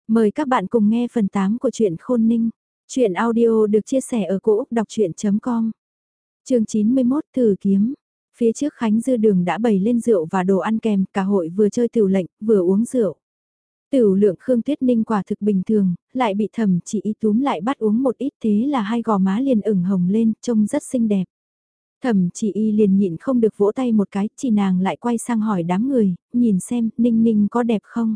Mời các bạn cùng nghe phần 8 của truyện Khôn Ninh. Truyện audio được chia sẻ ở cỗ đọc chuyện.com. Chương 91 Thử Kiếm. Phía trước Khánh Dư Đường đã bày lên rượu và đồ ăn kèm, cả hội vừa chơi tửu lệnh, vừa uống rượu. Tửu lượng Khương Tuyết Ninh quả thực bình thường, lại bị Thẩm Chỉ Y túm lại bắt uống một ít, thế là hai gò má liền ửng hồng lên, trông rất xinh đẹp. Thẩm Chỉ Y liền nhịn không được vỗ tay một cái, chỉ nàng lại quay sang hỏi đám người, nhìn xem, Ninh Ninh có đẹp không?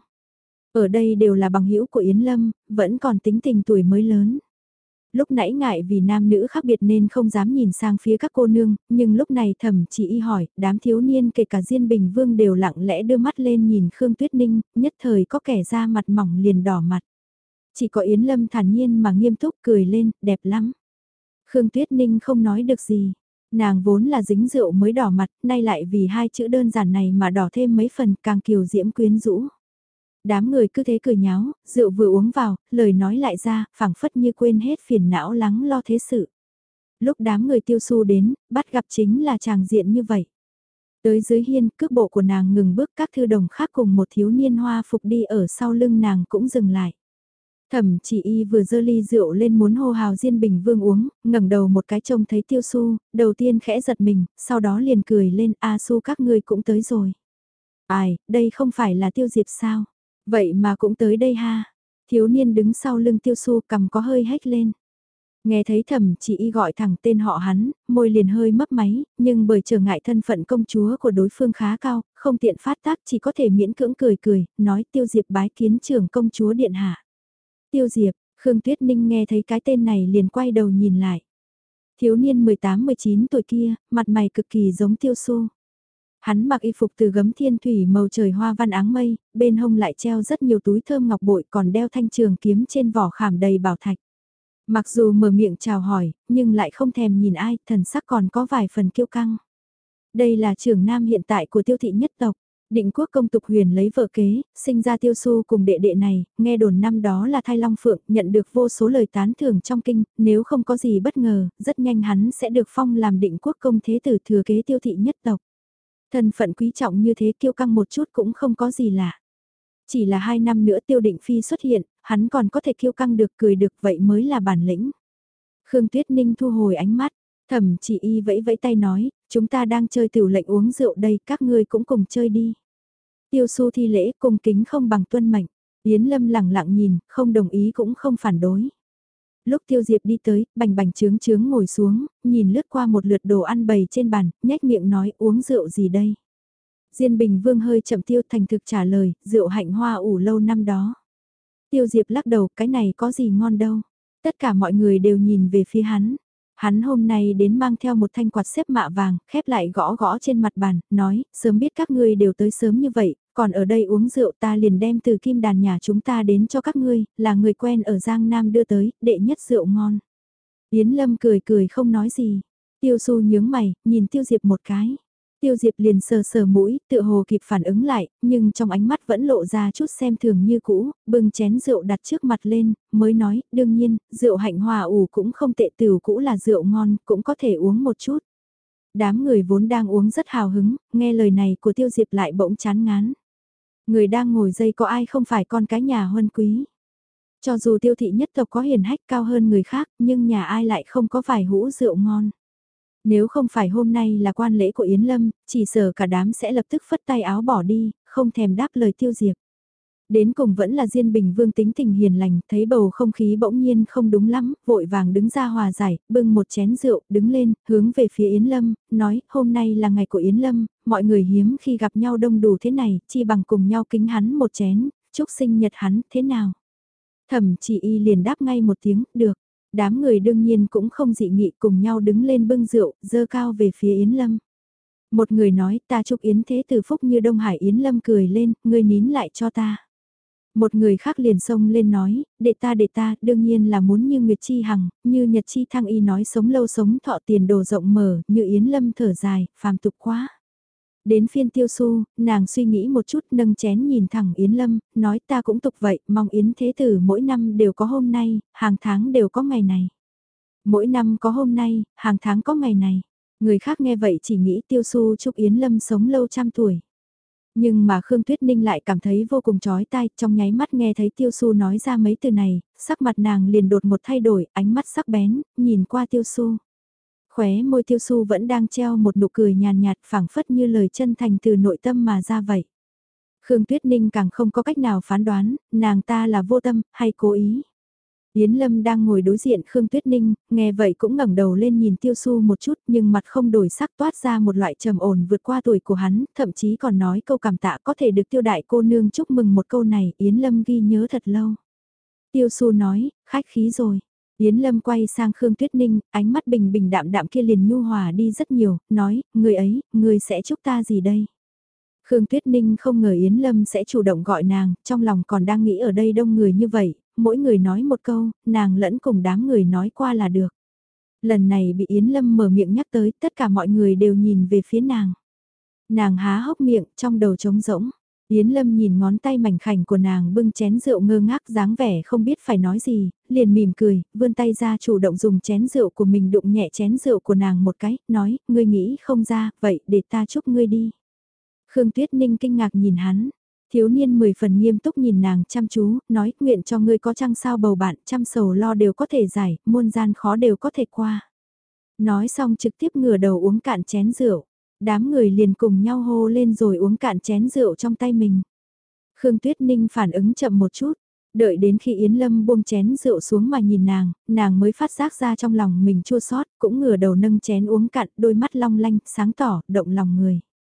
Ở đây đều là bằng hữu của Yến Lâm, vẫn còn tính tình tuổi mới lớn. Lúc nãy ngại vì nam nữ khác biệt nên không dám nhìn sang phía các cô nương, nhưng lúc này Thẩm Chỉ Y hỏi, đám thiếu niên kể cả Diên Bình Vương đều lặng lẽ đưa mắt lên nhìn Khương Tuyết Ninh, nhất thời có kẻ da mặt mỏng liền đỏ mặt. Chỉ có Yến Lâm thản nhiên mà nghiêm túc cười lên, đẹp lắm. Khương Tuyết Ninh không nói được gì. Nàng vốn là dính rượu mới đỏ mặt, nay lại vì hai chữ đơn giản này mà đỏ thêm mấy phần càng kiều diễm quyến rũ. Đám người cứ thế cười nháo, rượu vừa uống vào, lời nói lại ra, phảng phất như quên hết phiền não lắng lo thế sự. Lúc đám người Tiêu Xu đến, bắt gặp chính là chàng diện như vậy. Tới dưới hiên, cước bộ của nàng ngừng bước, các thư đồng khác cùng một thiếu niên hoa phục đi ở sau lưng nàng cũng dừng lại. Thẩm Chỉ Y vừa giơ ly rượu lên muốn hô hào Diên Bình Vương uống, ngẩng đầu một cái trông thấy Tiêu Xu, đầu tiên khẽ giật mình, sau đó liền cười lên, a Xu các ngươi cũng tới rồi. Ai, đây không phải là Tiêu Diệp sao? Vậy mà cũng tới đây ha. Thiếu niên đứng sau lưng Tiêu Xu cầm có hơi hét lên. Nghe thấy Thẩm Chỉ Y gọi thẳng tên họ hắn, môi liền hơi mấp máy, nhưng bởi trở ngại thân phận công chúa của đối phương khá cao, không tiện phát tác chỉ có thể miễn cưỡng cười cười, nói Tiêu Diệp bái kiến trưởng công chúa điện hạ. Tiêu Diệp, Khương Tuyết Ninh nghe thấy cái tên này liền quay đầu nhìn lại. Thiếu niên 18-19 tuổi kia, mặt mày cực kỳ giống Tiêu Xu. Hắn mặc y phục từ gấm thiên thủy màu trời hoa văn áng mây, bên hông lại treo rất nhiều túi thơm ngọc bội còn đeo thanh trường kiếm trên vỏ khảm đầy bảo thạch. Mặc dù mở miệng chào hỏi, nhưng lại không thèm nhìn ai, thần sắc còn có vài phần kiêu căng. Đây là trưởng nam hiện tại của Tiêu thị nhất tộc. Định Quốc công tục huyền lấy vợ kế, sinh ra Tiêu Xu cùng đệ đệ này, nghe đồn năm đó là thai long phượng, nhận được vô số lời tán thưởng trong kinh, nếu không có gì bất ngờ, rất nhanh hắn sẽ được phong làm Định Quốc công thế tử thừa kế Tiêu thị nhất tộc. Thân phận quý trọng như thế kiêu căng một chút cũng không có gì lạ. Chỉ là 2 năm nữa Tiêu Định Phi xuất hiện, hắn còn có thể kiêu căng được cười được vậy mới là bản lĩnh. Khương Tuyết Ninh thu hồi ánh mắt, Thẩm Chỉ Y vẫy vẫy tay nói, chúng ta đang chơi tửu lệnh uống rượu đây, các ngươi cũng cùng chơi đi. Tiêu Xu thi lễ cung kính không bằng tuân mệnh, Yến Lâm lẳng lặng nhìn, không đồng ý cũng không phản đối. Lúc Tiêu Diệp đi tới, bành bành trướng trướng ngồi xuống, nhìn lướt qua một lượt đồ ăn bày trên bàn, nhếch miệng nói uống rượu gì đây? Diên Bình Vương hơi chậm Tiêu thành thực trả lời, rượu hạnh hoa ủ lâu năm đó. Tiêu Diệp lắc đầu, cái này có gì ngon đâu. Tất cả mọi người đều nhìn về phía hắn. Hắn hôm nay đến mang theo một thanh quạt xếp mạ vàng, khép lại gõ gõ trên mặt bàn, nói, sớm biết các ngươi đều tới sớm như vậy, còn ở đây uống rượu ta liền đem từ kim đàn nhà chúng ta đến cho các ngươi, là người quen ở Giang Nam đưa tới, đệ nhất rượu ngon. Yến Lâm cười cười không nói gì. Tiêu Xu nhướng mày, nhìn Tiêu Diệp một cái. Tiêu Diệp liền sờ sờ mũi, tựa hồ kịp phản ứng lại, nhưng trong ánh mắt vẫn lộ ra chút xem thường như cũ, bưng chén rượu đặt trước mặt lên, mới nói, đương nhiên, rượu hạnh hòa ủ cũng không tệ, tửu cũ là rượu ngon, cũng có thể uống một chút. Đám người vốn đang uống rất hào hứng, nghe lời này của Tiêu Diệp lại bỗng chán ngán. Người đang ngồi dây có ai không phải con cái nhà huân quý. Cho dù Tiêu thị nhất tộc có hiền hách cao hơn người khác, nhưng nhà ai lại không có vài hũ rượu ngon. Nếu không phải hôm nay là quan lễ của Yến Lâm, chỉ sợ cả đám sẽ lập tức phất tay áo bỏ đi, không thèm đáp lời Tiêu Diệp. Đến cùng vẫn là Diên Bình Vương tính tình hiền lành, thấy bầu không khí bỗng nhiên không đúng lắm, vội vàng đứng ra hòa giải, bưng một chén rượu, đứng lên, hướng về phía Yến Lâm, nói, hôm nay là ngày của Yến Lâm, mọi người hiếm khi gặp nhau đông đủ thế này, chi bằng cùng nhau kính hắn một chén, chúc sinh nhật hắn, thế nào? Thẩm Chỉ Y liền đáp ngay một tiếng, được. Đám người đương nhiên cũng không dị nghị cùng nhau đứng lên bưng rượu, dơ cao về phía Yến Lâm. Một người nói ta chúc Yến thế tử phúc như Đông Hải. Yến Lâm cười lên, ngươi nín lại cho ta. Một người khác liền xông lên nói, để ta, đương nhiên là muốn như Nguyệt Chi Hằng, như Nhật Chi Thăng Y nói sống lâu sống thọ tiền đồ rộng mở, như Yến Lâm thở dài, phàm tục quá. Đến phiên Tiêu Xu, nàng suy nghĩ một chút nâng chén nhìn thẳng Yến Lâm, nói ta cũng tục vậy, mong Yến Thế Tử mỗi năm đều có hôm nay, hàng tháng đều có ngày này. Mỗi năm có hôm nay, hàng tháng có ngày này. Người khác nghe vậy chỉ nghĩ Tiêu Xu chúc Yến Lâm sống lâu trăm tuổi. Nhưng mà Khương Tuyết Ninh lại cảm thấy vô cùng chói tai, trong nháy mắt nghe thấy Tiêu Su nói ra mấy từ này, sắc mặt nàng liền đột một thay đổi, ánh mắt sắc bén, nhìn qua Tiêu Su. Khóe môi Tiêu Su vẫn đang treo một nụ cười nhàn nhạt phảng phất như lời chân thành từ nội tâm mà ra vậy. Khương Tuyết Ninh càng không có cách nào phán đoán, nàng ta là vô tâm, hay cố ý. Yến Lâm đang ngồi đối diện Khương Tuyết Ninh, nghe vậy cũng ngẩng đầu lên nhìn Tiêu Su một chút nhưng mặt không đổi sắc toát ra một loại trầm ổn vượt qua tuổi của hắn, thậm chí còn nói câu cảm tạ có thể được Tiêu đại cô nương chúc mừng một câu này, Yến Lâm ghi nhớ thật lâu. Tiêu Su nói, khách khí rồi. Yến Lâm quay sang Khương Tuyết Ninh, ánh mắt bình bình đạm đạm kia liền nhu hòa đi rất nhiều, nói, người ấy, người sẽ chúc ta gì đây? Khương Tuyết Ninh không ngờ Yến Lâm sẽ chủ động gọi nàng, trong lòng còn đang nghĩ ở đây đông người như vậy, mỗi người nói một câu, nàng lẫn cùng đám người nói qua là được. Lần này bị Yến Lâm mở miệng nhắc tới, tất cả mọi người đều nhìn về phía nàng. Nàng há hốc miệng, trong đầu trống rỗng. Yến Lâm nhìn ngón tay mảnh khảnh của nàng bưng chén rượu ngơ ngác dáng vẻ không biết phải nói gì, liền mỉm cười, vươn tay ra chủ động dùng chén rượu của mình đụng nhẹ chén rượu của nàng một cái, nói, ngươi nghĩ không ra, vậy để ta chúc ngươi đi. Khương Tuyết Ninh kinh ngạc nhìn hắn, thiếu niên 10 phần nghiêm túc nhìn nàng chăm chú, nói, nguyện cho ngươi có trăng sao bầu bạn, trăm sầu lo đều có thể giải, muôn gian khó đều có thể qua. Nói xong trực tiếp ngửa đầu uống cạn chén rượu, đám người liền cùng nhau hô lên rồi uống cạn chén rượu trong tay mình. Khương Tuyết Ninh phản ứng chậm một chút, đợi đến khi Yến Lâm buông chén rượu xuống mà nhìn nàng mới phát giác ra trong lòng mình chua xót, cũng ngửa đầu nâng chén uống cạn, đôi mắt long lanh, sáng tỏ, động lòng người.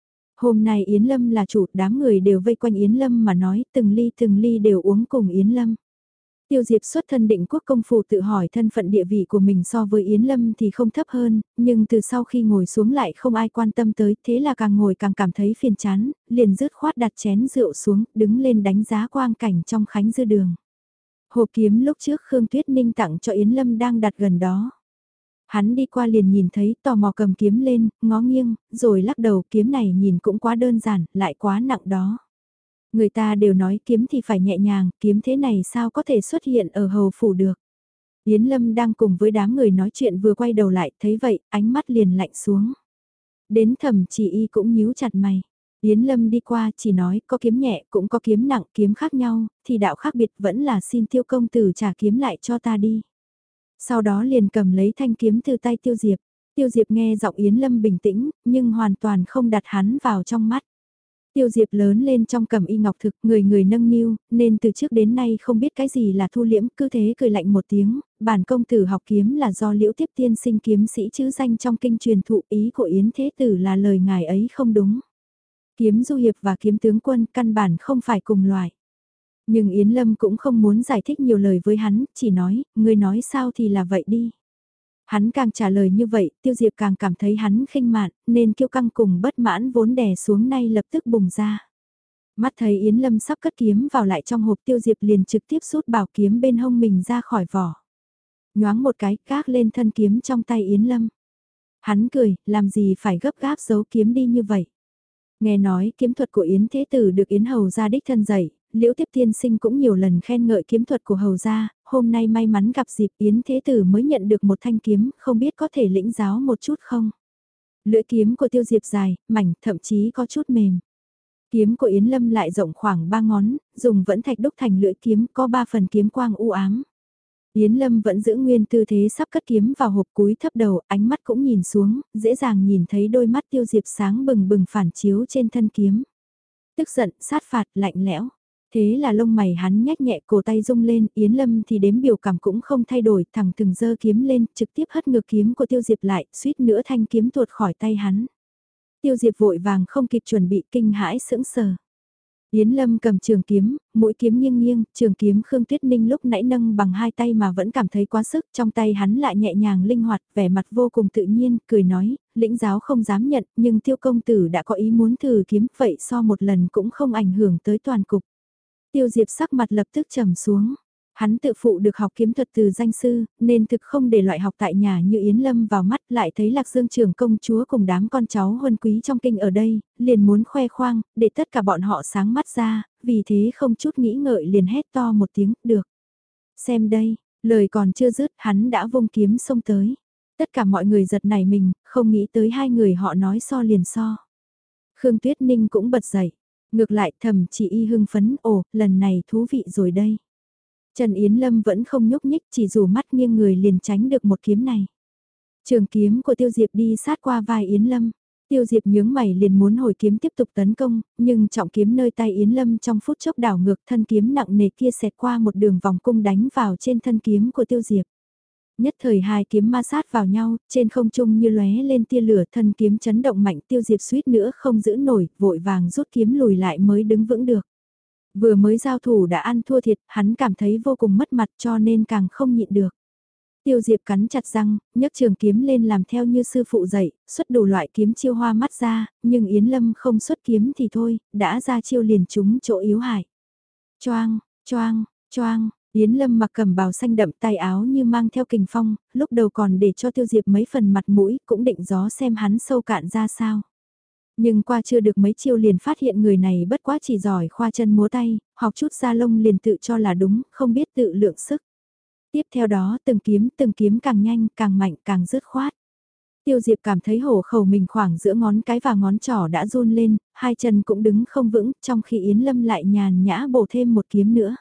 Hôm nay Yến Lâm là chủ, đám người đều vây quanh Yến Lâm mà nói, từng ly đều uống cùng Yến Lâm. Tiêu Diệp xuất thân Định Quốc công phủ tự hỏi thân phận địa vị của mình so với Yến Lâm thì không thấp hơn, nhưng từ sau khi ngồi xuống lại không ai quan tâm tới, thế là càng ngồi càng cảm thấy phiền chán, liền dứt khoát đặt chén rượu xuống, đứng lên đánh giá quang cảnh trong Khánh Dư Đường. Hộp kiếm lúc trước Khương Tuyết Ninh tặng cho Yến Lâm đang đặt gần đó. Hắn đi qua liền nhìn thấy tò mò cầm kiếm lên, ngó nghiêng, rồi lắc đầu kiếm này nhìn cũng quá đơn giản, lại quá nặng đó. Người ta đều nói kiếm thì phải nhẹ nhàng, kiếm thế này sao có thể xuất hiện ở hầu phủ được. Yến Lâm đang cùng với đám người nói chuyện vừa quay đầu lại, thấy vậy, ánh mắt liền lạnh xuống. Đến Thẩm Chỉ Y cũng nhíu chặt mày. Yến Lâm đi qua chỉ nói có kiếm nhẹ cũng có kiếm nặng, kiếm khác nhau, thì đạo khác biệt vẫn là xin Tiêu công tử trả kiếm lại cho ta đi. Sau đó liền cầm lấy thanh kiếm từ tay Tiêu Diệp. Tiêu Diệp nghe giọng Yến Lâm bình tĩnh, nhưng hoàn toàn không đặt hắn vào trong mắt. Tiêu Diệp lớn lên trong cẩm y ngọc thực, người người nâng niu, nên từ trước đến nay không biết cái gì là thu liễm, cứ thế cười lạnh một tiếng, bản công tử học kiếm là do Liễu Tiếp tiên sinh kiếm sĩ chữ danh trong kinh truyền thụ, ý của Yến Thế Tử là lời ngài ấy không đúng. Kiếm du hiệp và kiếm tướng quân căn bản không phải cùng loại. Nhưng Yến Lâm cũng không muốn giải thích nhiều lời với hắn, chỉ nói, ngươi nói sao thì là vậy đi. Hắn càng trả lời như vậy, Tiêu Diệp càng cảm thấy hắn khinh mạn, nên kiêu căng cùng bất mãn vốn đè xuống nay lập tức bùng ra. Mắt thấy Yến Lâm sắp cất kiếm vào lại trong hộp, Tiêu Diệp liền trực tiếp rút bảo kiếm bên hông mình ra khỏi vỏ. Nhoáng một cái, gác lên thân kiếm trong tay Yến Lâm. Hắn cười, làm gì phải gấp gáp giấu kiếm đi như vậy. Nghe nói kiếm thuật của Yến Thế Tử được Yến Hầu gia đích thân dạy, Liễu Tiếp tiên sinh cũng nhiều lần khen ngợi kiếm thuật của Hầu gia, hôm nay may mắn gặp dịp Yến Thế Tử mới nhận được một thanh kiếm, không biết có thể lĩnh giáo một chút không? Lưỡi kiếm của Tiêu Diệp dài, mảnh, thậm chí có chút mềm. Kiếm của Yến Lâm lại rộng khoảng 3 ngón, dùng vẫn thạch đúc thành lưỡi kiếm, có 3 phần kiếm quang u ám. Yến Lâm vẫn giữ nguyên tư thế sắp cất kiếm vào hộp, cúi thấp đầu, ánh mắt cũng nhìn xuống, dễ dàng nhìn thấy đôi mắt Tiêu Diệp sáng bừng bừng phản chiếu trên thân kiếm. Tức giận, sát phạt, lạnh lẽo. Thế là lông mày hắn nhách nhẹ, cổ tay rung lên, Yến Lâm thì đếm biểu cảm cũng không thay đổi, thẳng thừng giơ kiếm lên, trực tiếp hất ngược kiếm của Tiêu Diệp lại, suýt nữa thanh kiếm tuột khỏi tay hắn. Tiêu Diệp vội vàng không kịp chuẩn bị, kinh hãi sững sờ. Yến Lâm cầm trường kiếm, mũi kiếm nghiêng nghiêng, trường kiếm Khương Tuyết Ninh lúc nãy nâng bằng hai tay mà vẫn cảm thấy quá sức, trong tay hắn lại nhẹ nhàng linh hoạt, vẻ mặt vô cùng tự nhiên, cười nói, lĩnh giáo không dám nhận, nhưng Tiêu công tử đã có ý muốn thử kiếm, vậy so một lần cũng không ảnh hưởng tới toàn cục. Tiêu Diệp sắc mặt lập tức trầm xuống. Hắn tự phụ được học kiếm thuật từ danh sư, nên thực không để loại học tại nhà như Yến Lâm vào mắt, lại thấy Lạc Dương trưởng công chúa cùng đám con cháu huân quý trong kinh ở đây, liền muốn khoe khoang, để tất cả bọn họ sáng mắt ra, vì thế không chút nghĩ ngợi liền hét to một tiếng, được. Xem đây, lời còn chưa dứt, hắn đã vung kiếm xông tới. Tất cả mọi người giật nảy mình, không nghĩ tới hai người họ nói so liền so. Khương Tuyết Ninh cũng bật dậy. Ngược lại Thẩm Chỉ Y hưng phấn, ồ, lần này thú vị rồi đây. Trần Yến Lâm vẫn không nhúc nhích, chỉ dù mắt nghiêng người liền tránh được một kiếm này. Trường kiếm của Tiêu Diệp đi sát qua vai Yến Lâm. Tiêu Diệp nhướng mày liền muốn hồi kiếm tiếp tục tấn công, nhưng trọng kiếm nơi tay Yến Lâm trong phút chốc đảo ngược, thân kiếm nặng nề kia xẹt qua một đường vòng cung đánh vào trên thân kiếm của Tiêu Diệp. Nhất thời hai kiếm ma sát vào nhau, trên không trung như lóe lên tia lửa, thân kiếm chấn động mạnh, Tiêu Diệp suýt nữa không giữ nổi, vội vàng rút kiếm lùi lại mới đứng vững được. Vừa mới giao thủ đã ăn thua thiệt, hắn cảm thấy vô cùng mất mặt cho nên càng không nhịn được. Tiêu Diệp cắn chặt răng, nhấc trường kiếm lên làm theo như sư phụ dạy, xuất đủ loại kiếm chiêu hoa mắt ra, nhưng Yến Lâm không xuất kiếm thì thôi, đã ra chiêu liền trúng chỗ yếu hại. Choang, choang, choang, Yến Lâm mặc cẩm bào xanh đậm, tay áo như mang theo kình phong, lúc đầu còn để cho Tiêu Diệp mấy phần mặt mũi, cũng định gió xem hắn sâu cạn ra sao. Nhưng qua chưa được mấy chiêu liền phát hiện người này bất quá chỉ giỏi khoa chân múa tay, học chút ra lông liền tự cho là đúng, không biết tự lượng sức. Tiếp theo đó từng kiếm càng nhanh, càng mạnh, càng dứt khoát. Tiêu Diệp cảm thấy hổ khẩu mình khoảng giữa ngón cái và ngón trỏ đã run lên, hai chân cũng đứng không vững, trong khi Yến Lâm lại nhàn nhã bổ thêm một kiếm nữa.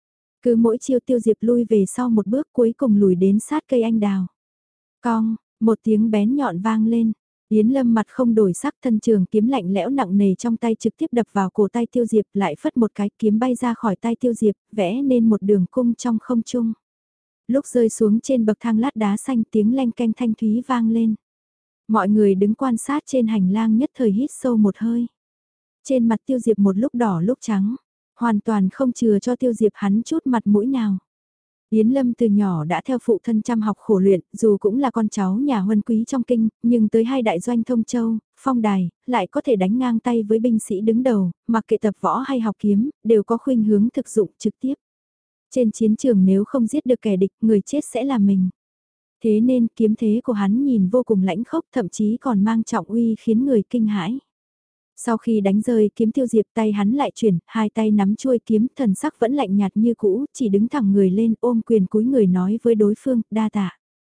Cứ mỗi chiêu Tiêu Diệp lui về sau một bước, cuối cùng lùi đến sát cây anh đào. Cong, một tiếng bén nhọn vang lên. Yến Lâm mặt không đổi sắc, thân trường kiếm lạnh lẽo nặng nề trong tay trực tiếp đập vào cổ tay Tiêu Diệp, lại phất một cái, kiếm bay ra khỏi tay Tiêu Diệp, vẽ nên một đường cung trong không trung. Lúc rơi xuống trên bậc thang lát đá xanh, tiếng leng canh thanh thúy vang lên. Mọi người đứng quan sát trên hành lang nhất thời hít sâu một hơi. Trên mặt Tiêu Diệp một lúc đỏ lúc trắng, hoàn toàn không chừa cho Tiêu Diệp hắn chút mặt mũi nào. Yến Lâm từ nhỏ đã theo phụ thân chăm học khổ luyện, dù cũng là con cháu nhà huân quý trong kinh, nhưng tới hai đại doanh Thông Châu, Phong Đài, lại có thể đánh ngang tay với binh sĩ đứng đầu, mặc kệ tập võ hay học kiếm, đều có khuynh hướng thực dụng trực tiếp. Trên chiến trường nếu không giết được kẻ địch, người chết sẽ là mình. Thế nên kiếm thế của hắn nhìn vô cùng lãnh khốc, thậm chí còn mang trọng uy khiến người kinh hãi. Sau khi đánh rơi kiếm Tiêu Diệp, tay hắn lại chuyển, hai tay nắm chuôi kiếm, thần sắc vẫn lạnh nhạt như cũ, chỉ đứng thẳng người lên ôm quyền cúi người nói với đối phương, đa tạ.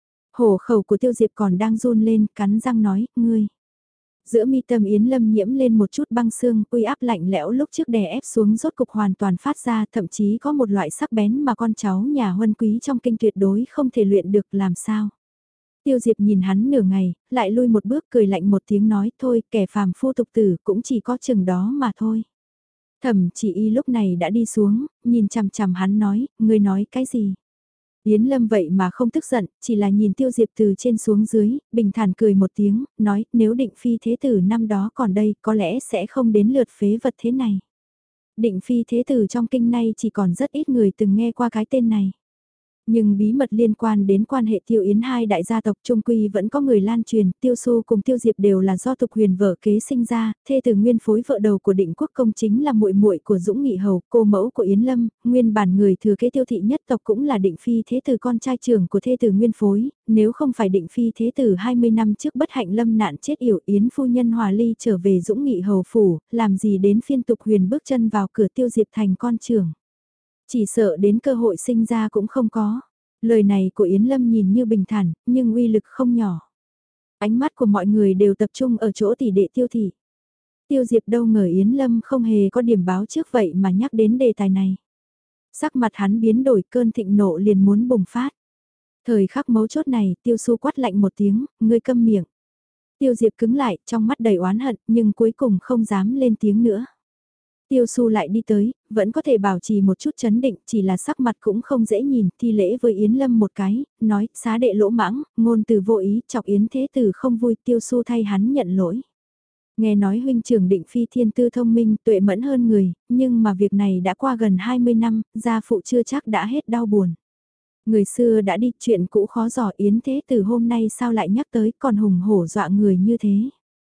Hổ khẩu của Tiêu Diệp còn đang run lên, cắn răng nói, ngươi. Giữa mi tâm Yến Lâm nhiễm lên một chút băng xương, uy áp lạnh lẽo lúc trước đè ép xuống rốt cục hoàn toàn phát ra, thậm chí có một loại sắc bén mà con cháu nhà huân quý trong kinh tuyệt đối không thể luyện được, làm sao. Tiêu Diệp nhìn hắn nửa ngày, lại lui một bước cười lạnh một tiếng nói, thôi, kẻ phàm phu tục tử cũng chỉ có chừng đó mà thôi. Thẩm Chỉ Y lúc này đã đi xuống, nhìn chằm chằm hắn nói, ngươi nói cái gì? Yến Lâm vậy mà không tức giận, chỉ là nhìn Tiêu Diệp từ trên xuống dưới, bình thản cười một tiếng, nói nếu Định Phi Thế Tử năm đó còn đây có lẽ sẽ không đến lượt phế vật thế này. Định Phi Thế Tử trong kinh nay chỉ còn rất ít người từng nghe qua cái tên này. Nhưng bí mật liên quan đến quan hệ Tiêu Yến hai đại gia tộc Trung Quy vẫn có người lan truyền, Tiêu Xu cùng Tiêu Diệp đều là do Tục Huyền vợ kế sinh ra, thê tử nguyên phối vợ đầu của Định Quốc Công chính là muội muội của Dũng Nghị Hầu, cô mẫu của Yến Lâm, nguyên bản người thừa kế Tiêu thị nhất tộc cũng là Định Phi Thế tử con trai trưởng của thê tử nguyên phối, nếu không phải Định Phi Thế tử 20 năm trước bất hạnh lâm nạn chết yểu, Yến phu nhân hòa ly trở về Dũng Nghị Hầu phủ, làm gì đến phiên Tục Huyền bước chân vào cửa Tiêu Diệp thành con trưởng. Chỉ sợ đến cơ hội sinh ra cũng không có. Lời này của Yến Lâm nhìn như bình thản, nhưng uy lực không nhỏ. Ánh mắt của mọi người đều tập trung ở chỗ tỷ đệ Tiêu thị. Tiêu Diệp đâu ngờ Yến Lâm không hề có điểm báo trước vậy mà nhắc đến đề tài này. Sắc mặt hắn biến đổi, cơn thịnh nộ liền muốn bùng phát. Thời khắc mấu chốt này, Tiêu Xu quát lạnh một tiếng, ngươi câm miệng. Tiêu Diệp cứng lại, trong mắt đầy oán hận, nhưng cuối cùng không dám lên tiếng nữa. Tiêu Xu lại đi tới, vẫn có thể bảo trì một chút chấn định, chỉ là sắc mặt cũng không dễ nhìn, thi lễ với Yến Lâm một cái, nói, xá đệ lỗ mãng, ngôn từ vô ý, chọc Yến Thế Tử không vui, Tiêu Xu thay hắn nhận lỗi. Nghe nói huynh trưởng Định Phi thiên tư thông minh, tuệ mẫn hơn người, nhưng mà việc này đã qua gần 20 năm, gia phụ chưa chắc đã hết đau buồn. Người xưa đã đi, chuyện cũ khó dò, Yến Thế Tử hôm nay sao lại nhắc tới, còn hùng hổ dọa người như thế.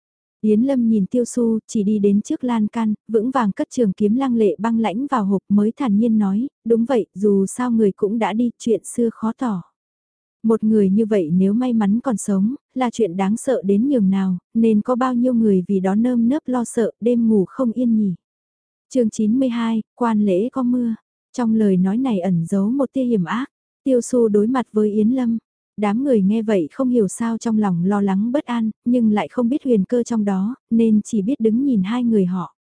Yến Lâm nhìn Tiêu Xu, chỉ đi đến trước lan can, vững vàng cất trường kiếm lăng lệ băng lãnh vào hộp mới thản nhiên nói, đúng vậy, dù sao người cũng đã đi, chuyện xưa khó tỏ. Một người như vậy nếu may mắn còn sống, là chuyện đáng sợ đến nhường nào, nên có bao nhiêu người vì đó nơm nớp lo sợ, đêm ngủ không yên nhỉ. Chương 92, quan lễ có mưa. Trong lời nói này ẩn giấu một tia hiểm ác. Tiêu Xu đối mặt với Yến Lâm. Đám người nghe vậy không hiểu sao trong lòng lo lắng bất an, nhưng lại không biết huyền cơ trong đó, nên chỉ biết đứng nhìn hai người họ.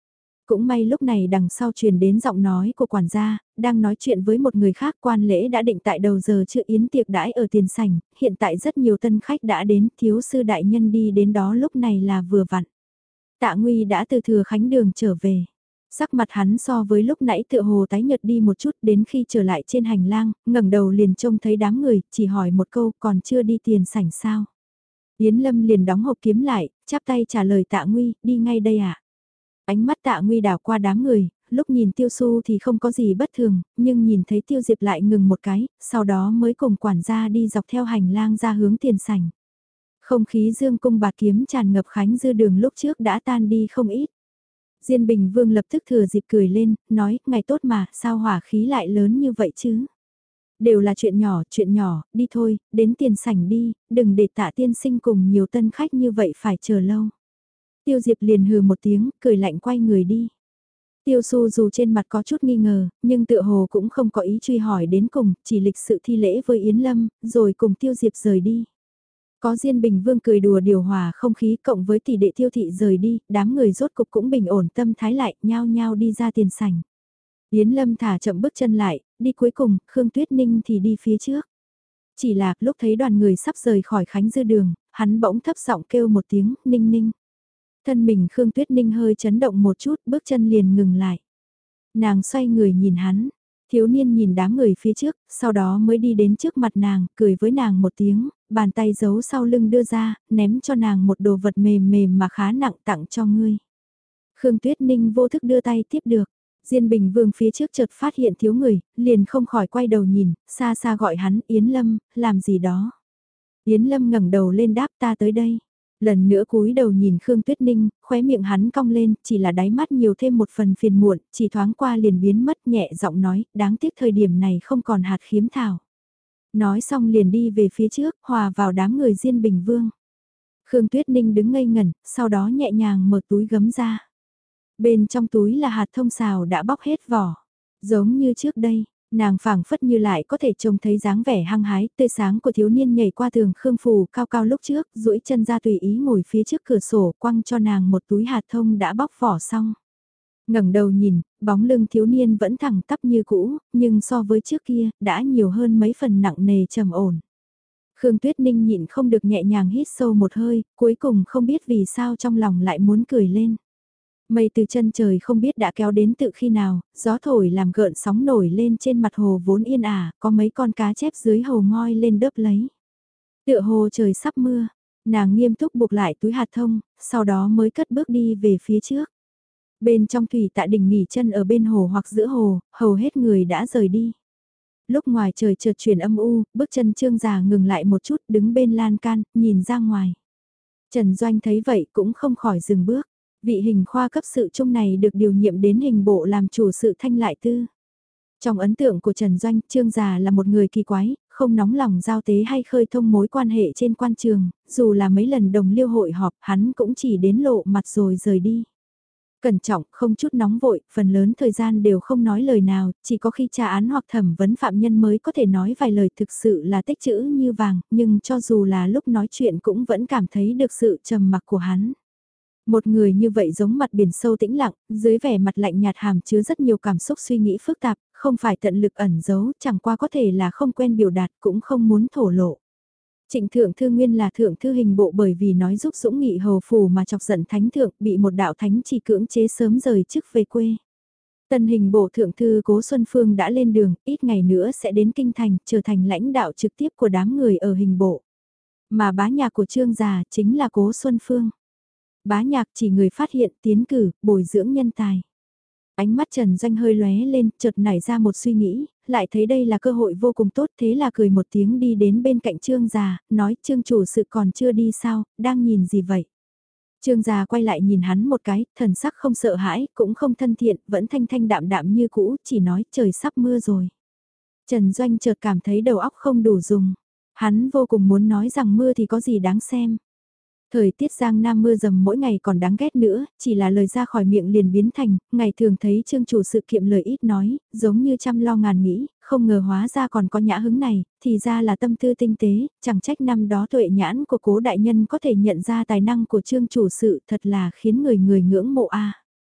Cũng may lúc này đằng sau truyền đến giọng nói của quản gia, đang nói chuyện với một người khác. Quan lễ đã định tại đầu giờ chưa yến tiệc đãi ở tiền sảnh, hiện tại rất nhiều tân khách đã đến, thiếu sư đại nhân đi đến đó lúc này là vừa vặn. Tạ Nguy đã từ Thừa Khánh Đường trở về. Sắc mặt hắn so với lúc nãy tựa hồ tái nhợt đi một chút, đến khi trở lại trên hành lang, ngẩng đầu liền trông thấy đám người, chỉ hỏi một câu còn chưa đi tiền sảnh sao. Yến Lâm liền đóng hộp kiếm lại, chắp tay trả lời Tạ Nguy, đi ngay đây ạ. Ánh mắt Tạ Nguy đảo qua đám người, lúc nhìn Tiêu Su thì không có gì bất thường, nhưng nhìn thấy Tiêu Diệp lại ngừng một cái, sau đó mới cùng quản gia đi dọc theo hành lang ra hướng tiền sảnh. Không khí dương cung bạt kiếm tràn ngập Khánh Dư Đường lúc trước đã tan đi không ít. Diên Bình Vương lập tức thừa dịp cười lên, nói, ngày tốt mà, sao hỏa khí lại lớn như vậy chứ? Đều là chuyện nhỏ, đi thôi, đến tiền sảnh đi, đừng để Tạ tiên sinh cùng nhiều tân khách như vậy phải chờ lâu. Tiêu Diệp liền hừ một tiếng, cười lạnh quay người đi. Tiêu Su dù trên mặt có chút nghi ngờ, nhưng tựa hồ cũng không có ý truy hỏi đến cùng, chỉ lịch sự thi lễ với Yến Lâm, rồi cùng Tiêu Diệp rời đi. Có Diên Bình Vương cười đùa điều hòa không khí cộng với tỷ đệ Tiêu Thị rời đi, đám người rốt cục cũng bình ổn tâm thái lại, nhao nhao đi ra tiền sảnh. Yến Lâm thả chậm bước chân lại, đi cuối cùng, Khương Tuyết Ninh thì đi phía trước. Chỉ là lúc thấy đoàn người sắp rời khỏi Khánh Dư Đường, hắn bỗng thấp giọng kêu một tiếng, Ninh Ninh. Thân mình Khương Tuyết Ninh hơi chấn động một chút, bước chân liền ngừng lại. Nàng xoay người nhìn hắn, thiếu niên nhìn đám người phía trước, sau đó mới đi đến trước mặt nàng, cười với nàng một tiếng, bàn tay giấu sau lưng đưa ra, ném cho nàng một đồ vật mềm mềm mà khá nặng tặng cho ngươi. Khương Tuyết Ninh vô thức đưa tay tiếp được. Diên Bình Vương phía trước chợt phát hiện thiếu người, liền không khỏi quay đầu nhìn, xa xa gọi hắn Yến Lâm, làm gì đó. Yến Lâm ngẩng đầu lên đáp ta tới đây. Lần nữa cúi đầu nhìn Khương Tuyết Ninh, khóe miệng hắn cong lên, chỉ là đáy mắt nhiều thêm một phần phiền muộn, chỉ thoáng qua liền biến mất nhẹ giọng nói, đáng tiếc thời điểm này không còn hạt khiếm thảo. Nói xong liền đi về phía trước, hòa vào đám người Diên Bình Vương. Khương Tuyết Ninh đứng ngây ngẩn, sau đó nhẹ nhàng mở túi gấm ra. Bên trong túi là hạt thông xào đã bóc hết vỏ. Giống như trước đây, nàng phảng phất như lại có thể trông thấy dáng vẻ hăng hái, tươi sáng của thiếu niên nhảy qua tường khương phủ cao cao lúc trước, duỗi chân ra tùy ý ngồi phía trước cửa sổ, quăng cho nàng một túi hạt thông đã bóc vỏ xong. Ngẩng đầu nhìn, bóng lưng thiếu niên vẫn thẳng tắp như cũ, nhưng so với trước kia, đã nhiều hơn mấy phần nặng nề trầm ổn. Khương Tuyết Ninh nhịn không được nhẹ nhàng hít sâu một hơi, cuối cùng không biết vì sao trong lòng lại muốn cười lên. Mây từ chân trời không biết đã kéo đến từ khi nào, gió thổi làm gợn sóng nổi lên trên mặt hồ vốn yên ả, có mấy con cá chép dưới hồ ngoi lên đớp lấy. Tựa hồ trời sắp mưa, nàng nghiêm túc buộc lại túi hạt thông, sau đó mới cất bước đi về phía trước. Bên trong thủy Tạ Đình nghỉ chân ở bên hồ hoặc giữa hồ, hầu hết người đã rời đi. Lúc ngoài trời chợt chuyển âm u, bước chân Trương già ngừng lại một chút đứng bên lan can, nhìn ra ngoài. Trần Doanh thấy vậy cũng không khỏi dừng bước. Vị hình khoa cấp sự trung này được điều nhiệm đến hình bộ làm chủ sự thanh lại tư. Trong ấn tượng của Trần Doanh, Trương già là một người kỳ quái, không nóng lòng giao tế hay khơi thông mối quan hệ trên quan trường, dù là mấy lần đồng liêu hội họp hắn cũng chỉ đến lộ mặt rồi rời đi. Cẩn trọng, không chút nóng vội, phần lớn thời gian đều không nói lời nào, chỉ có khi tra án hoặc thẩm vấn phạm nhân mới có thể nói vài lời thực sự là tích chữ như vàng, nhưng cho dù là lúc nói chuyện cũng vẫn cảm thấy được sự trầm mặc của hắn. Một người như vậy giống mặt biển sâu tĩnh lặng, dưới vẻ mặt lạnh nhạt hàm chứa rất nhiều cảm xúc suy nghĩ phức tạp, không phải tận lực ẩn giấu, chẳng qua có thể là không quen biểu đạt cũng không muốn thổ lộ. Trịnh Thượng Thư nguyên là Thượng Thư hình bộ bởi vì nói giúp Dũng Nghị hầu phủ mà chọc giận Thánh Thượng bị một đạo thánh chỉ cưỡng chế sớm rời chức về quê. Tân hình bộ Thượng Thư Cố Xuân Phương đã lên đường, ít ngày nữa sẽ đến Kinh Thành, trở thành lãnh đạo trực tiếp của đám người ở hình bộ. Mà bá nhạc của Trương già chính là Cố Xuân Phương. Bá nhạc chỉ người phát hiện tiến cử, bồi dưỡng nhân tài. Ánh mắt Trần Doanh hơi lóe lên, chợt nảy ra một suy nghĩ, lại thấy đây là cơ hội vô cùng tốt, thế là cười một tiếng đi đến bên cạnh Trương già, nói Trương chủ sự còn chưa đi sao, đang nhìn gì vậy? Trương già quay lại nhìn hắn một cái, thần sắc không sợ hãi, cũng không thân thiện, vẫn thanh thanh đạm đạm như cũ, chỉ nói trời sắp mưa rồi. Trần Doanh chợt cảm thấy đầu óc không đủ dùng, hắn vô cùng muốn nói rằng mưa thì có gì đáng xem. Thời tiết Giang Nam mưa dầm mỗi ngày còn đáng ghét nữa, chỉ là lời ra khỏi miệng liền biến thành, ngày thường thấy Trương chủ sự kiệm lời ít nói, giống như trăm lo ngàn nghĩ, không ngờ hóa ra còn có nhã hứng này, thì ra là tâm tư tinh tế, chẳng trách năm đó tuệ nhãn của Cố đại nhân có thể nhận ra tài năng của Trương chủ sự thật là khiến người người ngưỡng mộ a.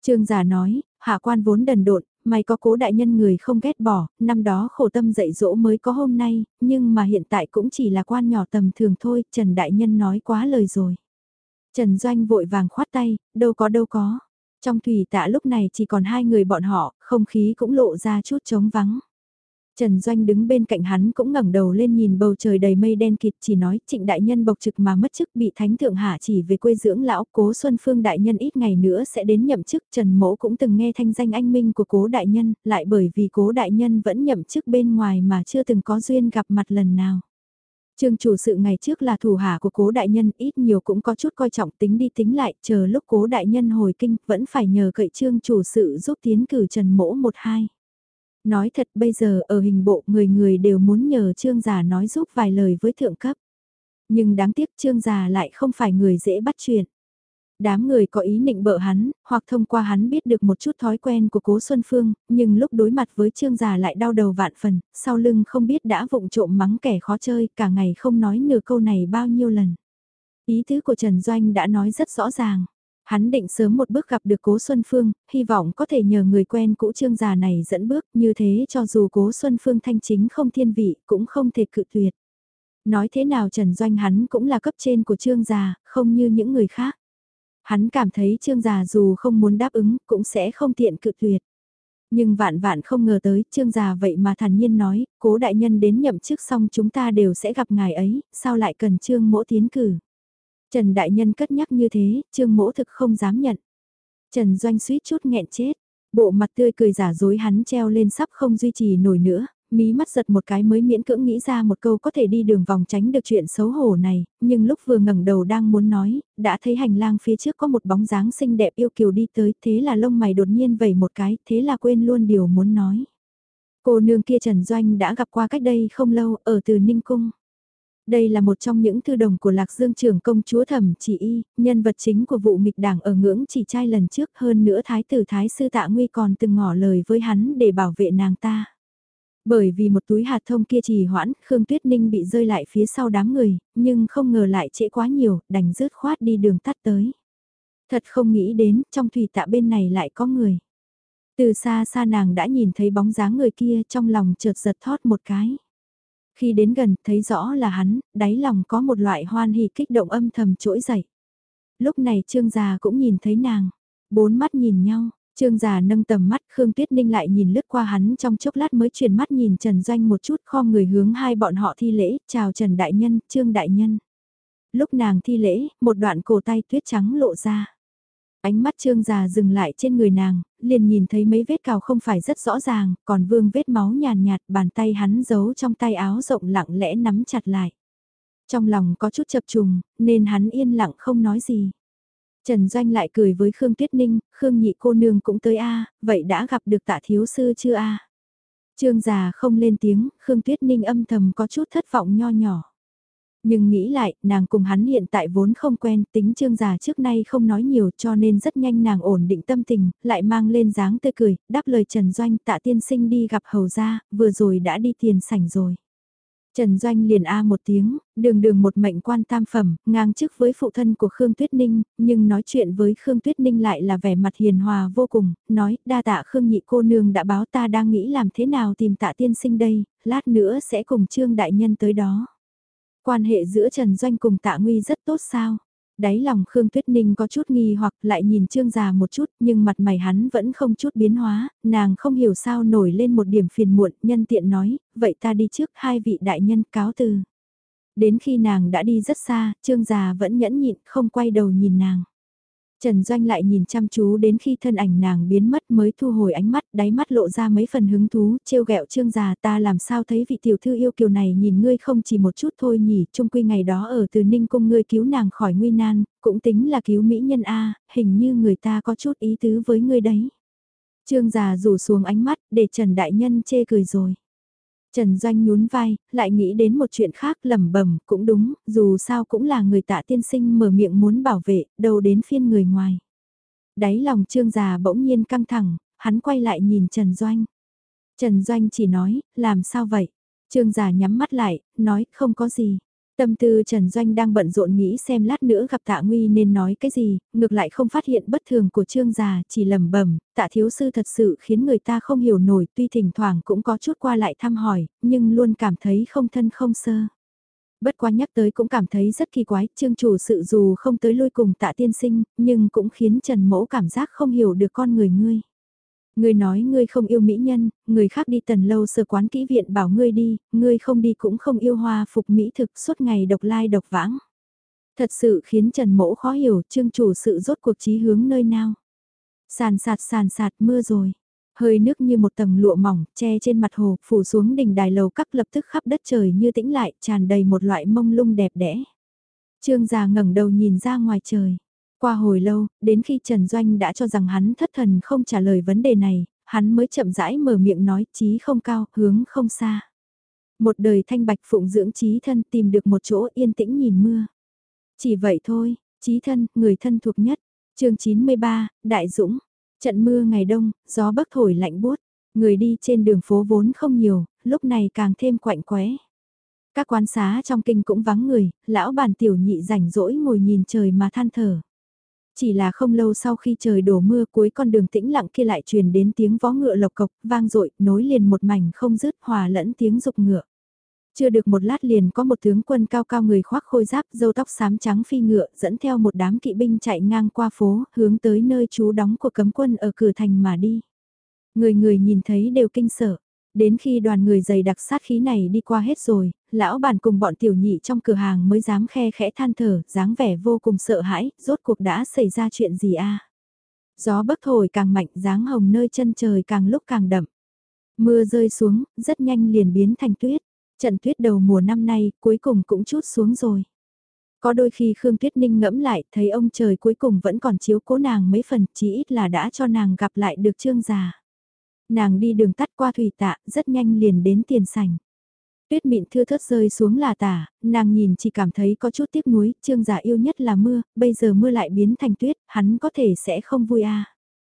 Trương già nói, hạ quan vốn đần độn, may có Cố đại nhân người không ghét bỏ, năm đó khổ tâm dạy dỗ mới có hôm nay, nhưng mà hiện tại cũng chỉ là quan nhỏ tầm thường thôi, Trần đại nhân nói quá lời rồi. Trần Doanh vội vàng khoát tay, đâu có đâu có. Trong thủy tạ lúc này chỉ còn hai người bọn họ, không khí cũng lộ ra chút trống vắng. Trần Doanh đứng bên cạnh hắn cũng ngẩng đầu lên nhìn bầu trời đầy mây đen kịt, chỉ nói Trịnh đại nhân bộc trực mà mất chức, bị thánh thượng hạ chỉ về quê dưỡng lão. Cố Xuân Phương đại nhân ít ngày nữa sẽ đến nhậm chức. Trần Mỗ cũng từng nghe thanh danh anh minh của Cố đại nhân, lại bởi vì Cố đại nhân vẫn nhậm chức bên ngoài mà chưa từng có duyên gặp mặt lần nào. Trương chủ sự ngày trước là thủ hạ của Cố đại nhân, ít nhiều cũng có chút coi trọng, tính đi tính lại, chờ lúc Cố đại nhân hồi kinh vẫn phải nhờ cậy Trương chủ sự giúp tiến cử Trần Mỗ một hai. Nói thật bây giờ ở hình bộ người người đều muốn nhờ Trương già nói giúp vài lời với thượng cấp. Nhưng đáng tiếc Trương già lại không phải người dễ bắt chuyện. Đám người có ý định bợ hắn, hoặc thông qua hắn biết được một chút thói quen của Cố Xuân Phương, nhưng lúc đối mặt với Trương già lại đau đầu vạn phần, sau lưng không biết đã vụng trộm mắng kẻ khó chơi, cả ngày không nói nửa câu này bao nhiêu lần. Ý tứ của Trần Doanh đã nói rất rõ ràng. Hắn định sớm một bước gặp được Cố Xuân Phương, hy vọng có thể nhờ người quen cũ Trương già này dẫn bước, như thế cho dù Cố Xuân Phương thanh chính không thiên vị, cũng không thể cự tuyệt. Nói thế nào Trần Doanh hắn cũng là cấp trên của Trương già, không như những người khác. Hắn cảm thấy Trương già dù không muốn đáp ứng, cũng sẽ không tiện cự tuyệt. Nhưng vạn vạn không ngờ tới, Trương già vậy mà thản nhiên nói, Cố đại nhân đến nhậm chức xong chúng ta đều sẽ gặp ngài ấy, sao lại cần Trương Mỗ tiến cử. Trần đại nhân cất nhắc như thế, Trương Mỗ thực không dám nhận. Trần Doanh suýt chút nghẹn chết, bộ mặt tươi cười giả dối hắn treo lên sắp không duy trì nổi nữa, mí mắt giật một cái mới miễn cưỡng nghĩ ra một câu có thể đi đường vòng tránh được chuyện xấu hổ này, nhưng lúc vừa ngẩng đầu đang muốn nói, đã thấy hành lang phía trước có một bóng dáng xinh đẹp yêu kiều đi tới, thế là lông mày đột nhiên vẩy một cái, thế là quên luôn điều muốn nói. Cô nương kia Trần Doanh đã gặp qua cách đây không lâu, ở từ Ninh Cung. Đây là một trong những thư đồng của Lạc Dương trưởng công chúa Thẩm Chỉ Y, nhân vật chính của vụ nghịch đảng ở ngưỡng chỉ trai lần trước, hơn nữa thái tử thái sư Tạ Nguy còn từng ngỏ lời với hắn để bảo vệ nàng ta. Bởi vì một túi hạt thông kia trì hoãn, Khương Tuyết Ninh bị rơi lại phía sau đám người, nhưng không ngờ lại trễ quá nhiều, đành rứt khoát đi đường tắt tới. Thật không nghĩ đến, trong thủy tạ bên này lại có người. Từ xa xa nàng đã nhìn thấy bóng dáng người kia, trong lòng chợt giật thót một cái. Khi đến gần, thấy rõ là hắn, đáy lòng có một loại hoan hỉ kích động âm thầm trỗi dậy. Lúc này Trương già cũng nhìn thấy nàng, bốn mắt nhìn nhau, Trương già nâng tầm mắt, Khương Tuyết Ninh lại nhìn lướt qua hắn trong chốc lát mới chuyển mắt nhìn Trần Doanh một chút, khom người hướng hai bọn họ thi lễ, chào Trần Đại Nhân, Trương Đại Nhân. Lúc nàng thi lễ, một đoạn cổ tay tuyết trắng lộ ra. Ánh mắt Trương già dừng lại trên người nàng, liền nhìn thấy mấy vết cào không phải rất rõ ràng, còn vương vết máu nhàn nhạt, bàn tay hắn giấu trong tay áo rộng lặng lẽ nắm chặt lại. Trong lòng có chút chập trùng, nên hắn yên lặng không nói gì. Trần Doanh lại cười với Khương Tuyết Ninh, Khương nhị cô nương cũng tới a, vậy đã gặp được Tạ thiếu sư chưa a? Trương già không lên tiếng, Khương Tuyết Ninh âm thầm có chút thất vọng nho nhỏ. Nhưng nghĩ lại, nàng cùng hắn hiện tại vốn không quen, tính Trương già trước nay không nói nhiều cho nên rất nhanh nàng ổn định tâm tình, lại mang lên dáng tươi cười, đáp lời Trần Doanh Tạ tiên sinh đi gặp hầu gia, vừa rồi đã đi tiền sảnh rồi. Trần Doanh liền một tiếng, đường đường một mệnh quan tam phẩm, ngang chức với phụ thân của Khương Tuyết Ninh, nhưng nói chuyện với Khương Tuyết Ninh lại là vẻ mặt hiền hòa vô cùng, nói, đa tạ Khương nhị cô nương đã báo ta đang nghĩ làm thế nào tìm Tạ tiên sinh đây, lát nữa sẽ cùng Trương đại nhân tới đó. Quan hệ giữa Trần Doanh cùng Tạ Nguy rất tốt sao? Đáy lòng Khương Tuyết Ninh có chút nghi hoặc lại nhìn Trương già một chút, nhưng mặt mày hắn vẫn không chút biến hóa, nàng không hiểu sao nổi lên một điểm phiền muộn, nhân tiện nói, vậy ta đi trước, hai vị đại nhân cáo từ. Đến khi nàng đã đi rất xa, Trương già vẫn nhẫn nhịn, không quay đầu nhìn nàng. Trần Doanh lại nhìn chăm chú đến khi thân ảnh nàng biến mất mới thu hồi ánh mắt, đáy mắt lộ ra mấy phần hứng thú, trêu ghẹo Trương già, ta làm sao thấy vị tiểu thư yêu kiều này nhìn ngươi không chỉ một chút thôi nhỉ, chung quy ngày đó ở từ Ninh Cung ngươi cứu nàng khỏi nguy nan, cũng tính là cứu mỹ nhân a, hình như người ta có chút ý tứ với ngươi đấy. Trương già rủ xuống ánh mắt, để Trần Đại Nhân chê cười rồi. Trần Doanh nhún vai, lại nghĩ đến một chuyện khác lẩm bẩm, cũng đúng, dù sao cũng là người Tạ tiên sinh mở miệng muốn bảo vệ, đâu đến phiên người ngoài. Đáy lòng Trương già bỗng nhiên căng thẳng, hắn quay lại nhìn Trần Doanh. Trần Doanh chỉ nói, làm sao vậy? Trương già nhắm mắt lại, nói, không có gì. Tâm tư Trần Doanh đang bận rộn nghĩ xem lát nữa gặp Tạ Nguy nên nói cái gì, ngược lại không phát hiện bất thường của Trương già, chỉ lẩm bẩm, Tạ thiếu sư thật sự khiến người ta không hiểu nổi, tuy thỉnh thoảng cũng có chút qua lại thăm hỏi, nhưng luôn cảm thấy không thân không sơ. Bất quá nhắc tới cũng cảm thấy rất kỳ quái, Trương chủ sự dù không tới lui cùng Tạ tiên sinh, nhưng cũng khiến Trần Mỗ cảm giác không hiểu được con người ngươi. Ngươi nói ngươi không yêu mỹ nhân, người khác đi Tần Lâu Sơ quán kỹ viện bảo ngươi đi, ngươi không đi cũng không yêu hoa phục mỹ thực suốt ngày độc lai độc vãng. Thật sự khiến Trần Mỗ khó hiểu, Trương chủ sự rốt cuộc chí hướng nơi nào. Sàn sạt mưa rồi. Hơi nước như một tầng lụa mỏng, che trên mặt hồ, phủ xuống đỉnh đài lầu các lập tức khắp đất trời như tĩnh lại, tràn đầy một loại mông lung đẹp đẽ. Trương già ngẩng đầu nhìn ra ngoài trời. Qua hồi lâu, đến khi Trần Doanh đã cho rằng hắn thất thần không trả lời vấn đề này, hắn mới chậm rãi mở miệng nói chí không cao, hướng không xa. Một đời thanh bạch phụng dưỡng chí thân tìm được một chỗ yên tĩnh nhìn mưa. Chỉ vậy thôi, chí thân, người thân thuộc nhất. Chương 93, Đại Dũng. Trận mưa ngày đông, gió bấc thổi lạnh buốt, người đi trên đường phố vốn không nhiều, lúc này càng thêm quạnh quẽ. Các quán xá trong kinh cũng vắng người, lão bản tiểu nhị rảnh rỗi ngồi nhìn trời mà than thở. Chỉ là không lâu sau khi trời đổ mưa cuối con đường tĩnh lặng kia lại truyền đến tiếng vó ngựa lộc cộc, vang dội nối liền một mảnh không dứt hòa lẫn tiếng dục ngựa. Chưa được một lát liền có một tướng quân cao cao người khoác khôi giáp râu tóc xám trắng phi ngựa dẫn theo một đám kỵ binh chạy ngang qua phố hướng tới nơi trú đóng của cấm quân ở cửa thành mà đi. Người người nhìn thấy đều kinh sợ. Đến khi đoàn người dày đặc sát khí này đi qua hết rồi, lão bản cùng bọn tiểu nhị trong cửa hàng mới dám khe khẽ than thở, dáng vẻ vô cùng sợ hãi, rốt cuộc đã xảy ra chuyện gì a? Gió bấc thổi càng mạnh, dáng hồng nơi chân trời càng lúc càng đậm. Mưa rơi xuống, rất nhanh liền biến thành tuyết. Trận tuyết đầu mùa năm nay cuối cùng cũng chút xuống rồi. Có đôi khi Khương Tuyết Ninh ngẫm lại thấy ông trời cuối cùng vẫn còn chiếu cố nàng mấy phần, chí ít là đã cho nàng gặp lại được Trương già. Nàng đi đường tắt qua thủy tạ, rất nhanh liền đến tiền sảnh. Tuyết mịn thưa thớt rơi xuống là tả, nàng nhìn chỉ cảm thấy có chút tiếc nuối, Trương già yêu nhất là mưa, bây giờ mưa lại biến thành tuyết, hắn có thể sẽ không vui à.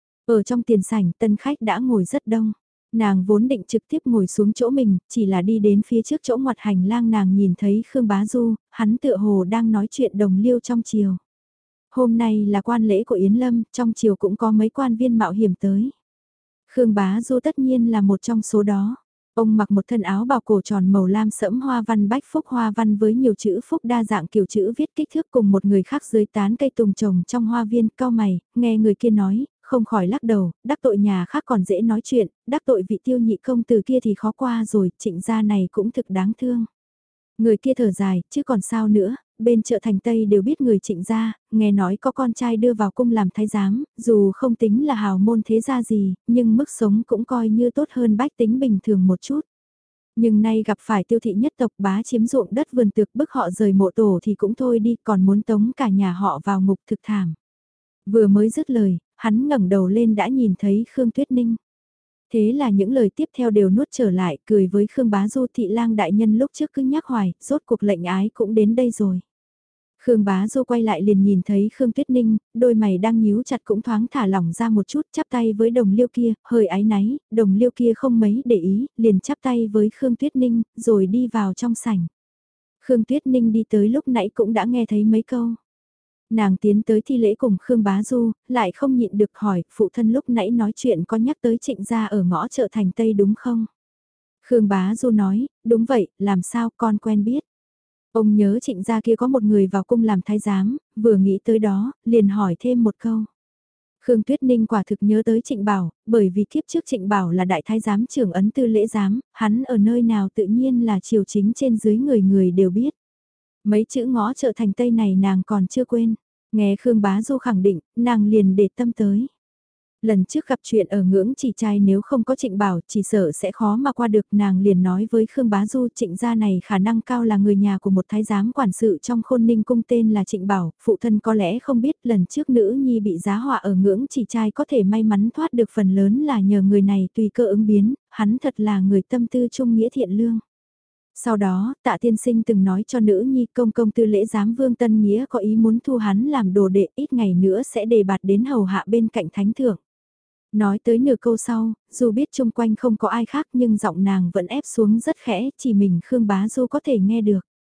Ở trong tiền sảnh, tân khách đã ngồi rất đông. Nàng vốn định trực tiếp ngồi xuống chỗ mình, chỉ là đi đến phía trước chỗ ngoặt hành lang nàng nhìn thấy Khương Bá Du, hắn tựa hồ đang nói chuyện đồng liêu trong chiều. Hôm nay là quan lễ của Yến Lâm, trong chiều cũng có mấy quan viên mạo hiểm tới. Khương Bá Du tất nhiên là một trong số đó. Ông mặc một thân áo bào cổ tròn màu lam sẫm hoa văn bách phúc hoa văn với nhiều chữ phúc đa dạng kiểu chữ viết kích thước cùng một người khác dưới tán cây tùng trồng trong hoa viên cao mày, nghe người kia nói, không khỏi lắc đầu, đắc tội nhà khác còn dễ nói chuyện, đắc tội vị tiêu nhị công từ kia thì khó qua rồi, Trịnh gia này cũng thực đáng thương. Người kia thở dài, chứ còn sao nữa, bên chợ thành Tây đều biết người Trịnh gia, nghe nói có con trai đưa vào cung làm thái giám, dù không tính là hào môn thế gia gì, nhưng mức sống cũng coi như tốt hơn bách tính bình thường một chút. Nhưng nay gặp phải tiêu thị nhất tộc bá chiếm ruộng đất vườn tược bức họ rời mộ tổ thì cũng thôi đi, còn muốn tống cả nhà họ vào ngục thực thảm. Vừa mới dứt lời, hắn ngẩng đầu lên đã nhìn thấy Khương Tuyết Ninh. Thế là những lời tiếp theo đều nuốt trở lại, cười với Khương Bá Du thị lang đại nhân lúc trước cứ nhắc hoài, rốt cuộc lệnh ái cũng đến đây rồi. Khương Bá Du quay lại liền nhìn thấy Khương Tuyết Ninh, đôi mày đang nhíu chặt cũng thoáng thả lỏng ra một chút, chắp tay với đồng liêu kia, hơi áy náy, đồng liêu kia không mấy để ý, liền chắp tay với Khương Tuyết Ninh, rồi đi vào trong sảnh. Khương Tuyết Ninh đi tới lúc nãy cũng đã nghe thấy mấy câu. Nàng tiến tới thi lễ cùng Khương Bá Du, lại không nhịn được hỏi, phụ thân lúc nãy nói chuyện có nhắc tới Trịnh gia ở ngõ chợ thành Tây đúng không? Khương Bá Du nói, đúng vậy, làm sao con quen biết. Ông nhớ Trịnh gia kia có một người vào cung làm thái giám, vừa nghĩ tới đó, liền hỏi thêm một câu. Khương Tuyết Ninh quả thực nhớ tới Trịnh Bảo, bởi vì kiếp trước Trịnh Bảo là đại thái giám trưởng ấn tư lễ giám, hắn ở nơi nào tự nhiên là triều chính trên dưới người người đều biết. Mấy chữ ngõ chợ thành Tây này nàng còn chưa quên. Nghe Khương Bá Du khẳng định, nàng liền để tâm tới. Lần trước gặp chuyện ở ngưỡng chỉ trai nếu không có Trịnh Bảo chỉ sợ sẽ khó mà qua được, nàng liền nói với Khương Bá Du Trịnh gia này khả năng cao là người nhà của một thái giám quản sự trong Khôn Ninh cung tên là Trịnh Bảo, phụ thân có lẽ không biết lần trước nữ nhi bị giá họa ở ngưỡng chỉ trai có thể may mắn thoát được phần lớn là nhờ người này tùy cơ ứng biến, hắn thật là người tâm tư trung nghĩa thiện lương. Sau đó, Tạ Tiên Sinh từng nói cho nữ nhi công công tư lễ giám Vương Tân Nghĩa có ý muốn thu hắn làm đồ đệ, ít ngày nữa sẽ đề bạt đến hầu hạ bên cạnh thánh thượng. Nói tới nửa câu sau, dù biết chung quanh không có ai khác nhưng giọng nàng vẫn ép xuống rất khẽ, chỉ mình Khương Bá Du có thể nghe được.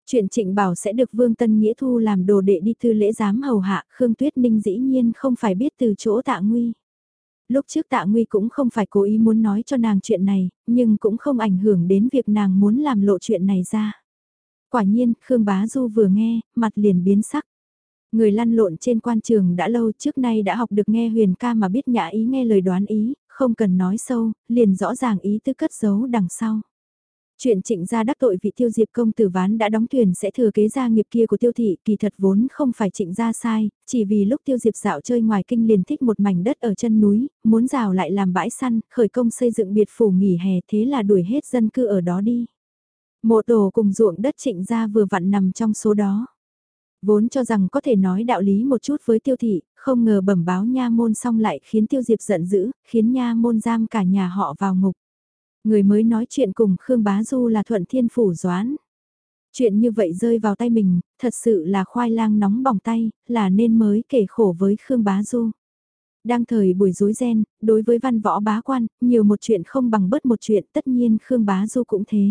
Chuyện Trịnh Bảo sẽ được Vương Tân Nghĩa thu làm đồ đệ đi tư lễ giám hầu hạ, Khương Tuyết Ninh dĩ nhiên không phải biết từ chỗ Tạ Nguy. Lúc trước Tạ Nguy cũng không phải cố ý muốn nói cho nàng chuyện này, nhưng cũng không ảnh hưởng đến việc nàng muốn làm lộ chuyện này ra. Quả nhiên, Khương Bá Du vừa nghe, mặt liền biến sắc. Người lăn lộn trên quan trường đã lâu, trước nay đã học được nghe huyền ca mà biết nhã ý nghe lời đoán ý, không cần nói sâu, liền rõ ràng ý tứ cất giấu đằng sau. Chuyện Trịnh gia đắc tội vị Tiêu Diệp công tử Ván đã đóng thuyền sẽ thừa kế gia nghiệp kia của Tiêu thị, kỳ thật vốn không phải Trịnh gia sai, chỉ vì lúc Tiêu Diệp dạo chơi ngoài kinh liền thích một mảnh đất ở chân núi, muốn rào lại làm bãi săn, khởi công xây dựng biệt phủ nghỉ hè, thế là đuổi hết dân cư ở đó đi. Mộ tổ cùng ruộng đất Trịnh gia vừa vặn nằm trong số đó. Vốn cho rằng có thể nói đạo lý một chút với Tiêu thị, không ngờ bẩm báo nha môn xong lại khiến Tiêu Diệp giận dữ, khiến nha môn giam cả nhà họ vào ngục. Người mới nói chuyện cùng Khương Bá Du là Thuận Thiên Phủ Doãn. Chuyện như vậy rơi vào tay mình, thật sự là khoai lang nóng bỏng tay, là nên mới kể khổ với Khương Bá Du. Đang thời buổi rối ren, đối với văn võ bá quan, nhiều một chuyện không bằng bớt một chuyện, tất nhiên Khương Bá Du cũng thế.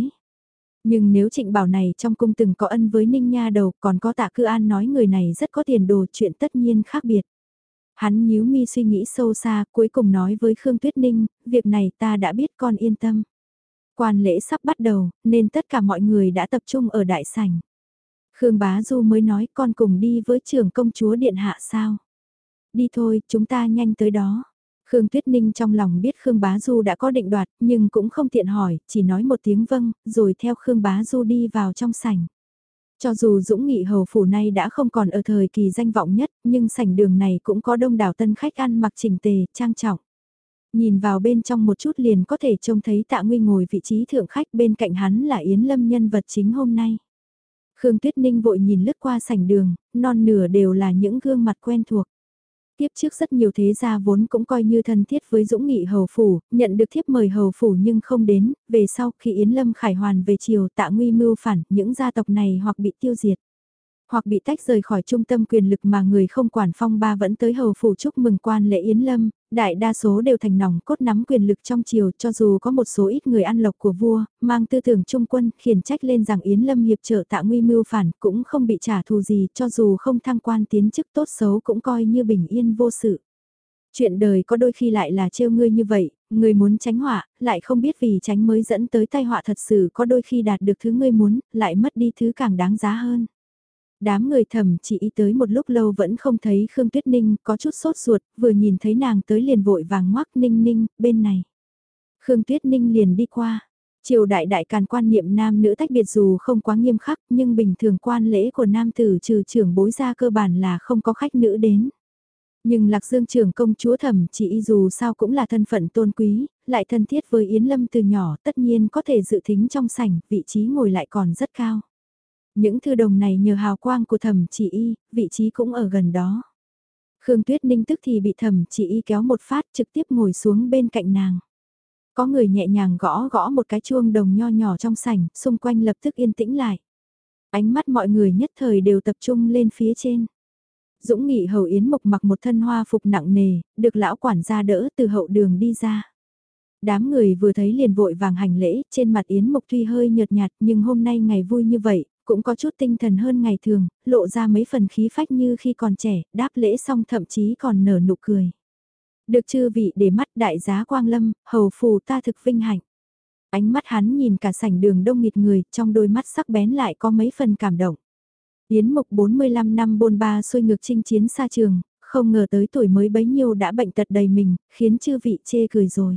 Nhưng nếu Trịnh Bảo này trong cung từng có ân với Ninh Nha Đầu, còn có Tạ Cư An nói người này rất có tiền đồ, chuyện tất nhiên khác biệt. Hắn nhíu mi suy nghĩ sâu xa, cuối cùng nói với Khương Tuyết Ninh, việc này ta đã biết, con yên tâm. Quan lễ sắp bắt đầu, nên tất cả mọi người đã tập trung ở đại sảnh. Khương Bá Du mới nói, con cùng đi với trưởng công chúa điện hạ sao? Đi thôi, chúng ta nhanh tới đó. Khương Tuyết Ninh trong lòng biết Khương Bá Du đã có định đoạt, nhưng cũng không tiện hỏi, chỉ nói một tiếng vâng, rồi theo Khương Bá Du đi vào trong sảnh. Cho dù Dũng Nghị hầu phủ nay đã không còn ở thời kỳ danh vọng nhất, nhưng sảnh đường này cũng có đông đảo tân khách ăn mặc chỉnh tề, trang trọng. Nhìn vào bên trong một chút liền có thể trông thấy Tạ Nguy ngồi vị trí thượng khách, bên cạnh hắn là Yến Lâm nhân vật chính hôm nay. Khương Tuyết Ninh vội nhìn lướt qua sảnh đường, non nửa đều là những gương mặt quen thuộc. Tiếp trước rất nhiều thế gia vốn cũng coi như thân thiết với Dũng Nghị hầu phủ, nhận được thiếp mời hầu phủ nhưng không đến, về sau khi Yến Lâm khải hoàn về triều Tạ Nguy mưu phản, những gia tộc này hoặc bị tiêu diệt, hoặc bị tách rời khỏi trung tâm quyền lực mà người không quản phong ba vẫn tới hầu phủ chúc mừng quan lễ Yến Lâm, đại đa số đều thành nòng cốt nắm quyền lực trong triều, cho dù có một số ít người ăn lộc của vua, mang tư tưởng trung quân, khiển trách lên rằng Yến Lâm hiệp trợ Tạ Nguy mưu phản cũng không bị trả thù gì, cho dù không thăng quan tiến chức tốt xấu cũng coi như bình yên vô sự. Chuyện đời có đôi khi lại là trêu ngươi như vậy, ngươi muốn tránh họa, lại không biết vì tránh mới dẫn tới tai họa, thật sự có đôi khi đạt được thứ ngươi muốn, lại mất đi thứ càng đáng giá hơn. Đám người Thẩm Chỉ Y tới một lúc lâu vẫn không thấy Khương Tuyết Ninh, có chút sốt ruột, vừa nhìn thấy nàng tới liền vội vàng ngoắc Ninh Ninh, bên này. Khương Tuyết Ninh liền đi qua. Triều đại đại càn quan niệm nam nữ tách biệt dù không quá nghiêm khắc, nhưng bình thường quan lễ của nam tử trừ trưởng bối ra cơ bản là không có khách nữ đến. Nhưng Lạc Dương trưởng công chúa Thẩm Chỉ Y dù sao cũng là thân phận tôn quý, lại thân thiết với Yến Lâm từ nhỏ, tất nhiên có thể dự thính trong sảnh, vị trí ngồi lại còn rất cao. Những thư đồng này nhờ hào quang của Thẩm Chỉ Y, vị trí cũng ở gần đó. Khương Tuyết Ninh tức thì bị Thẩm Chỉ Y kéo một phát, trực tiếp ngồi xuống bên cạnh nàng. Có người nhẹ nhàng gõ gõ một cái chuông đồng nho nhỏ trong sảnh, xung quanh lập tức yên tĩnh lại. Ánh mắt mọi người nhất thời đều tập trung lên phía trên. Dũng Nghị hầu Yến Mộc mặc một thân hoa phục nặng nề, được lão quản gia đỡ từ hậu đường đi ra. Đám người vừa thấy liền vội vàng hành lễ, trên mặt Yến Mộc tuy hơi nhợt nhạt nhưng hôm nay ngày vui như vậy, cũng có chút tinh thần hơn ngày thường, lộ ra mấy phần khí phách như khi còn trẻ, đáp lễ xong thậm chí còn nở nụ cười. Được chư vị để mắt đại giá Quang Lâm, hầu phù ta thực vinh hạnh. Ánh mắt hắn nhìn cả sảnh đường đông nghịt người, trong đôi mắt sắc bén lại có mấy phần cảm động. Yến Mộc 45 năm bôn ba xuôi ngược chinh chiến xa trường, không ngờ tới tuổi mới bấy nhiêu đã bệnh tật đầy mình, khiến chư vị chê cười rồi.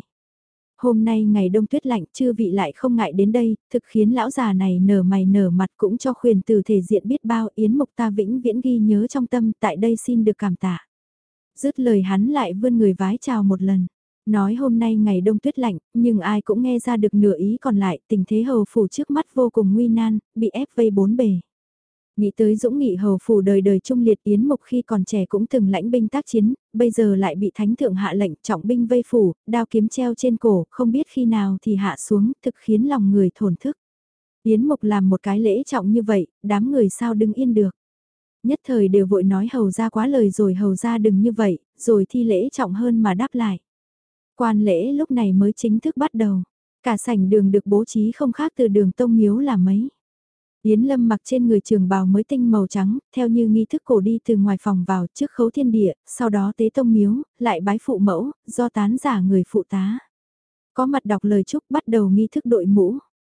Hôm nay ngày đông tuyết lạnh, chư vị lại không ngại đến đây, thực khiến lão già này nở mày nở mặt cũng cho khuyên từ thể diện biết bao. Yến Mộc ta vĩnh viễn ghi nhớ trong tâm, tại đây xin được cảm tạ. Dứt lời hắn lại vươn người vái chào một lần. Nói hôm nay ngày đông tuyết lạnh, nhưng ai cũng nghe ra được nửa ý còn lại, tình thế hầu phủ trước mắt vô cùng nguy nan, bị ép vây bốn bề. Nghĩ tới Dũng Nghị hầu phủ đời đời trung liệt, Yến Mộc khi còn trẻ cũng từng lãnh binh tác chiến, bây giờ lại bị thánh thượng hạ lệnh trọng binh vây phủ, đao kiếm treo trên cổ, không biết khi nào thì hạ xuống, thực khiến lòng người thổn thức. Yến Mộc làm một cái lễ trọng như vậy, đám người sao đứng yên được. Nhất thời đều vội nói hầu ra quá lời rồi, hầu ra đừng như vậy, rồi thi lễ trọng hơn mà đáp lại. Quan lễ lúc này mới chính thức bắt đầu, cả sảnh đường được bố trí không khác từ đường tông miếu là mấy. Yến Lâm mặc trên người trường bào mới tinh màu trắng, theo như nghi thức cổ đi từ ngoài phòng vào trước khấu thiên địa, sau đó tế tông miếu, lại bái phụ mẫu, do tán giả người phụ tá. Có mặt đọc lời chúc bắt đầu nghi thức đội mũ.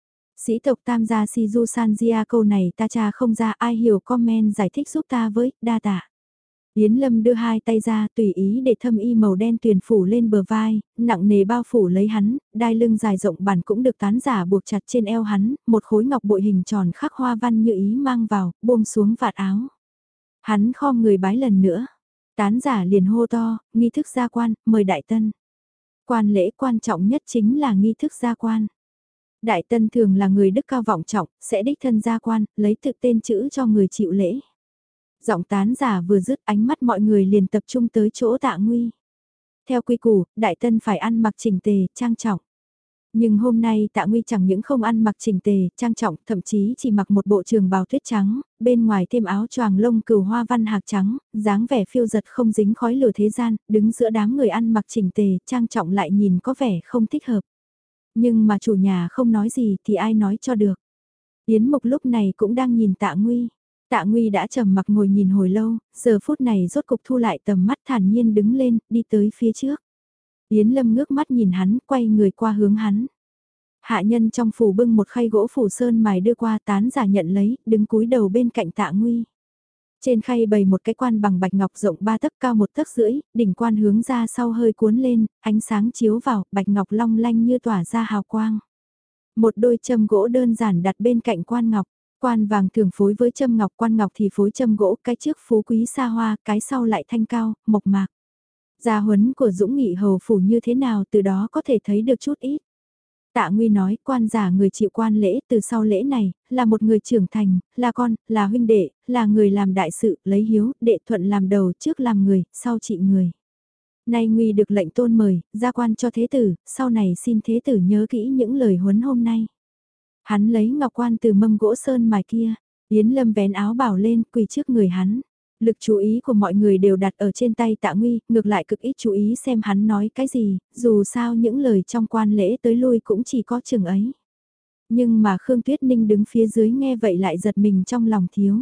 Sĩ tộc Tam gia Shizu Sanjia câu này ta cha không ra, ai hiểu comment giải thích giúp ta với, đa tạ. Yến Lâm đưa hai tay ra tùy ý để thâm y màu đen tuyền phủ lên bờ vai, nặng nề bao phủ lấy hắn, đai lưng dài rộng bản cũng được tán giả buộc chặt trên eo hắn, một khối ngọc bội hình tròn khắc hoa văn như ý mang vào, buông xuống vạt áo. Hắn khom người bái lần nữa, tán giả liền hô to, nghi thức gia quan, mời đại tân. Quan lễ quan trọng nhất chính là nghi thức gia quan. Đại tân thường là người đức cao vọng trọng, sẽ đích thân gia quan, lấy thực tên chữ cho người chịu lễ. Giọng tán giả vừa dứt ánh mắt mọi người liền tập trung tới chỗ Tạ Nguy. Theo quy củ, đại tân phải ăn mặc chỉnh tề, trang trọng. Nhưng hôm nay Tạ Nguy chẳng những không ăn mặc chỉnh tề, trang trọng, thậm chí chỉ mặc một bộ trường bào tuyết trắng, bên ngoài thêm áo choàng lông cừu hoa văn hạc trắng, dáng vẻ phiêu giật không dính khói lửa thế gian, đứng giữa đám người ăn mặc chỉnh tề, trang trọng lại nhìn có vẻ không thích hợp. Nhưng mà chủ nhà không nói gì thì ai nói cho được. Yến Mục lúc này cũng đang nhìn Tạ Nguy. Tạ Nguy đã trầm mặc ngồi nhìn hồi lâu, giờ phút này rốt cục thu lại tầm mắt thản nhiên đứng lên, đi tới phía trước. Yến Lâm ngước mắt nhìn hắn, quay người qua hướng hắn. Hạ nhân trong phủ bưng một khay gỗ phủ sơn mài đưa qua, tán giả nhận lấy, đứng cúi đầu bên cạnh Tạ Nguy. Trên khay bày một cái quan bằng bạch ngọc rộng 3 tấc cao 1 tấc rưỡi, đỉnh quan hướng ra sau hơi cuốn lên, ánh sáng chiếu vào, bạch ngọc long lanh như tỏa ra hào quang. Một đôi châm gỗ đơn giản đặt bên cạnh quan ngọc. Quan vàng thường phối với châm ngọc, quan ngọc thì phối châm gỗ, cái trước phú quý xa hoa, cái sau lại thanh cao, mộc mạc. Gia huấn của Dũng Nghị hầu phủ như thế nào từ đó có thể thấy được chút ít. Tạ Nguy nói, quan giả người chịu quan lễ từ sau lễ này, là một người trưởng thành, là con, là huynh đệ, là người làm đại sự, lấy hiếu, đệ thuận làm đầu, trước làm người, sau trị người. Nay Nguy được lệnh tôn mời, gia quan cho thế tử, sau này xin thế tử nhớ kỹ những lời huấn hôm nay. Hắn lấy ngọc quan từ mâm gỗ sơn mài kia, Yến Lâm vén áo bảo lên, quỳ trước người hắn. Lực chú ý của mọi người đều đặt ở trên tay Tạ Nguy, ngược lại cực ít chú ý xem hắn nói cái gì, dù sao những lời trong quan lễ tới lui cũng chỉ có chừng ấy. Nhưng mà Khương Tuyết Ninh đứng phía dưới nghe vậy lại giật mình trong lòng thiếu.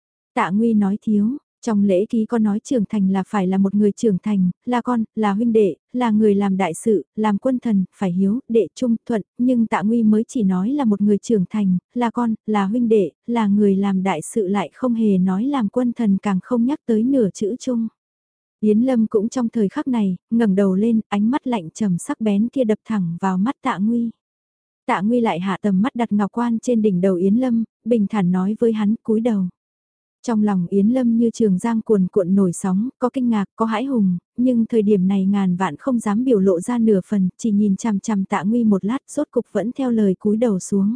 Tạ Nguy nói thiếu, trong lễ ký có nói trưởng thành là phải là một người trưởng thành, là con, là huynh đệ, là người làm đại sự, làm quân thần, phải hiếu, đệ trung, thuận, nhưng Tạ Nguy mới chỉ nói là một người trưởng thành, là con, là huynh đệ, là người làm đại sự lại không hề nói làm quân thần càng không nhắc tới nửa chữ chung. Yến Lâm cũng trong thời khắc này, ngẩng đầu lên, ánh mắt lạnh trầm sắc bén kia đập thẳng vào mắt Tạ Nguy. Tạ Nguy lại hạ tầm mắt đặt ngọc quan trên đỉnh đầu Yến Lâm, bình thản nói với hắn cúi đầu. Trong lòng Yến Lâm như trường giang cuồn cuộn nổi sóng, có kinh ngạc, có hãi hùng, nhưng thời điểm này ngàn vạn không dám biểu lộ ra nửa phần, chỉ nhìn chằm chằm Tạ Nguy một lát, rốt cục vẫn theo lời cúi đầu xuống.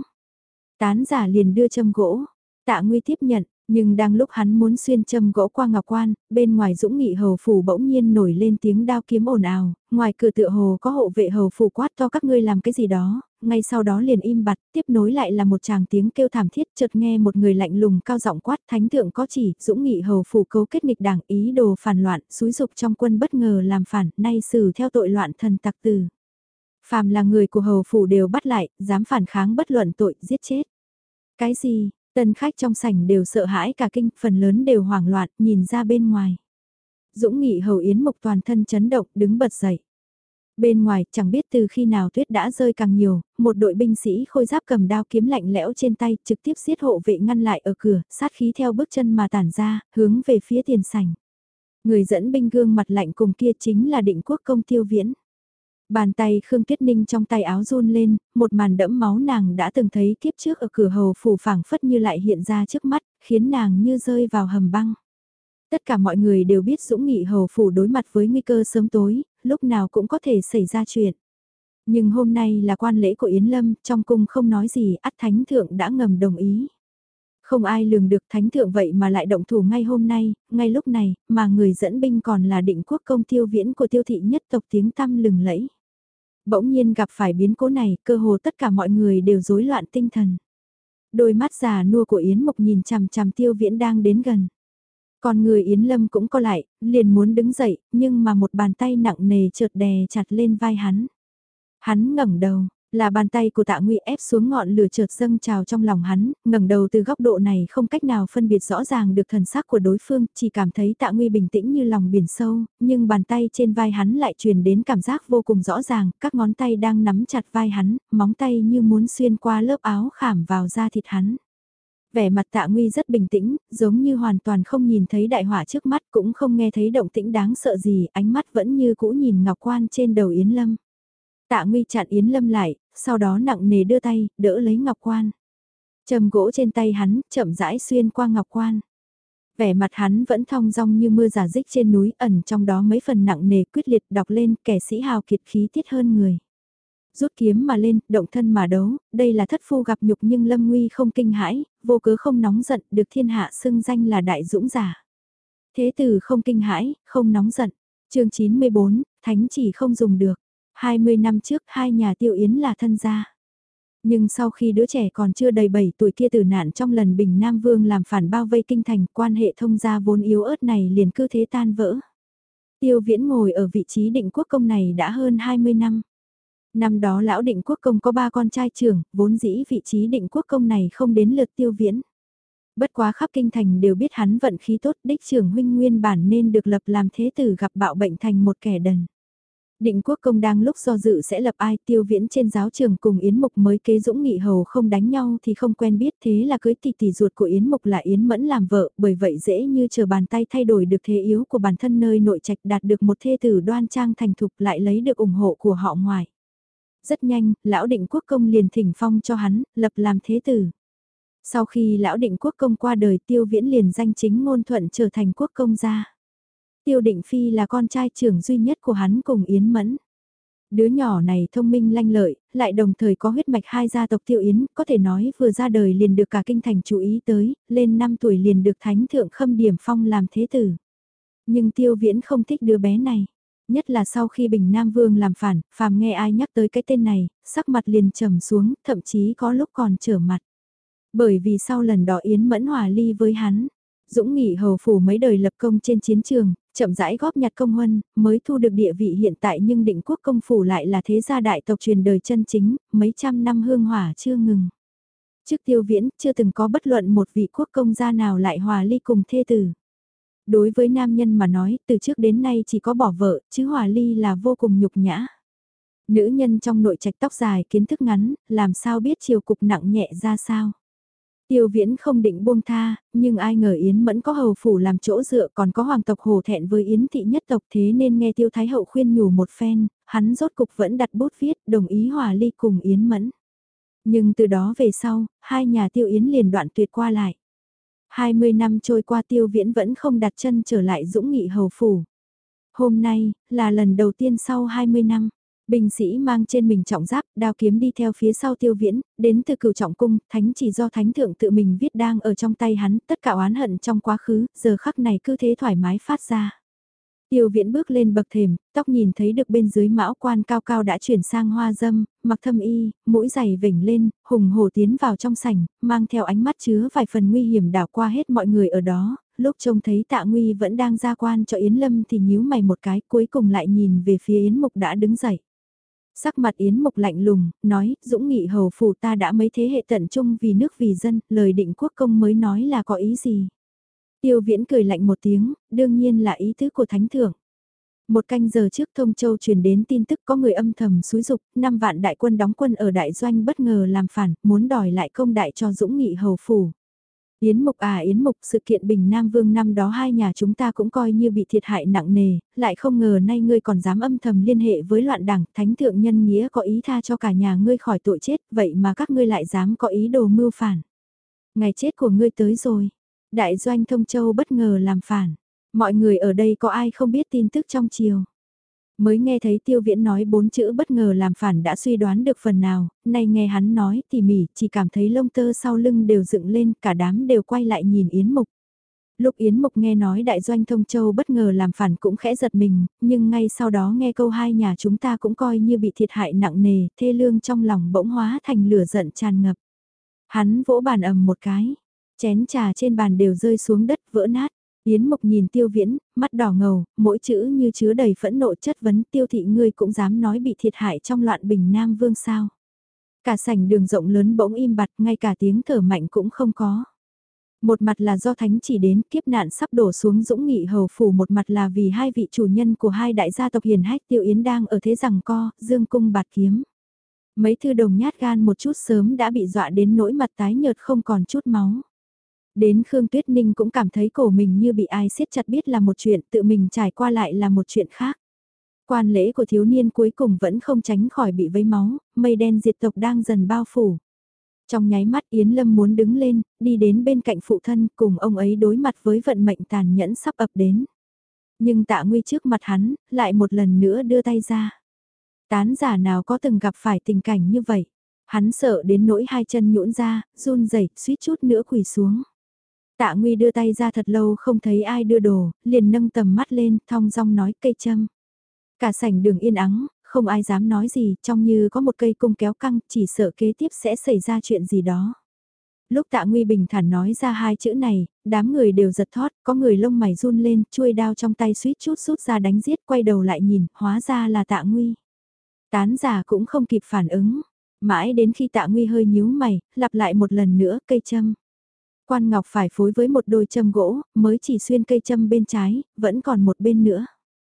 Tán giả liền đưa châm gỗ, Tạ Nguy tiếp nhận, nhưng đang lúc hắn muốn xuyên châm gỗ qua ngọc quan, bên ngoài Dũng Nghị hầu phủ bỗng nhiên nổi lên tiếng đao kiếm ồn ào, ngoài cửa tựa hồ có hộ vệ hầu phủ quát to các ngươi làm cái gì đó, ngay sau đó liền im bặt, tiếp nối lại là một tràng tiếng kêu thảm thiết, chợt nghe một người lạnh lùng cao giọng quát, thánh thượng có chỉ, Dũng Nghị hầu phủ cấu kết nghịch đảng ý đồ phản loạn, xúi dục trong quân bất ngờ làm phản, nay xử theo tội loạn thần tặc tử. Phàm là người của hầu phủ đều bắt lại, dám phản kháng bất luận tội, giết chết. Cái gì? Tân khách trong sảnh đều sợ hãi cả kinh, phần lớn đều hoảng loạn, nhìn ra bên ngoài. Dũng Nghị hầu Yến Mục toàn thân chấn động, đứng bật dậy. Bên ngoài, chẳng biết từ khi nào tuyết đã rơi càng nhiều, một đội binh sĩ khôi giáp cầm đao kiếm lạnh lẽo trên tay, trực tiếp giết hộ vệ ngăn lại ở cửa, sát khí theo bước chân mà tản ra, hướng về phía tiền sảnh. Người dẫn binh gương mặt lạnh cùng kia chính là Định Quốc công Tiêu Viễn. Bàn tay Khương Tuyết Ninh trong tay áo run lên, một màn đẫm máu nàng đã từng thấy kiếp trước ở cửa hầu phủ phảng phất như lại hiện ra trước mắt, khiến nàng như rơi vào hầm băng. Tất cả mọi người đều biết Dũng Nghị hầu phủ đối mặt với nguy cơ sớm tối, lúc nào cũng có thể xảy ra chuyện. Nhưng hôm nay là quan lễ của Yến Lâm, trong cung không nói gì, ắt thánh thượng đã ngầm đồng ý. Không ai lường được thánh thượng vậy mà lại động thủ ngay hôm nay, ngay lúc này, mà người dẫn binh còn là Định Quốc công Tiêu Viễn của Tiêu thị nhất tộc tiếng tăm lừng lẫy. Bỗng nhiên gặp phải biến cố này, cơ hồ tất cả mọi người đều rối loạn tinh thần. Đôi mắt già nua của Yến Mục nhìn chằm chằm Tiêu Viễn đang đến gần. Còn người Yến Lâm cũng co lại, liền muốn đứng dậy, nhưng mà một bàn tay nặng nề chợt đè chặt lên vai hắn. Hắn ngẩng đầu, Là bàn tay của Tạ Nguy ép xuống ngọn lửa chợt dâng trào trong lòng hắn, ngẩng đầu từ góc độ này không cách nào phân biệt rõ ràng được thần sắc của đối phương, chỉ cảm thấy Tạ Nguy bình tĩnh như lòng biển sâu, nhưng bàn tay trên vai hắn lại truyền đến cảm giác vô cùng rõ ràng, các ngón tay đang nắm chặt vai hắn, móng tay như muốn xuyên qua lớp áo khảm vào da thịt hắn. Vẻ mặt Tạ Nguy rất bình tĩnh, giống như hoàn toàn không nhìn thấy đại họa trước mắt, cũng không nghe thấy động tĩnh đáng sợ gì, ánh mắt vẫn như cũ nhìn ngọc quan trên đầu Yến Lâm. Tạ Nguy chặn Yến Lâm lại, sau đó nặng nề đưa tay, đỡ lấy ngọc quan. Châm gỗ trên tay hắn, chậm rãi xuyên qua ngọc quan. Vẻ mặt hắn vẫn thong dong như mưa giả dích trên núi, ẩn trong đó mấy phần nặng nề quyết liệt đọc lên, kẻ sĩ hào kiệt khí tiết hơn người. Rút kiếm mà lên, động thân mà đấu, đây là thất phu gặp nhục nhưng Lâm Nguy không kinh hãi, vô cớ không nóng giận, được thiên hạ xưng danh là đại dũng giả. Thế tử không kinh hãi, không nóng giận. Chương 94, thánh chỉ không dùng được. 20 năm trước hai nhà Tiêu Yến là thân gia. Nhưng sau khi đứa trẻ còn chưa đầy 7 tuổi kia tử nạn trong lần Bình Nam Vương làm phản bao vây kinh thành, quan hệ thông gia vốn yếu ớt này liền cứ thế tan vỡ. Tiêu Viễn ngồi ở vị trí định quốc công này đã hơn 20 năm. Năm đó lão định quốc công có 3 con trai trưởng, vốn dĩ vị trí định quốc công này không đến lượt Tiêu Viễn. Bất quá khắp kinh thành đều biết hắn vận khí tốt, đích trưởng huynh nguyên bản nên được lập làm thế tử gặp bạo bệnh thành một kẻ đần. Định quốc công đang lúc do dự sẽ lập ai, Tiêu Viễn trên giáo trường cùng Yến Mục mới kế Dũng Nghị hầu không đánh nhau thì không quen biết, thế là cưới tỷ ruột của Yến Mục là Yến Mẫn làm vợ, bởi vậy dễ như chờ bàn tay thay đổi được thế yếu của bản thân nơi nội trạch, đạt được một thê tử đoan trang thành thục, lại lấy được ủng hộ của họ ngoài. Rất nhanh, lão định quốc công liền thỉnh phong cho hắn, lập làm thế tử. Sau khi lão định quốc công qua đời, Tiêu Viễn liền danh chính ngôn thuận trở thành quốc công gia. Tiêu Định Phi là con trai trưởng duy nhất của hắn cùng Yến Mẫn. Đứa nhỏ này thông minh lanh lợi, lại đồng thời có huyết mạch hai gia tộc Tiêu Yến, có thể nói vừa ra đời liền được cả kinh thành chú ý tới, lên 5 tuổi liền được thánh thượng Khâm Điểm phong làm thế tử. Nhưng Tiêu Viễn không thích đứa bé này. Nhất là sau khi Bình Nam Vương làm phản, phàm nghe ai nhắc tới cái tên này, sắc mặt liền trầm xuống, thậm chí có lúc còn trở mặt. Bởi vì sau lần đó Yến Mẫn hòa ly với hắn, Dũng Nghị hầu phủ mấy đời lập công trên chiến trường, chậm rãi góp nhặt công huân, mới thu được địa vị hiện tại, nhưng định quốc công phủ lại là thế gia đại tộc truyền đời chân chính, mấy trăm năm hương hỏa chưa ngừng. Trước Tiêu Viễn, chưa từng có bất luận một vị quốc công gia nào lại hòa ly cùng thê tử. Đối với nam nhân mà nói, từ trước đến nay chỉ có bỏ vợ, chứ hòa ly là vô cùng nhục nhã. Nữ nhân trong nội trạch tóc dài kiến thức ngắn, làm sao biết chiều cục nặng nhẹ ra sao. Tiêu Viễn không định buông tha, nhưng ai ngờ Yến Mẫn có hầu phủ làm chỗ dựa, còn có hoàng tộc hổ thẹn với Yến thị nhất tộc, thế nên nghe Tiêu Thái Hậu khuyên nhủ một phen, hắn rốt cục vẫn đặt bút viết đồng ý hòa ly cùng Yến Mẫn. Nhưng từ đó về sau, hai nhà Tiêu Yến liền đoạn tuyệt qua lại. 20 năm trôi qua, Tiêu Viễn vẫn không đặt chân trở lại Dũng Nghị hầu phủ. Hôm nay, là lần đầu tiên sau 20 năm. Binh sĩ mang trên mình trọng giáp, đao kiếm đi theo phía sau Tiêu Viễn, đến từ Cửu Trọng Cung, thánh chỉ do thánh thượng tự mình viết đang ở trong tay hắn, tất cả oán hận trong quá khứ, giờ khắc này cứ thế thoải mái phát ra. Tiêu Viễn bước lên bậc thềm, tóc nhìn thấy được bên dưới mão quan cao cao đã chuyển sang hoa dâm, mặc thâm y, mũi giày vểnh lên, hùng hổ tiến vào trong sảnh, mang theo ánh mắt chứa vài phần nguy hiểm đảo qua hết mọi người ở đó. Lúc trông thấy Tạ Nguy vẫn đang ra quan cho Yến Lâm thì nhíu mày một cái, cuối cùng lại nhìn về phía Yến Mục đã đứng dậy. Sắc mặt Yến Mục lạnh lùng, nói, Dũng Nghị hầu phủ ta đã mấy thế hệ tận trung vì nước vì dân, lời định quốc công mới nói là có ý gì. Tiêu Viễn cười lạnh một tiếng, đương nhiên là ý tứ của thánh thượng. Một canh giờ trước Thông Châu truyền đến tin tức có người âm thầm xúi dục, 5 vạn đại quân đóng quân ở đại doanh bất ngờ làm phản, muốn đòi lại công đại cho Dũng Nghị hầu phủ. Yến Mục à Yến Mục, sự kiện Bình Nam Vương năm đó hai nhà chúng ta cũng coi như bị thiệt hại nặng nề, lại không ngờ nay ngươi còn dám âm thầm liên hệ với loạn đảng, thánh thượng nhân nghĩa có ý tha cho cả nhà ngươi khỏi tội chết, vậy mà các ngươi lại dám có ý đồ mưu phản. Ngày chết của ngươi tới rồi, đại doanh Thông Châu bất ngờ làm phản, mọi người ở đây có ai không biết tin tức trong chiều. Mới nghe thấy Tiêu Viễn nói 4 chữ bất ngờ làm phản đã suy đoán được phần nào, nay nghe hắn nói tỉ mỉ, chỉ cảm thấy lông tơ sau lưng đều dựng lên, cả đám đều quay lại nhìn Yến Mục. Lúc Yến Mục nghe nói đại doanh Thông Châu bất ngờ làm phản cũng khẽ giật mình, nhưng ngay sau đó nghe câu hai nhà chúng ta cũng coi như bị thiệt hại nặng nề, thê lương trong lòng bỗng hóa thành lửa giận tràn ngập. Hắn vỗ bàn ầm một cái, chén trà trên bàn đều rơi xuống đất vỡ nát. Yến Mục nhìn Tiêu Viễn, mắt đỏ ngầu, mỗi chữ như chứa đầy phẫn nộ chất vấn, Tiêu thị ngươi cũng dám nói bị thiệt hại trong loạn Bình Nam Vương sao. Cả sảnh đường rộng lớn bỗng im bặt, ngay cả tiếng thở mạnh cũng không có. Một mặt là do thánh chỉ đến kiếp nạn sắp đổ xuống Dũng Nghị hầu phủ, một mặt là vì hai vị chủ nhân của hai đại gia tộc hiền hách Tiêu Yến đang ở thế giằng co, dương cung bạt kiếm. Mấy thư đồng nhát gan một chút sớm đã bị dọa đến nỗi mặt tái nhợt không còn chút máu. Đến Khương Tuyết Ninh cũng cảm thấy cổ mình như bị ai siết chặt, biết là một chuyện, tự mình trải qua lại là một chuyện khác. Quan lễ của thiếu niên cuối cùng vẫn không tránh khỏi bị vấy máu, mây đen diệt tộc đang dần bao phủ. Trong nháy mắt Yến Lâm muốn đứng lên, đi đến bên cạnh phụ thân cùng ông ấy đối mặt với vận mệnh tàn nhẫn sắp ập đến. Nhưng Tạ Nguy trước mặt hắn, lại một lần nữa đưa tay ra. Tán giả nào có từng gặp phải tình cảnh như vậy. Hắn sợ đến nỗi hai chân nhũn ra, run rẩy, suýt chút nữa quỳ xuống. Tạ Nguy đưa tay ra thật lâu không thấy ai đưa đồ, liền nâng tầm mắt lên, thong dong nói cây châm. Cả sảnh đường yên ắng, không ai dám nói gì, trông như có một cây cung kéo căng, chỉ sợ kế tiếp sẽ xảy ra chuyện gì đó. Lúc Tạ Nguy bình thản nói ra hai chữ này, đám người đều giật thót, có người lông mày run lên, chuôi đao trong tay suýt chút rút ra đánh giết, quay đầu lại nhìn, hóa ra là Tạ Nguy. Tán giả cũng không kịp phản ứng, mãi đến khi Tạ Nguy hơi nhíu mày, lặp lại một lần nữa cây châm. Quan ngọc phải phối với một đôi châm gỗ, mới chỉ xuyên cây châm bên trái, vẫn còn một bên nữa.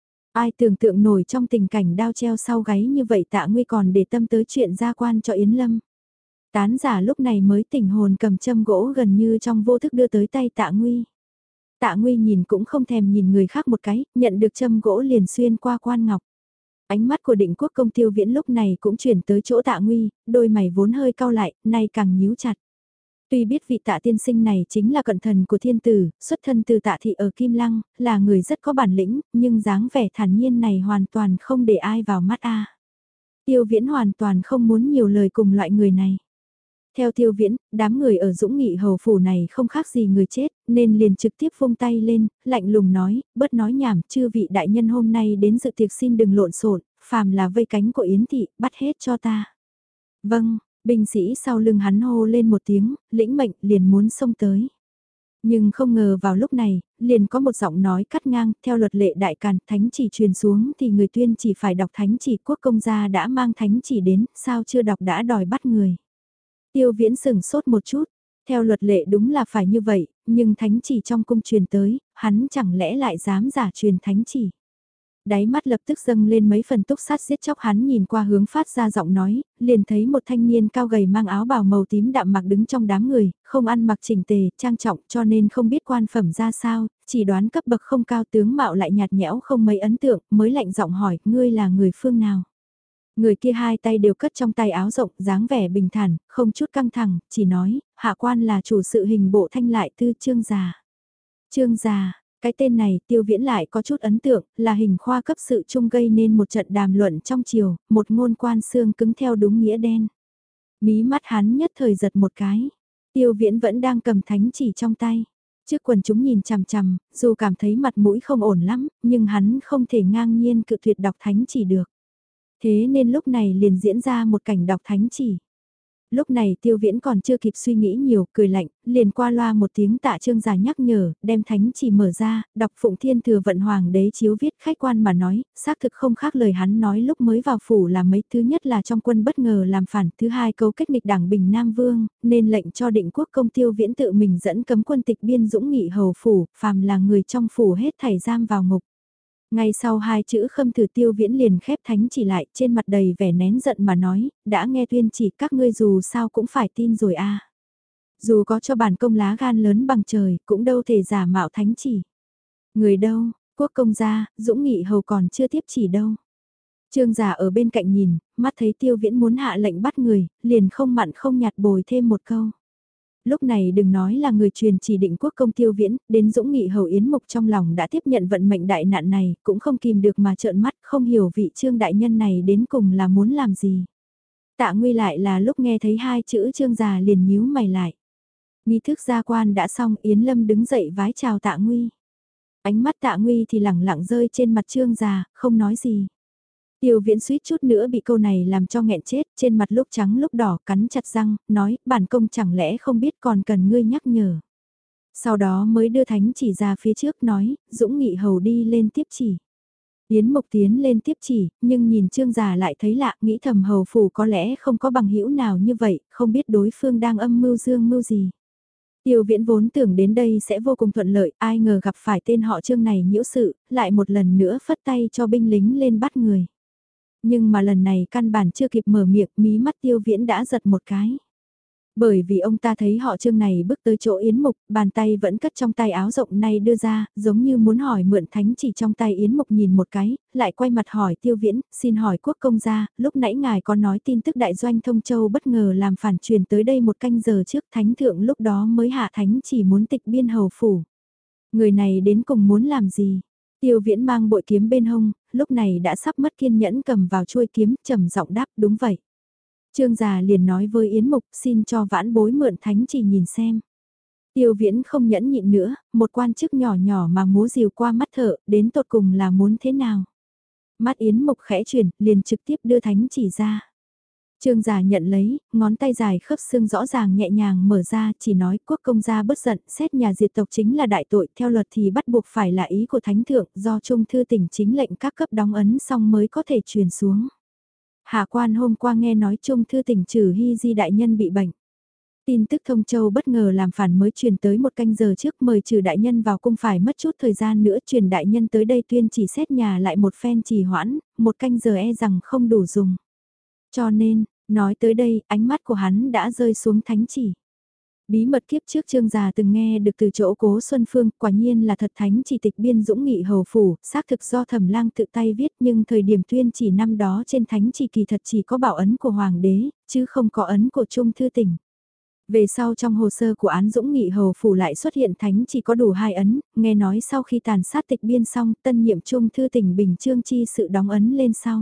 Ai tưởng tượng nổi trong tình cảnh đao treo sau gáy như vậy Tạ Nguy còn để tâm tới chuyện gia quan cho Yến Lâm. Tán giả lúc này mới tỉnh hồn cầm châm gỗ gần như trong vô thức đưa tới tay Tạ Nguy. Tạ Nguy nhìn cũng không thèm nhìn người khác một cái, nhận được châm gỗ liền xuyên qua quan ngọc. Ánh mắt của Định Quốc công Tiêu Viễn lúc này cũng chuyển tới chỗ Tạ Nguy, đôi mày vốn hơi cau lại, nay càng nhíu chặt. Tuy biết vị Tạ tiên sinh này chính là cận thần của thiên tử, xuất thân từ Tạ thị ở Kim Lăng, là người rất có bản lĩnh, nhưng dáng vẻ thản nhiên này hoàn toàn không để ai vào mắt a. Tiêu Viễn hoàn toàn không muốn nhiều lời cùng loại người này. Theo Tiêu Viễn, đám người ở Dũng Nghị hầu phủ này không khác gì người chết, nên liền trực tiếp vung tay lên, lạnh lùng nói, bớt nói nhảm, chư vị đại nhân hôm nay đến dự tiệc xin đừng lộn xộn, phàm là vây cánh của Yến thị, bắt hết cho ta. Vâng, binh sĩ sau lưng hắn hô lên một tiếng, lĩnh mệnh liền muốn xông tới. Nhưng không ngờ vào lúc này, liền có một giọng nói cắt ngang, theo luật lệ đại càn, thánh chỉ truyền xuống thì người tuyên chỉ phải đọc thánh chỉ, quốc công gia đã mang thánh chỉ đến, sao chưa đọc đã đòi bắt người. Tiêu Viễn sừng sốt một chút, theo luật lệ đúng là phải như vậy, nhưng thánh chỉ trong cung truyền tới, hắn chẳng lẽ lại dám giả truyền thánh chỉ. Đáy mắt lập tức dâng lên mấy phần túc sát giết chóc, hắn nhìn qua hướng phát ra giọng nói, liền thấy một thanh niên cao gầy mang áo bào màu tím đạm mặc đứng trong đám người, không ăn mặc chỉnh tề, trang trọng cho nên không biết quan phẩm ra sao, chỉ đoán cấp bậc không cao, tướng mạo lại nhạt nhẽo không mấy ấn tượng, mới lạnh giọng hỏi, ngươi là người phương nào? Người kia hai tay đều cất trong tay áo rộng, dáng vẻ bình thản, không chút căng thẳng, chỉ nói, hạ quan là chủ sự hình bộ thanh lại tư Trương Già. Trương Già, cái tên này Tiêu Viễn lại có chút ấn tượng, là hình khoa cấp sự chung gây nên một trận đàm luận trong chiều, một ngôn quan xương cứng theo đúng nghĩa đen. Mí mắt hắn nhất thời giật một cái, Tiêu Viễn vẫn đang cầm thánh chỉ trong tay. Trước quần chúng nhìn chằm chằm, dù cảm thấy mặt mũi không ổn lắm, nhưng hắn không thể ngang nhiên cự tuyệt đọc thánh chỉ được. Thế nên lúc này liền diễn ra một cảnh đọc thánh chỉ. Lúc này Tiêu Viễn còn chưa kịp suy nghĩ nhiều, cười lạnh, liền qua loa một tiếng Tạ Trương Già nhắc nhở, đem thánh chỉ mở ra, đọc Phụng Thiên Thừa Vận Hoàng đế chiếu viết, khách quan mà nói, xác thực không khác lời hắn nói lúc mới vào phủ là mấy, thứ nhất là trong quân bất ngờ làm phản, thứ hai cấu kết nghịch đảng Bình Nam Vương, nên lệnh cho Định Quốc công Tiêu Viễn tự mình dẫn cấm quân tịch biên Dũng Nghị hầu phủ, phàm là người trong phủ hết thảy giam vào ngục. Ngay sau hai chữ Khâm Thử, Tiêu Viễn liền khép thánh chỉ lại, trên mặt đầy vẻ nén giận mà nói, đã nghe tuyên chỉ các ngươi dù sao cũng phải tin rồi a. Dù có cho bản công lá gan lớn bằng trời, cũng đâu thể giả mạo thánh chỉ. Người đâu, quốc công gia, Dũng Nghị hầu còn chưa tiếp chỉ đâu. Trương Già ở bên cạnh nhìn, mắt thấy Tiêu Viễn muốn hạ lệnh bắt người, liền không mặn không nhạt bồi thêm một câu. Lúc này đừng nói là người truyền chỉ Định Quốc công Tiêu Viễn, đến Dũng Nghị hầu Yến Mục trong lòng đã tiếp nhận vận mệnh đại nạn này, cũng không kìm được mà trợn mắt, không hiểu vị Trương đại nhân này đến cùng là muốn làm gì. Tạ Nguy lại là lúc nghe thấy hai chữ Trương Già liền nhíu mày lại. Nghi thức gia quan đã xong, Yến Lâm đứng dậy vái chào Tạ Nguy. Ánh mắt Tạ Nguy thì lẳng lặng rơi trên mặt Trương Già, không nói gì. Tiêu Viễn suýt chút nữa bị câu này làm cho nghẹn chết, trên mặt lúc trắng lúc đỏ, cắn chặt răng, nói, bản công chẳng lẽ không biết còn cần ngươi nhắc nhở. Sau đó mới đưa thánh chỉ ra phía trước nói, Dũng Nghị hầu đi lên tiếp chỉ. Yến Mục tiến lên tiếp chỉ, nhưng nhìn Trương già lại thấy lạ, nghĩ thầm hầu phủ có lẽ không có bằng hữu nào như vậy, không biết đối phương đang âm mưu dương mưu gì. Tiêu Viễn vốn tưởng đến đây sẽ vô cùng thuận lợi, ai ngờ gặp phải tên họ Trương này nhiễu sự, lại một lần nữa phất tay cho binh lính lên bắt người. Nhưng mà lần này căn bản chưa kịp mở miệng, mí mắt Tiêu Viễn đã giật một cái. Bởi vì ông ta thấy họ Trương này bước tới chỗ Yến Mục, bàn tay vẫn cất trong tay áo rộng nay đưa ra, giống như muốn hỏi mượn thánh chỉ trong tay Yến Mục nhìn một cái, lại quay mặt hỏi Tiêu Viễn, xin hỏi quốc công gia, lúc nãy ngài có nói tin tức đại doanh Thông Châu bất ngờ làm phản truyền tới đây một canh giờ trước thánh thượng lúc đó mới hạ thánh chỉ muốn tịch biên hầu phủ. Người này đến cùng muốn làm gì? Tiêu Viễn mang bội kiếm bên hông, lúc này đã sắp mất kiên nhẫn cầm vào chuôi kiếm, trầm giọng đáp đúng vậy. Trương già liền nói với Yến Mục xin cho vãn bối mượn thánh chỉ nhìn xem. Tiêu Viễn không nhẫn nhịn nữa, một quan chức nhỏ nhỏ mà múa rìu qua mắt thợ, đến tột cùng là muốn thế nào. Mắt Yến Mục khẽ chuyển, liền trực tiếp đưa thánh chỉ ra. Trương già nhận lấy, ngón tay dài khớp xương rõ ràng nhẹ nhàng mở ra, chỉ nói quốc công gia bất giận, xét nhà diệt tộc chính là đại tội, theo luật thì bắt buộc phải là ý của thánh thượng, do trung thư tỉnh chính lệnh các cấp đóng ấn xong mới có thể truyền xuống. Hạ quan hôm qua nghe nói trung thư tỉnh trừ Hy Di đại nhân bị bệnh. Tin tức Thông Châu bất ngờ làm phản mới truyền tới một canh giờ trước mời trừ đại nhân vào cung phải mất chút thời gian nữa truyền đại nhân tới đây tuyên chỉ xét nhà lại một phen trì hoãn, một canh giờ e rằng không đủ dùng. Cho nên, nói tới đây ánh mắt của hắn đã rơi xuống thánh chỉ. Bí mật kiếp trước Trương già từng nghe được từ chỗ Cố Xuân Phương, quả nhiên là thật thánh chỉ tịch biên dũng nghị hầu phủ, xác thực do Thẩm Lang tự tay viết nhưng thời điểm tuyên chỉ năm đó trên thánh chỉ kỳ thật chỉ có bảo ấn của hoàng đế, chứ không có ấn của trung thư tỉnh. Về sau trong hồ sơ của án dũng nghị hầu phủ lại xuất hiện thánh chỉ có đủ 2 ấn, nghe nói sau khi tàn sát tịch biên xong tân nhiệm trung thư tỉnh Bình Chương chi sự đóng ấn lên sau.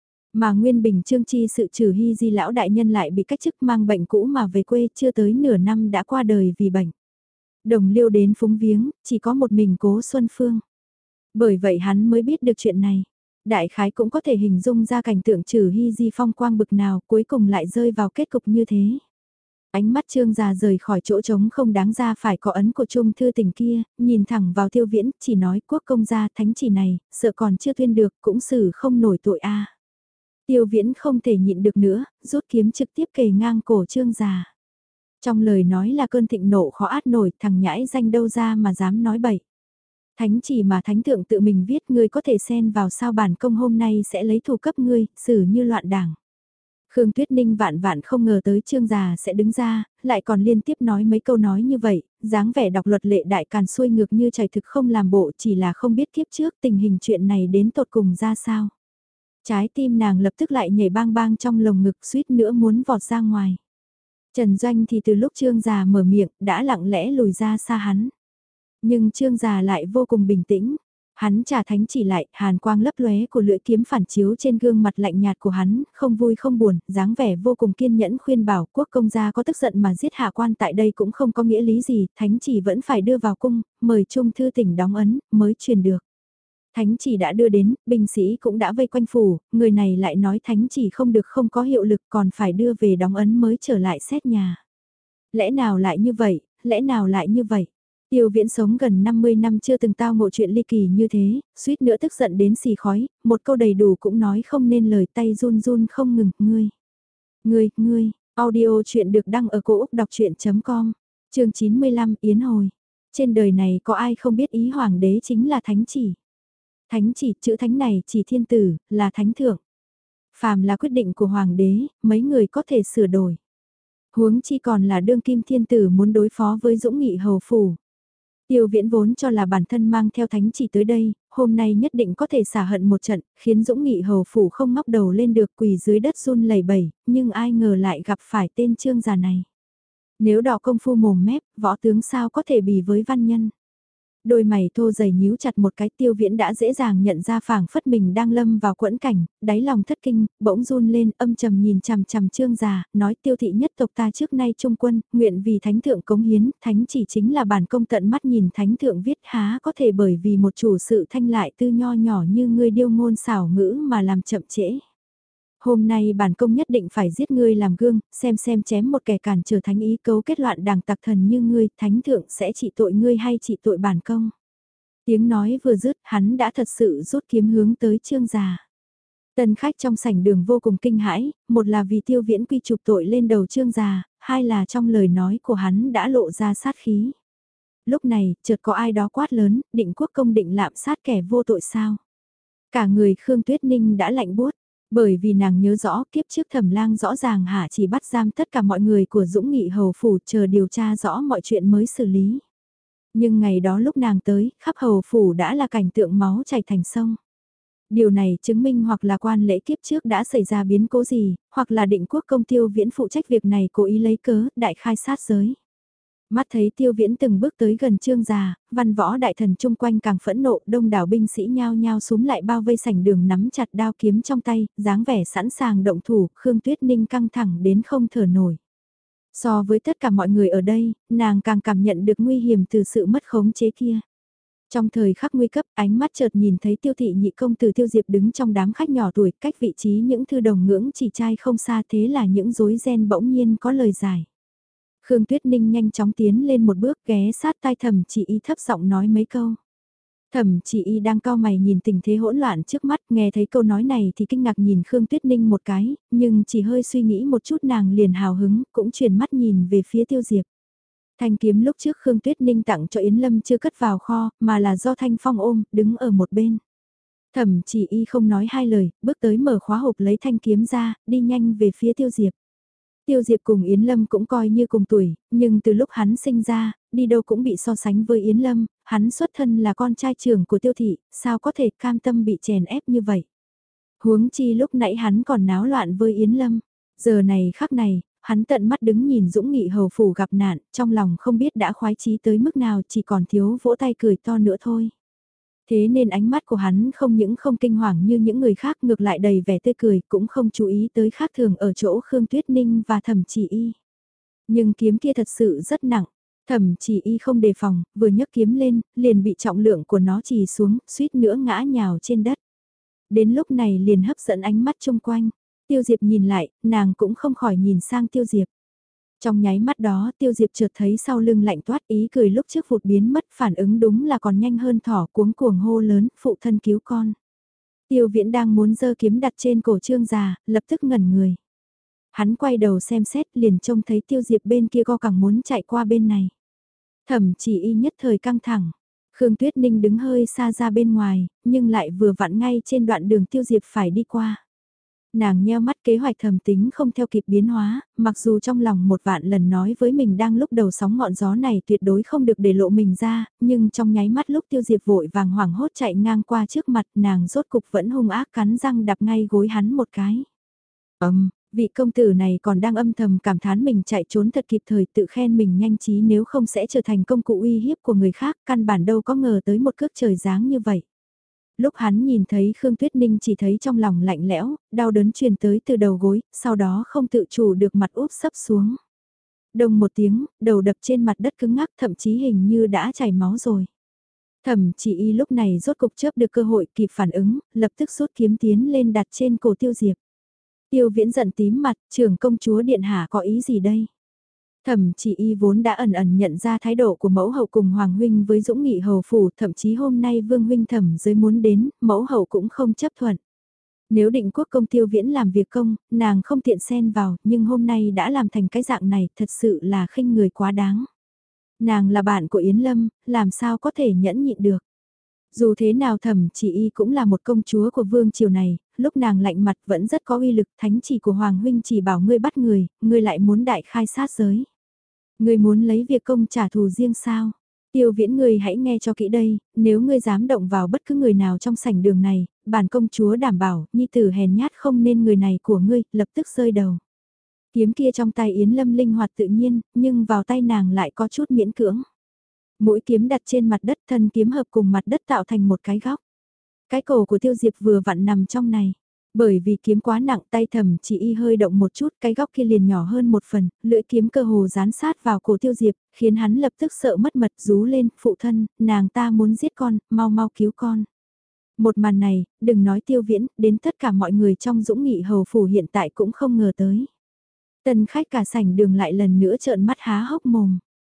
Mà Nguyên Bình Chương chi sự trừ Hy Di lão đại nhân lại bị cách chức mang bệnh cũ mà về quê chưa tới nửa năm đã qua đời vì bệnh. Đồng Liêu đến phúng viếng, chỉ có một mình Cố Xuân Phương. Bởi vậy hắn mới biết được chuyện này. Đại khái cũng có thể hình dung ra cảnh tượng trừ Hy Di phong quang bực nào cuối cùng lại rơi vào kết cục như thế. Ánh mắt Trương già rời khỏi chỗ trống không đáng ra phải có ấn của trung thư tỉnh kia, nhìn thẳng vào Tiêu Viễn, chỉ nói quốc công gia thánh chỉ này, sợ còn chưa tuyên được cũng xử không nổi tội a. Tiêu Viễn không thể nhịn được nữa, rút kiếm trực tiếp kề ngang cổ Trương già. Trong lời nói là cơn thịnh nộ khó át nổi, thằng nhãi danh đâu ra mà dám nói bậy. Thánh chỉ mà thánh thượng tự mình viết ngươi có thể xen vào sao bản công hôm nay sẽ lấy thủ cấp ngươi, xử như loạn đảng. Khương Tuyết Ninh vạn vạn không ngờ tới Trương già sẽ đứng ra, lại còn liên tiếp nói mấy câu nói như vậy, dáng vẻ đọc luật lệ đại càn xuôi ngược như chảy thực không làm bộ chỉ là không biết kiếp trước tình hình chuyện này đến tột cùng ra sao. Trái tim nàng lập tức lại nhảy bang bang trong lồng ngực suýt nữa muốn vọt ra ngoài. Trần Doanh thì từ lúc Trương già mở miệng đã lặng lẽ lùi ra xa hắn. Nhưng Trương già lại vô cùng bình tĩnh. Hắn trả thánh chỉ lại, hàn quang lấp lóe của lưỡi kiếm phản chiếu trên gương mặt lạnh nhạt của hắn, không vui không buồn, dáng vẻ vô cùng kiên nhẫn khuyên bảo quốc công gia có tức giận mà giết hạ quan tại đây cũng không có nghĩa lý gì, thánh chỉ vẫn phải đưa vào cung, mời trung thư tỉnh đóng ấn, mới truyền được. Thánh chỉ đã đưa đến, binh sĩ cũng đã vây quanh phủ, người này lại nói thánh chỉ không được không có hiệu lực còn phải đưa về đóng ấn mới trở lại xét nhà. Lẽ nào lại như vậy, lẽ nào lại như vậy? Tiêu Viễn sống gần 50 năm chưa từng tao ngộ chuyện ly kỳ như thế, suýt nữa tức giận đến xì khói, một câu đầy đủ cũng nói không nên lời tay run run không ngừng, ngươi, audio chuyện được đăng ở cổ Úc đọc chuyện.com, chương 95 Yến Hồi. Trên đời này có ai không biết ý hoàng đế chính là thánh chỉ. Thánh chỉ, chữ thánh này chỉ thiên tử, là thánh thượng. Phàm là quyết định của hoàng đế, mấy người có thể sửa đổi. Huống chi còn là đương kim thiên tử muốn đối phó với dũng nghị hầu phủ. Tiêu Viễn vốn cho là bản thân mang theo thánh chỉ tới đây, hôm nay nhất định có thể xả hận một trận, khiến dũng nghị hầu phủ không ngóc đầu lên được quỳ dưới đất run lẩy bẩy, nhưng ai ngờ lại gặp phải tên Trương già này. Nếu đọ công phu mồm mép, võ tướng sao có thể bì với văn nhân. Đôi mày thô dày nhíu chặt một cái Tiêu Viễn đã dễ dàng nhận ra phảng phất mình đang lâm vào quẫn cảnh, đáy lòng thất kinh, bỗng run lên âm trầm nhìn chằm chằm Trương già, nói Tiêu thị nhất tộc ta trước nay trung quân, nguyện vì thánh thượng cống hiến, thánh chỉ chính là bản công tận mắt nhìn thánh thượng viết há có thể bởi vì một chủ sự thanh lại tư nho nhỏ như ngươi điêu ngôn xảo ngữ mà làm chậm trễ. Hôm nay bản công nhất định phải giết ngươi làm gương, xem chém một kẻ cản trở thánh ý cấu kết loạn đảng tặc thần như ngươi, thánh thượng sẽ trị tội ngươi hay trị tội bản công. Tiếng nói vừa dứt, hắn đã thật sự rút kiếm hướng tới Trương gia. Tân khách trong sảnh đường vô cùng kinh hãi, một là vì Tiêu Viễn quy chụp tội lên đầu Trương gia, hai là trong lời nói của hắn đã lộ ra sát khí. Lúc này, chợt có ai đó quát lớn, Định Quốc công định lạm sát kẻ vô tội sao? Cả người Khương Tuyết Ninh đã lạnh buốt, bởi vì nàng nhớ rõ kiếp trước Thẩm Lang rõ ràng hạ chỉ bắt giam tất cả mọi người của Dũng Nghị hầu phủ chờ điều tra rõ mọi chuyện mới xử lý. Nhưng ngày đó lúc nàng tới, khắp hầu phủ đã là cảnh tượng máu chảy thành sông. Điều này chứng minh hoặc là quan lễ kiếp trước đã xảy ra biến cố gì, hoặc là Định Quốc công Tiêu Viễn phụ trách việc này cố ý lấy cớ, đại khai sát giới. Mắt thấy Tiêu Viễn từng bước tới gần Trương gia, văn võ đại thần chung quanh càng phẫn nộ, đông đảo binh sĩ nhao nhao súm lại bao vây sảnh đường nắm chặt đao kiếm trong tay, dáng vẻ sẵn sàng động thủ, Khương Tuyết Ninh căng thẳng đến không thở nổi. So với tất cả mọi người ở đây, nàng càng cảm nhận được nguy hiểm từ sự mất khống chế kia. Trong thời khắc nguy cấp, ánh mắt chợt nhìn thấy Tiêu thị nhị công tử Tiêu Diệp đứng trong đám khách nhỏ tuổi, cách vị trí những thư đồng ngưỡng chỉ trai không xa, thế là những rối ren bỗng nhiên có lời giải. Khương Tuyết Ninh nhanh chóng tiến lên một bước ghé sát tai Thẩm Chỉ Y thấp giọng nói mấy câu. Thẩm Chỉ Y đang cau mày nhìn tình thế hỗn loạn trước mắt, nghe thấy câu nói này thì kinh ngạc nhìn Khương Tuyết Ninh một cái, nhưng chỉ hơi suy nghĩ một chút nàng liền hào hứng, cũng chuyển mắt nhìn về phía Tiêu Diệp. Thanh kiếm lúc trước Khương Tuyết Ninh tặng cho Yến Lâm chưa cất vào kho, mà là do Thanh Phong ôm, đứng ở một bên. Thẩm Chỉ Y không nói hai lời, bước tới mở khóa hộp lấy thanh kiếm ra, đi nhanh về phía Tiêu Diệp. Tiêu Diệp cùng Yến Lâm cũng coi như cùng tuổi, nhưng từ lúc hắn sinh ra, đi đâu cũng bị so sánh với Yến Lâm, hắn xuất thân là con trai trưởng của Tiêu Thị, sao có thể cam tâm bị chèn ép như vậy. Huống chi lúc nãy hắn còn náo loạn với Yến Lâm, giờ này khắc này, hắn tận mắt đứng nhìn Dũng Nghị hầu phủ gặp nạn, trong lòng không biết đã khoái chí tới mức nào chỉ còn thiếu vỗ tay cười to nữa thôi. Thế nên ánh mắt của hắn không những không kinh hoàng như những người khác ngược lại đầy vẻ tươi cười cũng không chú ý tới khác thường ở chỗ Khương Tuyết Ninh và Thẩm Chỉ Y. Nhưng kiếm kia thật sự rất nặng, Thẩm Chỉ Y không đề phòng, vừa nhấc kiếm lên, liền bị trọng lượng của nó trì xuống, suýt nữa ngã nhào trên đất. Đến lúc này liền hấp dẫn ánh mắt chung quanh, Tiêu Diệp nhìn lại, nàng cũng không khỏi nhìn sang Tiêu Diệp. Trong nháy mắt đó Tiêu Diệp chợt thấy sau lưng lạnh toát ý cười lúc trước vụt biến mất phản ứng đúng là còn nhanh hơn thỏ cuống cuồng hô lớn phụ thân cứu con. Tiêu Viễn đang muốn giơ kiếm đặt trên cổ Trương già, lập tức ngẩn người. Hắn quay đầu xem xét liền trông thấy Tiêu Diệp bên kia co cẳng muốn chạy qua bên này. Thẩm Chỉ Y nhất thời căng thẳng. Khương Tuyết Ninh đứng hơi xa ra bên ngoài, nhưng lại vừa vặn ngay trên đoạn đường Tiêu Diệp phải đi qua. Nàng nheo mắt kế hoạch thầm tính không theo kịp biến hóa, mặc dù trong lòng một vạn lần nói với mình đang lúc đầu sóng ngọn gió này tuyệt đối không được để lộ mình ra, nhưng trong nháy mắt lúc Tiêu Diệp vội vàng hoảng hốt chạy ngang qua trước mặt nàng rốt cục vẫn hung ác cắn răng đập ngay gối hắn một cái. Vị công tử này còn đang âm thầm cảm thán mình chạy trốn thật kịp thời tự khen mình nhanh trí nếu không sẽ trở thành công cụ uy hiếp của người khác, căn bản đâu có ngờ tới một cước trời giáng như vậy. Lúc hắn nhìn thấy Khương Tuyết Ninh chỉ thấy trong lòng lạnh lẽo, đau đớn truyền tới từ đầu gối, sau đó không tự chủ được mặt úp sấp xuống. Đồng một tiếng, đầu đập trên mặt đất cứng ngắc thậm chí hình như đã chảy máu rồi. Thẩm Chỉ Y lúc này rốt cục chớp được cơ hội kịp phản ứng, lập tức rút kiếm tiến lên đặt trên cổ Tiêu Diệp. Tiêu Viễn giận tím mặt, trưởng công chúa điện hạ có ý gì đây? Thẩm Chỉ Y vốn đã ẩn ẩn nhận ra thái độ của mẫu hậu cùng Hoàng huynh với Dũng Nghị hầu phủ, thậm chí hôm nay Vương huynh thẩm giới muốn đến, mẫu hậu cũng không chấp thuận. Nếu Định Quốc công Tiêu Viễn làm việc công, nàng không tiện xen vào, nhưng hôm nay đã làm thành cái dạng này, thật sự là khinh người quá đáng. Nàng là bạn của Yến Lâm, làm sao có thể nhẫn nhịn được. Dù thế nào Thẩm Chỉ Y cũng là một công chúa của vương triều này, lúc nàng lạnh mặt vẫn rất có uy lực, thánh chỉ của Hoàng huynh chỉ bảo ngươi bắt người, ngươi lại muốn đại khai sát giới. Ngươi muốn lấy việc công trả thù riêng sao? Tiêu Viễn ngươi hãy nghe cho kỹ đây, nếu ngươi dám động vào bất cứ người nào trong sảnh đường này, bản công chúa đảm bảo, nhi tử hèn nhát không nên người này của ngươi, lập tức rơi đầu. Kiếm kia trong tay Yến Lâm linh hoạt tự nhiên, nhưng vào tay nàng lại có chút miễn cưỡng. Mũi kiếm đặt trên mặt đất thân kiếm hợp cùng mặt đất tạo thành một cái góc. Cái cổ của Tiêu Diệp vừa vặn nằm trong này. Bởi vì kiếm quá nặng tay Thẩm Chỉ Y hơi động một chút cái góc kia liền nhỏ hơn một phần, lưỡi kiếm cơ hồ dán sát vào cổ Tiêu Diệp, khiến hắn lập tức sợ mất mật rú lên, phụ thân, nàng ta muốn giết con, mau mau cứu con. Một màn này, đừng nói Tiêu Viễn, đến tất cả mọi người trong Dũng Nghị hầu phủ hiện tại cũng không ngờ tới. Tân khách cả sảnh đường lại lần nữa trợn mắt há hốc mồm.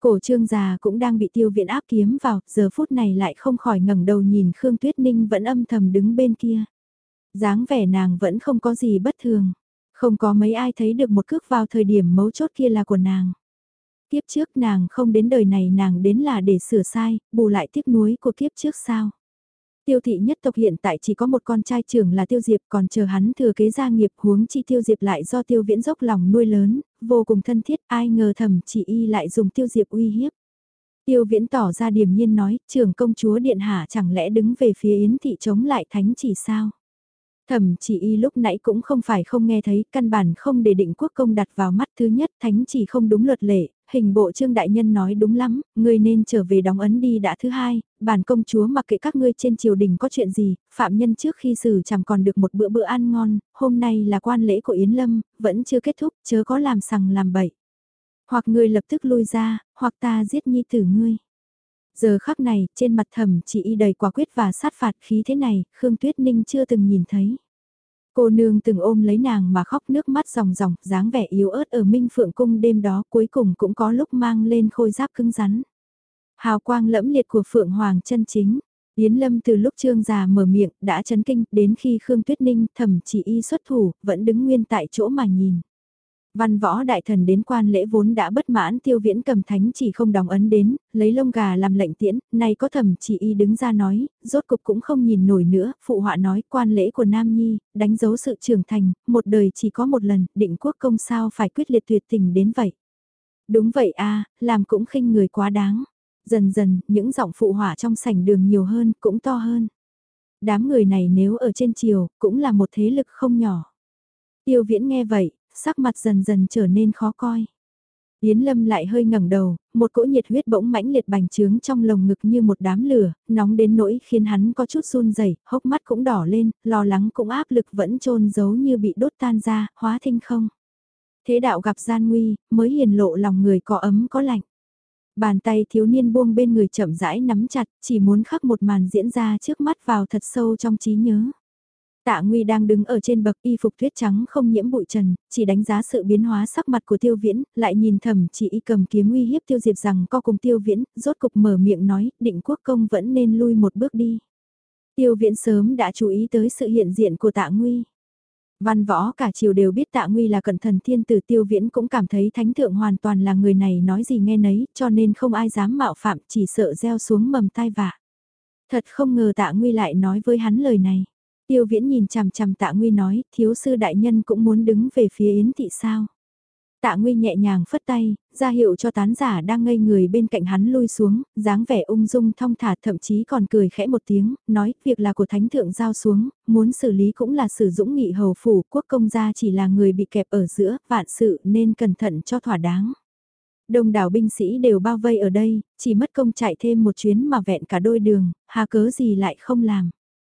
Cổ trương già cũng đang bị Tiêu Viễn áp kiếm vào, giờ phút này lại không khỏi ngẩng đầu nhìn Khương Tuyết Ninh vẫn âm thầm đứng bên kia. Dáng vẻ nàng vẫn không có gì bất thường, không có mấy ai thấy được một cước vào thời điểm mấu chốt kia là của nàng. Kiếp trước nàng không đến đời này, nàng đến là để sửa sai, bù lại tiếc nuối của kiếp trước sao. Tiêu thị nhất tộc hiện tại chỉ có một con trai trưởng là Tiêu Diệp, còn chờ hắn thừa kế gia nghiệp, huống chi Tiêu Diệp lại do Tiêu Viễn dốc lòng nuôi lớn, vô cùng thân thiết, ai ngờ Thẩm Chỉ Y lại dùng Tiêu Diệp uy hiếp. Tiêu Viễn tỏ ra điềm nhiên nói, trưởng công chúa điện hạ chẳng lẽ đứng về phía Yến thị chống lại Thánh Chỉ sao? Thẩm Chỉ Y lúc nãy cũng không phải không nghe thấy, căn bản không để Định Quốc công đặt vào mắt. Thứ nhất, Thánh Chỉ không đúng luật lệ, hình bộ Trương đại nhân nói đúng lắm, ngươi nên trở về đóng ấn đi đã. Thứ hai, bản công chúa mặc kệ các ngươi trên triều đình có chuyện gì, phạm nhân trước khi xử chẳng còn được một bữa bữa ăn ngon, hôm nay là quan lễ của Yến Lâm, vẫn chưa kết thúc, chớ có làm sằng làm bậy. Hoặc ngươi lập tức lui ra, hoặc ta giết nhi tử ngươi. Giờ khắc này, trên mặt Thẩm Chỉ Y đầy quả quyết và sát phạt, khí thế này, Khương Tuyết Ninh chưa từng nhìn thấy. Cô nương từng ôm lấy nàng mà khóc nước mắt ròng ròng, dáng vẻ yếu ớt ở Minh Phượng Cung đêm đó cuối cùng cũng có lúc mang lên khôi giáp cứng rắn. Hào quang lẫm liệt của Phượng Hoàng chân chính. Yến Lâm từ lúc Trương già mở miệng đã chấn kinh, đến khi Khương Tuyết Ninh Thẩm Chỉ Y xuất thủ, vẫn đứng nguyên tại chỗ mà nhìn. Văn võ đại thần đến quan lễ vốn đã bất mãn, Tiêu Viễn cầm thánh chỉ không đóng ấn đến, lấy lông gà làm lệnh tiễn, nay có Thẩm Chỉ Y đứng ra nói, rốt cục cũng không nhìn nổi nữa, phụ họa nói quan lễ của Nam Nhi, đánh dấu sự trưởng thành, một đời chỉ có một lần, Định Quốc công sao phải quyết liệt tuyệt tình đến vậy. Đúng vậy a, làm cũng khinh người quá đáng. Dần dần, những giọng phụ họa trong sảnh đường nhiều hơn, cũng to hơn. Đám người này nếu ở trên triều, cũng là một thế lực không nhỏ. Tiêu Viễn nghe vậy, sắc mặt dần dần trở nên khó coi. Yến Lâm lại hơi ngẩng đầu, một cỗ nhiệt huyết bỗng mãnh liệt bành trướng trong lồng ngực như một đám lửa, nóng đến nỗi khiến hắn có chút run rẩy, hốc mắt cũng đỏ lên, lo lắng cũng áp lực vẫn chôn giấu như bị đốt tan ra, hóa thinh không. Thế đạo gặp gian nguy, mới hiền lộ lòng người có ấm có lạnh. Bàn tay thiếu niên buông bên người chậm rãi nắm chặt, chỉ muốn khắc một màn diễn ra trước mắt vào thật sâu trong trí nhớ. Tạ Nguy đang đứng ở trên bậc, y phục tuyết trắng không nhiễm bụi trần, chỉ đánh giá sự biến hóa sắc mặt của Tiêu Viễn, lại nhìn Thẩm Chỉ Y cầm kiếm uy hiếp Tiêu Diệp rằng co cùng Tiêu Viễn, rốt cục mở miệng nói, Định Quốc công vẫn nên lui một bước đi. Tiêu Viễn sớm đã chú ý tới sự hiện diện của Tạ Nguy. Văn võ cả triều đều biết Tạ Nguy là cận thần thiên tử, Tiêu Viễn cũng cảm thấy thánh thượng hoàn toàn là người này nói gì nghe nấy, cho nên không ai dám mạo phạm, chỉ sợ gieo xuống mầm tai vạ. Thật không ngờ Tạ Nguy lại nói với hắn lời này. Tiêu Viễn nhìn chằm chằm Tạ Nguy nói, thiếu sư đại nhân cũng muốn đứng về phía Yến thị sao. Tạ Nguy nhẹ nhàng phất tay, ra hiệu cho tán giả đang ngây người bên cạnh hắn lui xuống, dáng vẻ ung dung thong thả, thậm chí còn cười khẽ một tiếng, nói, việc là của thánh thượng giao xuống, muốn xử lý cũng là sử dũng nghị hầu phủ, quốc công gia chỉ là người bị kẹp ở giữa, vạn sự nên cẩn thận cho thỏa đáng. Đông đảo binh sĩ đều bao vây ở đây, chỉ mất công chạy thêm một chuyến mà vẹn cả đôi đường, hà cớ gì lại không làm.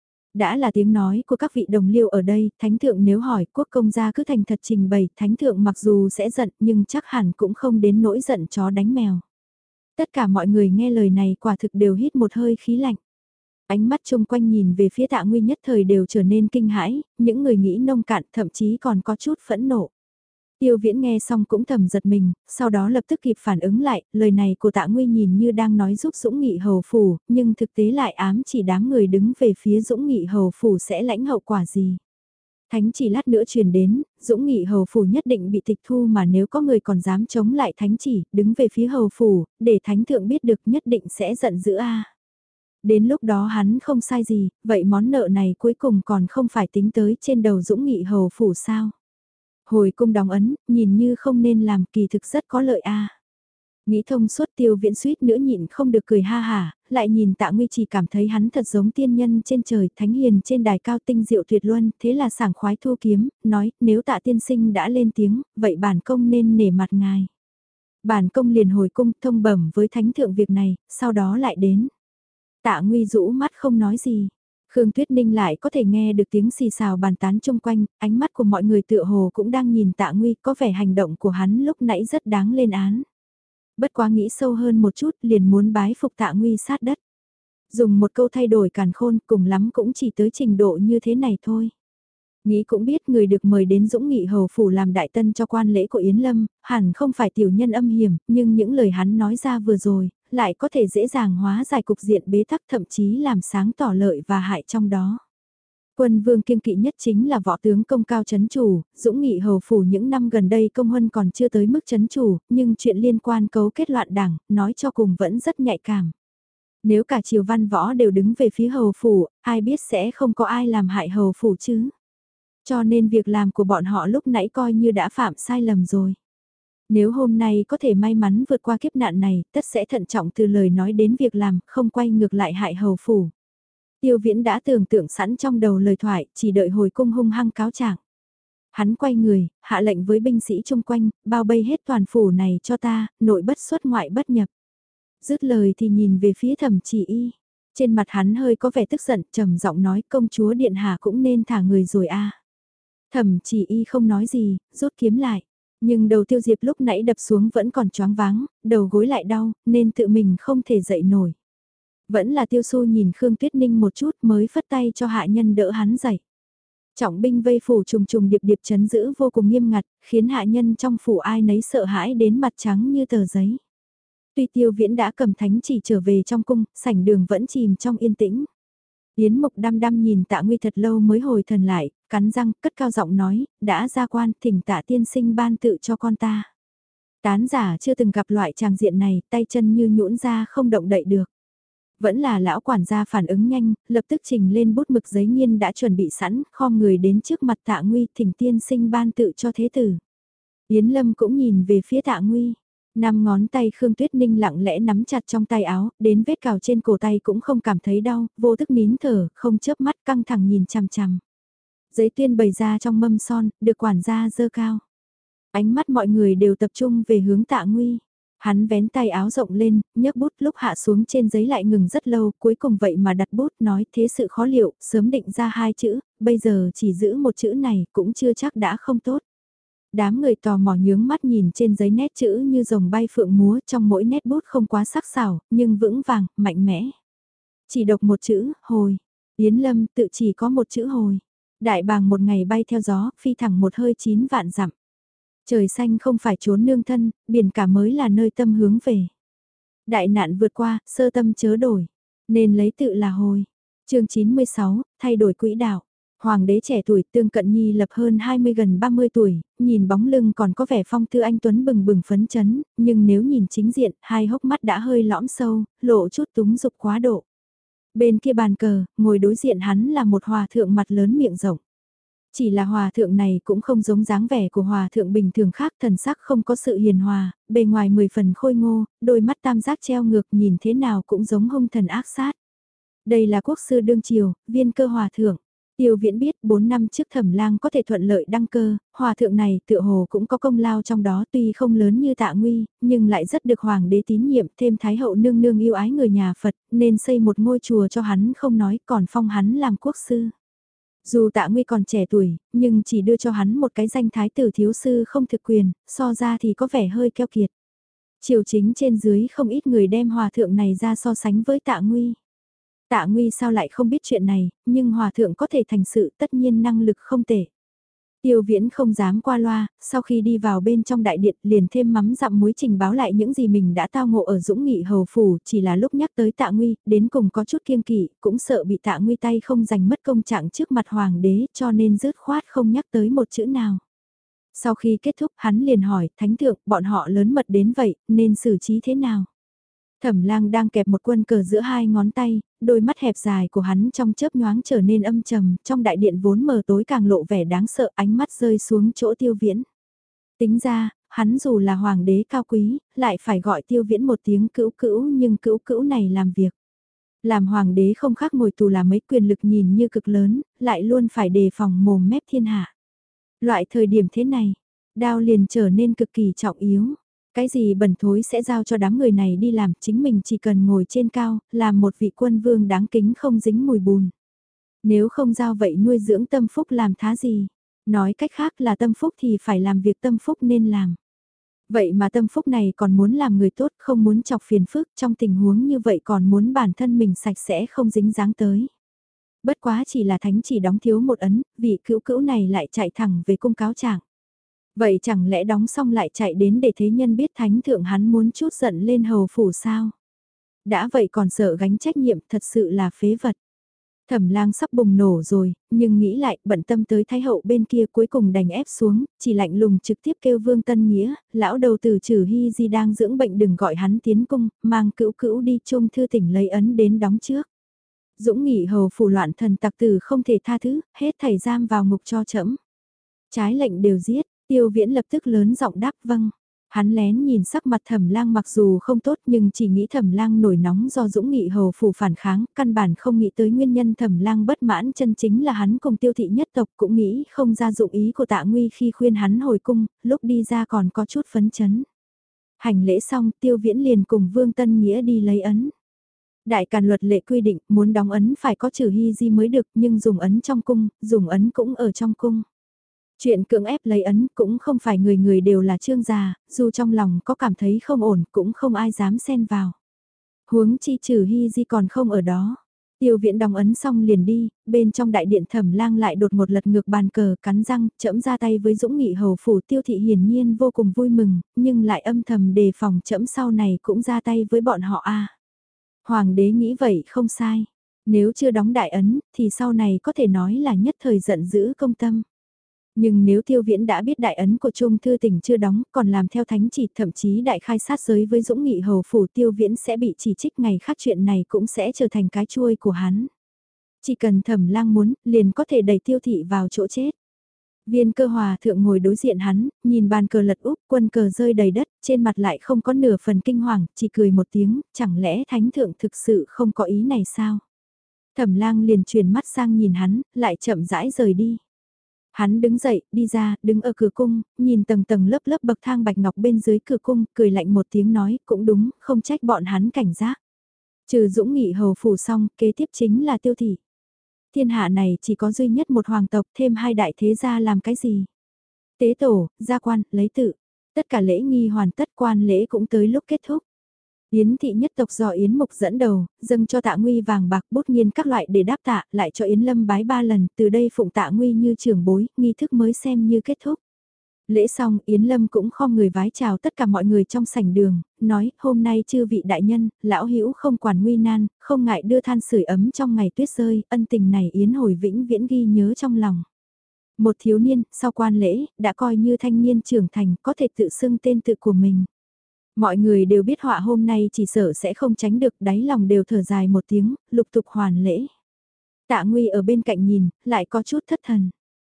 Đã là tiếng nói của các vị đồng liêu ở đây, thánh thượng nếu hỏi quốc công gia cứ thành thật trình bày, thánh thượng mặc dù sẽ giận nhưng chắc hẳn cũng không đến nỗi giận chó đánh mèo. Tất cả mọi người nghe lời này quả thực đều hít một hơi khí lạnh. Ánh mắt chung quanh nhìn về phía Tạ Nguy nhất thời đều trở nên kinh hãi, những người nghĩ nông cạn thậm chí còn có chút phẫn nộ. Tiêu Viễn nghe xong cũng thầm giật mình, sau đó lập tức kịp phản ứng lại, lời này của Tạ Nguy nhìn như đang nói giúp Dũng Nghị hầu phủ, nhưng thực tế lại ám chỉ đám người đứng về phía Dũng Nghị hầu phủ sẽ lãnh hậu quả gì. Thánh chỉ lát nữa truyền đến, Dũng Nghị hầu phủ nhất định bị tịch thu, mà nếu có người còn dám chống lại thánh chỉ, đứng về phía hầu phủ, để thánh thượng biết được nhất định sẽ giận dữ a. Đến lúc đó hắn không sai gì, vậy món nợ này cuối cùng còn không phải tính tới trên đầu Dũng Nghị hầu phủ sao? Hồi cung đóng ấn, nhìn như không nên làm, kỳ thực rất có lợi a. Nghĩ thông suốt, Tiêu Viễn suýt nữa nhịn không được cười ha hả, lại nhìn Tạ Nguy chỉ cảm thấy hắn thật giống tiên nhân trên trời, thánh hiền trên đài cao, tinh diệu tuyệt luân, thế là sảng khoái thu kiếm, nói, nếu Tạ tiên sinh đã lên tiếng, vậy bản công nên nể mặt ngài. Bản công liền hồi cung thông bẩm với thánh thượng việc này, sau đó lại đến. Tạ Nguy rũ mắt không nói gì. Khương Tuyết Ninh lại có thể nghe được tiếng xì xào bàn tán chung quanh, ánh mắt của mọi người tựa hồ cũng đang nhìn Tạ Nguy, có vẻ hành động của hắn lúc nãy rất đáng lên án. Bất quá nghĩ sâu hơn một chút, liền muốn bái phục Tạ Nguy sát đất. Dùng một câu thay đổi càn khôn, cùng lắm cũng chỉ tới trình độ như thế này thôi. Nghĩ cũng biết người được mời đến Dũng Nghị hầu phủ làm đại tân cho quan lễ của Yến Lâm, hẳn không phải tiểu nhân âm hiểm, nhưng những lời hắn nói ra vừa rồi, lại có thể dễ dàng hóa giải cục diện bế tắc, thậm chí làm sáng tỏ lợi và hại trong đó. Quân vương kiêng kỵ nhất chính là võ tướng công cao chấn chủ, Dũng Nghị hầu phủ những năm gần đây công huân còn chưa tới mức chấn chủ, nhưng chuyện liên quan cấu kết loạn đảng, nói cho cùng vẫn rất nhạy cảm. Nếu cả triều văn võ đều đứng về phía hầu phủ, ai biết sẽ không có ai làm hại hầu phủ chứ. Cho nên việc làm của bọn họ lúc nãy coi như đã phạm sai lầm rồi. Nếu hôm nay có thể may mắn vượt qua kiếp nạn này, tất sẽ thận trọng từ lời nói đến việc làm, không quay ngược lại hại hầu phủ. Tiêu Viễn đã tưởng tượng sẵn trong đầu lời thoại, chỉ đợi hồi cung hung hăng cáo trạng. Hắn quay người, hạ lệnh với binh sĩ chung quanh, bao vây hết toàn phủ này cho ta, nội bất xuất ngoại bất nhập. Dứt lời thì nhìn về phía Thẩm Chỉ Y. Trên mặt hắn hơi có vẻ tức giận, trầm giọng nói công chúa điện hạ cũng nên thả người rồi a. Thẩm Chỉ Y không nói gì, rút kiếm lại. Nhưng đầu Tiêu Diệp lúc nãy đập xuống vẫn còn choáng váng, đầu gối lại đau, nên tự mình không thể dậy nổi. Vẫn là Tiêu Xu nhìn Khương Tuyết Ninh một chút mới phất tay cho hạ nhân đỡ hắn dậy. Trọng binh vây phủ trùng trùng điệp điệp chấn giữ vô cùng nghiêm ngặt, khiến hạ nhân trong phủ ai nấy sợ hãi đến mặt trắng như tờ giấy. Tuy Tiêu Viễn đã cầm thánh chỉ trở về trong cung, sảnh đường vẫn chìm trong yên tĩnh. Yến Mục đăm đăm nhìn Tạ Nguy thật lâu mới hồi thần lại, cắn răng, cất cao giọng nói, đã ra quan, thỉnh Tạ tiên sinh ban tự cho con ta. Tán giả chưa từng gặp loại tràng diện này, tay chân như nhũn ra không động đậy được. Vẫn là lão quản gia phản ứng nhanh, lập tức trình lên bút mực giấy nghiên đã chuẩn bị sẵn, khom người đến trước mặt Tạ Nguy, thỉnh tiên sinh ban tự cho thế tử. Yến Lâm cũng nhìn về phía Tạ Nguy. Năm ngón tay Khương Tuyết Ninh lặng lẽ nắm chặt trong tay áo, đến vết cào trên cổ tay cũng không cảm thấy đau, vô thức nín thở, không chớp mắt căng thẳng nhìn chằm chằm. Giấy tuyên bày ra trong mâm son, được quản gia dơ cao. Ánh mắt mọi người đều tập trung về hướng Tạ Nguy. Hắn vén tay áo rộng lên, nhấc bút lúc hạ xuống trên giấy lại ngừng rất lâu, cuối cùng vậy mà đặt bút nói thế sự khó liệu, sớm định ra hai chữ, bây giờ chỉ giữ một chữ này cũng chưa chắc đã không tốt. Đám người tò mò nhướng mắt nhìn trên giấy nét chữ như rồng bay phượng múa, trong mỗi nét bút không quá sắc sảo, nhưng vững vàng, mạnh mẽ. Chỉ đọc một chữ, hồi. Yến Lâm tự chỉ có một chữ hồi. Đại bàng một ngày bay theo gió, phi thẳng một hơi 9 vạn dặm. Trời xanh không phải trốn nương thân, biển cả mới là nơi tâm hướng về. Đại nạn vượt qua, sơ tâm chớ đổi. Nên lấy tự là hồi. Chương 96, thay đổi quỹ đạo. Hoàng đế trẻ tuổi Tương Cận Nhi lập hơn 20 gần 30 tuổi, nhìn bóng lưng còn có vẻ phong tư anh tuấn bừng bừng phấn chấn, nhưng nếu nhìn chính diện, hai hốc mắt đã hơi lõm sâu, lộ chút túng dục quá độ. Bên kia bàn cờ, ngồi đối diện hắn là một hòa thượng mặt lớn miệng rộng. Chỉ là hòa thượng này cũng không giống dáng vẻ của hòa thượng bình thường khác, thần sắc không có sự hiền hòa, bề ngoài 10 phần khôi ngô, đôi mắt tam giác treo ngược nhìn thế nào cũng giống hung thần ác sát. Đây là quốc sư đương triều, Viên Cơ hòa thượng. Tiêu Viễn biết 4 năm trước Thẩm Lang có thể thuận lợi đăng cơ, hòa thượng này tựa hồ cũng có công lao trong đó, tuy không lớn như Tạ Nguy, nhưng lại rất được hoàng đế tín nhiệm, thêm thái hậu nương nương yêu ái người nhà Phật, nên xây một ngôi chùa cho hắn không nói, còn phong hắn làm quốc sư. Dù Tạ Nguy còn trẻ tuổi, nhưng chỉ đưa cho hắn một cái danh thái tử thiếu sư không thực quyền, so ra thì có vẻ hơi keo kiệt. Triều chính trên dưới không ít người đem hòa thượng này ra so sánh với Tạ Nguy. Tạ Nguy sao lại không biết chuyện này, nhưng hòa thượng có thể thành sự tất nhiên năng lực không tệ. Tiêu Viễn không dám qua loa, sau khi đi vào bên trong đại điện liền thêm mắm dặm muối trình báo lại những gì mình đã tao ngộ ở Dũng Nghị hầu phủ, chỉ là lúc nhắc tới Tạ Nguy, đến cùng có chút kiêng kỵ, cũng sợ bị Tạ Nguy tay không giành mất công trạng trước mặt hoàng đế, cho nên dứt khoát không nhắc tới một chữ nào. Sau khi kết thúc hắn liền hỏi, thánh thượng, bọn họ lớn mật đến vậy, nên xử trí thế nào? Thẩm Lang đang kẹp một quân cờ giữa hai ngón tay, đôi mắt hẹp dài của hắn trong chớp nhoáng trở nên âm trầm, trong đại điện vốn mờ tối càng lộ vẻ đáng sợ, ánh mắt rơi xuống chỗ Tiêu Viễn. Tính ra, hắn dù là hoàng đế cao quý, lại phải gọi Tiêu Viễn một tiếng cữu cữu, nhưng cữu cữu này làm việc. Làm hoàng đế không khác ngồi tù là mấy quyền lực nhìn như cực lớn, lại luôn phải đề phòng mồm mép thiên hạ. Loại thời điểm thế này, đao liền trở nên cực kỳ trọng yếu. Cái gì bẩn thối sẽ giao cho đám người này đi làm, chính mình chỉ cần ngồi trên cao, làm một vị quân vương đáng kính không dính mùi bùn. Nếu không giao vậy nuôi dưỡng tâm phúc làm thá gì? Nói cách khác là tâm phúc thì phải làm việc tâm phúc nên làm. Vậy mà tâm phúc này còn muốn làm người tốt, không muốn chọc phiền phức, trong tình huống như vậy còn muốn bản thân mình sạch sẽ không dính dáng tới. Bất quá chỉ là thánh chỉ đóng thiếu một ấn, vị cữu cữu này lại chạy thẳng về cung cáo trạng. Vậy chẳng lẽ đóng xong lại chạy đến để thế nhân biết thánh thượng hắn muốn chút giận lên hầu phủ sao? Đã vậy còn sợ gánh trách nhiệm, thật sự là phế vật. Thẩm Lang sắp bùng nổ rồi, nhưng nghĩ lại, bận tâm tới Thái hậu bên kia cuối cùng đành ép xuống, chỉ lạnh lùng trực tiếp kêu Vương Tân Nghĩa, lão đầu tử Trử Hy Di đang dưỡng bệnh đừng gọi hắn tiến cung, mang cữu cữu đi chung thư tỉnh lấy ấn đến đóng trước. Dũng Nghị hầu phủ loạn thần tặc tử không thể tha thứ, hết thảy giam vào ngục cho trẫm. Trái lệnh đều giết, Tiêu Viễn lập tức lớn giọng đáp vâng. Hắn lén nhìn sắc mặt Thẩm Lang mặc dù không tốt nhưng chỉ nghĩ Thẩm Lang nổi nóng do Dũng Nghị hầu phủ phản kháng, căn bản không nghĩ tới nguyên nhân Thẩm Lang bất mãn chân chính là hắn cùng Tiêu thị nhất tộc, cũng nghĩ không ra dụng ý của Tạ Nguy khi khuyên hắn hồi cung, lúc đi ra còn có chút phấn chấn. Hành lễ xong, Tiêu Viễn liền cùng Vương Tân Nghĩa đi lấy ấn. Đại Càn luật lệ quy định, muốn đóng ấn phải có Trử Hy Di mới được, nhưng dùng ấn trong cung, dùng ấn cũng ở trong cung. Chuyện cưỡng ép lấy ấn cũng không phải người người đều là trương già, dù trong lòng có cảm thấy không ổn cũng không ai dám xen vào. Huống chi Trử Hy Di còn không ở đó. Tiêu Viễn đóng ấn xong liền đi, bên trong đại điện Thẩm Lang lại đột một lật ngược bàn cờ, cắn răng, chẫm ra tay với Dũng Nghị hầu phủ. Tiêu thị hiển nhiên vô cùng vui mừng, nhưng lại âm thầm đề phòng chẫm sau này cũng ra tay với bọn họ a. Hoàng đế nghĩ vậy không sai, nếu chưa đóng đại ấn thì sau này có thể nói là nhất thời giận dữ công tâm. Nhưng nếu Tiêu Viễn đã biết đại ấn của Trung Thư Tỉnh chưa đóng, còn làm theo thánh chỉ, thậm chí đại khai sát giới với Dũng Nghị hầu phủ, Tiêu Viễn sẽ bị chỉ trích, ngày khác chuyện này cũng sẽ trở thành cái chuôi của hắn. Chỉ cần Thẩm Lang muốn, liền có thể đẩy Tiêu thị vào chỗ chết. Viên Cơ Hòa thượng ngồi đối diện hắn, nhìn bàn cờ lật úp, quân cờ rơi đầy đất, trên mặt lại không có nửa phần kinh hoàng, chỉ cười một tiếng, chẳng lẽ thánh thượng thực sự không có ý này sao? Thẩm Lang liền chuyển mắt sang nhìn hắn, lại chậm rãi rời đi. Hắn đứng dậy, đi ra, đứng ở cửa cung, nhìn tầng tầng lớp lớp bậc thang bạch ngọc bên dưới cửa cung, cười lạnh một tiếng nói, cũng đúng, không trách bọn hắn cảnh giác. Trừ Dũng Nghị hầu phủ xong, kế tiếp chính là Tiêu thị. Thiên hạ này chỉ có duy nhất một hoàng tộc, thêm hai đại thế gia làm cái gì? Tế tổ, gia quan, lấy tự. Tất cả lễ nghi hoàn tất, quan lễ cũng tới lúc kết thúc. Yến thị nhất tộc do Yến Mục dẫn đầu, dâng cho Tạ Nguy vàng bạc bút nghiên các loại để đáp tạ, lại cho Yến Lâm bái 3 lần, từ đây phụng Tạ Nguy như trưởng bối, nghi thức mới xem như kết thúc. Lễ xong, Yến Lâm cũng khom người vái chào tất cả mọi người trong sảnh đường, nói, hôm nay chư vị đại nhân, lão hữu không quản nguy nan, không ngại đưa than sưởi ấm trong ngày tuyết rơi, ân tình này Yến hồi vĩnh viễn ghi nhớ trong lòng. Một thiếu niên, sau quan lễ, đã coi như thanh niên trưởng thành, có thể tự xưng tên tự của mình. Mọi người đều biết họa hôm nay chỉ sợ sẽ không tránh được, đáy lòng đều thở dài một tiếng, lục tục hoàn lễ. Tạ Nguy ở bên cạnh nhìn, lại có chút thất thần.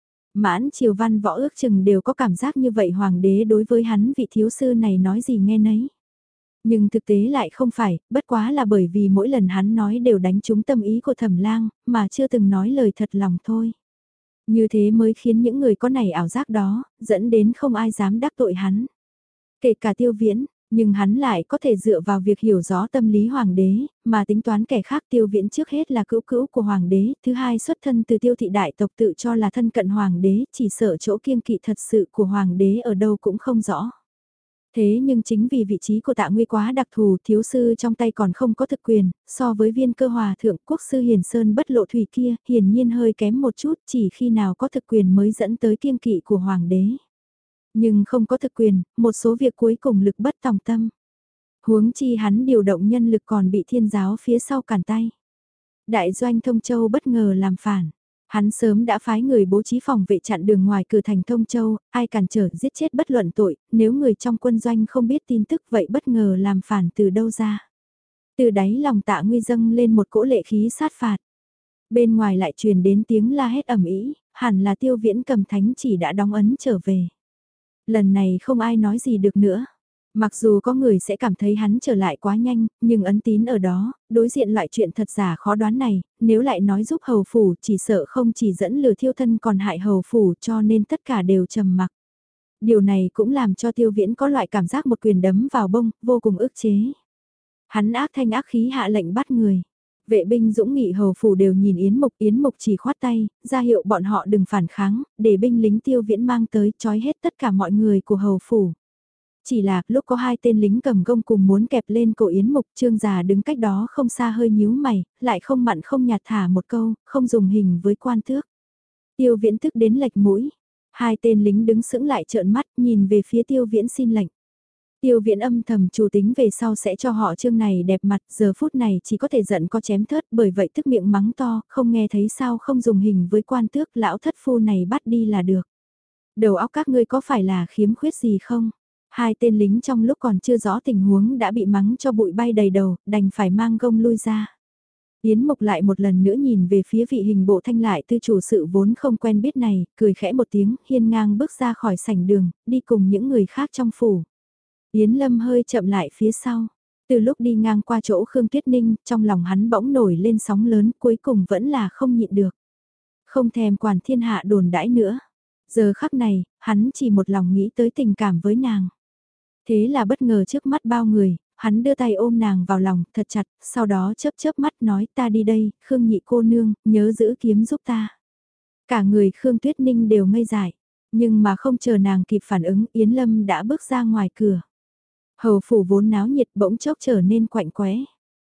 Mãn triều văn võ ước chừng đều có cảm giác như vậy, hoàng đế đối với hắn vị thiếu sư này nói gì nghe nấy. Nhưng thực tế lại không phải, bất quá là bởi vì mỗi lần hắn nói đều đánh trúng tâm ý của Thẩm Lang, mà chưa từng nói lời thật lòng thôi. Như thế mới khiến những người có nảy ảo giác đó, dẫn đến không ai dám đắc tội hắn. Kể cả Tiêu Viễn, nhưng hắn lại có thể dựa vào việc hiểu rõ tâm lý hoàng đế, mà tính toán kẻ khác. Tiêu Viễn trước hết là cữu cữu của hoàng đế, thứ hai xuất thân từ Tiêu thị đại tộc, tự cho là thân cận hoàng đế, chỉ sợ chỗ kiêng kỵ thật sự của hoàng đế ở đâu cũng không rõ. Thế nhưng chính vì vị trí của Tạ Nguy quá đặc thù, thiếu sư trong tay còn không có thực quyền, so với Viên Cơ Hòa thượng, quốc sư Hiền Sơn bất lộ thủy kia, hiển nhiên hơi kém một chút, chỉ khi nào có thực quyền mới dẫn tới kiêng kỵ của hoàng đế. Nhưng không có thực quyền, một số việc cuối cùng lực bất tòng tâm. Huống chi hắn điều động nhân lực còn bị thiên giáo phía sau cản tay. Đại doanh Thông Châu bất ngờ làm phản. Hắn sớm đã phái người bố trí phòng vệ chặn đường ngoài cửa thành Thông Châu, ai cản trở giết chết bất luận tội, nếu người trong quân doanh không biết tin tức vậy bất ngờ làm phản từ đâu ra. Từ đáy lòng Tạ Nguy dâng lên một cỗ lệ khí sát phạt. Bên ngoài lại truyền đến tiếng la hét ầm ĩ, hẳn là Tiêu Viễn cầm thánh chỉ đã đóng ấn trở về. Lần này không ai nói gì được nữa. Mặc dù có người sẽ cảm thấy hắn trở lại quá nhanh, nhưng ấn tín ở đó, đối diện loại chuyện thật giả khó đoán này, nếu lại nói giúp hầu phủ chỉ sợ không chỉ dẫn lừa thiêu thân còn hại hầu phủ, cho nên tất cả đều trầm mặc. Điều này cũng làm cho Tiêu Viễn có loại cảm giác một quyền đấm vào bông, vô cùng ức chế. Hắn ác thanh ác khí hạ lệnh bắt người. Vệ binh Dũng Nghị hầu phủ đều nhìn Yến Mục chỉ khoát tay, ra hiệu bọn họ đừng phản kháng, để binh lính Tiêu Viễn mang tới trói hết tất cả mọi người của hầu phủ. Chỉ là, lúc có hai tên lính cầm gông cùng muốn kẹp lên cổ Yến Mục, Trương già đứng cách đó không xa hơi nhíu mày, lại không mặn không nhạt thả một câu, không dùng hình với quan tước. Tiêu Viễn tức đến lệch mũi. Hai tên lính đứng sững lại trợn mắt, nhìn về phía Tiêu Viễn xin lệnh. Tiêu Viễn âm thầm chủ tính về sau sẽ cho họ Trương này đẹp mặt, giờ phút này chỉ có thể giận có chém thớt, bởi vậy tức miệng mắng to, không nghe thấy sao không dùng hình với quan tước, lão thất phu này bắt đi là được. Đầu óc các ngươi có phải là khiếm khuyết gì không? Hai tên lính trong lúc còn chưa rõ tình huống đã bị mắng cho bụi bay đầy đầu, đành phải mang gông lui ra. Yến Mục lại một lần nữa nhìn về phía vị hình bộ thanh lại tư chủ sự vốn không quen biết này, cười khẽ một tiếng, hiên ngang bước ra khỏi sảnh đường, đi cùng những người khác trong phủ. Yến Lâm hơi chậm lại phía sau. Từ lúc đi ngang qua chỗ Khương Tuyết Ninh, trong lòng hắn bỗng nổi lên sóng lớn, cuối cùng vẫn là không nhịn được. Không thèm quản thiên hạ đồn đãi nữa. Giờ khắc này, hắn chỉ một lòng nghĩ tới tình cảm với nàng. Thế là bất ngờ trước mắt bao người, hắn đưa tay ôm nàng vào lòng thật chặt, sau đó chớp chớp mắt nói ta đi đây, Khương nhị cô nương, nhớ giữ kiếm giúp ta. Cả người Khương Tuyết Ninh đều ngây dại, nhưng mà không chờ nàng kịp phản ứng Yến Lâm đã bước ra ngoài cửa. Hầu phủ vốn náo nhiệt bỗng chốc trở nên quạnh quẽ.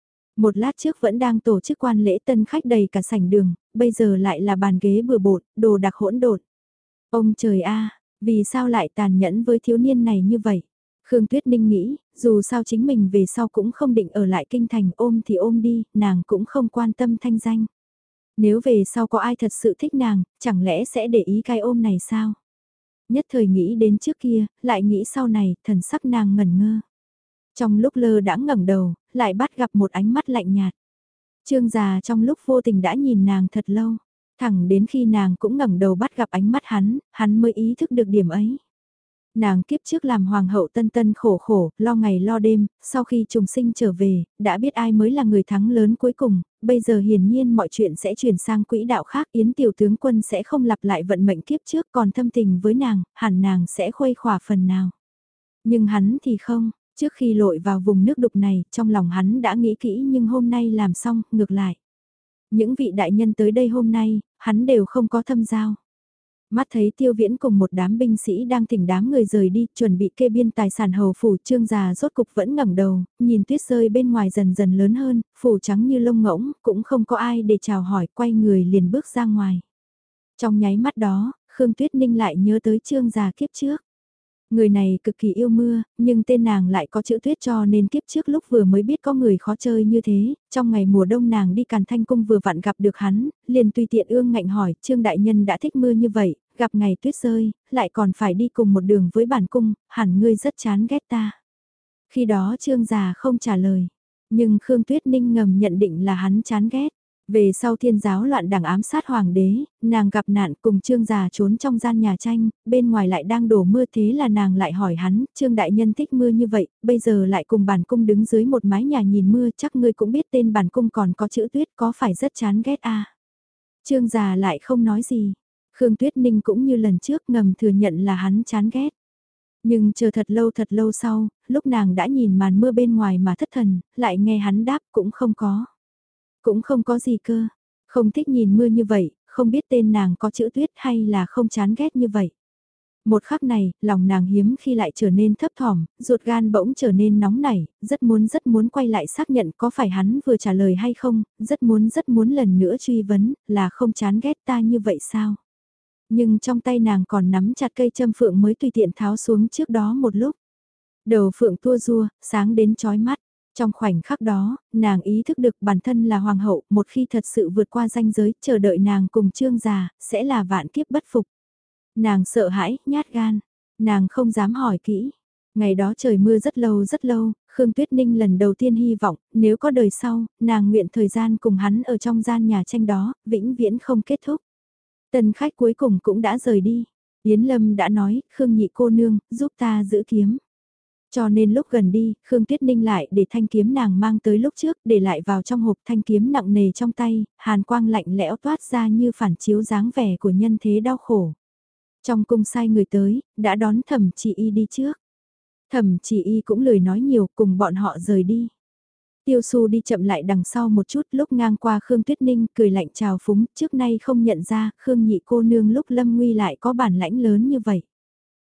Một lát trước vẫn đang tổ chức quan lễ tân khách đầy cả sảnh đường, bây giờ lại là bàn ghế bừa bộn, đồ đạc hỗn độn. Ông trời a, vì sao lại tàn nhẫn với thiếu niên này như vậy? Khương Tuyết Ninh nghĩ, dù sao chính mình về sau cũng không định ở lại kinh thành, ôm thì ôm đi, nàng cũng không quan tâm thanh danh. Nếu về sau có ai thật sự thích nàng, chẳng lẽ sẽ để ý cái ôm này sao? Nhất thời nghĩ đến trước kia, lại nghĩ sau này, thần sắc nàng ngẩn ngơ. Trong lúc lơ đãng ngẩng đầu, lại bắt gặp một ánh mắt lạnh nhạt. Trương già trong lúc vô tình đã nhìn nàng thật lâu, thẳng đến khi nàng cũng ngẩng đầu bắt gặp ánh mắt hắn mới ý thức được điểm ấy. Nàng kiếp trước làm hoàng hậu tân tân khổ khổ, lo ngày lo đêm, sau khi trùng sinh trở về, đã biết ai mới là người thắng lớn cuối cùng, bây giờ hiển nhiên mọi chuyện sẽ chuyển sang quỹ đạo khác, Yến tiểu tướng quân sẽ không lặp lại vận mệnh kiếp trước còn thâm tình với nàng, hẳn nàng sẽ khuây khỏa phần nào. Nhưng hắn thì không, trước khi lội vào vùng nước đục này, trong lòng hắn đã nghĩ kỹ nhưng hôm nay làm xong, ngược lại. Những vị đại nhân tới đây hôm nay, hắn đều không có thâm giao. Mắt thấy Tiêu Viễn cùng một đám binh sĩ đang thỉnh đám người rời đi, chuẩn bị kê biên tài sản hầu phủ. Trương già rốt cục vẫn ngẩng đầu, nhìn tuyết rơi bên ngoài dần dần lớn hơn, phủ trắng như lông ngỗng, cũng không có ai để chào hỏi, quay người liền bước ra ngoài. Trong nháy mắt đó, Khương Tuyết Ninh lại nhớ tới Trương già kiếp trước. Người này cực kỳ yêu mưa, nhưng tên nàng lại có chữ tuyết cho nên kiếp trước lúc vừa mới biết có người khó chơi như thế, trong ngày mùa đông nàng đi Càn Thanh Cung vừa vặn gặp được hắn, liền tùy tiện ương ngạnh hỏi, Trương Đại Nhân đã thích mưa như vậy, gặp ngày tuyết rơi, lại còn phải đi cùng một đường với bản cung, hẳn ngươi rất chán ghét ta. Khi đó Trương già không trả lời, nhưng Khương Tuyết Ninh ngầm nhận định là hắn chán ghét. Về sau thiên giáo loạn đảng ám sát hoàng đế, nàng gặp nạn cùng Trương già trốn trong gian nhà tranh, bên ngoài lại đang đổ mưa thế là nàng lại hỏi hắn, Trương đại nhân thích mưa như vậy, bây giờ lại cùng bản cung đứng dưới một mái nhà nhìn mưa chắc ngươi cũng biết tên bản cung còn có chữ tuyết có phải rất chán ghét à. Trương già lại không nói gì, Khương Tuyết Ninh cũng như lần trước ngầm thừa nhận là hắn chán ghét. Nhưng chờ thật lâu sau, lúc nàng đã nhìn màn mưa bên ngoài mà thất thần, lại nghe hắn đáp cũng không có. Cũng không có gì cơ, không thích nhìn mưa như vậy, không biết tên nàng có chữ tuyết hay là không chán ghét như vậy. Một khắc này, lòng nàng hiếm khi lại trở nên thấp thỏm, ruột gan bỗng trở nên nóng nảy, rất muốn quay lại xác nhận có phải hắn vừa trả lời hay không, rất muốn lần nữa truy vấn, là không chán ghét ta như vậy sao? Nhưng trong tay nàng còn nắm chặt cây châm phượng mới tùy tiện tháo xuống trước đó một lúc. Đầu phượng tua rua, sáng đến chói mắt. Trong khoảnh khắc đó, nàng ý thức được bản thân là hoàng hậu, một khi thật sự vượt qua ranh giới, chờ đợi nàng cùng Trương già, sẽ là vạn kiếp bất phục. Nàng sợ hãi, nhát gan, nàng không dám hỏi kỹ. Ngày đó trời mưa rất lâu, Khương Tuyết Ninh lần đầu tiên hy vọng, nếu có đời sau, nàng nguyện thời gian cùng hắn ở trong gian nhà tranh đó, vĩnh viễn không kết thúc. Tân khách cuối cùng cũng đã rời đi. Yến Lâm đã nói, Khương nhị cô nương, giúp ta giữ kiếm. Cho nên lúc gần đi, Khương Tuyết Ninh lại để thanh kiếm nàng mang tới lúc trước, để lại vào trong hộp thanh kiếm nặng nề trong tay, hàn quang lạnh lẽo toát ra như phản chiếu dáng vẻ của nhân thế đau khổ. Trong cung sai người tới, đã đón Thẩm Chỉ Y đi trước. Thẩm Chỉ Y cũng lười nói nhiều, cùng bọn họ rời đi. Tiêu Su đi chậm lại đằng sau một chút, lúc ngang qua Khương Tuyết Ninh, cười lạnh chào phúng, trước nay không nhận ra, Khương nhị cô nương lúc lâm nguy lại có bản lãnh lớn như vậy.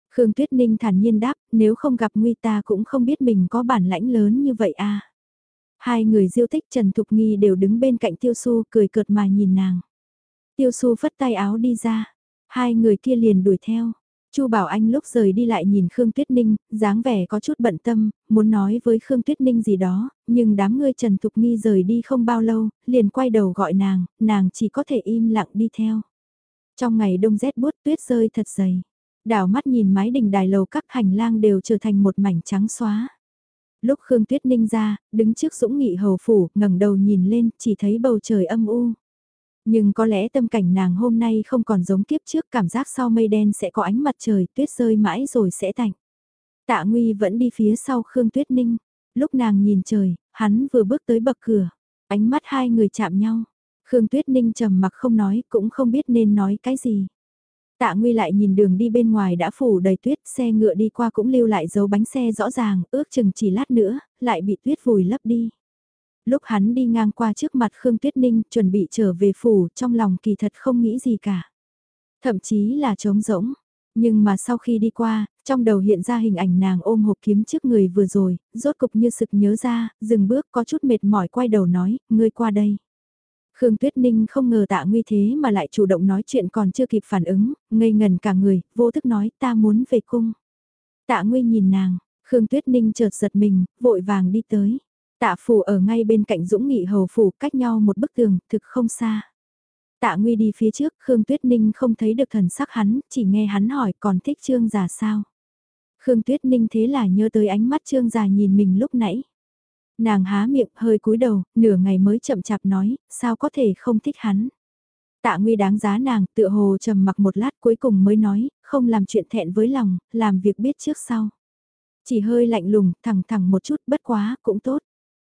Khương Tuyết Ninh thản nhiên đáp, nếu không gặp nguy ta cũng không biết mình có bản lãnh lớn như vậy à. Hai người Diêu Tích Trần Thục Nghi đều đứng bên cạnh Tiêu Su cười cợt mà nhìn nàng. Tiêu Su phất tay áo đi ra, hai người kia liền đuổi theo. Chu Bảo Anh lúc rời đi lại nhìn Khương Tuyết Ninh, dáng vẻ có chút bận tâm, muốn nói với Khương Tuyết Ninh gì đó, nhưng đám người Trần Thục Nghi rời đi không bao lâu, liền quay đầu gọi nàng chỉ có thể im lặng đi theo. Trong ngày đông rét buốt tuyết rơi thật dày, đảo mắt nhìn mái đình đài lầu các hành lang đều trở thành một mảnh trắng xóa. Lúc Khương Tuyết Ninh ra, đứng trước Dũng Nghị hầu phủ, ngẩng đầu nhìn lên, chỉ thấy bầu trời âm u. Nhưng có lẽ tâm cảnh nàng hôm nay không còn giống kiếp trước, cảm giác sau mây đen sẽ có ánh mặt trời, tuyết rơi mãi rồi sẽ tạnh. Tạ Nguy vẫn đi phía sau Khương Tuyết Ninh. Lúc nàng nhìn trời, hắn vừa bước tới bậc cửa. Ánh mắt hai người chạm nhau. Khương Tuyết Ninh trầm mặc không nói, cũng không biết nên nói cái gì. Tạ Nguy lại nhìn đường đi bên ngoài đã phủ đầy tuyết, xe ngựa đi qua cũng lưu lại dấu bánh xe rõ ràng, ước chừng chỉ lát nữa, lại bị tuyết vùi lấp đi. Lúc hắn đi ngang qua trước mặt Khương Tuyết Ninh, chuẩn bị trở về phủ, trong lòng kỳ thật không nghĩ gì cả. Thậm chí là trống rỗng. Nhưng mà sau khi đi qua, trong đầu hiện ra hình ảnh nàng ôm hộp kiếm trước người vừa rồi, rốt cục như sực nhớ ra, dừng bước có chút mệt mỏi quay đầu nói, ngươi qua đây. Khương Tuyết Ninh không ngờ Tạ Nguy thế mà lại chủ động nói chuyện còn chưa kịp phản ứng, ngây ngần cả người, vô thức nói ta muốn về cung. Tạ Nguy nhìn nàng, Khương Tuyết Ninh chợt giật mình, vội vàng đi tới. Tạ phủ ở ngay bên cạnh Dũng Nghị hầu phủ, cách nhau một bức tường, thực không xa. Tạ Nguy đi phía trước, Khương Tuyết Ninh không thấy được thần sắc hắn, chỉ nghe hắn hỏi còn thích Trương già sao. Khương Tuyết Ninh thế là nhớ tới ánh mắt Trương già nhìn mình lúc nãy. Nàng há miệng hơi cúi đầu, nửa ngày mới chậm chạp nói, sao có thể không thích hắn. Tạ Nguy đáng giá nàng, tựa hồ trầm mặc một lát cuối cùng mới nói, không làm chuyện thẹn với lòng, làm việc biết trước sau. Chỉ hơi lạnh lùng, thẳng thẳng một chút, bất quá, cũng tốt.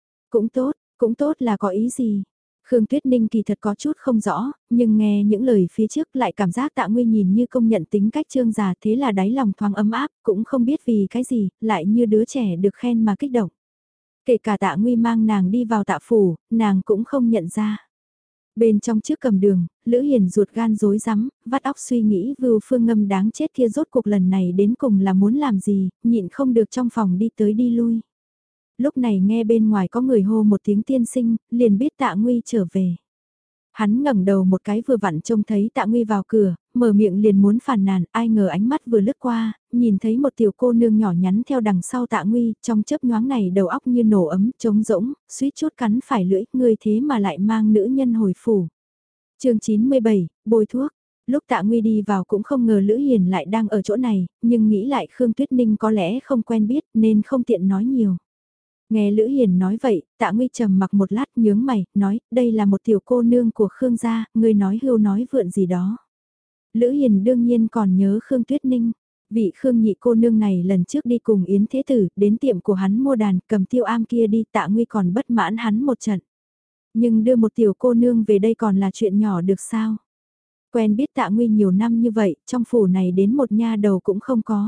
Cũng tốt là có ý gì? Khương Tuyết Ninh kỳ thật có chút không rõ, nhưng nghe những lời phía trước lại cảm giác Tạ Nguy nhìn như công nhận tính cách Trương già, thế là đáy lòng thoáng ấm áp, cũng không biết vì cái gì, lại như đứa trẻ được khen mà kích động. Kể cả Tạ Nguy mang nàng đi vào Tạ phủ, nàng cũng không nhận ra. Bên trong trước cầm đường, Lữ Hiền ruột gan rối rắm, vắt óc suy nghĩ Vưu Phương Ngâm đáng chết kia rốt cuộc lần này đến cùng là muốn làm gì, nhịn không được trong phòng đi tới đi lui. Lúc này nghe bên ngoài có người hô một tiếng tiên sinh, liền biết Tạ Nguy trở về. Hắn ngẩng đầu một cái vừa vặn trông thấy Tạ Nguy vào cửa, mở miệng liền muốn phàn nàn, ai ngờ ánh mắt vừa lướt qua, nhìn thấy một tiểu cô nương nhỏ nhắn theo đằng sau Tạ Nguy, trong chớp nhoáng này đầu óc như nổ ấm, trống rỗng, suýt chút cắn phải lưỡi, người thế mà lại mang nữ nhân hồi phủ. Chương 97, bôi thuốc. Lúc Tạ Nguy đi vào cũng không ngờ Lữ Hiền lại đang ở chỗ này, nhưng nghĩ lại Khương Tuyết Ninh có lẽ không quen biết nên không tiện nói nhiều. Nghe Lữ Hiền nói vậy, Tạ Nguy trầm mặc một lát nhướng mày, nói, đây là một tiểu cô nương của Khương gia, người nói hưu nói vượn gì đó. Lữ Hiền đương nhiên còn nhớ Khương Tuyết Ninh, vị Khương nhị cô nương này lần trước đi cùng Yến Thế Tử, đến tiệm của hắn mua đàn, cầm tiêu am kia đi, Tạ Nguy còn bất mãn hắn một trận. Nhưng đưa một tiểu cô nương về đây còn là chuyện nhỏ được sao? Quen biết Tạ Nguy nhiều năm như vậy, trong phủ này đến một nha đầu cũng không có.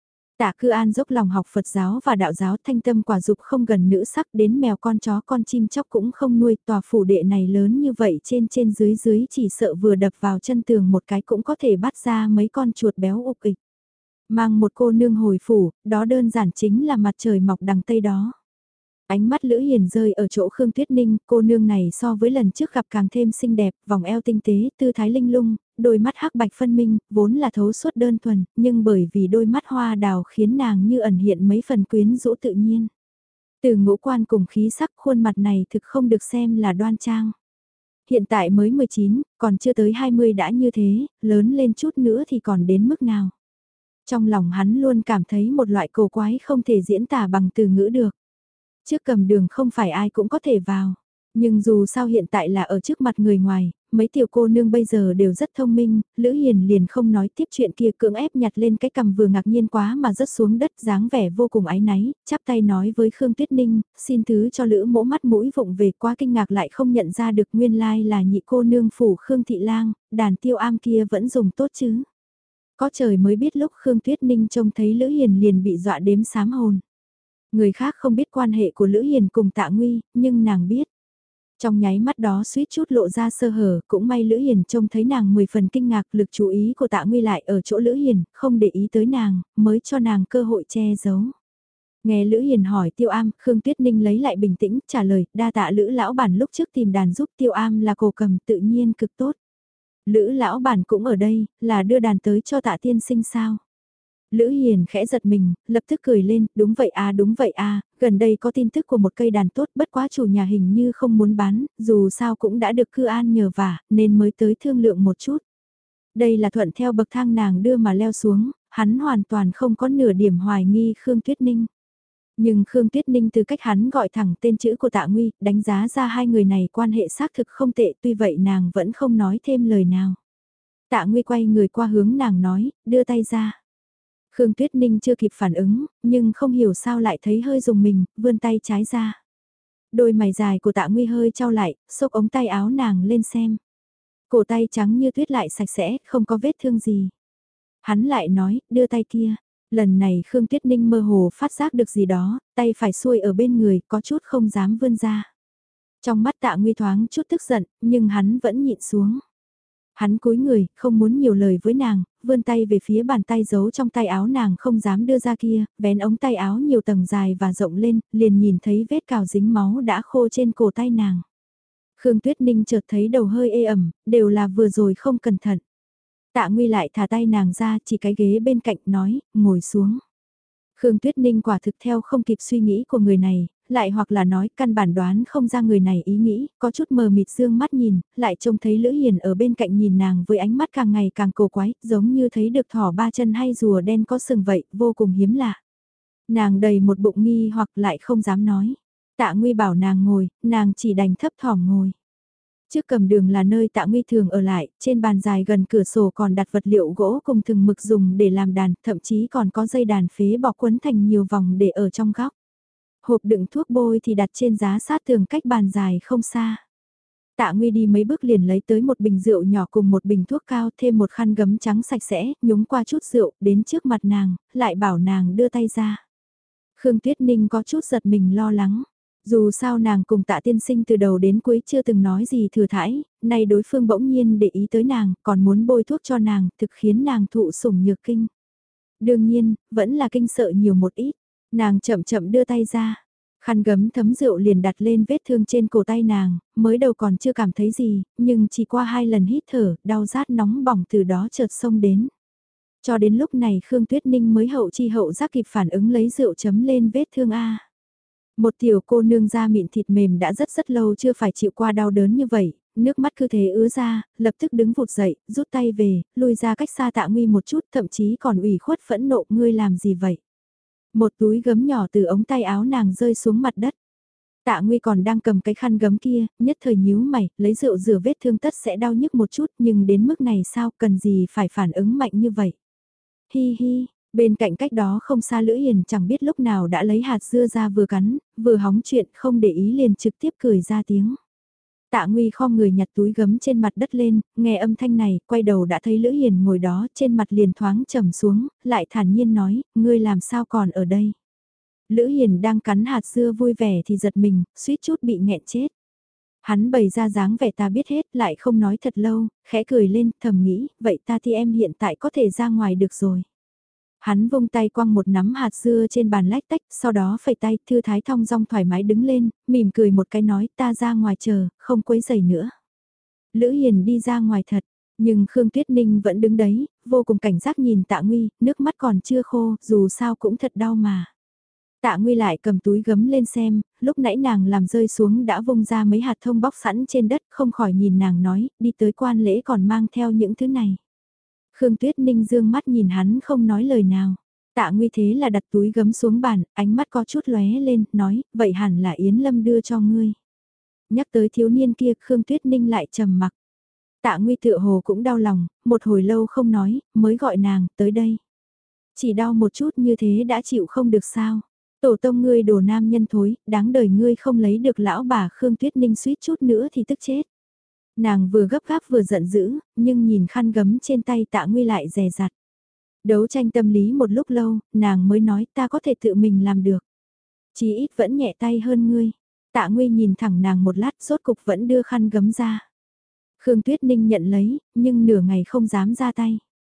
Tạ Cư An dốc lòng học Phật giáo và đạo giáo, thanh tâm quả dục không gần nữ sắc, đến mèo con chó con chim chóc cũng không nuôi, tòa phủ đệ này lớn như vậy trên trên dưới dưới chỉ sợ vừa đập vào chân tường một cái cũng có thể bắt ra mấy con chuột béo ục ịch. Mang một cô nương hồi phủ, đó đơn giản chính là mặt trời mọc đằng tây đó. Ánh mắt Lữ Hiền rơi ở chỗ Khương Tuyết Ninh, cô nương này so với lần trước gặp càng thêm xinh đẹp, vòng eo tinh tế, tư thái linh lung, đôi mắt hắc bạch phân minh, vốn là thấu suốt đơn thuần, nhưng bởi vì đôi mắt hoa đào khiến nàng như ẩn hiện mấy phần quyến rũ tự nhiên. Từ ngũ quan cùng khí sắc khuôn mặt này thực không được xem là đoan trang. Hiện tại mới 19, còn chưa tới 20 đã như thế, lớn lên chút nữa thì còn đến mức nào. Trong lòng hắn luôn cảm thấy một loại cổ quái không thể diễn tả bằng từ ngữ được. Trước cầm đường không phải ai cũng có thể vào. Nhưng dù sao hiện tại là ở trước mặt người ngoài, mấy tiểu cô nương bây giờ đều rất thông minh, Lữ Hiền liền không nói tiếp chuyện kia cưỡng ép nhặt lên cái cầm vừa ngạc nhiên quá mà rớt xuống đất dáng vẻ vô cùng áy náy, chắp tay nói với Khương Tuyết Ninh, xin thứ cho Lữ mỗ mắt mũi vụng về quá kinh ngạc lại không nhận ra được nguyên lai là nhị cô nương phủ Khương Thị Lang, đàn tiêu am kia vẫn dùng tốt chứ. Có trời mới biết lúc Khương Tuyết Ninh trông thấy Lữ Hiền liền bị dọa đếm sám hồn. Người khác không biết quan hệ của Lữ Hiền cùng Tạ Nguy, nhưng nàng biết. Trong nháy mắt đó suýt chút lộ ra sơ hở, cũng may Lữ Hiền trông thấy nàng 10 phần kinh ngạc, lực chú ý của Tạ Nguy lại ở chỗ Lữ Hiền, không để ý tới nàng, mới cho nàng cơ hội che giấu. Nghe Lữ Hiền hỏi Tiêu Am, Khương Tuyết Ninh lấy lại bình tĩnh, trả lời, đa tạ Lữ lão bản lúc trước tìm đàn giúp Tiêu Am là cổ cầm tự nhiên cực tốt. Lữ lão bản cũng ở đây, là đưa đàn tới cho Tạ tiên sinh sao? Lữ Hiền khẽ giật mình, lập tức cười lên, đúng vậy à, gần đây có tin tức của một cây đàn tốt, bất quá chủ nhà hình như không muốn bán, dù sao cũng đã được cư an nhờ vả, nên mới tới thương lượng một chút. Đây là thuận theo bậc thang nàng đưa mà leo xuống, hắn hoàn toàn không có nửa điểm hoài nghi Khương Tuyết Ninh. Nhưng Khương Tuyết Ninh từ cách hắn gọi thẳng tên chữ của Tạ Nguy, đánh giá ra hai người này quan hệ xác thực không tệ, tuy vậy nàng vẫn không nói thêm lời nào. Tạ Nguy quay người qua hướng nàng nói, đưa tay ra. Khương Tuyết Ninh chưa kịp phản ứng, nhưng không hiểu sao lại thấy hơi rùng mình, vươn tay trái ra. Đôi mày dài của Tạ Nguy hơi trao lại, xốc ống tay áo nàng lên xem. Cổ tay trắng như tuyết lại sạch sẽ, không có vết thương gì. Hắn lại nói, đưa tay kia. Lần này Khương Tuyết Ninh mơ hồ phát giác được gì đó, tay phải xuôi ở bên người, có chút không dám vươn ra. Trong mắt Tạ Nguy thoáng chút tức giận, nhưng hắn vẫn nhịn xuống. Hắn cúi người, không muốn nhiều lời với nàng, vươn tay về phía bàn tay giấu trong tay áo nàng không dám đưa ra kia, vén ống tay áo nhiều tầng dài và rộng lên, liền nhìn thấy vết cào dính máu đã khô trên cổ tay nàng. Khương Tuyết Ninh chợt thấy đầu hơi ê ẩm, đều là vừa rồi không cẩn thận. Tạ Nguy lại thả tay nàng ra, chỉ cái ghế bên cạnh nói, ngồi xuống. Khương Tuyết Ninh quả thực theo không kịp suy nghĩ của người này, lại hoặc là nói căn bản đoán không ra người này ý nghĩ, có chút mờ mịt dương mắt nhìn, lại trông thấy Lữ Hiền ở bên cạnh nhìn nàng với ánh mắt càng ngày càng cổ quái, giống như thấy được thỏ ba chân hay rùa đen có sừng vậy, vô cùng hiếm lạ. Nàng đầy một bụng nghi hoặc lại không dám nói. Tạ Nguy bảo nàng ngồi, nàng chỉ đành thấp thỏm ngồi. Trước cầm đường là nơi Tạ Nguy thường ở lại, trên bàn dài gần cửa sổ còn đặt vật liệu gỗ cùng thừng mực dùng để làm đàn, thậm chí còn có dây đàn phế bọc quấn thành nhiều vòng để ở trong góc. Hộp đựng thuốc bôi thì đặt trên giá sát tường cách bàn dài không xa. Tạ Nguy đi mấy bước liền lấy tới một bình rượu nhỏ cùng một bình thuốc cao, thêm một khăn gấm trắng sạch sẽ, nhúng qua chút rượu, đến trước mặt nàng, lại bảo nàng đưa tay ra. Khương Tuyết Ninh có chút giật mình lo lắng. Dù sao nàng cùng Tạ tiên sinh từ đầu đến cuối chưa từng nói gì thừa thãi, nay đối phương bỗng nhiên để ý tới nàng, còn muốn bôi thuốc cho nàng, thực khiến nàng thụ sủng nhược kinh. Đương nhiên, vẫn là kinh sợ nhiều một ít. Nàng chậm chậm đưa tay ra. Khăn gấm thấm rượu liền đặt lên vết thương trên cổ tay nàng, mới đầu còn chưa cảm thấy gì, nhưng chỉ qua 2 lần hít thở, đau rát nóng bỏng từ đó chợt xông đến. Cho đến lúc này Khương Tuyết Ninh mới hậu chi hậu giác kịp phản ứng lấy rượu chấm lên vết thương A. Một tiểu cô nương da mịn thịt mềm đã rất lâu chưa phải chịu qua đau đớn như vậy, nước mắt cứ thế ứa ra, lập tức đứng vụt dậy, rút tay về, lui ra cách xa Tạ Nguy một chút, thậm chí còn ủy khuất phẫn nộ, ngươi làm gì vậy? Một túi gấm nhỏ từ ống tay áo nàng rơi xuống mặt đất. Tạ Nguy còn đang cầm cái khăn gấm kia, nhất thời nhíu mày, lấy rượu rửa vết thương tất sẽ đau nhức một chút, nhưng đến mức này sao, cần gì phải phản ứng mạnh như vậy? Hi hi, bên cạnh cách đó không xa Lữ Hiền chẳng biết lúc nào đã lấy hạt dưa ra vừa cắn, vừa hóng chuyện không để ý liền trực tiếp cười ra tiếng. Tạ Nguy khom người nhặt túi gấm trên mặt đất lên, nghe âm thanh này, quay đầu đã thấy Lữ Hiền ngồi đó, trên mặt liền thoáng trầm xuống, lại thản nhiên nói, ngươi làm sao còn ở đây. Lữ Hiền đang cắn hạt dưa vui vẻ thì giật mình, suýt chút bị nghẹn chết. Hắn bày ra dáng vẻ ta biết hết, lại không nói thật lâu, khẽ cười lên, thầm nghĩ, vậy ta thì em hiện tại có thể ra ngoài được rồi. Hắn vung tay quăng một nắm hạt dưa trên bàn lách tách, sau đó phẩy tay, thư thái thong dong thoải mái đứng lên, mỉm cười một cái nói ta ra ngoài chờ, không quấy giày nữa. Lữ Hiền đi ra ngoài thật, nhưng Khương Tuyết Ninh vẫn đứng đấy, vô cùng cảnh giác nhìn Tạ Nguy, nước mắt còn chưa khô, dù sao cũng thật đau mà. Tạ Nguy lại cầm túi gấm lên xem, lúc nãy nàng làm rơi xuống đã vung ra mấy hạt thông bóc sẵn trên đất, không khỏi nhìn nàng nói, đi tới quan lễ còn mang theo những thứ này. Khương Tuyết Ninh dương mắt nhìn hắn không nói lời nào. Tạ Nguy thế là đặt túi gấm xuống bàn, ánh mắt có chút lóe lên, nói, vậy hẳn là Yến Lâm đưa cho ngươi. Nhắc tới thiếu niên kia, Khương Tuyết Ninh lại trầm mặc. Tạ Nguy tựa hồ cũng đau lòng, một hồi lâu không nói, mới gọi nàng, tới đây. Chỉ đau một chút như thế đã chịu không được sao. Tổ tông ngươi đồ nam nhân thối, đáng đời ngươi không lấy được lão bà Khương Tuyết Ninh suýt chút nữa thì tức chết. Nàng vừa gấp gáp vừa giận dữ, nhưng nhìn khăn gấm trên tay Tạ Nguy lại dè dặt. Đấu tranh tâm lý một lúc lâu, nàng mới nói ta có thể tự mình làm được. Chí ít vẫn nhẹ tay hơn ngươi. Tạ Nguy nhìn thẳng nàng một lát rốt cục vẫn đưa khăn gấm ra. Khương Tuyết Ninh nhận lấy, nhưng nửa ngày không dám ra tay.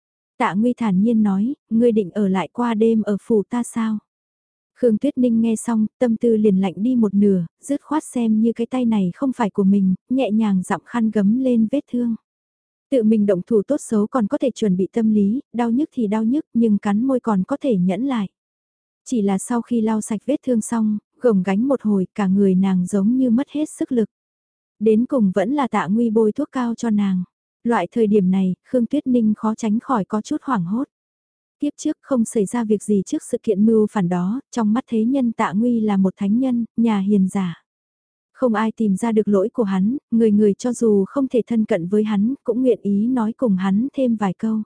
Tạ Nguy thản nhiên nói, ngươi định ở lại qua đêm ở phủ ta sao? Khương Tuyết Ninh nghe xong, tâm tư liền lạnh đi một nửa, dứt khoát xem như cái tay này không phải của mình, nhẹ nhàng dặm khăn gấm lên vết thương. Tự mình động thủ tốt xấu còn có thể chuẩn bị tâm lý, đau nhức thì đau nhức nhưng cắn môi còn có thể nhẫn lại. Chỉ là sau khi lau sạch vết thương xong, gồng gánh một hồi cả người nàng giống như mất hết sức lực. Đến cùng vẫn là Tạ Nguy bôi thuốc cao cho nàng. Loại thời điểm này, Khương Tuyết Ninh khó tránh khỏi có chút hoảng hốt. Tiếp trước không xảy ra việc gì trước sự kiện mưu phản đó, trong mắt thế nhân Tạ Nguy là một thánh nhân, nhà hiền giả. Không ai tìm ra được lỗi của hắn, người người cho dù không thể thân cận với hắn, cũng nguyện ý nói cùng hắn thêm vài câu.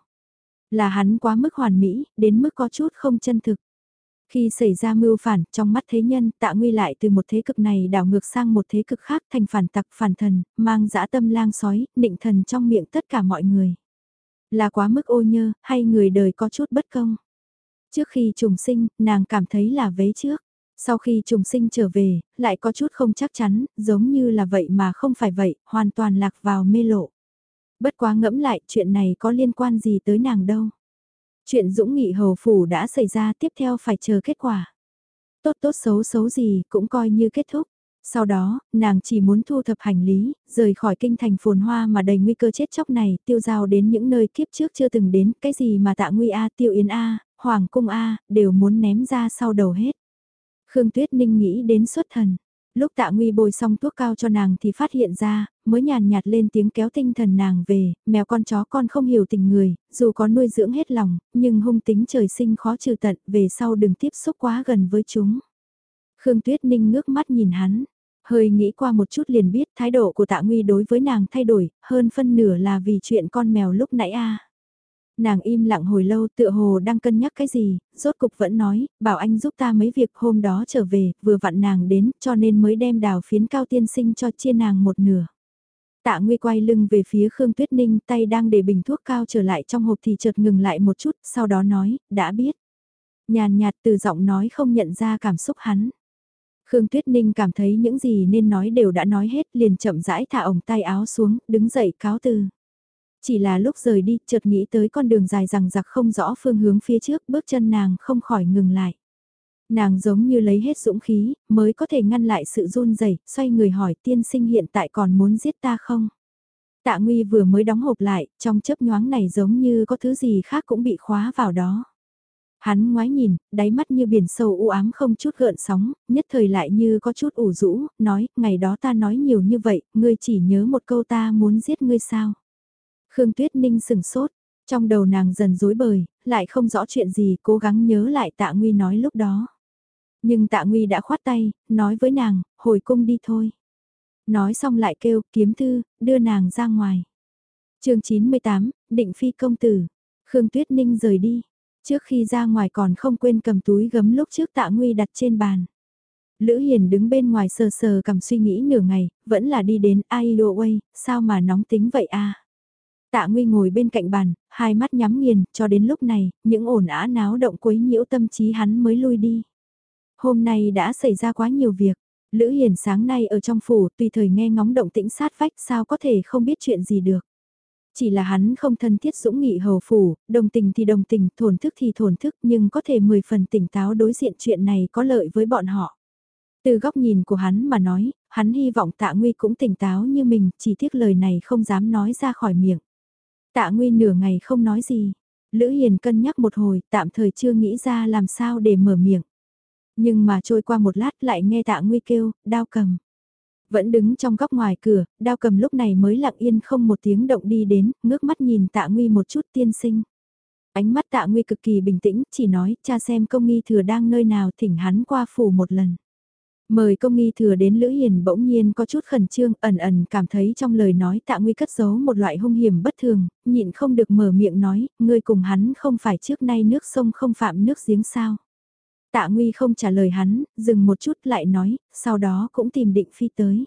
Là hắn quá mức hoàn mỹ, đến mức có chút không chân thực. Khi xảy ra mưu phản, trong mắt thế nhân, Tạ Nguy lại từ một thế cực này đảo ngược sang một thế cực khác thành phản tặc phản thần, mang dã tâm lang sói, nịnh thần trong miệng tất cả mọi người. Là quá mức ô nhơ, hay người đời có chút bất công. Trước khi trùng sinh, nàng cảm thấy là vế trước. Sau khi trùng sinh trở về, lại có chút không chắc chắn, giống như là vậy mà không phải vậy, hoàn toàn lạc vào mê lộ. Bất quá ngẫm lại, chuyện này có liên quan gì tới nàng đâu. Chuyện Dũng Nghị hầu phủ đã xảy ra, tiếp theo phải chờ kết quả. Tốt tốt xấu xấu gì cũng coi như kết thúc. Sau đó, nàng chỉ muốn thu thập hành lý, rời khỏi kinh thành phồn hoa mà đầy nguy cơ chết chóc này, tiêu giao đến những nơi kiếp trước chưa từng đến, cái gì mà Tạ Nguy A, Tiêu Yến A, Hoàng Cung A, đều muốn ném ra sau đầu hết. Khương Tuyết Ninh nghĩ đến xuất thần. Lúc Tạ Nguy bồi xong thuốc cao cho nàng thì phát hiện ra, mới nhàn nhạt lên tiếng kéo tinh thần nàng về, mèo con chó con không hiểu tình người, dù có nuôi dưỡng hết lòng, nhưng hung tính trời sinh khó trừ tận, về sau đừng tiếp xúc quá gần với chúng. Khương Tuyết Ninh ngước mắt nhìn hắn, hơi nghĩ qua một chút liền biết thái độ của Tạ Nguy đối với nàng thay đổi, hơn phân nửa là vì chuyện con mèo lúc nãy a. Nàng im lặng hồi lâu tựa hồ đang cân nhắc cái gì, rốt cục vẫn nói, bảo anh giúp ta mấy việc hôm đó trở về, vừa vặn nàng đến cho nên mới đem đào phiến cao tiên sinh cho chia nàng một nửa. Tạ Nguy quay lưng về phía Khương Tuyết Ninh tay đang để bình thuốc cao trở lại trong hộp thì chợt ngừng lại một chút, sau đó nói, đã biết. Nhàn nhạt từ giọng nói không nhận ra cảm xúc hắn. Khương Tuyết Ninh cảm thấy những gì nên nói đều đã nói hết liền chậm rãi thả ổng tay áo xuống, đứng dậy cáo từ. Chỉ là lúc rời đi, chợt nghĩ tới con đường dài rằng giặc không rõ phương hướng phía trước, bước chân nàng không khỏi ngừng lại. Nàng giống như lấy hết dũng khí, mới có thể ngăn lại sự run rẩy, xoay người hỏi tiên sinh hiện tại còn muốn giết ta không? Tạ Nguy vừa mới đóng hộp lại, trong chớp nhoáng này giống như có thứ gì khác cũng bị khóa vào đó. Hắn ngoái nhìn, đáy mắt như biển sâu u ám không chút gợn sóng, nhất thời lại như có chút ủ rũ, nói, ngày đó ta nói nhiều như vậy, ngươi chỉ nhớ một câu ta muốn giết ngươi sao? Khương Tuyết Ninh sừng sốt, trong đầu nàng dần rối bời, lại không rõ chuyện gì, cố gắng nhớ lại Tạ Nguy nói lúc đó. Nhưng Tạ Nguy đã khoát tay, nói với nàng, hồi cung đi thôi. Nói xong lại kêu, kiếm thư, đưa nàng ra ngoài. Chương 98, Định Phi công tử. Khương Tuyết Ninh rời đi. Trước khi ra ngoài còn không quên cầm túi gấm lúc trước Tạ Nguy đặt trên bàn. Lữ Hiền đứng bên ngoài sờ sờ cầm suy nghĩ nửa ngày, vẫn là đi đến ai way, sao mà nóng tính vậy a? Tạ Nguy ngồi bên cạnh bàn, hai mắt nhắm nghiền, cho đến lúc này, những ồn ào náo động quấy nhiễu tâm trí hắn mới lui đi. Hôm nay đã xảy ra quá nhiều việc. Lữ Hiền sáng nay ở trong phủ, tùy thời nghe ngóng động tĩnh sát vách sao có thể không biết chuyện gì được. Chỉ là hắn không thân thiết Dũng Nghị hầu phủ, đồng tình thì đồng tình, thổn thức thì thổn thức, nhưng có thể 10 phần tỉnh táo đối diện chuyện này có lợi với bọn họ. Từ góc nhìn của hắn mà nói, hắn hy vọng Tạ Nguy cũng tỉnh táo như mình, chỉ tiếc lời này không dám nói ra khỏi miệng. Tạ Nguy nửa ngày không nói gì. Lữ Hiền cân nhắc một hồi, tạm thời chưa nghĩ ra làm sao để mở miệng. Nhưng mà trôi qua một lát lại nghe Tạ Nguy kêu, đao cầm. Vẫn đứng trong góc ngoài cửa, đao cầm lúc này mới lặng yên không một tiếng động đi đến, ngước mắt nhìn Tạ Nguy một chút tiên sinh. Ánh mắt Tạ Nguy cực kỳ bình tĩnh, chỉ nói, cha xem công nghi thừa đang nơi nào thỉnh hắn qua phủ một lần. Mời công nghi thừa đến Lữ Hiền bỗng nhiên có chút khẩn trương, ẩn ẩn cảm thấy trong lời nói Tạ Nguy cất giấu một loại hung hiểm bất thường, nhịn không được mở miệng nói, ngươi cùng hắn không phải trước nay nước sông không phạm nước giếng sao. Tạ Nguy không trả lời hắn, dừng một chút lại nói, sau đó cũng tìm Định Phi tới.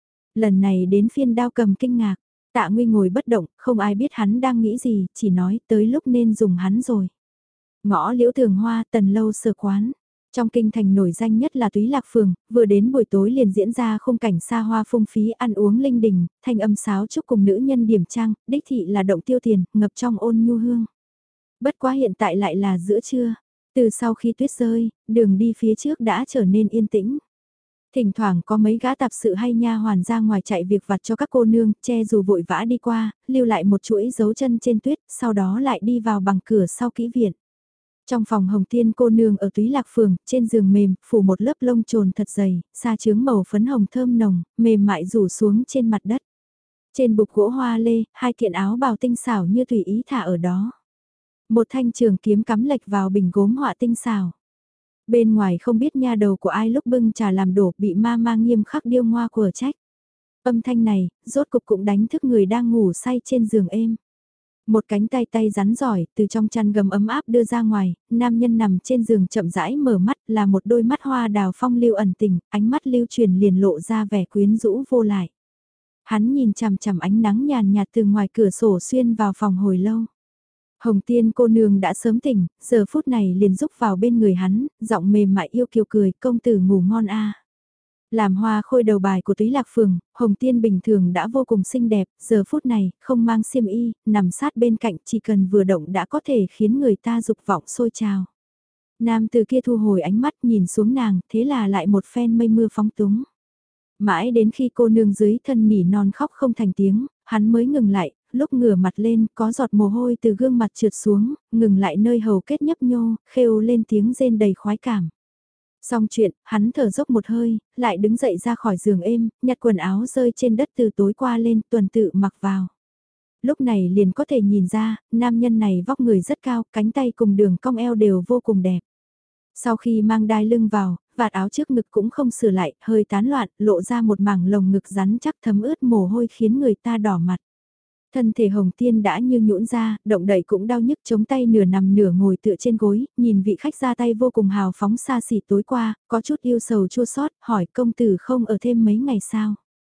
Lần này đến phiên đao cầm kinh ngạc, Tạ Nguy ngồi bất động, không ai biết hắn đang nghĩ gì, chỉ nói tới lúc nên dùng hắn rồi. Ngõ Liễu Thường Hoa Tần lâu sơ quán. Trong kinh thành nổi danh nhất là Túy Lạc Phường, vừa đến buổi tối liền diễn ra khung cảnh xa hoa phung phí ăn uống linh đình, thanh âm sáo trúc cùng nữ nhân điểm trang, đích thị là động tiêu tiền, ngập trong ôn nhu hương. Bất quá hiện tại lại là giữa trưa, từ sau khi tuyết rơi, đường đi phía trước đã trở nên yên tĩnh. Thỉnh thoảng có mấy gã tạp sự hay nha hoàn ra ngoài chạy việc vặt cho các cô nương, che dù vội vã đi qua, lưu lại một chuỗi dấu chân trên tuyết, sau đó lại đi vào bằng cửa sau kỹ viện. Trong phòng Hồng Tiên cô nương ở Túy Lạc Phường, trên giường mềm, phủ một lớp lông trồn thật dày, sa chướng màu phấn hồng thơm nồng, mềm mại rủ xuống trên mặt đất. Trên bục gỗ hoa lê, hai kiện áo bào tinh xảo như tùy ý thả ở đó. Một thanh trường kiếm cắm lệch vào bình gốm họa tinh xảo. Bên ngoài không biết nha đầu của ai lúc bưng trà làm đổ bị ma ma nghiêm khắc điêu ngoa của trách. Âm thanh này, rốt cục cũng đánh thức người đang ngủ say trên giường êm. Một cánh tay tay rắn giỏi, từ trong chăn gầm ấm áp đưa ra ngoài, nam nhân nằm trên giường chậm rãi mở mắt là một đôi mắt hoa đào phong lưu ẩn tình, ánh mắt lưu truyền liền lộ ra vẻ quyến rũ vô lại. Hắn nhìn chằm chằm ánh nắng nhàn nhạt từ ngoài cửa sổ xuyên vào phòng hồi lâu. Hồng Tiên cô nương đã sớm tỉnh, giờ phút này liền rúc vào bên người hắn, giọng mềm mại yêu kiều cười, công tử ngủ ngon a. Làm hoa khôi đầu bài của Túy Lạc Phường, Hồng Tiên bình thường đã vô cùng xinh đẹp, giờ phút này, không mang xiêm y, nằm sát bên cạnh chỉ cần vừa động đã có thể khiến người ta dục vọng sôi trào. Nam từ kia thu hồi ánh mắt nhìn xuống nàng, thế là lại một phen mây mưa phóng túng. Mãi đến khi cô nương dưới thân nỉ non khóc không thành tiếng, hắn mới ngừng lại, lúc ngửa mặt lên có giọt mồ hôi từ gương mặt trượt xuống, ngừng lại nơi hầu kết nhấp nhô, khêu lên tiếng rên đầy khoái cảm. Xong chuyện, hắn thở dốc một hơi, lại đứng dậy ra khỏi giường êm, nhặt quần áo rơi trên đất từ tối qua lên tuần tự mặc vào. Lúc này liền có thể nhìn ra, nam nhân này vóc người rất cao, cánh tay cùng đường cong eo đều vô cùng đẹp. Sau khi mang đai lưng vào, vạt áo trước ngực cũng không sửa lại, hơi tán loạn, lộ ra một mảng lồng ngực rắn chắc thấm ướt mồ hôi khiến người ta đỏ mặt. Thân thể Hồng Tiên đã như nhũn ra, động đậy cũng đau nhức chống tay nửa nằm nửa ngồi tựa trên gối, nhìn vị khách ra tay vô cùng hào phóng xa xỉ tối qua, có chút yêu sầu chua xót hỏi công tử không ở thêm mấy ngày sao.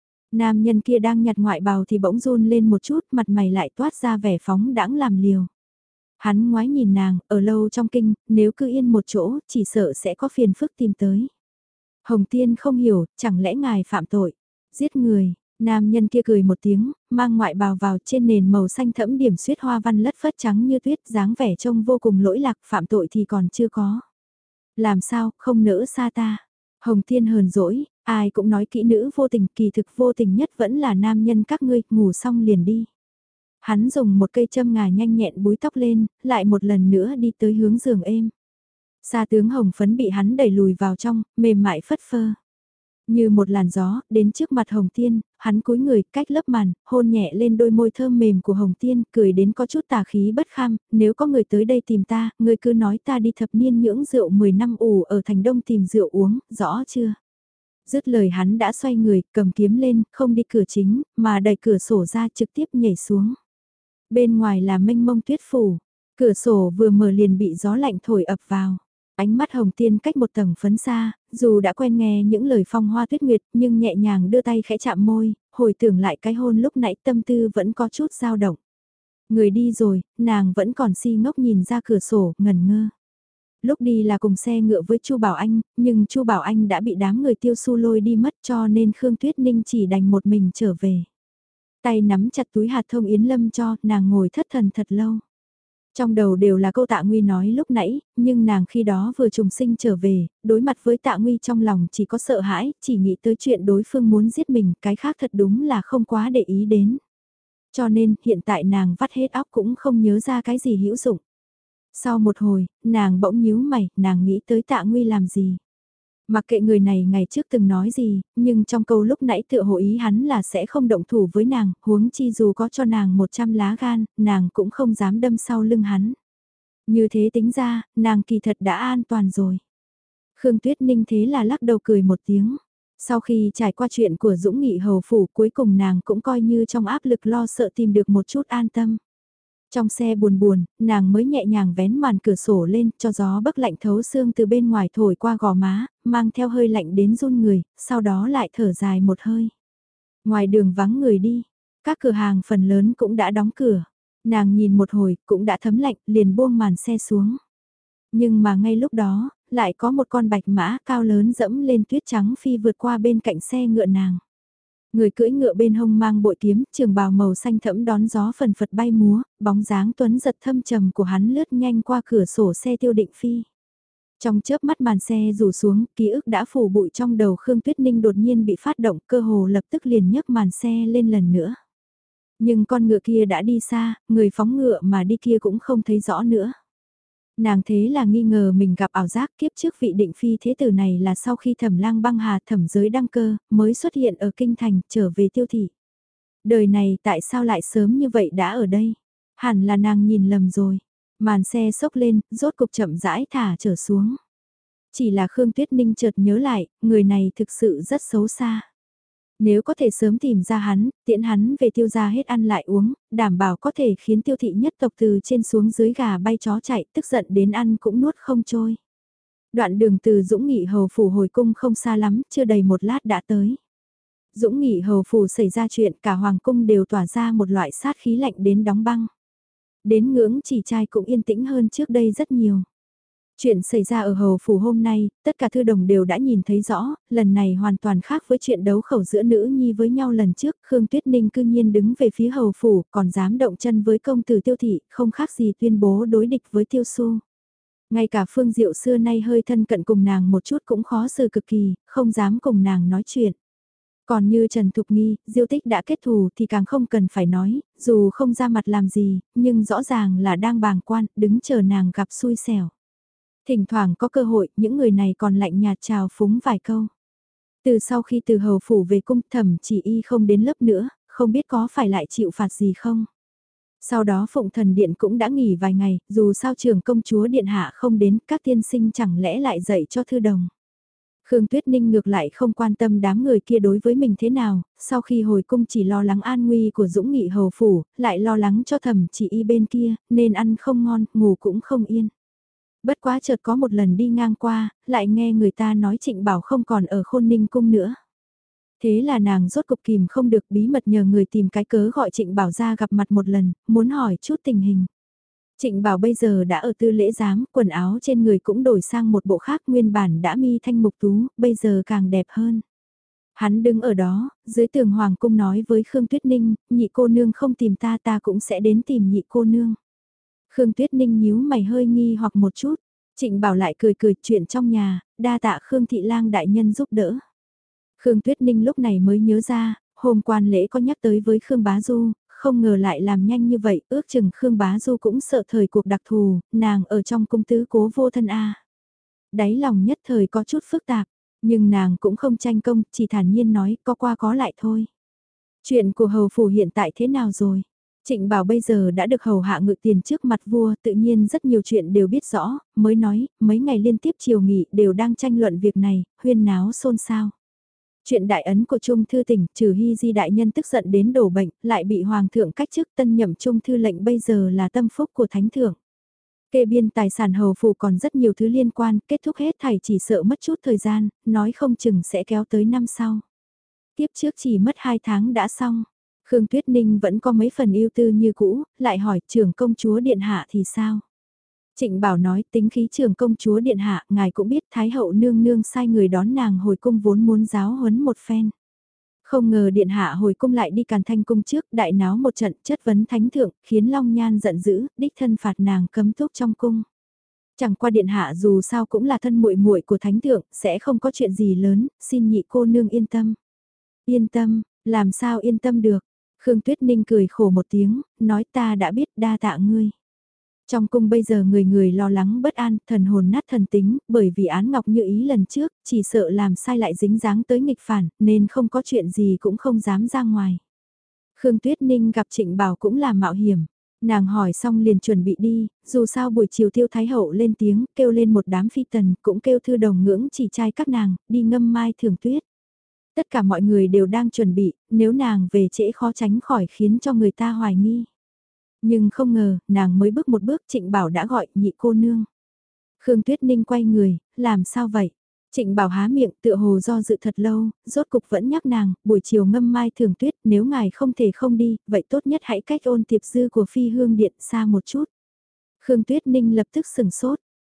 Nam nhân kia đang nhặt ngoại bào thì bỗng run lên một chút, mặt mày lại toát ra vẻ phóng đãng làm liều. Hắn ngoái nhìn nàng, ở lâu trong kinh, nếu cứ yên một chỗ, chỉ sợ sẽ có phiền phức tìm tới. Hồng Tiên không hiểu, chẳng lẽ ngài phạm tội, giết người. Nam nhân kia cười một tiếng, mang ngoại bào vào trên nền màu xanh thẫm điểm xuyết hoa văn lất phất trắng như tuyết, dáng vẻ trông vô cùng lỗi lạc, phạm tội thì còn chưa có. Làm sao, không nỡ xa ta. Hồng Thiên hờn dỗi, ai cũng nói kỹ nữ vô tình, kỳ thực vô tình nhất vẫn là nam nhân các ngươi, ngủ xong liền đi. Hắn dùng một cây châm ngà nhanh nhẹn búi tóc lên, lại một lần nữa đi tới hướng giường êm. Sa tướng hồng phấn bị hắn đẩy lùi vào trong, mềm mại phất phơ. Như một làn gió, đến trước mặt Hồng Tiên, hắn cúi người, cách lớp màn, hôn nhẹ lên đôi môi thơm mềm của Hồng Tiên, cười đến có chút tà khí bất kham, nếu có người tới đây tìm ta, người cứ nói ta đi thập niên nhưỡng rượu 10 năm ủ ở thành đông tìm rượu uống, rõ chưa? Dứt lời hắn đã xoay người, cầm kiếm lên, không đi cửa chính, mà đẩy cửa sổ ra trực tiếp nhảy xuống. Bên ngoài là mênh mông tuyết phủ, cửa sổ vừa mở liền bị gió lạnh thổi ập vào. Ánh mắt Hồng Tiên cách một tầng phấn xa, dù đã quen nghe những lời phong hoa tuyết nguyệt nhưng nhẹ nhàng đưa tay khẽ chạm môi, hồi tưởng lại cái hôn lúc nãy tâm tư vẫn có chút dao động. Người đi rồi, nàng vẫn còn si ngốc nhìn ra cửa sổ, ngẩn ngơ. Lúc đi là cùng xe ngựa với Chu Bảo Anh, nhưng Chu Bảo Anh đã bị đám người Tiêu Su lôi đi mất cho nên Khương Tuyết Ninh chỉ đành một mình trở về. Tay nắm chặt túi hạt thông yến lâm cho, nàng ngồi thất thần thật lâu. Trong đầu đều là câu Tạ Nguy nói lúc nãy, nhưng nàng khi đó vừa trùng sinh trở về, đối mặt với Tạ Nguy trong lòng chỉ có sợ hãi, chỉ nghĩ tới chuyện đối phương muốn giết mình, cái khác thật đúng là không quá để ý đến. Cho nên, hiện tại nàng vắt hết óc cũng không nhớ ra cái gì hữu dụng. Sau một hồi, nàng bỗng nhíu mày, nàng nghĩ tới Tạ Nguy làm gì. Mặc kệ người này ngày trước từng nói gì, nhưng trong câu lúc nãy tựa hồ ý hắn là sẽ không động thủ với nàng, huống chi dù có cho nàng 100 lá gan, nàng cũng không dám đâm sau lưng hắn. Như thế tính ra, nàng kỳ thật đã an toàn rồi. Khương Tuyết Ninh thế là lắc đầu cười một tiếng. Sau khi trải qua chuyện của Dũng Nghị hầu phủ cuối cùng nàng cũng coi như trong áp lực lo sợ tìm được một chút an tâm. Trong xe buồn buồn, nàng mới nhẹ nhàng vén màn cửa sổ lên cho gió bấc lạnh thấu xương từ bên ngoài thổi qua gò má, mang theo hơi lạnh đến run người, sau đó lại thở dài một hơi. Ngoài đường vắng người đi, các cửa hàng phần lớn cũng đã đóng cửa. Nàng nhìn một hồi cũng đã thấm lạnh liền buông màn xe xuống. Nhưng mà ngay lúc đó, lại có một con bạch mã cao lớn dẫm lên tuyết trắng phi vượt qua bên cạnh xe ngựa nàng. Người cưỡi ngựa bên hông mang bội kiếm, trường bào màu xanh thẫm đón gió phần phật bay múa, bóng dáng tuấn giật thâm trầm của hắn lướt nhanh qua cửa sổ xe Tiêu Định Phi. Trong chớp mắt màn xe rủ xuống, ký ức đã phủ bụi trong đầu Khương Tuyết Ninh đột nhiên bị phát động, cơ hồ lập tức liền nhấc màn xe lên lần nữa. Nhưng con ngựa kia đã đi xa, người phóng ngựa mà đi kia cũng không thấy rõ nữa. Nàng thế là nghi ngờ mình gặp ảo giác, kiếp trước vị định phi thế tử này là sau khi Thẩm Lang băng hà thẩm giới đăng cơ, mới xuất hiện ở kinh thành, trở về Tiêu thị. Đời này tại sao lại sớm như vậy đã ở đây? Hẳn là nàng nhìn lầm rồi. Màn xe xốc lên, rốt cục chậm rãi thả trở xuống. Chỉ là Khương Tuyết Ninh chợt nhớ lại, người này thực sự rất xấu xa. Nếu có thể sớm tìm ra hắn, tiễn hắn về Tiêu gia hết ăn lại uống, đảm bảo có thể khiến Tiêu thị nhất tộc từ trên xuống dưới gà bay chó chạy, tức giận đến ăn cũng nuốt không trôi. Đoạn đường từ Dũng Nghị hầu phủ hồi cung không xa lắm, chưa đầy một lát đã tới. Dũng Nghị hầu phủ xảy ra chuyện, cả hoàng cung đều tỏa ra một loại sát khí lạnh đến đóng băng. Đến ngưỡng chỉ trai cũng yên tĩnh hơn trước đây rất nhiều. Chuyện xảy ra ở hầu phủ hôm nay, tất cả thư đồng đều đã nhìn thấy rõ, lần này hoàn toàn khác với chuyện đấu khẩu giữa nữ nhi với nhau lần trước, Khương Tuyết Ninh cư nhiên đứng về phía hầu phủ, còn dám động chân với công tử Tiêu thị, không khác gì tuyên bố đối địch với Tiêu Xu. Ngay cả Phương Diệu xưa nay hơi thân cận cùng nàng một chút cũng khó xử cực kỳ, không dám cùng nàng nói chuyện. Còn như Trần Thục Nghi, Diêu Tích đã kết thù thì càng không cần phải nói, dù không ra mặt làm gì, nhưng rõ ràng là đang bàng quan, đứng chờ nàng gặp xui xẻo. Thỉnh thoảng có cơ hội, những người này còn lạnh nhạt chào phúng vài câu. Từ sau khi từ hầu phủ về cung Thẩm Chỉ Y không đến lớp nữa, không biết có phải lại chịu phạt gì không. Sau đó Phụng Thần Điện cũng đã nghỉ vài ngày, dù sao trưởng công chúa Điện Hạ không đến, các tiên sinh chẳng lẽ lại dạy cho thư đồng. Khương Tuyết Ninh ngược lại không quan tâm đám người kia đối với mình thế nào, sau khi hồi cung chỉ lo lắng an nguy của Dũng Nghị hầu phủ, lại lo lắng cho Thẩm Chỉ Y bên kia, nên ăn không ngon, ngủ cũng không yên. Bất quá chợt có một lần đi ngang qua, lại nghe người ta nói Trịnh Bảo không còn ở Khôn Ninh cung nữa. Thế là nàng rốt cục kìm không được bí mật nhờ người tìm cái cớ gọi Trịnh Bảo ra gặp mặt một lần, muốn hỏi chút tình hình. Trịnh Bảo bây giờ đã ở tư lễ giám, quần áo trên người cũng đổi sang một bộ khác, nguyên bản đã mi thanh mục tú, bây giờ càng đẹp hơn. Hắn đứng ở đó, dưới tường hoàng cung nói với Khương Tuyết Ninh, nhị cô nương không tìm ta, ta cũng sẽ đến tìm nhị cô nương. Khương Tuyết Ninh nhíu mày hơi nghi hoặc một chút, Trịnh Bảo lại cười cười chuyện trong nhà, đa tạ Khương Thị Lang đại nhân giúp đỡ. Khương Tuyết Ninh lúc này mới nhớ ra, hôm quan lễ có nhắc tới với Khương Bá Du, không ngờ lại làm nhanh như vậy, ước chừng Khương Bá Du cũng sợ thời cuộc đặc thù, nàng ở trong cung tứ cố vô thân a. Đáy lòng nhất thời có chút phức tạp, nhưng nàng cũng không tranh công, chỉ thản nhiên nói có qua có lại thôi. Chuyện của hầu phủ hiện tại thế nào rồi? Trịnh Bảo bây giờ đã được hầu hạ ngự tiền trước mặt vua, tự nhiên rất nhiều chuyện đều biết rõ, mới nói, mấy ngày liên tiếp chiều nghỉ đều đang tranh luận việc này, huyên náo xôn xao. Chuyện đại ấn của Trung Thư tỉnh, trừ Hy Di đại nhân tức giận đến đổ bệnh, lại bị Hoàng thượng cách chức, tân nhậm Trung Thư lệnh bây giờ là tâm phúc của Thánh thượng. Kê biên tài sản hầu phủ còn rất nhiều thứ liên quan, kết thúc hết thảy chỉ sợ mất chút thời gian, nói không chừng sẽ kéo tới năm sau. Tiếp trước chỉ mất 2 tháng đã xong. Khương Tuyết Ninh vẫn có mấy phần ưu tư như cũ, lại hỏi trưởng công chúa Điện Hạ thì sao? Trịnh Bảo nói tính khí trưởng công chúa Điện Hạ, ngài cũng biết Thái hậu nương nương sai người đón nàng hồi cung vốn muốn giáo huấn một phen. Không ngờ Điện Hạ hồi cung lại đi Càn Thanh cung trước, đại náo một trận chất vấn thánh thượng, khiến Long Nhan giận dữ, đích thân phạt nàng cấm túc trong cung. Chẳng qua Điện Hạ dù sao cũng là thân muội muội của thánh thượng, sẽ không có chuyện gì lớn, xin nhị cô nương yên tâm. Yên tâm, làm sao yên tâm được? Khương Tuyết Ninh cười khổ một tiếng, nói ta đã biết đa tạ ngươi. Trong cung bây giờ người người lo lắng bất an, thần hồn nát thần tính, bởi vì án ngọc như ý lần trước, chỉ sợ làm sai lại dính dáng tới nghịch phản, nên không có chuyện gì cũng không dám ra ngoài. Khương Tuyết Ninh gặp Trịnh Bảo cũng là mạo hiểm. Nàng hỏi xong liền chuẩn bị đi, dù sao buổi chiều Tiêu Thái Hậu lên tiếng, kêu lên một đám phi tần, cũng kêu thư đồng ngưỡng chỉ trai các nàng, đi ngâm mai thường tuyết. Tất cả mọi người đều đang chuẩn bị, nếu nàng về trễ khó tránh khỏi khiến cho người ta hoài nghi. Nhưng không ngờ, nàng mới bước một bước Trịnh Bảo đã gọi nhị cô nương. Khương Tuyết Ninh quay người, làm sao vậy? Trịnh Bảo há miệng tựa hồ do dự thật lâu, rốt cục vẫn nhắc nàng, buổi chiều ngâm mai thường tuyết, nếu ngài không thể không đi, vậy tốt nhất hãy cách ôn tiệp dư của phi hương điện xa một chút. Khương Tuyết Ninh lập tức sừng sốt,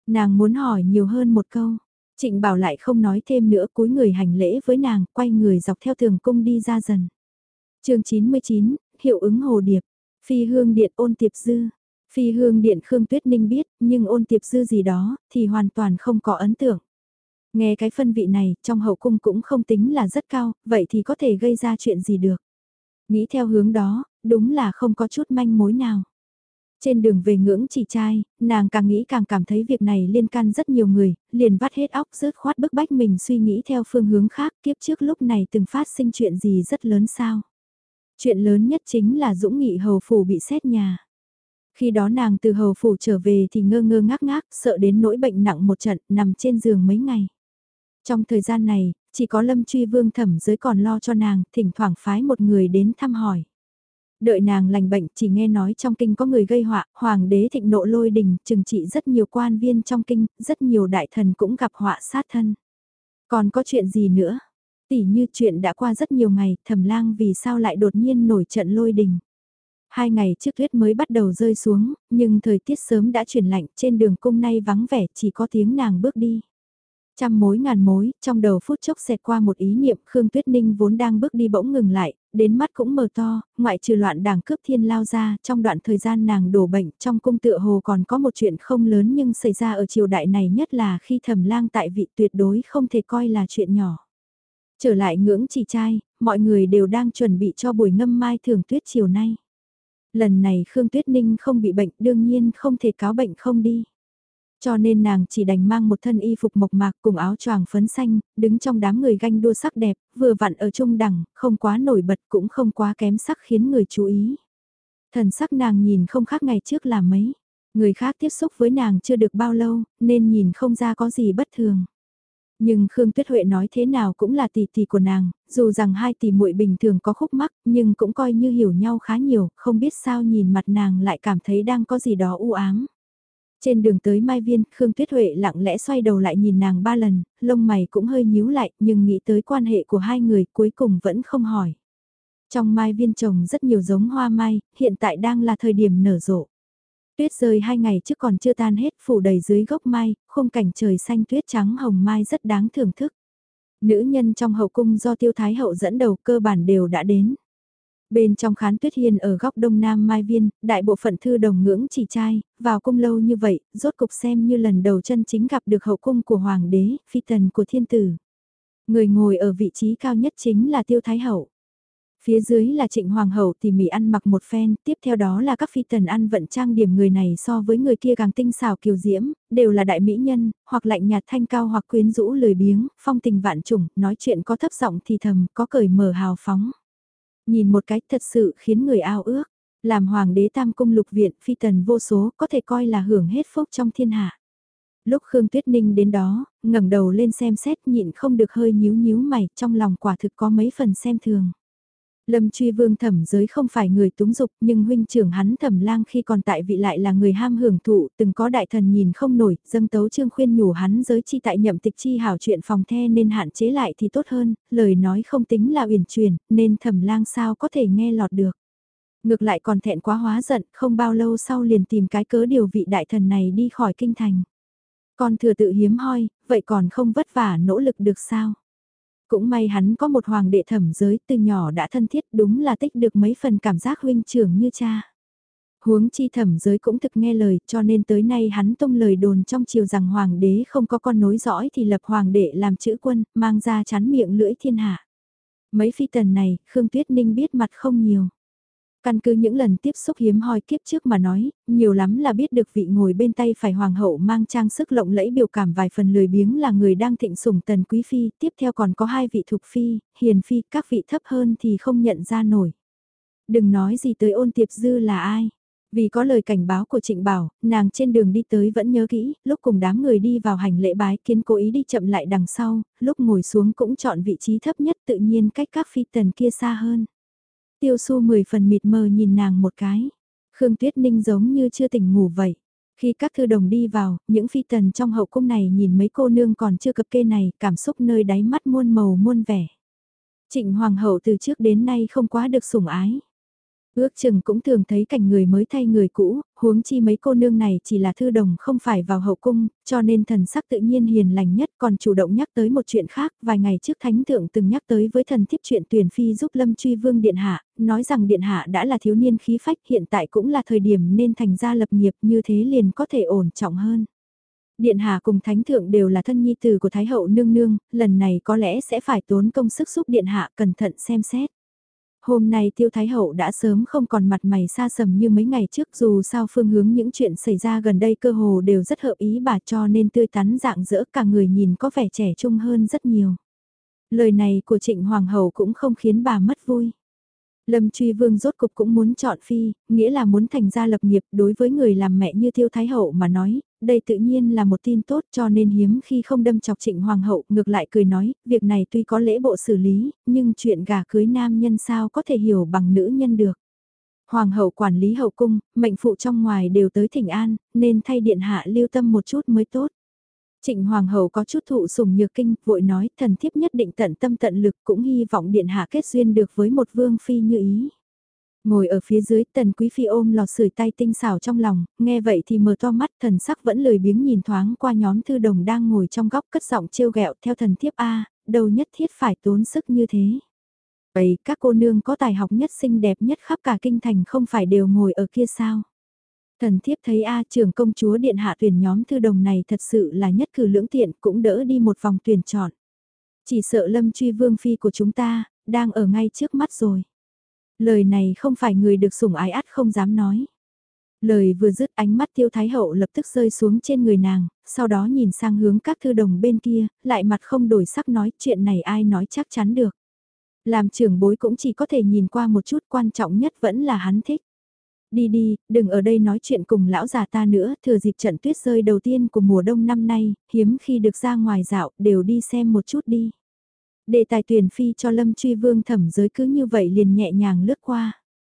Nàng muốn hỏi nhiều hơn một câu. Trịnh Bảo lại không nói thêm nữa, cúi người hành lễ với nàng, quay người dọc theo tường cung đi ra dần. Chương 99, hiệu ứng hồ điệp. Phi hương điện Ôn Tiệp Dư. Phi hương điện Khương Tuyết Ninh biết, nhưng Ôn Tiệp Dư gì đó thì hoàn toàn không có ấn tượng. Nghe cái phân vị này, trong hậu cung cũng không tính là rất cao, vậy thì có thể gây ra chuyện gì được. Nghĩ theo hướng đó, đúng là không có chút manh mối nào. Trên đường về Ngưỡng Chỉ Trai, nàng càng nghĩ càng cảm thấy việc này liên can rất nhiều người, liền vắt hết óc rớt khoát bức bách mình suy nghĩ theo phương hướng khác, kiếp trước lúc này từng phát sinh chuyện gì rất lớn sao. Chuyện lớn nhất chính là Dũng Nghị hầu phủ bị xét nhà. Khi đó nàng từ hầu phủ trở về thì ngơ ngơ ngác ngác, sợ đến nỗi bệnh nặng một trận, nằm trên giường mấy ngày. Trong thời gian này, chỉ có Lâm Truy Vương Thẩm Giới còn lo cho nàng, thỉnh thoảng phái một người đến thăm hỏi. Đợi nàng lành bệnh, chỉ nghe nói trong kinh có người gây họa, hoàng đế thịnh nộ lôi đình, trừng trị rất nhiều quan viên trong kinh, rất nhiều đại thần cũng gặp họa sát thân. Còn có chuyện gì nữa? Tỉ như chuyện đã qua rất nhiều ngày, Thẩm Lang vì sao lại đột nhiên nổi trận lôi đình. 2 ngày trước tuyết mới bắt đầu rơi xuống, nhưng thời tiết sớm đã chuyển lạnh, trên đường cung nay vắng vẻ, chỉ có tiếng nàng bước đi. Trăm mối ngàn mối, trong đầu phút chốc xẹt qua một ý niệm, Khương Tuyết Ninh vốn đang bước đi bỗng ngừng lại, đến mắt cũng mở to, ngoại trừ loạn đảng cướp thiên lao ra, trong đoạn thời gian nàng đổ bệnh, trong cung tựa hồ còn có một chuyện không lớn nhưng xảy ra ở triều đại này, nhất là khi Thẩm Lang tại vị, tuyệt đối không thể coi là chuyện nhỏ. Trở lại Ngưỡng Chỉ Trai, mọi người đều đang chuẩn bị cho buổi ngâm mai thưởng tuyết chiều nay. Lần này Khương Tuyết Ninh không bị bệnh, đương nhiên không thể cáo bệnh không đi. Cho nên nàng chỉ đành mang một thân y phục mộc mạc cùng áo choàng phấn xanh, đứng trong đám người ganh đua sắc đẹp, vừa vặn ở trung đẳng, không quá nổi bật cũng không quá kém sắc khiến người chú ý. Thần sắc nàng nhìn không khác ngày trước là mấy. Người khác tiếp xúc với nàng chưa được bao lâu, nên nhìn không ra có gì bất thường. Nhưng Khương Tuyết Huệ nói thế nào cũng là tỷ tỷ của nàng, dù rằng hai tỷ muội bình thường có khúc mắc, nhưng cũng coi như hiểu nhau khá nhiều, không biết sao nhìn mặt nàng lại cảm thấy đang có gì đó u ám. Trên đường tới Mai Viên, Khương Tuyết Huệ lặng lẽ xoay đầu lại nhìn nàng 3 lần, lông mày cũng hơi nhíu lại, nhưng nghĩ tới quan hệ của hai người cuối cùng vẫn không hỏi. Trong Mai Viên trồng rất nhiều giống hoa mai, hiện tại đang là thời điểm nở rộ. Tuyết rơi 2 ngày trước còn chưa tan hết, phủ đầy dưới gốc mai, khung cảnh trời xanh tuyết trắng hồng mai rất đáng thưởng thức. Nữ nhân trong hậu cung do Tiêu Thái Hậu dẫn đầu cơ bản đều đã đến. Bên trong khán tuyết hiên ở góc đông nam Mai Viên, đại bộ phận thư đồng Ngưỡng Chỉ Trai, vào cung lâu như vậy, rốt cục xem như lần đầu chân chính gặp được hậu cung của hoàng đế, phi tần của thiên tử. Người ngồi ở vị trí cao nhất chính là Tiêu Thái Hậu. Phía dưới là Trịnh Hoàng hậu tỉ mỉ ăn mặc một phen, tiếp theo đó là các phi tần ăn vận trang điểm, người này so với người kia càng tinh xảo kiều diễm, đều là đại mỹ nhân, hoặc lạnh nhạt thanh cao hoặc quyến rũ lười biếng, phong tình vạn trùng, nói chuyện có thấp giọng thì thầm, có cởi mở hào phóng. Nhìn một cái thật sự khiến người ao ước, làm hoàng đế tam cung lục viện, phi tần vô số, có thể coi là hưởng hết phúc trong thiên hạ. Lúc Khương Tuyết Ninh đến đó, ngẩng đầu lên xem xét, nhịn không được hơi nhíu nhíu mày, trong lòng quả thực có mấy phần xem thường. Lâm Truy Vương Thẩm Giới không phải người túng dục, nhưng huynh trưởng hắn Thẩm Lang khi còn tại vị lại là người ham hưởng thụ, từng có đại thần nhìn không nổi, dâng tấu chương khuyên nhủ hắn giới chi tại nhậm tịch chi hảo chuyện phòng the nên hạn chế lại thì tốt hơn, lời nói không tính là uyển chuyển, nên Thẩm Lang sao có thể nghe lọt được. Ngược lại còn thẹn quá hóa giận, không bao lâu sau liền tìm cái cớ điều vị đại thần này đi khỏi kinh thành. Con thừa tự hiếm hoi, vậy còn không vất vả nỗ lực được sao? Cũng may hắn có một hoàng đệ Thẩm Giới, từ nhỏ đã thân thiết, đúng là tích được mấy phần cảm giác huynh trưởng như cha. Huống chi Thẩm Giới cũng thực nghe lời, cho nên tới nay hắn tung lời đồn trong triều rằng hoàng đế không có con nối dõi thì lập hoàng đệ làm chữ quân, mang ra chắn miệng lưỡi thiên hạ. Mấy phi tần này, Khương Tuyết Ninh biết mặt không nhiều. Căn cứ những lần tiếp xúc hiếm hoi kiếp trước mà nói, nhiều lắm là biết được vị ngồi bên tay phải hoàng hậu mang trang sức lộng lẫy biểu cảm vài phần lười biếng là người đang thịnh sủng Tần Quý Phi, tiếp theo còn có 2 vị thục phi, hiền phi, các vị thấp hơn thì không nhận ra nổi. Đừng nói gì tới Ôn Tiệp Dư là ai. Vì có lời cảnh báo của Trịnh Bảo, nàng trên đường đi tới vẫn nhớ kỹ, lúc cùng đám người đi vào hành lễ bái kiến cố ý đi chậm lại đằng sau, lúc ngồi xuống cũng chọn vị trí thấp nhất, tự nhiên cách các phi tần kia xa hơn. Tiêu Su 10 phần mịt mờ nhìn nàng một cái. Khương Tuyết Ninh giống như chưa tỉnh ngủ vậy. Khi các thư đồng đi vào, những phi tần trong hậu cung này nhìn mấy cô nương còn chưa cập kê này, cảm xúc nơi đáy mắt muôn màu muôn vẻ. Trịnh Hoàng hậu từ trước đến nay không quá được sủng ái. Ước chừng cũng thường thấy cảnh người mới thay người cũ, huống chi mấy cô nương này chỉ là thư đồng không phải vào hậu cung, cho nên thần sắc tự nhiên hiền lành nhất, còn chủ động nhắc tới một chuyện khác. Vài ngày trước thánh thượng từng nhắc tới với thần thiếp chuyện tuyển phi giúp Lâm Truy Vương điện hạ, nói rằng điện hạ đã là thiếu niên khí phách, hiện tại cũng là thời điểm nên thành gia lập nghiệp, như thế liền có thể ổn trọng hơn. Điện hạ cùng thánh thượng đều là thân nhi tử của thái hậu nương nương, lần này có lẽ sẽ phải tốn công sức giúp điện hạ cẩn thận xem xét. Hôm nay Tiêu Thái Hậu đã sớm không còn mặt mày xa sầm như mấy ngày trước, dù sao phương hướng những chuyện xảy ra gần đây cơ hồ đều rất hợp ý bà, cho nên tươi tắn rạng rỡ, cả người nhìn có vẻ trẻ trung hơn rất nhiều. Lời này của Trịnh Hoàng Hậu cũng không khiến bà mất vui. Lâm Truy Vương rốt cục cũng muốn chọn phi, nghĩa là muốn thành gia lập nghiệp. Đối với người làm mẹ như Tiêu Thái Hậu mà nói, đây tự nhiên là một tin tốt, cho nên hiếm khi không đâm chọc Trịnh Hoàng Hậu, ngược lại cười nói, việc này tuy có lễ bộ xử lý, nhưng chuyện gả cưới nam nhân sao có thể hiểu bằng nữ nhân được. Hoàng hậu quản lý hậu cung, mệnh phụ trong ngoài đều tới thỉnh an, nên thay điện hạ lưu tâm một chút mới tốt. Trịnh Hoàng hậu có chút thụ sủng nhược kinh, vội nói thần thiếp nhất định tận tâm tận lực, cũng hy vọng điện hạ kết duyên được với một vương phi như ý. Ngồi ở phía dưới, Tần Quý Phi ôm lò sưởi tay tinh xảo trong lòng, nghe vậy thì mở to mắt, thần sắc vẫn lười biếng nhìn thoáng qua nhóm thư đồng đang ngồi trong góc, cất giọng trêu ghẹo theo thần thiếp A, đâu nhất thiết phải tốn sức như thế. Vậy các cô nương có tài học nhất xinh đẹp nhất khắp cả kinh thành không phải đều ngồi ở kia sao? Thần thiếp thấy trưởng công chúa điện hạ tuyển nhóm thư đồng này thật sự là nhất cử lưỡng tiện, cũng đỡ đi một vòng tuyển chọn. Chỉ sợ Lâm Truy Vương phi của chúng ta, đang ở ngay trước mắt rồi. Lời này không phải người được sủng ái ắt không dám nói. Lời vừa dứt, ánh mắt Tiêu Thái Hậu lập tức rơi xuống trên người nàng, sau đó nhìn sang hướng các thư đồng bên kia, lại mặt không đổi sắc nói chuyện này ai nói chắc chắn được. Làm trưởng bối cũng chỉ có thể nhìn qua một chút, quan trọng nhất vẫn là hắn thích. Đi đi, đừng ở đây nói chuyện cùng lão già ta nữa, thừa dịp trận tuyết rơi đầu tiên của mùa đông năm nay, hiếm khi được ra ngoài dạo, đều đi xem một chút đi. Đề tài tuyển phi cho Lâm Truy Vương thẩm giới cứ như vậy liền nhẹ nhàng lướt qua.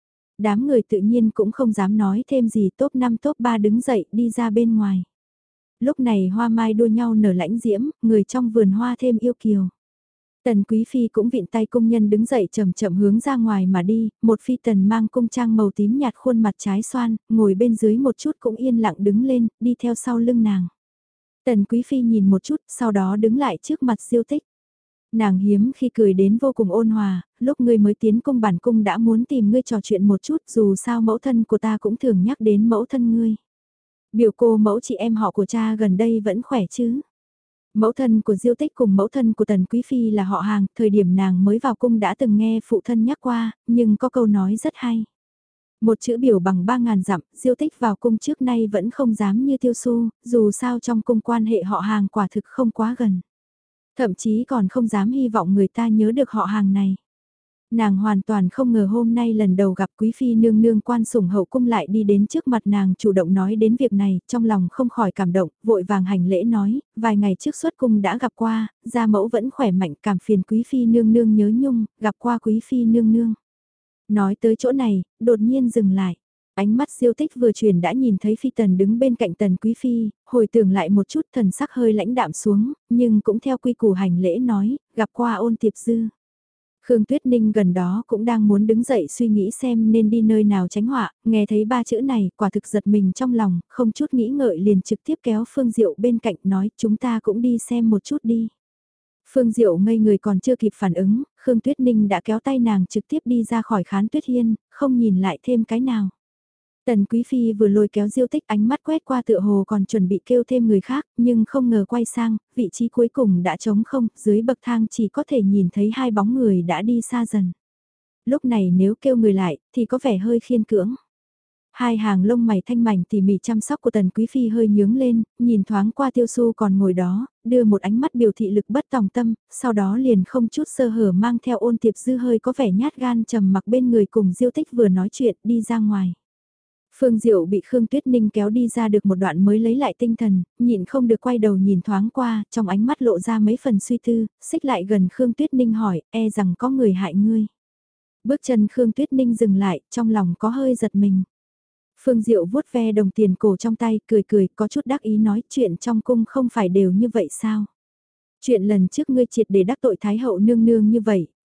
Đám người tự nhiên cũng không dám nói thêm gì, top 5 top 3 đứng dậy đi ra bên ngoài. Lúc này hoa mai đua nhau nở lãnh diễm, người trong vườn hoa thêm yêu kiều. Tần Quý Phi cũng vịn tay công nhân đứng dậy chậm chậm hướng ra ngoài mà đi, một phi tần mang cung trang màu tím nhạt khuôn mặt trái xoan, ngồi bên dưới một chút cũng yên lặng đứng lên, đi theo sau lưng nàng. Tần Quý Phi nhìn một chút, sau đó đứng lại trước mặt Diêu Tích. Nàng hiếm khi cười đến vô cùng ôn hòa, lúc ngươi mới tiến cung bản cung đã muốn tìm ngươi trò chuyện một chút, dù sao mẫu thân của ta cũng thường nhắc đến mẫu thân ngươi. Biểu cô mẫu chị em họ của cha gần đây vẫn khỏe chứ? Mẫu thân của Diêu Tích cùng mẫu thân của Tần Quý Phi là họ hàng, thời điểm nàng mới vào cung đã từng nghe phụ thân nhắc qua, nhưng có câu nói rất hay. Một chữ biểu bằng 3.000 dặm, Diêu Tích vào cung trước nay vẫn không dám như Tiêu Xu, dù sao trong cung quan hệ họ hàng quả thực không quá gần. Thậm chí còn không dám hy vọng người ta nhớ được họ hàng này. Nàng hoàn toàn không ngờ hôm nay lần đầu gặp Quý Phi nương nương quan sủng hậu cung lại đi đến trước mặt nàng chủ động nói đến việc này, trong lòng không khỏi cảm động, vội vàng hành lễ nói, vài ngày trước xuất cung đã gặp qua, gia mẫu vẫn khỏe mạnh, cảm phiền Quý Phi nương nương nhớ nhung, gặp qua Quý Phi nương nương. Nói tới chỗ này, đột nhiên dừng lại. Ánh mắt Diêu Tích vừa chuyển đã nhìn thấy Phi Tần đứng bên cạnh Tần Quý Phi, hồi tưởng lại một chút thần sắc hơi lãnh đạm xuống, nhưng cũng theo quy củ hành lễ nói, gặp qua Ôn Tiệp Dư. Khương Tuyết Ninh gần đó cũng đang muốn đứng dậy suy nghĩ xem nên đi nơi nào tránh họa, nghe thấy ba chữ này, quả thực giật mình trong lòng, không chút nghĩ ngợi liền trực tiếp kéo Phương Diệu bên cạnh nói chúng ta cũng đi xem một chút đi. Phương Diệu ngây người còn chưa kịp phản ứng, Khương Tuyết Ninh đã kéo tay nàng trực tiếp đi ra khỏi khán Tuyết Hiên, không nhìn lại thêm cái nào. Tần Quý Phi vừa lôi kéo Diêu Tích ánh mắt quét qua tựa hồ còn chuẩn bị kêu thêm người khác, nhưng không ngờ quay sang, vị trí cuối cùng đã trống không, dưới bậc thang chỉ có thể nhìn thấy hai bóng người đã đi xa dần. Lúc này nếu kêu người lại, thì có vẻ hơi khiên cưỡng. Hai hàng lông mày thanh mảnh tỉ mỉ chăm sóc của Tần Quý Phi hơi nhướng lên, nhìn thoáng qua Tiêu Xu còn ngồi đó, đưa một ánh mắt biểu thị lực bất tòng tâm, sau đó liền không chút sơ hở mang theo Ôn Tiệp Dư hơi có vẻ nhát gan trầm mặc bên người cùng Diêu Tích vừa nói chuyện đi ra ngoài. Phương Diệu bị Khương Tuyết Ninh kéo đi ra được một đoạn mới lấy lại tinh thần, nhịn không được quay đầu nhìn thoáng qua, trong ánh mắt lộ ra mấy phần suy tư, xích lại gần Khương Tuyết Ninh hỏi, e rằng có người hại ngươi. Bước chân Khương Tuyết Ninh dừng lại, trong lòng có hơi giật mình. Phương Diệu vuốt ve đồng tiền cổ trong tay, cười cười, có chút đắc ý nói chuyện trong cung không phải đều như vậy sao. Chuyện lần trước ngươi triệt để đắc tội Thái hậu nương nương như vậy,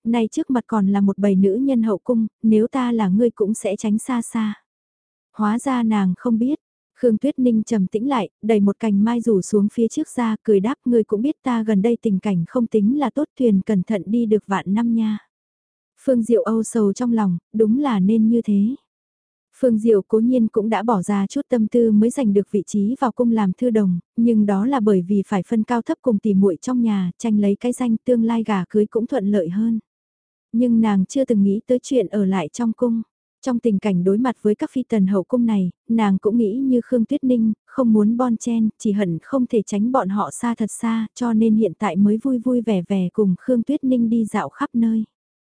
Nay trước mặt còn là một bầy nữ nhân hậu cung, nếu ta là ngươi cũng sẽ tránh xa xa. Hóa ra nàng không biết. Khương Tuyết Ninh trầm tĩnh lại, đẩy một cành mai rủ xuống phía trước ra, cười đáp ngươi cũng biết ta gần đây tình cảnh không tính là tốt, thuyền cẩn thận đi được vạn năm nha. Phương Diệu âu sầu trong lòng, đúng là nên như thế. Phương Diệu cố nhiên cũng đã bỏ ra chút tâm tư mới giành được vị trí vào cung làm thư đồng, nhưng đó là bởi vì phải phân cao thấp cùng tỉ muội trong nhà, tranh lấy cái danh tương lai gả cưới cũng thuận lợi hơn. Nhưng nàng chưa từng nghĩ tới chuyện ở lại trong cung. Trong tình cảnh đối mặt với các phi tần hậu cung này, nàng cũng nghĩ như Khương Tuyết Ninh, không muốn bon chen, chỉ hận không thể tránh bọn họ xa thật xa, cho nên hiện tại mới vui vui vẻ vẻ cùng Khương Tuyết Ninh đi dạo khắp nơi.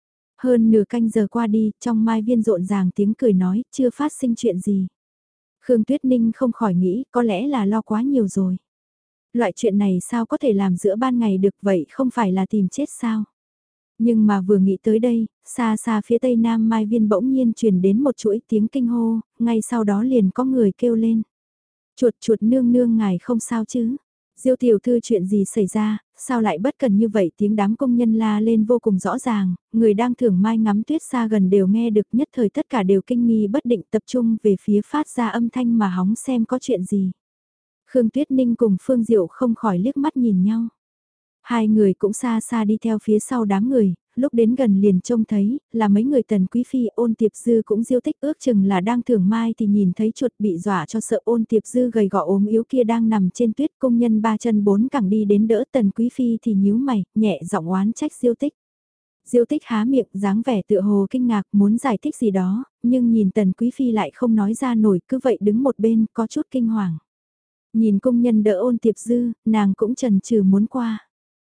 Hơn nửa canh giờ qua đi, trong mai viên rộn ràng tiếng cười nói, chưa phát sinh chuyện gì. Khương Tuyết Ninh không khỏi nghĩ, có lẽ là lo quá nhiều rồi. Loại chuyện này sao có thể làm giữa ban ngày được vậy, không phải là tìm chết sao? Nhưng mà vừa nghĩ tới đây, xa xa phía tây nam mai viên bỗng nhiên truyền đến một chuỗi tiếng kinh hô, ngay sau đó liền có người kêu lên. Chuột chuột nương nương ngài không sao chứ? Diêu tiểu thư chuyện gì xảy ra, sao lại bất cần như vậy, tiếng đám công nhân la lên vô cùng rõ ràng, người đang thưởng mai ngắm tuyết xa gần đều nghe được, nhất thời tất cả đều kinh nghi bất định tập trung về phía phát ra âm thanh mà hóng xem có chuyện gì. Khương Tuyết Ninh cùng Phương Diệu không khỏi liếc mắt nhìn nhau. Hai người cũng xa xa đi theo phía sau đám người, lúc đến gần liền trông thấy, là mấy người Tần Quý Phi. Ôn Tiệp Dư cũng diêu tích, ước chừng là đang thưởng mai thì nhìn thấy chuột bị dọa cho sợ. Ôn Tiệp Dư gầy gò ốm yếu kia đang nằm trên tuyết, công nhân ba chân bốn cẳng đi đến đỡ Tần Quý Phi thì nhíu mày, nhẹ giọng oán trách diêu tích. Diêu tích há miệng, dáng vẻ tựa hồ kinh ngạc muốn giải thích gì đó, nhưng nhìn Tần Quý Phi lại không nói ra nổi, cứ vậy đứng một bên, có chút kinh hoàng. Nhìn công nhân đỡ Ôn Tiệp Dư, nàng cũng chần chừ muốn qua.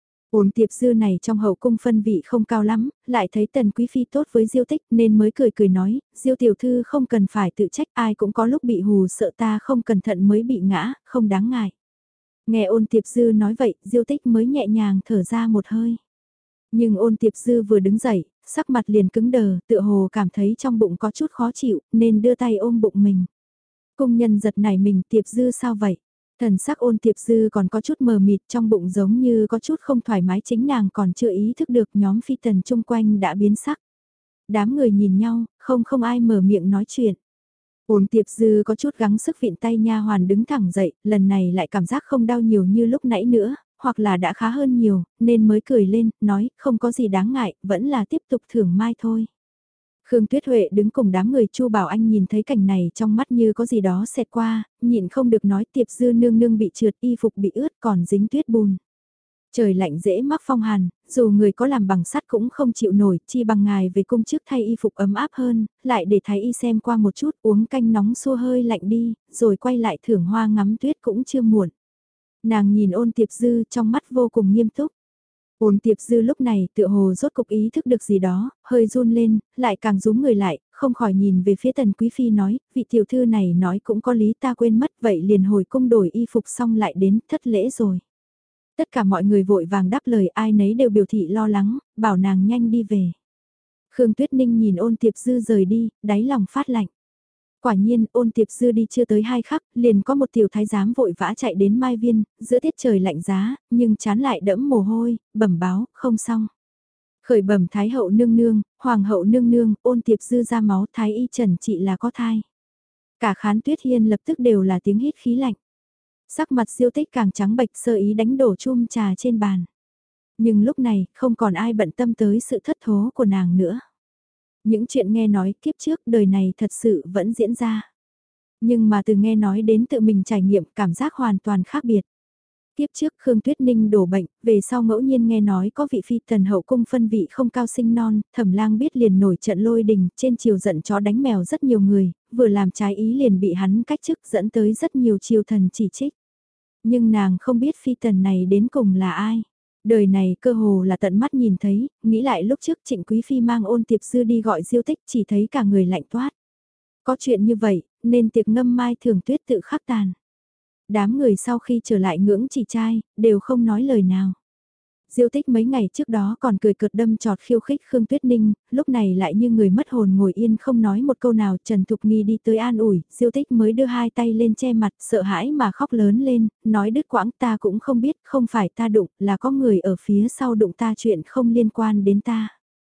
Ôn Tiệp Dư này trong hậu cung phân vị không cao lắm, lại thấy Tần Quý Phi tốt với Diêu Tích nên mới cười cười nói, Diêu tiểu thư không cần phải tự trách, ai cũng có lúc bị hù sợ, ta không cẩn thận mới bị ngã, không đáng ngại. Nghe Ôn Tiệp Dư nói vậy, Diêu Tích mới nhẹ nhàng thở ra một hơi. Nhưng Ôn Tiệp Dư vừa đứng dậy, sắc mặt liền cứng đờ, tựa hồ cảm thấy trong bụng có chút khó chịu, nên đưa tay ôm bụng mình. Công nhân giật nảy mình, Tiệp Dư sao vậy? Thần sắc Ôn Tiệp Dư còn có chút mờ mịt, trong bụng giống như có chút không thoải mái, chính nàng còn chưa ý thức được nhóm phi tần chung quanh đã biến sắc. Đám người nhìn nhau, không ai mở miệng nói chuyện. Ôn Tiệp Dư có chút gắng sức vịn tay nha hoàn đứng thẳng dậy, lần này lại cảm giác không đau nhiều như lúc nãy nữa, hoặc là đã khá hơn nhiều, nên mới cười lên, nói không có gì đáng ngại, vẫn là tiếp tục thưởng mai thôi. Khương Tuyết Huệ đứng cùng đám người, Chu Bảo Anh nhìn thấy cảnh này trong mắt như có gì đó xẹt qua, nhịn không được nói, Tiệp Dư nương nương bị trượt, y phục bị ướt còn dính tuyết bùn. Trời lạnh dễ mắc phong hàn, dù người có làm bằng sắt cũng không chịu nổi, chi bằng ngài về cung trước thay y phục ấm áp hơn, lại để thái y xem qua một chút, uống canh nóng xua hơi lạnh đi, rồi quay lại thưởng hoa ngắm tuyết cũng chưa muộn. Nàng nhìn Ôn Tiệp Dư trong mắt vô cùng nghiêm túc. Ôn Tiệp Dư lúc này tựa hồ rốt cục ý thức được gì đó, hơi run lên, lại càng rúm người lại, không khỏi nhìn về phía Tần Quý Phi nói, vị tiểu thư này nói cũng có lý, ta quên mất, vậy liền hồi cung đổi y phục xong lại đến, thất lễ rồi. Tất cả mọi người vội vàng đáp lời, ai nấy đều biểu thị lo lắng, bảo nàng nhanh đi về. Khương Tuyết Ninh nhìn Ôn Tiệp Dư rời đi, đáy lòng phát lạnh. Quả nhiên, Ôn Tiệp Dư đi chưa tới 2 khắc, liền có một tiểu thái giám vội vã chạy đến Mai Viên, giữa tiết trời lạnh giá, nhưng chán lại đẫm mồ hôi, bẩm báo, không xong. Khởi bẩm Thái hậu nương nương, Hoàng hậu nương nương, Ôn Tiệp Dư ra máu, Thái y trần trị là có thai. Cả Khán Tuyết Hiên lập tức đều là tiếng hít khí lạnh. Sắc mặt Diêu Tích càng trắng bệch, sơ ý đánh đổ chum trà trên bàn. Nhưng lúc này, không còn ai bận tâm tới sự thất thố của nàng nữa. Những chuyện nghe nói kiếp trước đời này thật sự vẫn diễn ra. Nhưng mà từ nghe nói đến tự mình trải nghiệm, cảm giác hoàn toàn khác biệt. Tiếp trước Khương Tuyết Ninh đổ bệnh, về sau ngẫu nhiên nghe nói có vị phi tần hậu cung phân vị không cao sinh non, Thẩm Lang biết liền nổi trận lôi đình, trên chiều giận chó đánh mèo rất nhiều người, vừa làm trái ý liền bị hắn cách chức, dẫn tới rất nhiều triều thần chỉ trích. Nhưng nàng không biết phi tần này đến cùng là ai. Đời này cơ hồ là tận mắt nhìn thấy, nghĩ lại lúc trước Trịnh Quý Phi mang Ôn Tiệp Dư đi gọi Diêu Tích, chỉ thấy cả người lạnh toát. Có chuyện như vậy, nên tiệc ngâm mai thường tuyết tự khắc tàn. Đám người sau khi trở lại ngưỡng chỉ trai, đều không nói lời nào. Diêu Tích mấy ngày trước đó còn cười cợt đâm chọt khiêu khích Khương Tuyết Ninh, lúc này lại như người mất hồn ngồi yên không nói một câu nào. Trần Thục Nghi đi tới an ủi, Diêu Tích mới đưa hai tay lên che mặt, sợ hãi mà khóc lớn lên, nói đứt quãng, ta cũng không biết, không phải ta đụng, là có người ở phía sau đụng ta, chuyện không liên quan đến ta.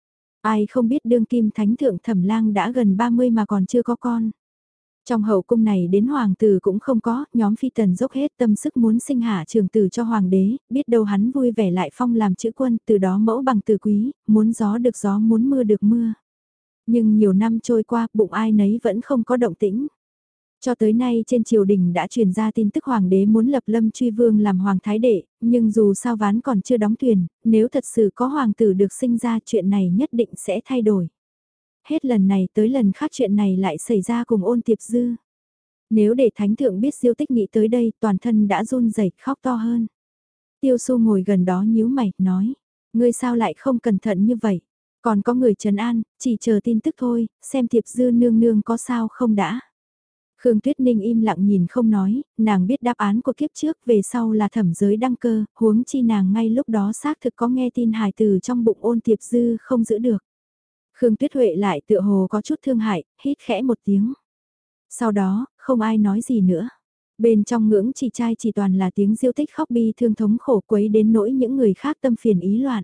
Ai không biết đương kim thánh thượng Thẩm Lang đã gần 30 mà còn chưa có con. Trong hậu cung này đến hoàng tử cũng không có, nhóm phi tần dốc hết tâm sức muốn sinh hạ trường tử cho hoàng đế, biết đâu hắn vui vẻ lại phong làm chữ quân, từ đó mẫu bằng từ quý, muốn gió được gió muốn mưa được mưa. Nhưng nhiều năm trôi qua, bụng ai nấy vẫn không có động tĩnh. Cho tới nay trên triều đình đã truyền ra tin tức hoàng đế muốn lập Lâm Truy Vương làm hoàng thái đệ, nhưng dù sao ván còn chưa đóng thuyền, nếu thật sự có hoàng tử được sinh ra chuyện này nhất định sẽ thay đổi. Hết lần này tới lần khác chuyện này lại xảy ra cùng Ôn Tiệp Dư. Nếu để thánh thượng biết Diêu Tích nghĩ tới đây, toàn thân đã run rẩy khóc to hơn. Tiêu Xu ngồi gần đó nhíu mày, nói, ngươi sao lại không cẩn thận như vậy? Còn có người trấn an, chỉ chờ tin tức thôi, xem Tiệp Dư nương nương có sao không đã. Khương Tuyết Ninh im lặng nhìn không nói, nàng biết đáp án của kiếp trước về sau là thẩm giới đăng cơ, huống chi nàng ngay lúc đó xác thực có nghe tin hài từ trong bụng Ôn Tiệp Dư không giữ được. Khương Tuyết Huệ lại tựa hồ có chút thương hại, hít khẽ một tiếng. Sau đó, không ai nói gì nữa. Bên trong ngưỡng chỉ trai chỉ toàn là tiếng Diêu Tích khóc bi thương thống khổ quấy đến nỗi những người khác tâm phiền ý loạn.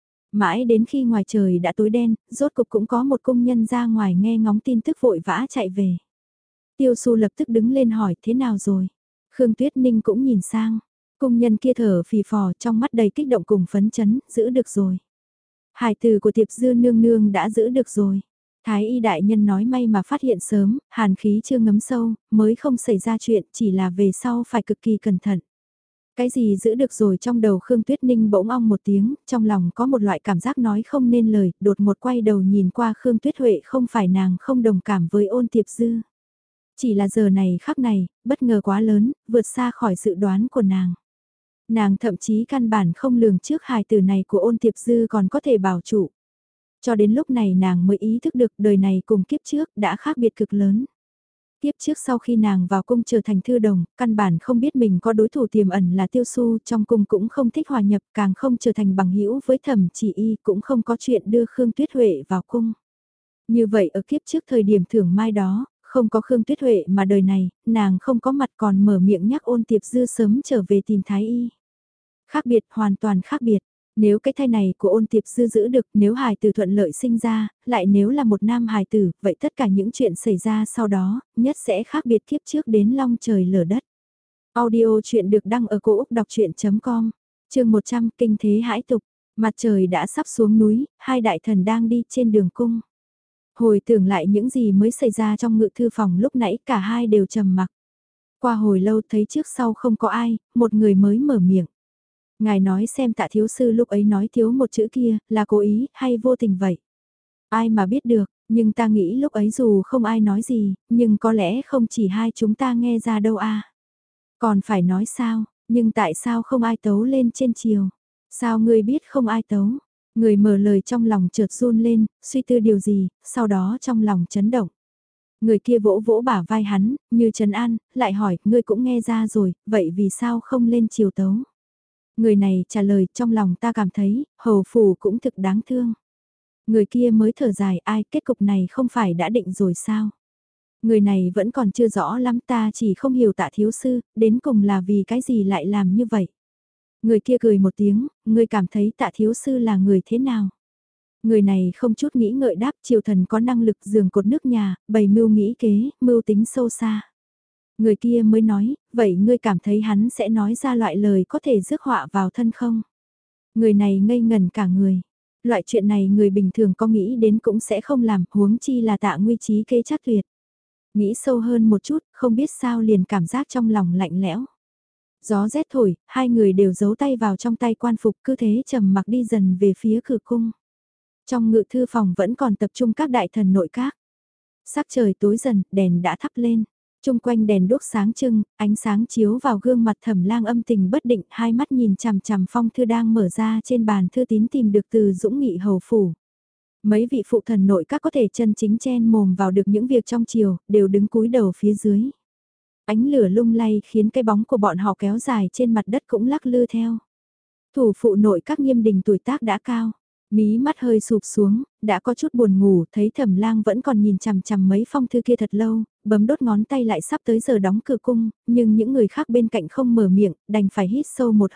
Mãi đến khi ngoài trời đã tối đen, rốt cục cũng có một công nhân ra ngoài nghe ngóng tin tức vội vã chạy về. Tiêu Xu lập tức đứng lên hỏi thế nào rồi. Khương Tuyết Ninh cũng nhìn sang. Công nhân kia thở phì phò trong mắt đầy kích động cùng phấn chấn, giữ được rồi. Hài từ của Tiệp Dư nương nương đã giữ được rồi. Thái y đại nhân nói may mà phát hiện sớm, hàn khí chưa ngấm sâu, mới không xảy ra chuyện, chỉ là về sau phải cực kỳ cẩn thận. Cái gì giữ được rồi trong đầu Khương Tuyết Ninh bỗng ong một tiếng, trong lòng có một loại cảm giác nói không nên lời, đột một quay đầu nhìn qua Khương Tuyết Huệ không phải nàng không đồng cảm với Ôn Tiệp Dư. Chỉ là giờ này khắc này, bất ngờ quá lớn, vượt xa khỏi dự đoán của nàng. Nàng thậm chí căn bản không lường trước hài tử này của Ôn Tiệp Dư còn có thể bảo trụ. Cho đến lúc này nàng mới ý thức được đời này cùng kiếp trước đã khác biệt cực lớn. Kiếp trước sau khi nàng vào cung trở thành thư đồng, căn bản không biết mình có đối thủ tiềm ẩn là Tiêu Xu, trong cung cũng không thích hòa nhập, càng không trở thành bằng hữu với Thẩm Chỉ Y, cũng không có chuyện đưa Khương Tuyết Huệ vào cung. Như vậy ở kiếp trước thời điểm thưởng mai đó, không có Khương Tuyết Huệ mà đời này, nàng không có mặt còn mở miệng nhắc Ôn Tiệp Dư sớm trở về tìm Thái Y. Khác biệt, hoàn toàn khác biệt. Nếu cái thai này của Ôn Tiệp Dư giữ được, nếu hài tử thuận lợi sinh ra, lại nếu là một nam hài tử, vậy tất cả những chuyện xảy ra sau đó, nhất sẽ khác biệt kiếp trước đến long trời lở đất. Audio chuyện được đăng ở cổ Úc đọc chuyện.com, chương 100 kinh thế hãi tục, mặt trời đã sắp xuống núi, hai đại thần đang đi trên đường cung. Hồi tưởng lại những gì mới xảy ra trong ngự thư phòng lúc nãy cả hai đều trầm mặc. Qua hồi lâu thấy trước sau không có ai, một người mới mở miệng. Ngài nói xem Tạ thiếu sư lúc ấy nói thiếu một chữ kia là cố ý hay vô tình vậy? Ai mà biết được, nhưng ta nghĩ lúc ấy dù không ai nói gì, nhưng có lẽ không chỉ hai chúng ta nghe ra đâu à. Còn phải nói sao, nhưng tại sao không ai tấu lên trên chiều? Sao ngươi biết không ai tấu? Người mở lời trong lòng chợt run lên, suy tư điều gì, sau đó trong lòng chấn động. Người kia vỗ vỗ bả vai hắn, như trấn an, lại hỏi, ngươi cũng nghe ra rồi, vậy vì sao không lên chiều tấu? Người này trả lời trong lòng ta cảm thấy, hầu phủ cũng thực đáng thương. Người kia mới thở dài ai kết cục này không phải đã định rồi sao? Người này vẫn còn chưa rõ lắm ta chỉ không hiểu Tạ thiếu sư, đến cùng là vì cái gì lại làm như vậy? Người kia cười một tiếng, ngươi cảm thấy Tạ thiếu sư là người thế nào? Người này không chút nghĩ ngợi đáp triều thần có năng lực giường cột nước nhà, bày mưu nghĩ kế, mưu tính sâu xa. Người kia mới nói, vậy ngươi cảm thấy hắn sẽ nói ra loại lời có thể rước họa vào thân không? Người này ngây ngần cả người. Loại chuyện này người bình thường có nghĩ đến cũng sẽ không làm, huống chi là Tạ Nguy Trí kế chắc tuyệt. Nghĩ sâu hơn một chút, không biết sao liền cảm giác trong lòng lạnh lẽo. Gió rét thổi, hai người đều giấu tay vào trong tay quan phục cứ thế trầm mặc đi dần về phía cửa cung. Trong ngự thư phòng vẫn còn tập trung các đại thần nội các. Sắc trời tối dần, đèn đã thắp lên. Trung quanh đèn đốt sáng trưng, ánh sáng chiếu vào gương mặt Thẩm Lang âm tình bất định, hai mắt nhìn chằm chằm phong thư đang mở ra trên bàn thư tín tìm được từ Dũng Nghị hầu phủ. Mấy vị phụ thần nội các có thể chân chính chen mồm vào được những việc trong triều, đều đứng cúi đầu phía dưới. Ánh lửa lung lay khiến cái bóng của bọn họ kéo dài trên mặt đất cũng lắc lư theo. Thủ phụ nội các Nghiêm Đình tuổi tác đã cao. Mí mắt hơi sụp xuống, đã có chút buồn ngủ, thấy Thẩm Lang vẫn còn nhìn chằm chằm mấy phong thư kia thật lâu, bấm đốt ngón tay lại sắp tới giờ đóng cửa cung, nhưng những người khác bên cạnh không mở miệng, đành phải hít sâu một hơi,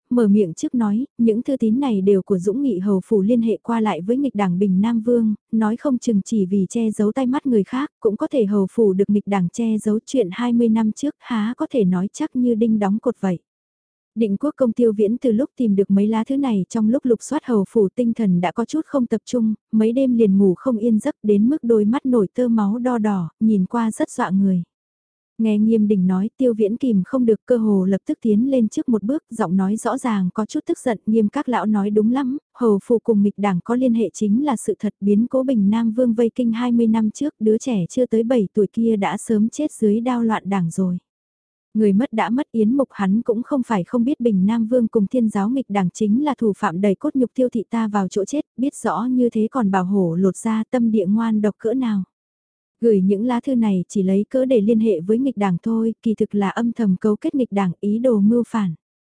mở miệng trước nói, những thư tín này đều của Dũng Nghị hầu phủ liên hệ qua lại với nghịch đảng Bình Nam Vương, nói không chừng chỉ vì che giấu tay mắt người khác, cũng có thể hầu phủ được nghịch đảng che giấu chuyện 20 năm trước, há có thể nói chắc như đinh đóng cột vậy. Định quốc công Tiêu Viễn từ lúc tìm được mấy lá thứ này trong lúc lục soát hầu phủ tinh thần đã có chút không tập trung, mấy đêm liền ngủ không yên giấc đến mức đôi mắt nổi tơ máu đo đỏ, nhìn qua rất dọa người. Nghe Nghiêm Đình nói Tiêu Viễn kìm không được cơ hồ lập tức tiến lên trước một bước, giọng nói rõ ràng có chút tức giận. Nghiêm các lão nói đúng lắm, hầu phủ cùng nghịch đảng có liên hệ chính là sự thật. Biến cố Bình Nam Vương vây kinh 20 năm trước, đứa trẻ chưa tới 7 tuổi kia đã sớm chết dưới đao loạn đảng rồi. Người mất đã mất, Yến Mục hắn cũng không phải không biết Bình Nam Vương cùng Thiên giáo nghịch đảng chính là thủ phạm đầy cốt nhục Tiêu thị ta vào chỗ chết, biết rõ như thế còn bảo hổ lột ra tâm địa ngoan độc cỡ nào. Gửi những lá thư này chỉ lấy cỡ để liên hệ với nghịch đảng thôi, kỳ thực là âm thầm cấu kết nghịch đảng ý đồ mưu phản.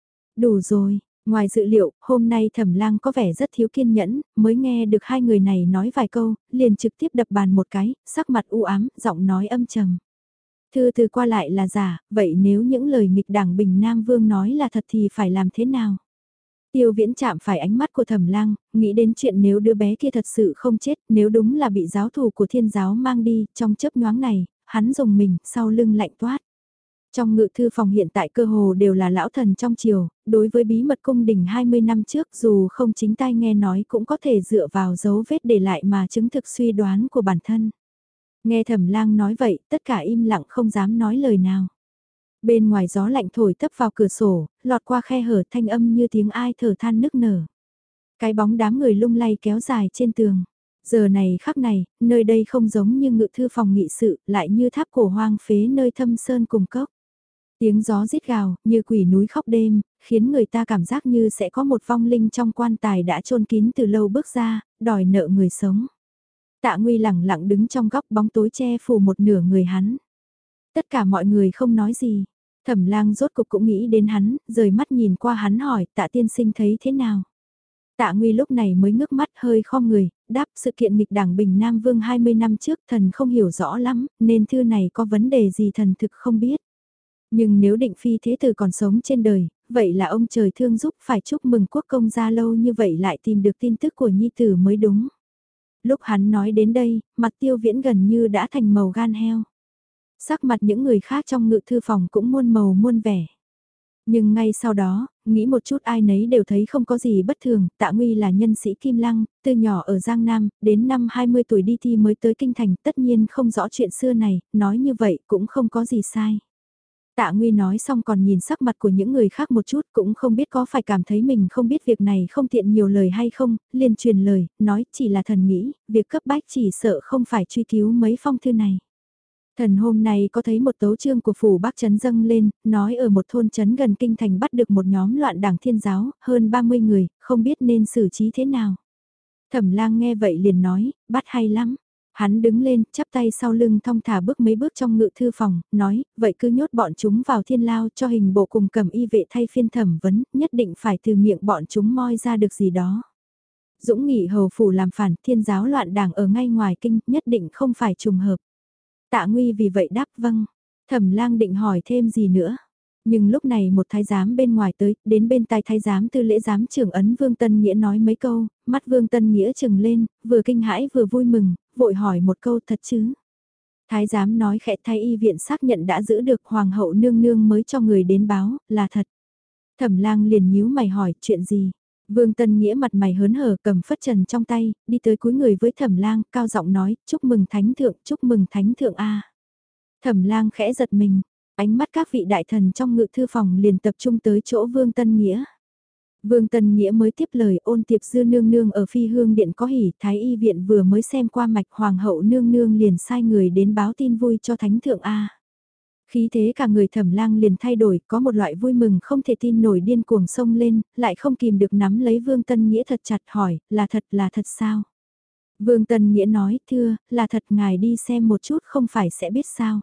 Đủ rồi, ngoài dự liệu, hôm nay Thẩm Lang có vẻ rất thiếu kiên nhẫn, mới nghe được hai người này nói vài câu, liền trực tiếp đập bàn một cái, sắc mặt u ám, giọng nói âm trầm. Thư từ qua lại là giả, vậy nếu những lời nghịch đảng Bình Nam Vương nói là thật thì phải làm thế nào? Tiêu Viễn chạm phải ánh mắt của Thẩm Lang, nghĩ đến chuyện nếu đứa bé kia thật sự không chết, nếu đúng là bị giáo thù của Thiên giáo mang đi, trong chớp nhoáng này, hắn rùng mình, sau lưng lạnh toát. Trong ngự thư phòng hiện tại cơ hồ đều là lão thần trong triều, đối với bí mật cung đình 20 năm trước dù không chính tai nghe nói cũng có thể dựa vào dấu vết để lại mà chứng thực suy đoán của bản thân. Nghe Thẩm Lang nói vậy, tất cả im lặng không dám nói lời nào. Bên ngoài gió lạnh thổi tấp vào cửa sổ, lọt qua khe hở thanh âm như tiếng ai thở than nức nở. Cái bóng đám người lung lay kéo dài trên tường. Giờ này khắc này, nơi đây không giống như ngự thư phòng nghị sự, lại như tháp cổ hoang phế nơi thâm sơn cùng cốc. Tiếng gió rít gào, như quỷ núi khóc đêm, khiến người ta cảm giác như sẽ có một vong linh trong quan tài đã chôn kín từ lâu bước ra, đòi nợ người sống. Tạ Nguy lẳng lặng đứng trong góc, bóng tối che phủ một nửa người hắn. Tất cả mọi người không nói gì. Thẩm Lang rốt cục cũng nghĩ đến hắn, rời mắt nhìn qua hắn hỏi Tạ tiên sinh thấy thế nào. Tạ Nguy lúc này mới ngước mắt hơi khom người, đáp sự kiện nghịch đảng Bình Nam Vương 20 năm trước thần không hiểu rõ lắm, nên thư này có vấn đề gì thần thực không biết. Nhưng nếu định phi thế tử còn sống trên đời, vậy là ông trời thương giúp phải chúc mừng quốc công gia lâu như vậy lại tìm được tin tức của nhi tử mới đúng. Lúc hắn nói đến đây, mặt Tiêu Viễn gần như đã thành màu gan heo. Sắc mặt những người khác trong ngự thư phòng cũng muôn màu muôn vẻ. Nhưng ngay sau đó, nghĩ một chút ai nấy đều thấy không có gì bất thường, Tạ Nguy là nhân sĩ Kim Lăng, từ nhỏ ở Giang Nam, đến năm 20 tuổi đi thi mới tới Kinh Thành, tất nhiên không rõ chuyện xưa này, nói như vậy cũng không có gì sai. Tạ Nguy nói xong còn nhìn sắc mặt của những người khác một chút cũng không biết có phải cảm thấy mình không biết việc này không tiện nhiều lời hay không, liền truyền lời, nói chỉ là thần nghĩ, việc cấp bách chỉ sợ không phải truy cứu mấy phong thư này. Thần hôm nay có thấy một tấu chương của phủ Bắc Trấn dâng lên, nói ở một thôn trấn gần kinh thành bắt được một nhóm loạn đảng Thiên giáo, hơn 30 người, không biết nên xử trí thế nào. Thẩm Lang nghe vậy liền nói, bắt hay lắm. Hắn đứng lên, chắp tay sau lưng thong thả bước mấy bước trong ngự thư phòng, nói, vậy cứ nhốt bọn chúng vào thiên lao cho hình bộ cùng cầm y vệ thay phiên thẩm vấn, nhất định phải từ miệng bọn chúng moi ra được gì đó. Dũng Nghị hầu phủ làm phản, Thiên giáo loạn đảng ở ngay ngoài kinh, nhất định không phải trùng hợp. Tạ Nguy vì vậy đáp vâng. Thẩm Lang định hỏi thêm gì nữa. Nhưng lúc này một thái giám bên ngoài tới, đến bên tai thái giám tư lễ giám trưởng ấn Vương Tân Nghĩa nói mấy câu, mắt Vương Tân Nghĩa trừng lên, vừa kinh hãi vừa vui mừng, vội hỏi một câu thật chứ. Thái giám nói khẽ thái y viện xác nhận đã giữ được hoàng hậu nương nương mới cho người đến báo, là thật. Thẩm Lang liền nhíu mày hỏi chuyện gì. Vương Tân Nghĩa mặt mày hớn hở cầm phất trần trong tay, đi tới cúi người với Thẩm Lang, cao giọng nói, chúc mừng chúc mừng thánh thượng a. Thẩm Lang khẽ giật mình, ánh mắt các vị đại thần trong ngự thư phòng liền tập trung tới chỗ Vương Tân Nghĩa. Vương Tân Nghĩa mới tiếp lời Ôn Tiệp Dư nương nương ở Phi Hương Điện có hỉ, Thái y viện vừa mới xem qua mạch hoàng hậu nương nương liền sai người đến báo tin vui cho thánh thượng a. Khí thế cả người Thẩm Lang liền thay đổi, có một loại vui mừng không thể tin nổi điên cuồng xông lên, lại không kìm được nắm lấy Vương Tân Nghĩa thật chặt hỏi, là thật sao? Vương Tân Nghĩa nói, thưa, là thật ngài đi xem một chút không phải sẽ biết sao.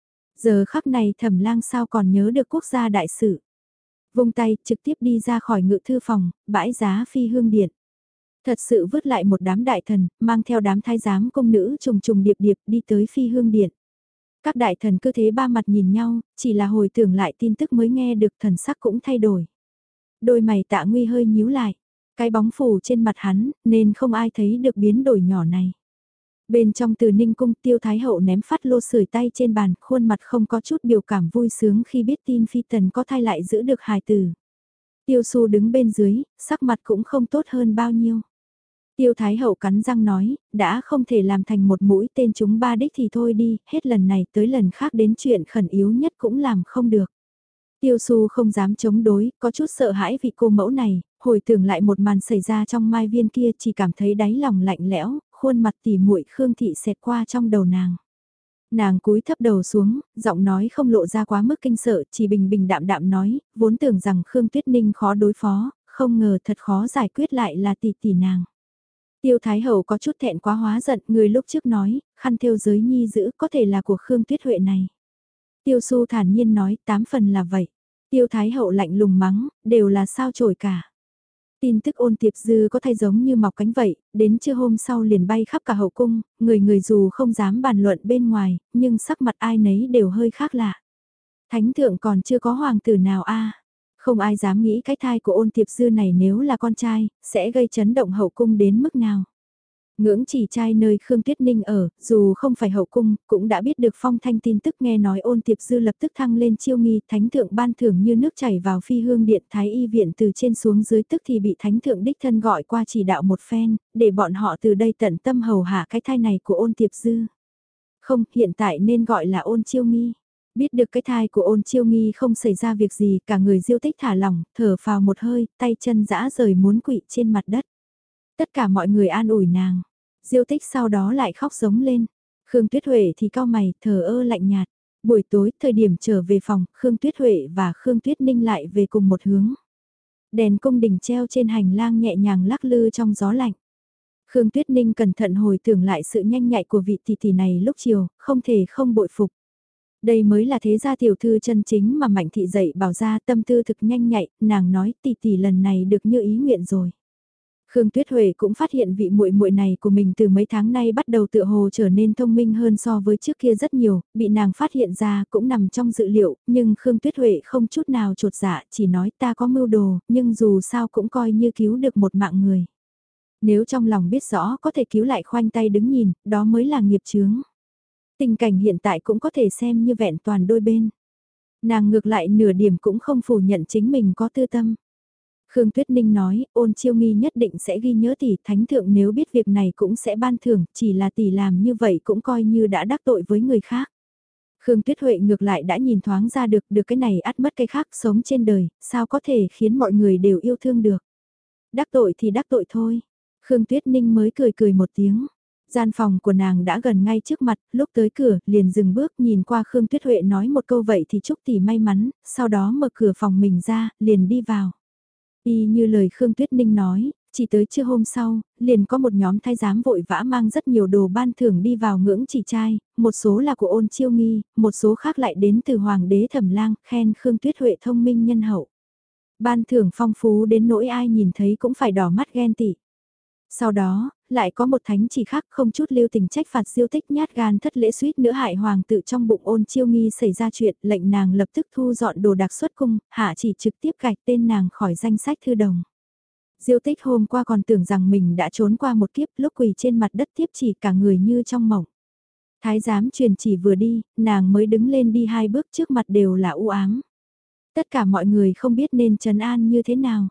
Giờ khắc này Thẩm Lang sao còn nhớ được quốc gia đại sự. Vung tay, trực tiếp đi ra khỏi ngự thư phòng, bãi giá Phi Hương Điện. Thật sự vứt lại một đám đại thần, mang theo đám thái giám công nữ trùng trùng điệp điệp đi tới Phi Hương Điện. Các đại thần cứ thế ba mặt nhìn nhau, chỉ là hồi tưởng lại tin tức mới nghe được thần sắc cũng thay đổi. Đôi mày Tạ Nguy hơi nhíu lại. Cái bóng phủ trên mặt hắn, nên không ai thấy được biến đổi nhỏ này. Bên trong Từ Ninh cung, Tiêu Thái Hậu ném phát lô sưởi tay trên bàn, khuôn mặt không có chút biểu cảm vui sướng khi biết tin phi tần có thai lại giữ được hài tử. Tiêu Xu đứng bên dưới, sắc mặt cũng không tốt hơn bao nhiêu. Tiêu Thái Hậu cắn răng nói, đã không thể làm thành một mũi tên chúng ba đích thì thôi đi, hết lần này tới lần khác đến chuyện khẩn yếu nhất cũng làm không được. Tiêu Xu không dám chống đối, có chút sợ hãi vì cô mẫu này, hồi tưởng lại một màn xảy ra trong mai viên kia chỉ cảm thấy đáy lòng lạnh lẽo, khuôn mặt tỉ muội Khương Thị xẹt qua trong đầu nàng. Nàng cúi thấp đầu xuống, giọng nói không lộ ra quá mức kinh sợ, chỉ bình bình đạm đạm nói, vốn tưởng rằng Khương Tuyết Ninh khó đối phó, không ngờ thật khó giải quyết lại là tỷ tỷ nàng. Tiêu Thái Hậu có chút thẹn quá hóa giận, người lúc trước nói, khăn thêu giới nhi giữ có thể là của Khương Tuyết Huệ này. Tiêu Xu thản nhiên nói, 8 phần là vậy. Tiêu Thái Hậu lạnh lùng mắng, đều là sao chổi cả. Tin tức Ôn Tiệp Dư có thay giống như mọc cánh vậy, đến trưa hôm sau liền bay khắp cả hậu cung, người người dù không dám bàn luận bên ngoài, nhưng sắc mặt ai nấy đều hơi khác lạ. Thánh thượng còn chưa có hoàng tử nào a, không ai dám nghĩ cái thai của Ôn Tiệp Dư này nếu là con trai, sẽ gây chấn động hậu cung đến mức nào. Ngưỡng Chỉ Trai nơi Khương Tuyết Ninh ở, dù không phải hậu cung, cũng đã biết được phong thanh tin tức, nghe nói Ôn Tiệp Dư lập tức thăng lên chiêu nghi, thánh thượng ban thưởng như nước chảy vào phi hương điện, thái y viện từ trên xuống dưới tức thì bị thánh thượng đích thân gọi qua chỉ đạo một phen, để bọn họ từ đây tận tâm hầu hạ cái thai này của Ôn Tiệp Dư. Không, hiện tại nên gọi là Ôn Chiêu Nghi. Biết được cái thai của Ôn Chiêu Nghi không xảy ra việc gì, cả người Diêu Tích thả lỏng, thở phào một hơi, tay chân dã rời muốn quỵ trên mặt đất. Tất cả mọi người an ủi nàng. Diêu Tích sau đó lại khóc giống lên. Khương Tuyết Huệ thì cau mày, thờ ơ lạnh nhạt. Buổi tối, thời điểm trở về phòng, Khương Tuyết Huệ và Khương Tuyết Ninh lại về cùng một hướng. Đèn cung đình treo trên hành lang nhẹ nhàng lắc lư trong gió lạnh. Khương Tuyết Ninh cẩn thận hồi tưởng lại sự nhanh nhạy của vị tỷ tỷ này lúc chiều, không thể không bội phục. Đây mới là thế gia tiểu thư chân chính mà Mạnh thị dạy bảo ra, tâm tư thực nhanh nhạy, nàng nói tỷ tỷ lần này được như ý nguyện rồi. Khương Tuyết Huệ cũng phát hiện vị muội muội này của mình từ mấy tháng nay bắt đầu tựa hồ trở nên thông minh hơn so với trước kia rất nhiều, bị nàng phát hiện ra cũng nằm trong dự liệu, nhưng Khương Tuyết Huệ không chút nào chột dạ, chỉ nói ta có mưu đồ, nhưng dù sao cũng coi như cứu được một mạng người. Nếu trong lòng biết rõ có thể cứu lại khoanh tay đứng nhìn, đó mới là nghiệp chướng. Tình cảnh hiện tại cũng có thể xem như vẹn toàn đôi bên. Nàng ngược lại nửa điểm cũng không phủ nhận chính mình có tư tâm. Khương Tuyết Ninh nói, Ôn Chiêu Nghi nhất định sẽ ghi nhớ tỷ, thánh thượng nếu biết việc này cũng sẽ ban thưởng, chỉ là tỷ làm như vậy cũng coi như đã đắc tội với người khác. Khương Tuyết Huệ ngược lại đã nhìn thoáng ra được cái này ắt mất cái khác, sống trên đời, sao có thể khiến mọi người đều yêu thương được. Đắc tội thì đắc tội thôi. Khương Tuyết Ninh mới cười cười một tiếng. Gian phòng của nàng đã gần ngay trước mặt, lúc tới cửa, liền dừng bước nhìn qua Khương Tuyết Huệ nói một câu vậy thì chúc tỷ may mắn, sau đó mở cửa phòng mình ra, liền đi vào. Y như lời Khương Tuyết Ninh nói, chỉ tới trưa hôm sau, liền có một nhóm thái giám vội vã mang rất nhiều đồ ban thưởng đi vào Ngưỡng Chỉ Trai, một số là của Ôn Chiêu Nghi, một số khác lại đến từ Hoàng đế Thẩm Lang, khen Khương Tuyết Huệ thông minh nhân hậu. Ban thưởng phong phú đến nỗi ai nhìn thấy cũng phải đỏ mắt ghen tị. Sau đó, lại có một thánh chỉ khác không chút lưu tình trách phạt Diêu Tích nhát gan thất lễ suýt nữa hại hoàng tự trong bụng Ôn Chiêu Nghi xảy ra chuyện, lệnh nàng lập tức thu dọn đồ đạc xuất cung, hạ chỉ trực tiếp gạch tên nàng khỏi danh sách thư đồng. Diêu Tích hôm qua còn tưởng rằng mình đã trốn qua một kiếp, lúc quỳ trên mặt đất tiếp chỉ cả người như trong mộng. Thái giám truyền chỉ vừa đi, nàng mới đứng lên đi 2 bước, trước mặt đều là u ám. Tất cả mọi người không biết nên trấn an như thế nào.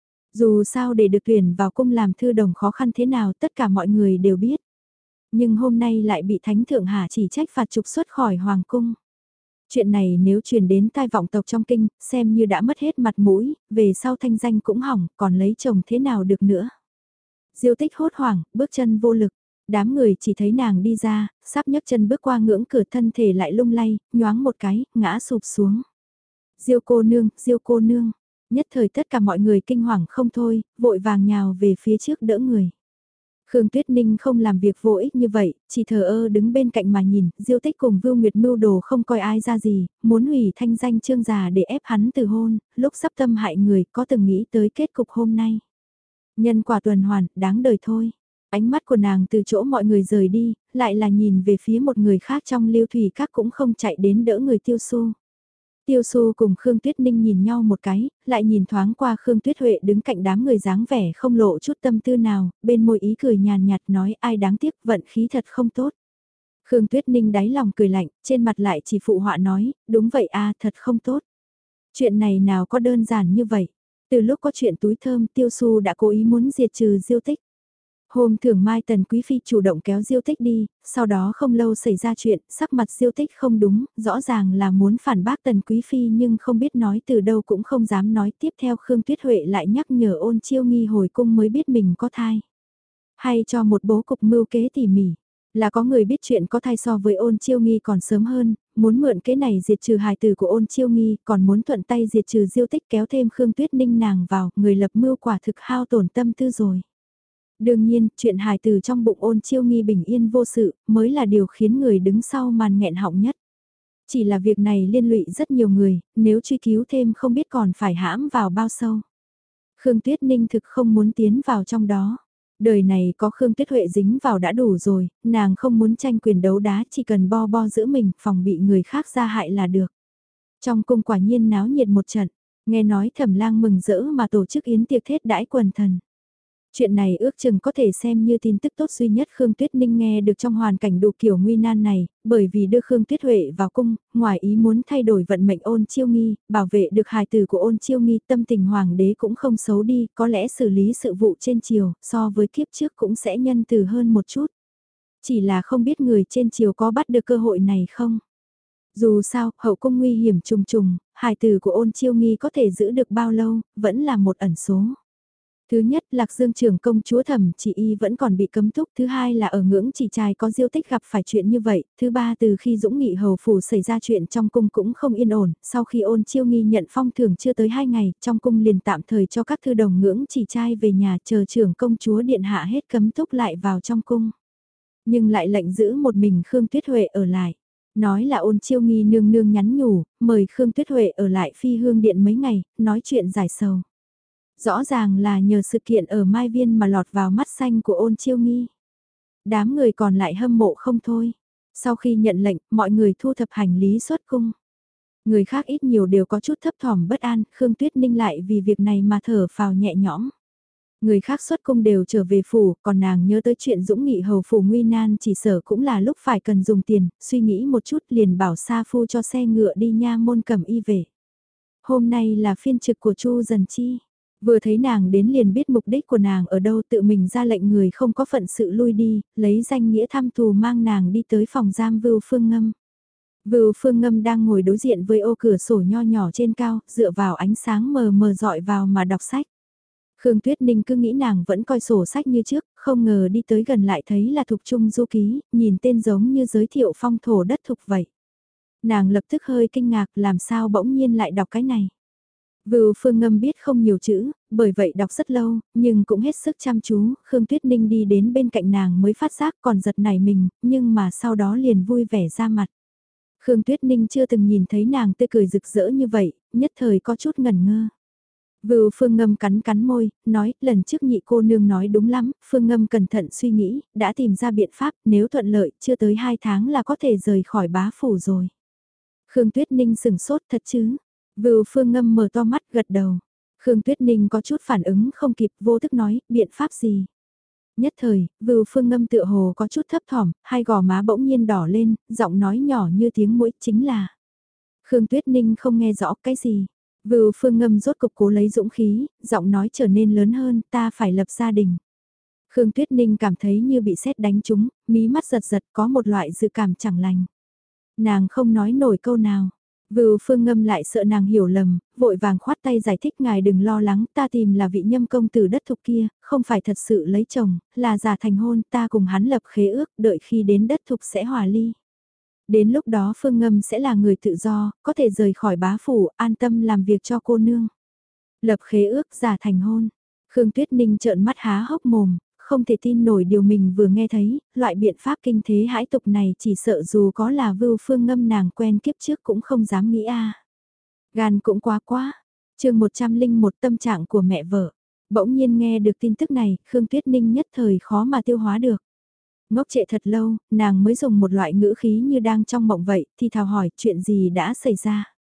Dù sao để được tuyển vào cung làm thư đồng khó khăn thế nào tất cả mọi người đều biết. Nhưng hôm nay lại bị Thánh Thượng Hà chỉ trách phạt trục xuất khỏi Hoàng cung. Chuyện này nếu truyền đến tai vọng tộc trong kinh, xem như đã mất hết mặt mũi, về sau thanh danh cũng hỏng, còn lấy chồng thế nào được nữa. Diêu Tích hốt hoảng, bước chân vô lực. Đám người chỉ thấy nàng đi ra, sắp nhấc chân bước qua ngưỡng cửa, thân thể lại lung lay, nhoáng một cái, ngã sụp xuống. Diêu cô nương, Diêu cô nương. Nhất thời tất cả mọi người kinh hoàng không thôi, vội vàng nhào về phía trước đỡ người. Khương Tuyết Ninh không làm việc vô ích như vậy, chỉ thờ ơ đứng bên cạnh mà nhìn, Diêu Tích cùng Vưu Nguyệt mưu đồ không coi ai ra gì, muốn hủy thanh danh Trương già để ép hắn từ hôn, lúc sắp tâm hại người có từng nghĩ tới kết cục hôm nay. Nhân quả tuần hoàn, đáng đời thôi. Ánh mắt của nàng từ chỗ mọi người rời đi, lại là nhìn về phía một người khác trong Lưu Thủy Các cũng không chạy đến đỡ người Tiêu Xu. Tiêu Xu cùng Khương Tuyết Ninh nhìn nhau một cái, lại nhìn thoáng qua Khương Tuyết Huệ đứng cạnh đám người dáng vẻ không lộ chút tâm tư nào, bên môi ý cười nhàn nhạt nói ai đáng tiếc vận khí thật không tốt. Khương Tuyết Ninh đáy lòng cười lạnh, trên mặt lại chỉ phụ họa nói, đúng vậy a thật không tốt. Chuyện này nào có đơn giản như vậy. Từ lúc có chuyện túi thơm Tiêu Xu đã cố ý muốn diệt trừ Diêu Tích. Hôm thường mai Tần Quý Phi chủ động kéo Diêu Tích đi, sau đó không lâu xảy ra chuyện, sắc mặt Diêu Tích không đúng, rõ ràng là muốn phản bác Tần Quý Phi nhưng không biết nói từ đâu cũng không dám nói tiếp theo Khương Tuyết Huệ lại nhắc nhở Ôn Chiêu Nghi hồi cung mới biết mình có thai. Hay cho một bố cục mưu kế tỉ mỉ, là có người biết chuyện có thai so với Ôn Chiêu Nghi còn sớm hơn, muốn mượn kế này diệt trừ hài tử của Ôn Chiêu Nghi, còn muốn thuận tay diệt trừ Diêu Tích kéo thêm Khương Tuyết Ninh nàng vào, người lập mưu quả thực hao tổn tâm tư rồi. Đương nhiên, chuyện hài từ trong bụng Ôn Chiêu Nghi bình yên vô sự, mới là điều khiến người đứng sau màn nghẹn họng nhất. Chỉ là việc này liên lụy rất nhiều người, nếu truy cứu thêm không biết còn phải hãm vào bao sâu. Khương Tuyết Ninh thực không muốn tiến vào trong đó. Đời này có Khương Tuyết Huệ dính vào đã đủ rồi, nàng không muốn tranh quyền đấu đá chỉ cần bo bo giữ mình, phòng bị người khác ra hại là được. Trong cung quả nhiên náo nhiệt một trận, nghe nói Thẩm Lang mừng rỡ mà tổ chức yến tiệc thết đãi quần thần. Chuyện này ước chừng có thể xem như tin tức tốt duy nhất Khương Tuyết Ninh nghe được trong hoàn cảnh đủ kiểu nguy nan này, bởi vì đưa Khương Tuyết Huệ vào cung, ngoài ý muốn thay đổi vận mệnh Ôn Chiêu Nghi, bảo vệ được hài tử của Ôn Chiêu Nghi, tâm tình hoàng đế cũng không xấu đi, có lẽ xử lý sự vụ trên triều, so với kiếp trước cũng sẽ nhân từ hơn một chút. Chỉ là không biết người trên triều có bắt được cơ hội này không? Dù sao, hậu cung nguy hiểm trùng trùng, hài tử của Ôn Chiêu Nghi có thể giữ được bao lâu, vẫn là một ẩn số. Thứ nhất, Lạc Dương trưởng công chúa Thẩm Chỉ Y vẫn còn bị cấm túc, thứ hai là ở ngưỡng chỉ trai có Diêu Tích gặp phải chuyện như vậy, thứ ba từ khi Dũng Nghị hầu phủ xảy ra chuyện trong cung cũng không yên ổn, sau khi Ôn Chiêu Nghi nhận phong thưởng chưa tới 2 ngày, trong cung liền tạm thời cho các thư đồng ngưỡng chỉ trai về nhà chờ trưởng công chúa điện hạ hết cấm túc lại vào trong cung. Nhưng lại lệnh giữ một mình Khương Tuyết Huệ ở lại. Nói là Ôn Chiêu Nghi nương nương nhắn nhủ, mời Khương Tuyết Huệ ở lại Phi Hương Điện mấy ngày, nói chuyện giải sầu. Rõ ràng là nhờ sự kiện ở Mai Viên mà lọt vào mắt xanh của Ôn Chiêu Nghi. Đám người còn lại hâm mộ không thôi. Sau khi nhận lệnh, mọi người thu thập hành lý xuất cung. Người khác ít nhiều đều có chút thấp thỏm bất an, Khương Tuyết Ninh lại vì việc này mà thở phào nhẹ nhõm. Người khác xuất cung đều trở về phủ, còn nàng nhớ tới chuyện Dũng Nghị hầu phủ nguy nan chỉ sở cũng là lúc phải cần dùng tiền, suy nghĩ một chút liền bảo Sa Phu cho xe ngựa đi nha môn cầm y về. Hôm nay là phiên trực của Chu Dần Chi. Vừa thấy nàng đến liền biết mục đích của nàng ở đâu tự mình ra lệnh người không có phận sự lui đi, lấy danh nghĩa thăm thù mang nàng đi tới phòng giam Vưu Phương Ngâm. Vưu Phương Ngâm đang ngồi đối diện với ô cửa sổ nho nhỏ trên cao, dựa vào ánh sáng mờ mờ dọi vào mà đọc sách. Khương Tuyết Ninh cứ nghĩ nàng vẫn coi sổ sách như trước, không ngờ đi tới gần lại thấy là Thục Trung Du Ký, nhìn tên giống như giới thiệu phong thổ đất thục vậy. Nàng lập tức hơi kinh ngạc làm sao bỗng nhiên lại đọc cái này. Vưu Phương Ngâm biết không nhiều chữ, bởi vậy đọc rất lâu, nhưng cũng hết sức chăm chú, Khương Tuyết Ninh đi đến bên cạnh nàng mới phát giác còn giật nảy mình, nhưng mà sau đó liền vui vẻ ra mặt. Khương Tuyết Ninh chưa từng nhìn thấy nàng tươi cười rực rỡ như vậy, nhất thời có chút ngẩn ngơ. Vưu Phương Ngâm cắn cắn môi, nói, lần trước nhị cô nương nói đúng lắm, Phương Ngâm cẩn thận suy nghĩ, đã tìm ra biện pháp, nếu thuận lợi, chưa tới 2 tháng là có thể rời khỏi bá phủ rồi. Khương Tuyết Ninh sừng sốt thật chứ? Vưu Phương Ngâm mở to mắt gật đầu. Khương Tuyết Ninh có chút phản ứng không kịp vô thức nói, biện pháp gì? Nhất thời, Vưu Phương Ngâm tựa hồ có chút thấp thỏm, hai gò má bỗng nhiên đỏ lên, giọng nói nhỏ như tiếng mũi chính là. Khương Tuyết Ninh không nghe rõ cái gì. Vưu Phương Ngâm rốt cục cố lấy dũng khí, giọng nói trở nên lớn hơn, ta phải lập gia đình. Khương Tuyết Ninh cảm thấy như bị sét đánh trúng, mí mắt giật giật có một loại dự cảm chẳng lành. Nàng không nói nổi câu nào. Vưu Phương Ngâm lại sợ nàng hiểu lầm, vội vàng khoát tay giải thích ngài đừng lo lắng, ta tìm là vị nhâm công tử đất thục kia, không phải thật sự lấy chồng, là giả thành hôn, ta cùng hắn lập khế ước, đợi khi đến đất thục sẽ hòa ly. Đến lúc đó Phương Ngâm sẽ là người tự do, có thể rời khỏi bá phủ, an tâm làm việc cho cô nương. Lập khế ước giả thành hôn. Khương Tuyết Ninh trợn mắt há hốc mồm, không thể tin nổi điều mình vừa nghe thấy, loại biện pháp kinh thế hãi tục này chỉ sợ dù có là Vưu Phương Ngâm nàng quen kiếp trước cũng không dám nghĩ a. Gan cũng quá quá. Chương 101 tâm trạng của mẹ vợ. Bỗng nhiên nghe được tin tức này, Khương Tuyết Ninh nhất thời khó mà tiêu hóa được. Ngốc trệ thật lâu, nàng mới dùng một loại ngữ khí như đang trong mộng vậy, thì thào hỏi chuyện gì đã xảy ra.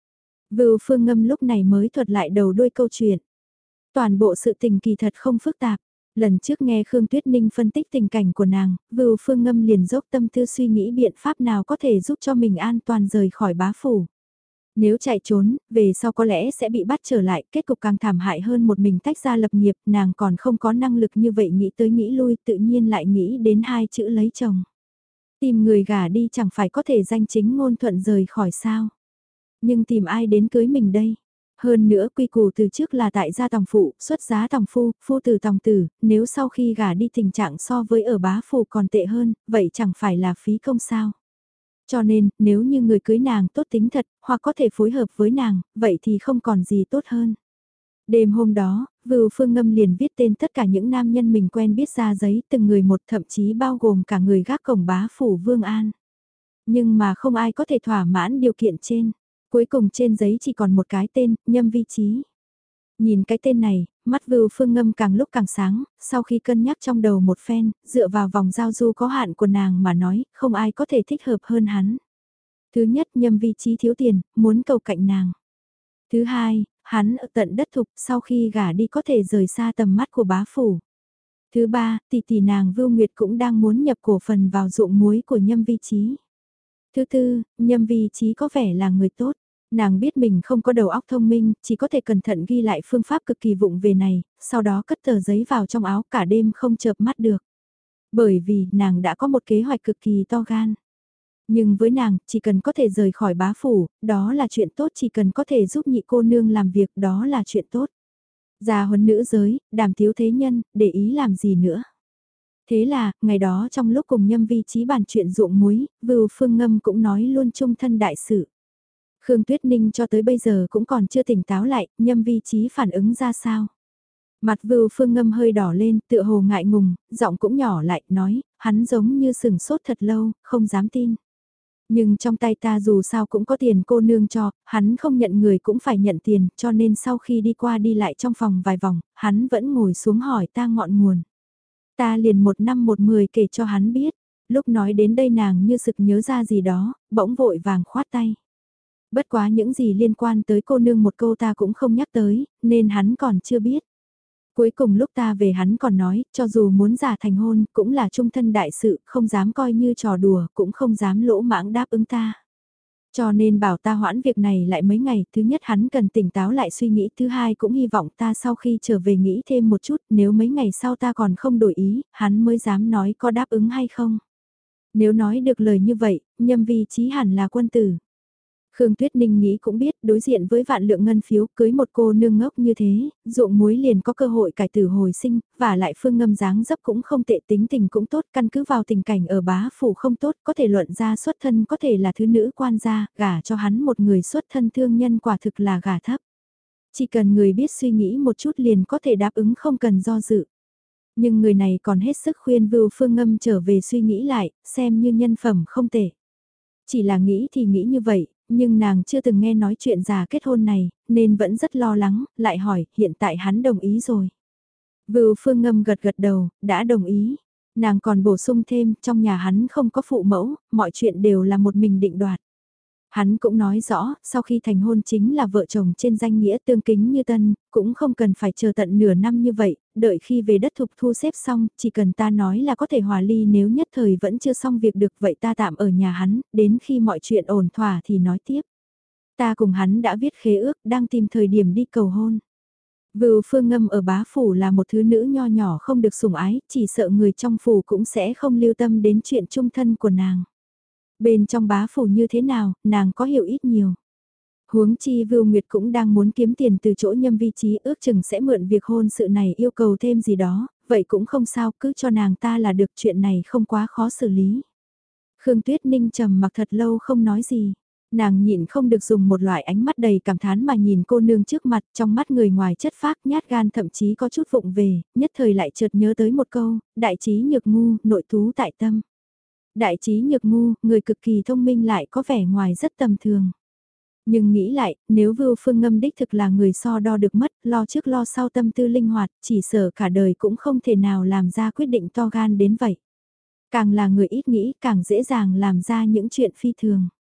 Vưu Phương Ngâm lúc này mới thuật lại đầu đuôi câu chuyện. Toàn bộ sự tình kỳ thật không phức tạp. Lần trước nghe Khương Tuyết Ninh phân tích tình cảnh của nàng, Vưu Phương Ngâm liền dốc tâm tư suy nghĩ biện pháp nào có thể giúp cho mình an toàn rời khỏi bá phủ. Nếu chạy trốn, về sau có lẽ sẽ bị bắt trở lại, kết cục càng thảm hại hơn một mình tách ra lập nghiệp, nàng còn không có năng lực như vậy nghĩ tới nghĩ lui, tự nhiên lại nghĩ đến hai chữ lấy chồng. Tìm người gả đi chẳng phải có thể danh chính ngôn thuận rời khỏi sao. Nhưng tìm ai đến cưới mình đây? Hơn nữa quy củ từ trước là tại gia tòng phụ, xuất giá tòng phu, phu tử tòng tử, nếu sau khi gả đi tình trạng so với ở bá phủ còn tệ hơn, vậy chẳng phải là phí công sao? Cho nên, nếu như người cưới nàng tốt tính thật, hoặc có thể phối hợp với nàng, vậy thì không còn gì tốt hơn. Đêm hôm đó, Vưu Phương Ngâm liền viết tên tất cả những nam nhân mình quen biết ra giấy từng người một, thậm chí bao gồm cả người gác cổng bá phủ Vương An. Nhưng mà không ai có thể thỏa mãn điều kiện trên. Cuối cùng trên giấy chỉ còn một cái tên, Nhâm Vi Chí. Nhìn cái tên này, mắt Vưu Phương Ngâm càng lúc càng sáng, sau khi cân nhắc trong đầu một phen, dựa vào vòng giao du có hạn của nàng mà nói, không ai có thể thích hợp hơn hắn. Thứ nhất, Nhâm Vi Chí thiếu tiền, muốn cầu cạnh nàng. Thứ hai, hắn ở tận đất thục, sau khi gả đi có thể rời xa tầm mắt của bá phủ. Thứ ba, tỷ nàng Vưu Nguyệt cũng đang muốn nhập cổ phần vào ruộng muối của Nhâm Vi Chí. Thứ tư, Nhâm Vi Chí có vẻ là người tốt. Nàng biết mình không có đầu óc thông minh, chỉ có thể cẩn thận ghi lại phương pháp cực kỳ vụng về này, sau đó cất tờ giấy vào trong áo cả đêm không chợp mắt được. Bởi vì nàng đã có một kế hoạch cực kỳ to gan. Nhưng với nàng, chỉ cần có thể rời khỏi bá phủ, đó là chuyện tốt, chỉ cần có thể giúp nhị cô nương làm việc, đó là chuyện tốt. Già huấn nữ giới, đàm thiếu thế nhân, để ý làm gì nữa. Thế là, ngày đó trong lúc cùng Nhâm Vi Chí bàn chuyện ruộng muối, Vưu Phương Ngâm cũng nói luôn chung thân đại sự. Khương Tuyết Ninh cho tới bây giờ cũng còn chưa tỉnh táo lại, Nhâm Vi Chí phản ứng ra sao. Mặt Vưu Phương Ngâm hơi đỏ lên, tựa hồ ngại ngùng, giọng cũng nhỏ lại, nói, hắn giống như sừng sốt thật lâu, không dám tin. Nhưng trong tay ta dù sao cũng có tiền cô nương cho, hắn không nhận người cũng phải nhận tiền, cho nên sau khi đi qua đi lại trong phòng vài vòng, hắn vẫn ngồi xuống hỏi ta ngọn nguồn. Ta liền một năm một mười kể cho hắn biết, lúc nói đến đây nàng như sực nhớ ra gì đó, bỗng vội vàng khoát tay. Bất quá những gì liên quan tới cô nương một câu ta cũng không nhắc tới, nên hắn còn chưa biết. Cuối cùng lúc ta về hắn còn nói, cho dù muốn giả thành hôn, cũng là trung thân đại sự, không dám coi như trò đùa, cũng không dám lỗ mãng đáp ứng ta. Cho nên bảo ta hoãn việc này lại mấy ngày, thứ nhất hắn cần tỉnh táo lại suy nghĩ, thứ hai cũng hy vọng ta sau khi trở về nghĩ thêm một chút, nếu mấy ngày sau ta còn không đổi ý, hắn mới dám nói có đáp ứng hay không. Nếu nói được lời như vậy, Nhâm Vi Chí hẳn là quân tử. Khương Tuyết Ninh nghĩ cũng biết đối diện với vạn lượng ngân phiếu cưới một cô nương ngốc như thế, ruộng muối liền có cơ hội cải tử hồi sinh, và lại Phương Ngâm dáng dấp cũng không tệ, tính tình cũng tốt, căn cứ vào tình cảnh ở bá phủ không tốt, có thể luận ra xuất thân có thể là thứ nữ quan gia, gả cho hắn một người xuất thân thương nhân quả thực là gả thấp. Chỉ cần người biết suy nghĩ một chút liền có thể đáp ứng không cần do dự. Nhưng người này còn hết sức khuyên Vưu Phương Ngâm trở về suy nghĩ lại, xem như nhân phẩm không tệ. Chỉ là nghĩ thì nghĩ như vậy, nhưng nàng chưa từng nghe nói chuyện già kết hôn này, nên vẫn rất lo lắng, lại hỏi, hiện tại hắn đồng ý rồi. Vưu Phương Ngâm gật gật đầu, đã đồng ý. Nàng còn bổ sung thêm, trong nhà hắn không có phụ mẫu, mọi chuyện đều là một mình định đoạt. Hắn cũng nói rõ, sau khi thành hôn chính là vợ chồng trên danh nghĩa tương kính như tân, cũng không cần phải chờ tận nửa năm như vậy, đợi khi về đất thục thu xếp xong, chỉ cần ta nói là có thể hòa ly, nếu nhất thời vẫn chưa xong việc được vậy ta tạm ở nhà hắn, đến khi mọi chuyện ổn thỏa thì nói tiếp. Ta cùng hắn đã viết khế ước, đang tìm thời điểm đi cầu hôn. Vưu Phương Ngâm ở bá phủ là một thứ nữ nho nhỏ không được sủng ái, chỉ sợ người trong phủ cũng sẽ không lưu tâm đến chuyện chung thân của nàng. Bên trong bá phủ như thế nào, nàng có hiểu ít nhiều. Huống chi Vưu Nguyệt cũng đang muốn kiếm tiền từ chỗ Nhâm Vi Chí, ước chừng sẽ mượn việc hôn sự này yêu cầu thêm gì đó, vậy cũng không sao, cứ cho nàng ta là được, chuyện này không quá khó xử lý. Khương Tuyết Ninh trầm mặc thật lâu không nói gì. Nàng nhịn không được dùng một loại ánh mắt đầy cảm thán mà nhìn cô nương trước mặt, trong mắt người ngoài chất phác nhát gan thậm chí có chút vụng về, nhất thời lại chợt nhớ tới một câu, đại trí nhược ngu, nội tú tại tâm. Đại trí nhược ngu, người cực kỳ thông minh lại có vẻ ngoài rất tầm thường. Nhưng nghĩ lại, nếu Vưu Phương Ngâm đích thực là người so đo được mất, lo trước lo sau tâm tư linh hoạt, chỉ sợ cả đời cũng không thể nào làm ra quyết định to gan đến vậy. Càng là người ít nghĩ, càng dễ dàng làm ra những chuyện phi thường.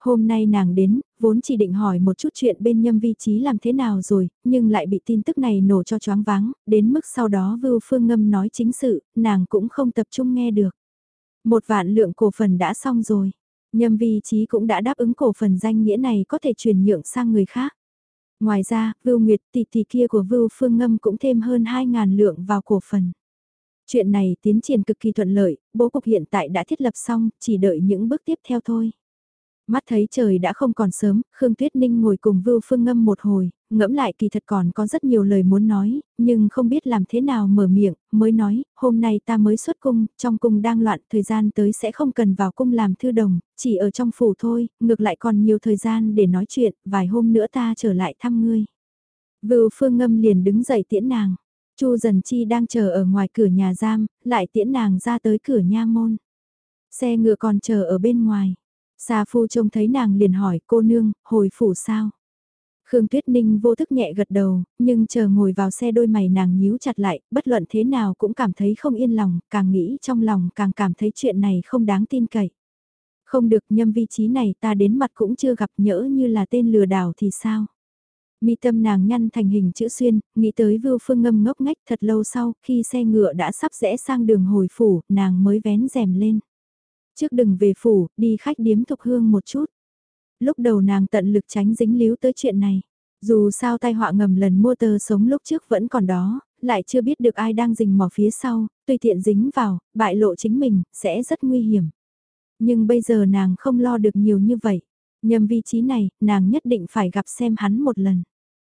Hôm nay nàng đến, vốn chỉ định hỏi một chút chuyện bên Nhâm Vi Chí làm thế nào rồi, nhưng lại bị tin tức này nổ cho choáng váng, đến mức sau đó Vưu Phương Ngâm nói chính sự, nàng cũng không tập trung nghe được. 1 vạn lượng cổ phần đã xong rồi. Nhâm Vi Chí cũng đã đáp ứng cổ phần danh nghĩa này có thể chuyển nhượng sang người khác. Ngoài ra, Vưu Nguyệt tỷ tỷ kia của Vưu Phương Ngâm cũng thêm hơn 2.000 lượng vào cổ phần. Chuyện này tiến triển cực kỳ thuận lợi, bố cục hiện tại đã thiết lập xong, chỉ đợi những bước tiếp theo thôi. Mắt thấy trời đã không còn sớm, Khương Tuyết Ninh ngồi cùng Vưu Phương Ngâm một hồi, ngẫm lại kỳ thật còn có rất nhiều lời muốn nói, nhưng không biết làm thế nào mở miệng, mới nói, hôm nay ta mới xuất cung, trong cung đang loạn, thời gian tới sẽ không cần vào cung làm thư đồng, chỉ ở trong phủ thôi, ngược lại còn nhiều thời gian để nói chuyện, vài hôm nữa ta trở lại thăm ngươi. Vưu Phương Ngâm liền đứng dậy tiễn nàng. Chu Dần Chi đang chờ ở ngoài cửa nhà giam, lại tiễn nàng ra tới cửa nha môn. Xe ngựa còn chờ ở bên ngoài. Sa Phu trông thấy nàng liền hỏi cô nương, hồi phủ sao? Khương Tuyết Ninh vô thức nhẹ gật đầu, nhưng chờ ngồi vào xe đôi mày nàng nhíu chặt lại, bất luận thế nào cũng cảm thấy không yên lòng, càng nghĩ trong lòng càng cảm thấy chuyện này không đáng tin cậy. Không được, Nhâm Vi Chí này ta đến mặt cũng chưa gặp, nhỡ như là tên lừa đảo thì sao? Mi tâm nàng nhăn thành hình chữ xuyên, nghĩ tới Vưu Phương Ngâm ngốc nghếch thật lâu sau, khi xe ngựa đã sắp rẽ sang đường hồi phủ, nàng mới vén rèm lên. Trước đừng về phủ, đi khách điếm Thục Hương một chút. Lúc đầu nàng tận lực tránh dính líu tới chuyện này. Dù sao tai họa ngầm lần mua tơ sống lúc trước vẫn còn đó, lại chưa biết được ai đang rình mò phía sau, tùy tiện dính vào, bại lộ chính mình, sẽ rất nguy hiểm. Nhưng bây giờ nàng không lo được nhiều như vậy. Nhầm vị trí này, nàng nhất định phải gặp xem hắn một lần.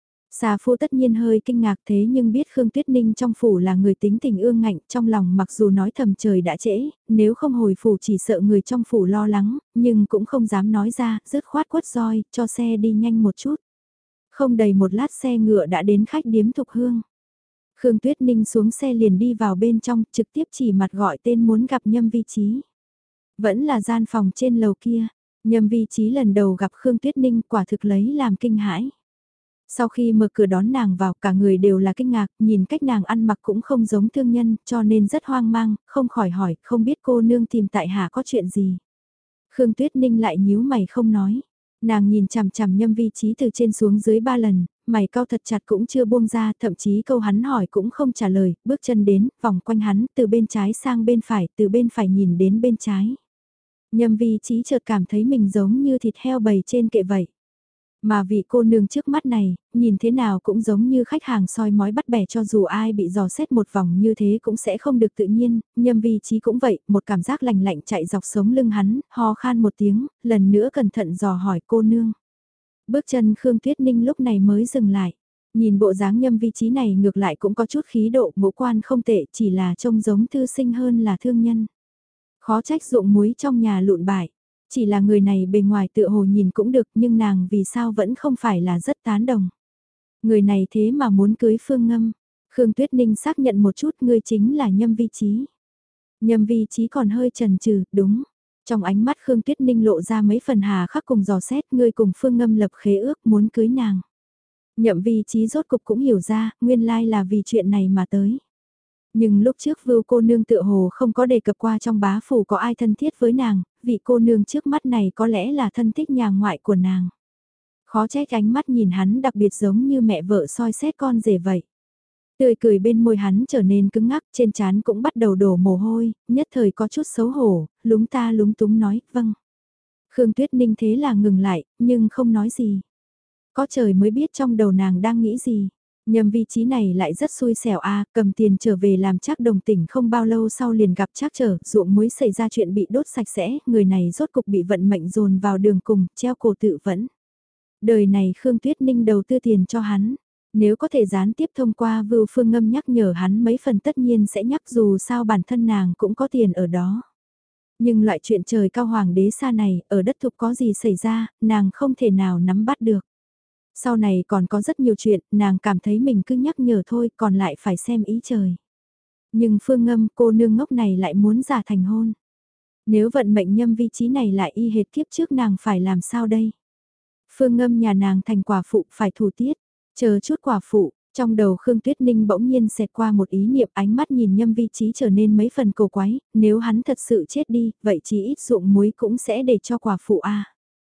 Xà Phu tất nhiên hơi kinh ngạc thế nhưng biết Khương Tuyết Ninh trong phủ là người tính tình ương ngạnh, trong lòng mặc dù nói thầm trời đã trễ, nếu không hồi phủ chỉ sợ người trong phủ lo lắng, nhưng cũng không dám nói ra, dứt khoát quất roi, cho xe đi nhanh một chút. Không đầy một lát xe ngựa đã đến khách điếm Thục Hương. Khương Tuyết Ninh xuống xe liền đi vào bên trong, trực tiếp chỉ mặt gọi tên muốn gặp Nhâm Vi Chí. Vẫn là gian phòng trên lầu kia, Nhâm Vi Chí lần đầu gặp Khương Tuyết Ninh quả thực lấy làm kinh hãi. Sau khi mở cửa đón nàng vào cả người đều là kinh ngạc, nhìn cách nàng ăn mặc cũng không giống thương nhân, cho nên rất hoang mang, không khỏi hỏi, không biết cô nương tìm tại hạ có chuyện gì. Khương Tuyết Ninh lại nhíu mày không nói. Nàng nhìn chằm chằm Nhâm Vi Chí từ trên xuống dưới 3 lần, mày cau thật chặt cũng chưa buông ra, thậm chí câu hắn hỏi cũng không trả lời, bước chân đến, vòng quanh hắn, từ bên trái sang bên phải, từ bên phải nhìn đến bên trái. Nhâm Vi Chí chợt cảm thấy mình giống như thịt heo bầy trên kệ vậy. Mà vị cô nương trước mắt này, nhìn thế nào cũng giống như khách hàng soi mói bắt bẻ cho dù ai bị dò xét một vòng như thế cũng sẽ không được tự nhiên, Nhâm Vi Chí cũng vậy, một cảm giác lạnh lạnh chạy dọc sống lưng hắn, ho khan một tiếng, lần nữa cẩn thận dò hỏi cô nương. Bước chân Khương Tuyết Ninh lúc này mới dừng lại, nhìn bộ dáng Nhâm Vi Chí này ngược lại cũng có chút khí độ, ngũ quan không tệ, chỉ là trông giống thư sinh hơn là thương nhân. Khó trách ruộng muối trong nhà lụn bại. Chỉ là người này bề ngoài tựa hồ nhìn cũng được nhưng nàng vì sao vẫn không phải là rất tán đồng. Người này thế mà muốn cưới Phương Ngâm. Khương Tuyết Ninh xác nhận một chút người chính là Nhâm Vi Chí. Nhâm Vi Chí còn hơi chần chừ, đúng. Trong ánh mắt Khương Tuyết Ninh lộ ra mấy phần hà khắc cùng dò xét người cùng Phương Ngâm lập khế ước muốn cưới nàng. Nhậm Vi Chí rốt cục cũng hiểu ra, nguyên lai là vì chuyện này mà tới. Nhưng lúc trước Vưu cô nương tựa hồ không có đề cập qua trong bá phủ có ai thân thiết với nàng, vị cô nương trước mắt này có lẽ là thân thích nhà ngoại của nàng. Khó trách ánh mắt nhìn hắn đặc biệt giống như mẹ vợ soi xét con rể vậy. Tươi cười bên môi hắn trở nên cứng ngắc, trên trán cũng bắt đầu đổ mồ hôi, nhất thời có chút xấu hổ, lúng ta lúng túng nói, vâng. Khương Tuyết Ninh thế là ngừng lại, nhưng không nói gì. Có trời mới biết trong đầu nàng đang nghĩ gì. Nhâm Vi Chí này lại rất xui xẻo a, cầm tiền trở về làm Trác Đồng tỉnh không bao lâu sau liền gặp Trác Trở, ruộng muối xảy ra chuyện bị đốt sạch sẽ, người này rốt cục bị vận mệnh dồn vào đường cùng, treo cổ tự vẫn. Đời này Khương Tuyết Ninh đầu tư tiền cho hắn, nếu có thể gián tiếp thông qua Vưu Phương Ngâm nhắc nhở hắn mấy phần tất nhiên sẽ nhắc dù sao bản thân nàng cũng có tiền ở đó. Nhưng loại chuyện trời cao hoàng đế xa này, ở đất thục có gì xảy ra, nàng không thể nào nắm bắt được. Sau này còn có rất nhiều chuyện, nàng cảm thấy mình cứ nhắc nhở thôi, còn lại phải xem ý trời. Nhưng Phương Ngâm cô nương ngốc này lại muốn giả thành hôn. Nếu vận mệnh Nhâm Vi Chí này lại y hệt kiếp trước nàng phải làm sao đây? Phương Ngâm nhà nàng thành quả phụ phải thủ tiết, chờ chút quả phụ. Trong đầu Khương Tuyết Ninh bỗng nhiên xẹt qua một ý niệm, ánh mắt nhìn Nhâm Vi Chí trở nên mấy phần cổ quái, nếu hắn thật sự chết đi, vậy chí ít ruộng muối cũng sẽ để cho quả phụ a.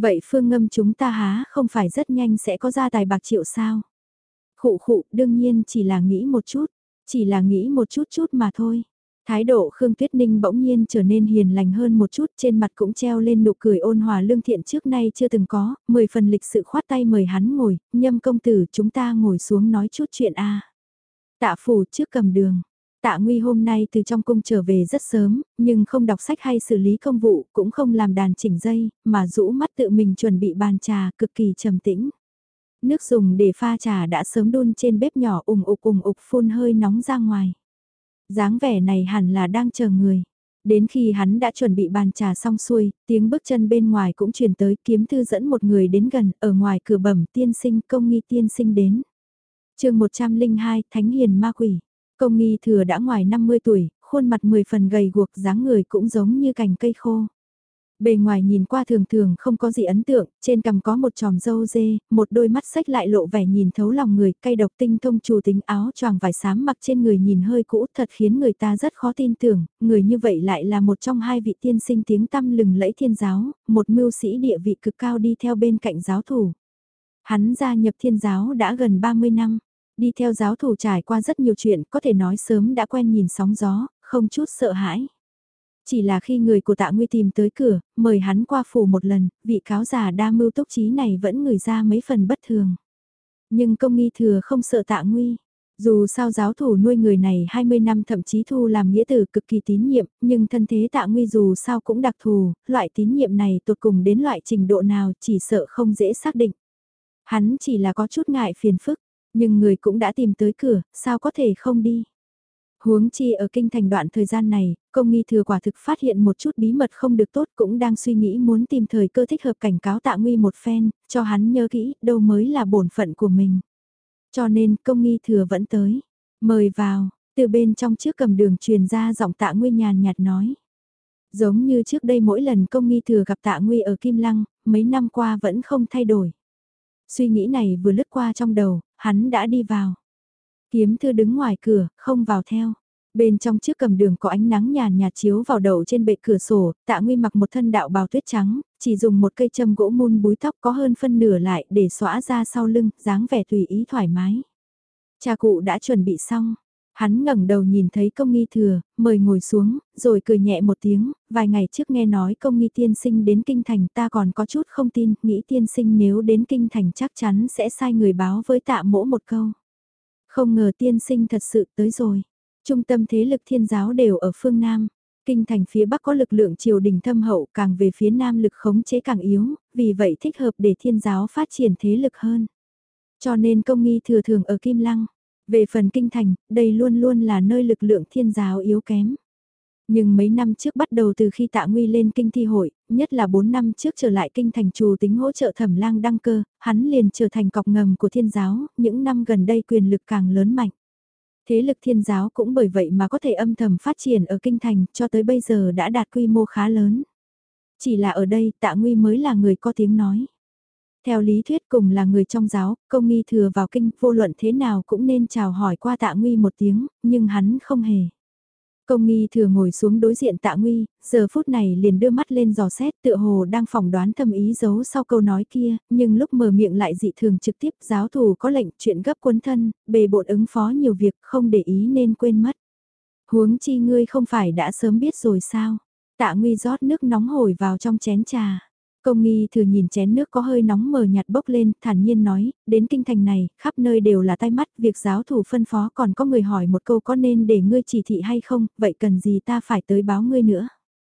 Vậy Phương Ngâm chúng ta há không phải rất nhanh sẽ có gia tài bạc triệu sao? Khụ khụ, đương nhiên chỉ là nghĩ một chút, chỉ là nghĩ một chút chút mà thôi. Thái độ Khương Tuyết Ninh bỗng nhiên trở nên hiền lành hơn một chút, trên mặt cũng treo lên nụ cười ôn hòa lương thiện trước nay chưa từng có, 10 phần lịch sự khoát tay mời hắn ngồi, Nhâm công tử chúng ta ngồi xuống nói chút chuyện a. Tạ phủ trước cầm đường. Tạ Nguy hôm nay từ trong cung trở về rất sớm, nhưng không đọc sách hay xử lý công vụ, cũng không làm đàn chỉnh dây, mà rũ mắt tự mình chuẩn bị bàn trà cực kỳ trầm tĩnh. Nước dùng để pha trà đã sớm đun trên bếp nhỏ ủng ục phun hơi nóng ra ngoài. Dáng vẻ này hẳn là đang chờ người. Đến khi hắn đã chuẩn bị bàn trà xong xuôi, tiếng bước chân bên ngoài cũng truyền tới, Kiếm Thư dẫn một người đến gần, ở ngoài cửa bẩm tiên sinh, công nghi tiên sinh đến. Chương 102, Thánh Hiền Ma Quỷ. Công nghi thừa đã ngoài 50 tuổi, khuôn mặt 10 phần gầy guộc, dáng người cũng giống như cành cây khô. Bề ngoài nhìn qua thường thường không có gì ấn tượng, trên cằm có một tròm râu dê, một đôi mắt xếch lại lộ vẻ nhìn thấu lòng người, cay độc tinh thông chủ tính, áo choàng vải xám mặc trên người nhìn hơi cũ, thật khiến người ta rất khó tin tưởng, người như vậy lại là một trong hai vị tiên sinh tiếng tăm lừng lẫy thiên giáo, một mưu sĩ địa vị cực cao đi theo bên cạnh giáo thủ. Hắn gia nhập thiên giáo đã gần 30 năm, đi theo giáo thủ trải qua rất nhiều chuyện, có thể nói sớm đã quen nhìn sóng gió, không chút sợ hãi. Chỉ là khi người của Tạ Nguy tìm tới cửa, mời hắn qua phủ một lần, vị cáo già đa mưu túc trí này vẫn ngửi ra mấy phần bất thường. Nhưng công nghi thừa không sợ Tạ Nguy. Dù sao giáo thủ nuôi người này 20 năm thậm chí thu làm nghĩa tử cực kỳ tín nhiệm, nhưng thân thế Tạ Nguy dù sao cũng đặc thù, loại tín nhiệm này tột cùng đến loại trình độ nào chỉ sợ không dễ xác định. Hắn chỉ là có chút ngại phiền phức, nhưng người cũng đã tìm tới cửa, sao có thể không đi. Huống chi ở kinh thành đoạn thời gian này, công nghi thừa quả thực phát hiện một chút bí mật không được tốt, cũng đang suy nghĩ muốn tìm thời cơ thích hợp cảnh cáo Tạ Nguy một phen, cho hắn nhớ kỹ đâu mới là bổn phận của mình. Cho nên công nghi thừa vẫn tới. Mời vào, từ bên trong trước cầm đường truyền ra giọng Tạ Nguy nhàn nhạt nói. Giống như trước đây mỗi lần công nghi thừa gặp Tạ Nguy ở Kim Lăng, mấy năm qua vẫn không thay đổi. Suy nghĩ này vừa lướt qua trong đầu, hắn đã đi vào. Kiếm Thư đứng ngoài cửa, không vào theo. Bên trong chiếc cầm đường có ánh nắng nhàn nhạt chiếu vào đầu trên bệ cửa sổ, Tạ Nguy mặc một thân đạo bào tuyết trắng, chỉ dùng một cây châm gỗ mun búi tóc có hơn phân nửa lại để xõa ra sau lưng, dáng vẻ tùy ý thoải mái. Cha cụ đã chuẩn bị xong. Hắn ngẩng đầu nhìn thấy công nghi thừa, mời ngồi xuống, rồi cười nhẹ một tiếng, vài ngày trước nghe nói công nghi tiên sinh đến kinh thành ta còn có chút không tin, nghĩ tiên sinh nếu đến kinh thành chắc chắn sẽ sai người báo với Tạ mỗ một câu. Không ngờ tiên sinh thật sự tới rồi. Trung tâm thế lực thiên giáo đều ở phương Nam. Kinh thành phía Bắc có lực lượng triều đình thâm hậu, càng về phía Nam lực khống chế càng yếu, vì vậy thích hợp để thiên giáo phát triển thế lực hơn. Cho nên công nghi thừa thường ở Kim Lăng. Về phần kinh thành, đây luôn luôn là nơi lực lượng thiên giáo yếu kém. Nhưng mấy năm trước bắt đầu từ khi Tạ Nguy lên kinh thi hội, nhất là 4 năm trước trở lại kinh thành trù tính hỗ trợ Thẩm Lang đăng cơ, hắn liền trở thành cọc ngầm của thiên giáo, những năm gần đây quyền lực càng lớn mạnh. Thế lực thiên giáo cũng bởi vậy mà có thể âm thầm phát triển ở kinh thành cho tới bây giờ đã đạt quy mô khá lớn. Chỉ là ở đây Tạ Nguy mới là người có tiếng nói. Theo lý thuyết cùng là người trong giáo, công nghi thừa vào kinh vô luận thế nào cũng nên chào hỏi qua Tạ Nguy một tiếng, nhưng hắn không hề. Công nghi thừa ngồi xuống đối diện Tạ Nguy, giờ phút này liền đưa mắt lên dò xét tựa hồ đang phỏng đoán thâm ý giấu sau câu nói kia, nhưng lúc mở miệng lại dị thường trực tiếp giáo thủ có lệnh chuyện gấp cuốn thân, bề bộn ứng phó nhiều việc không để ý nên quên mất. Huống chi ngươi không phải đã sớm biết rồi sao? Tạ Nguy rót nước nóng hổi vào trong chén trà. Công nghi thừa nhìn chén nước có hơi nóng mờ nhạt bốc lên, thản nhiên nói, đến kinh thành này, khắp nơi đều là tai mắt, việc giáo thủ phân phó còn có người hỏi một câu có nên để ngươi chỉ thị hay không, vậy cần gì ta phải tới báo ngươi nữa.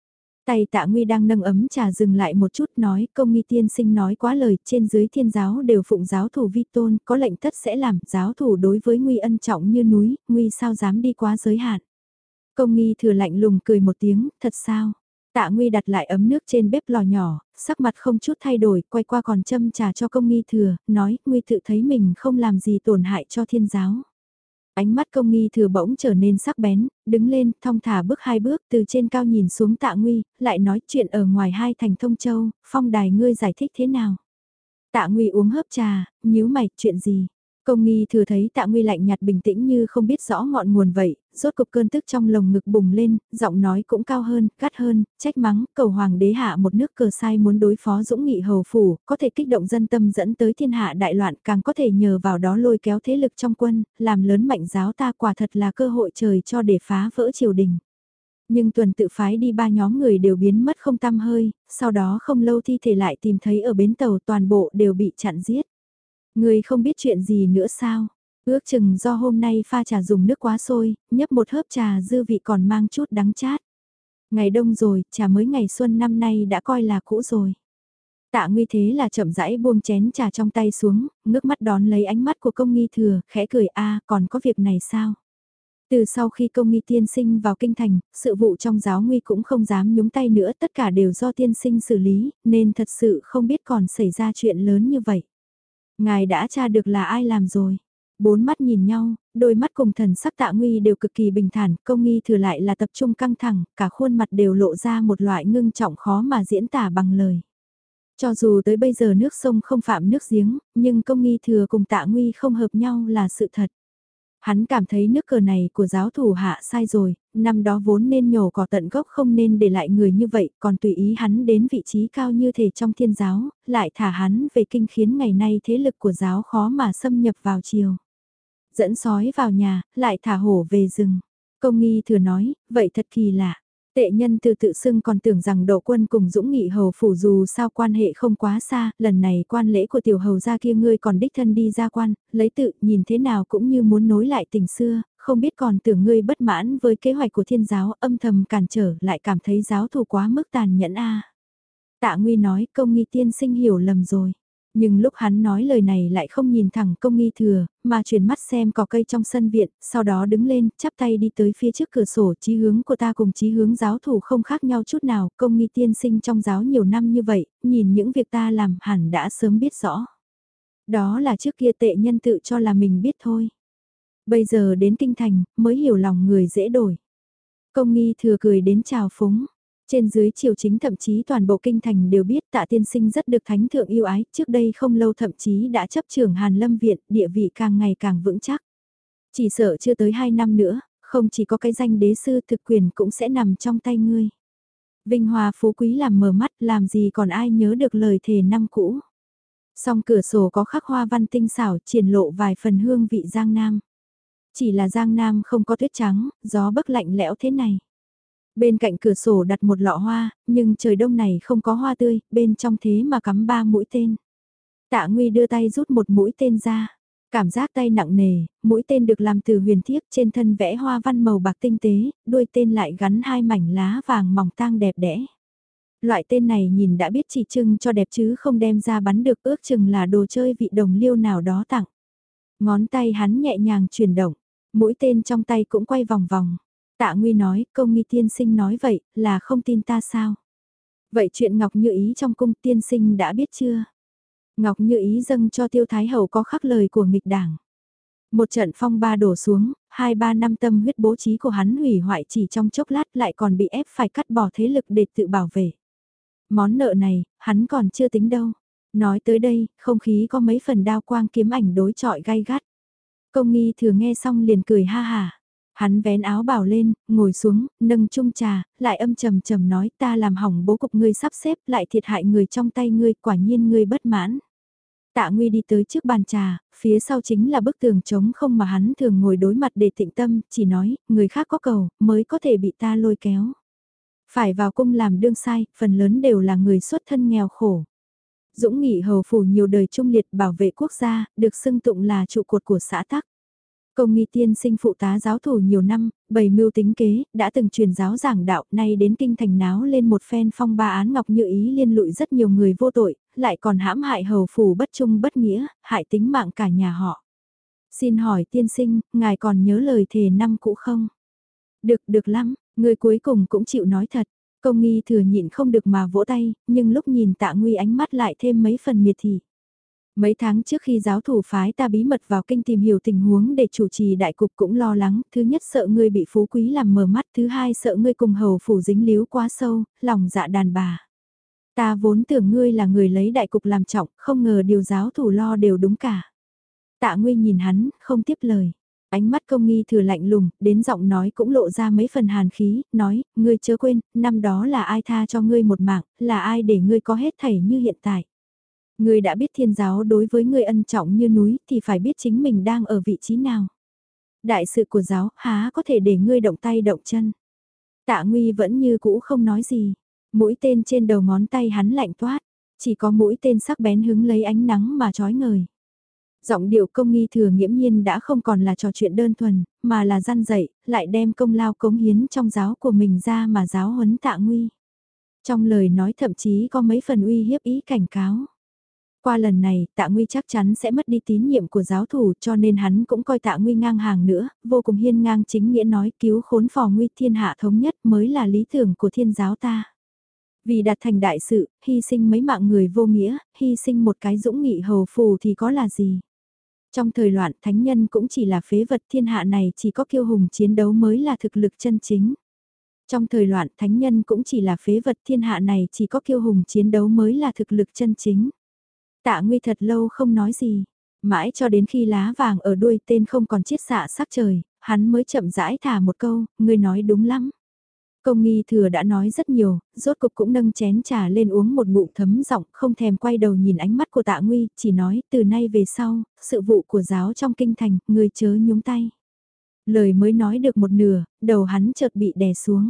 Tay Tạ Nguy đang nâng ấm trà dừng lại một chút nói, công nghi tiên sinh nói quá lời, trên dưới thiên giáo đều phụng giáo thủ vi tôn, có lệnh tất sẽ làm, giáo thủ đối với Nguy ân trọng như núi, Nguy sao dám đi quá giới hạn. Công nghi thừa lạnh lùng cười một tiếng, thật sao? Tạ Nguy đặt lại ấm nước trên bếp lò nhỏ, sắc mặt không chút thay đổi, quay qua còn châm trà cho công nghi thừa, nói, Nguy tự thấy mình không làm gì tổn hại cho thiên giáo. Ánh mắt công nghi thừa bỗng trở nên sắc bén, đứng lên, thong thả bước 2 bước từ trên cao nhìn xuống Tạ Nguy, lại nói chuyện ở ngoài hai thành Thông Châu, phong đài ngươi giải thích thế nào? Tạ Nguy uống hớp trà, nhíu mày, chuyện gì? Công nghi thừa thấy Tạ Nguy lạnh nhạt bình tĩnh như không biết rõ ngọn nguồn vậy, rốt cục cơn tức trong lồng ngực bùng lên, giọng nói cũng cao hơn, gắt hơn, trách mắng, cầu hoàng đế hạ một nước cờ sai muốn đối phó Dũng Nghị hầu phủ, có thể kích động dân tâm dẫn tới thiên hạ đại loạn, càng có thể nhờ vào đó lôi kéo thế lực trong quân, làm lớn mạnh giáo ta, quả thật là cơ hội trời cho để phá vỡ triều đình. Nhưng tuần tự phái đi 3 nhóm người đều biến mất không tăm hơi, sau đó không lâu thi thể lại tìm thấy ở bến tàu, toàn bộ đều bị chặn giết. Người không biết chuyện gì nữa sao? Ước chừng do hôm nay pha trà dùng nước quá sôi, nhấp một hớp trà dư vị còn mang chút đắng chát. Ngày đông rồi, trà mới ngày xuân năm nay đã coi là cũ rồi. Tạ Nguy thế là chậm rãi buông chén trà trong tay xuống, ngước mắt đón lấy ánh mắt của công nghi thừa, khẽ cười còn có việc này sao? Từ sau khi công nghi tiên sinh vào kinh thành, sự vụ trong giáo nguy cũng không dám nhúng tay nữa, tất cả đều do tiên sinh xử lý, nên thật sự không biết còn xảy ra chuyện lớn như vậy. Ngài đã tra được là ai làm rồi. Bốn mắt nhìn nhau, đôi mắt cùng thần sắc Tạ Nguy đều cực kỳ bình thản, công nghi thừa lại là tập trung căng thẳng, cả khuôn mặt đều lộ ra một loại ngưng trọng khó mà diễn tả bằng lời. Cho dù tới bây giờ nước sông không phạm nước giếng, nhưng công nghi thừa cùng Tạ Nguy không hợp nhau là sự thật. Hắn cảm thấy nước cờ này của giáo thủ hạ sai rồi, năm đó vốn nên nhổ cỏ tận gốc, không nên để lại người như vậy, còn tùy ý hắn đến vị trí cao như thể trong thiên giáo, lại thả hắn về kinh, khiến ngày nay thế lực của giáo khó mà xâm nhập vào triều. Dẫn sói vào nhà, lại thả hổ về rừng. Công nghi thừa nói, vậy thật kỳ lạ. Tệ nhân từ tự xưng còn tưởng rằng Đỗ Quân cùng Dũng Nghị hầu phủ dù sao quan hệ không quá xa, lần này quan lễ của tiểu hầu gia kia ngươi còn đích thân đi ra quan, lấy tự, nhìn thế nào cũng như muốn nối lại tình xưa, không biết còn tưởng ngươi bất mãn với kế hoạch của thiên giáo, âm thầm cản trở, lại cảm thấy giáo thủ quá mức tàn nhẫn Tạ Nguy nói, công nghi tiên sinh hiểu lầm rồi. Nhưng lúc hắn nói lời này lại không nhìn thẳng công nghi thừa, mà chuyển mắt xem cỏ cây trong sân viện, sau đó đứng lên, chắp tay đi tới phía trước cửa sổ. Chí hướng của ta cùng chí hướng giáo thủ không khác nhau chút nào, công nghi tiên sinh trong giáo nhiều năm như vậy, nhìn những việc ta làm hẳn đã sớm biết rõ. Đó là trước kia tệ nhân tự cho là mình biết thôi. Bây giờ đến kinh thành, mới hiểu lòng người dễ đổi. Công nghi thừa cười đến chào phúng. Trên dưới triều chính thậm chí toàn bộ kinh thành đều biết Tạ tiên sinh rất được thánh thượng yêu ái, trước đây không lâu thậm chí đã chấp trưởng Hàn Lâm Viện, địa vị càng ngày càng vững chắc. Chỉ sợ chưa tới 2 năm nữa, không chỉ có cái danh đế sư, thực quyền cũng sẽ nằm trong tay ngươi. Vinh hoa phú quý làm mờ mắt, làm gì còn ai nhớ được lời thề năm cũ. Song cửa sổ có khắc hoa văn tinh xảo, triển lộ vài phần hương vị Giang Nam. Chỉ là Giang Nam không có tuyết trắng, gió bấc lạnh lẽo thế này. Bên cạnh cửa sổ đặt một lọ hoa, nhưng trời đông này không có hoa tươi, bên trong thế mà cắm 3 mũi tên. Tạ Nguy đưa tay rút một mũi tên ra. Cảm giác tay nặng nề, mũi tên được làm từ huyền thiếc, trên thân vẽ hoa văn màu bạc tinh tế, đuôi tên lại gắn 2 mảnh lá vàng mỏng tang đẹp đẽ. Loại tên này nhìn đã biết chỉ trưng cho đẹp chứ không đem ra bắn được, ước chừng là đồ chơi vị đồng liêu nào đó tặng. Ngón tay hắn nhẹ nhàng chuyển động, mũi tên trong tay cũng quay vòng vòng. Tạ Nguy nói, công nghi tiên sinh nói vậy, là không tin ta sao? Vậy chuyện Ngọc Như Ý trong cung tiên sinh đã biết chưa? Ngọc Như Ý dâng cho Tiêu Thái Hậu có khắc lời của nghịch đảng. Một trận phong ba đổ xuống, 2-3 năm tâm huyết bố trí của hắn hủy hoại chỉ trong chốc lát, lại còn bị ép phải cắt bỏ thế lực để tự bảo vệ. Món nợ này, hắn còn chưa tính đâu. Nói tới đây, không khí có mấy phần đao quang kiếm ảnh đối chọi gay gắt. Công nghi thừa nghe xong liền cười ha hả. Hắn vén áo bào lên, ngồi xuống, nâng chung trà, lại âm trầm trầm nói ta làm hỏng bố cục ngươi sắp xếp, lại thiệt hại người trong tay ngươi, quả nhiên ngươi bất mãn. Tạ Nguy đi tới trước bàn trà, phía sau chính là bức tường trống không mà hắn thường ngồi đối mặt để tịnh tâm, chỉ nói, người khác có cầu, mới có thể bị ta lôi kéo. Phải vào cung làm đương sai, phần lớn đều là người xuất thân nghèo khổ. Dũng Nghị hầu phủ nhiều đời trung liệt bảo vệ quốc gia, được xưng tụng là trụ cột của xã tắc. Công nghi tiên sinh phụ tá giáo thủ nhiều năm, bày mưu tính kế, đã từng truyền giáo giảng đạo, nay đến kinh thành náo lên một phen phong ba án Ngọc Như Ý liên lụy rất nhiều người vô tội, lại còn hãm hại hầu phủ bất trung bất nghĩa, hại tính mạng cả nhà họ. Xin hỏi tiên sinh, ngài còn nhớ lời thề năm cũ không? Được lắm, người cuối cùng cũng chịu nói thật. Công nghi thừa nhịn không được mà vỗ tay, nhưng lúc nhìn Tạ Nguy ánh mắt lại thêm mấy phần miệt thị. Mấy tháng trước khi giáo thủ phái ta bí mật vào kinh tìm hiểu tình huống để chủ trì đại cục cũng lo lắng, thứ nhất sợ ngươi bị phú quý làm mờ mắt, thứ hai sợ ngươi cùng hầu phủ dính líu quá sâu, lòng dạ đàn bà. Ta vốn tưởng ngươi là người lấy đại cục làm trọng, không ngờ điều giáo thủ lo đều đúng cả. Tạ Nguy nhìn hắn, không tiếp lời. Ánh mắt Công Nghi Thừa lạnh lùng, đến giọng nói cũng lộ ra mấy phần hàn khí, nói, ngươi chớ quên, năm đó là ai tha cho ngươi một mạng, là ai để ngươi có hết thảy như hiện tại. Ngươi đã biết thiên giáo đối với ngươi ân trọng như núi thì phải biết chính mình đang ở vị trí nào. Đại sự của giáo há có thể để ngươi động tay động chân. Tạ Nguy vẫn như cũ không nói gì. Mũi tên trên đầu ngón tay hắn lạnh toát. Chỉ có mũi tên sắc bén hứng lấy ánh nắng mà chói ngời. Giọng điệu Công Nghi Thừa nghiễm nhiên đã không còn là trò chuyện đơn thuần, mà là răn dạy, lại đem công lao cống hiến trong giáo của mình ra mà giáo huấn Tạ Nguy. Trong lời nói thậm chí có mấy phần uy hiếp ý cảnh cáo. Qua lần này, Tạ Nguy chắc chắn sẽ mất đi tín nhiệm của giáo thủ cho nên hắn cũng coi Tạ Nguy ngang hàng nữa, vô cùng hiên ngang chính nghĩa nói cứu khốn phò nguy thiên hạ thống nhất mới là lý tưởng của thiên giáo ta. Vì đạt thành đại sự, hy sinh mấy mạng người vô nghĩa, hy sinh một cái dũng nghị hầu phù thì có là gì. Trong thời loạn thánh nhân cũng chỉ là phế vật thiên hạ này chỉ có kiêu hùng chiến đấu mới là thực lực chân chính. Trong thời loạn thánh nhân cũng chỉ là phế vật thiên hạ này chỉ có kiêu hùng chiến đấu mới là thực lực chân chính. Tạ Nguy thật lâu không nói gì, mãi cho đến khi lá vàng ở đuôi tên không còn chiết xạ sắc trời, hắn mới chậm rãi thả một câu, ngươi nói đúng lắm. Công Nghi Thừa đã nói rất nhiều, rốt cục cũng nâng chén trà lên uống một ngụm thấm giọng, không thèm quay đầu nhìn ánh mắt của Tạ Nguy, chỉ nói từ nay về sau, sự vụ của giáo trong kinh thành, ngươi chớ nhúng tay. Lời mới nói được một nửa, đầu hắn chợt bị đè xuống.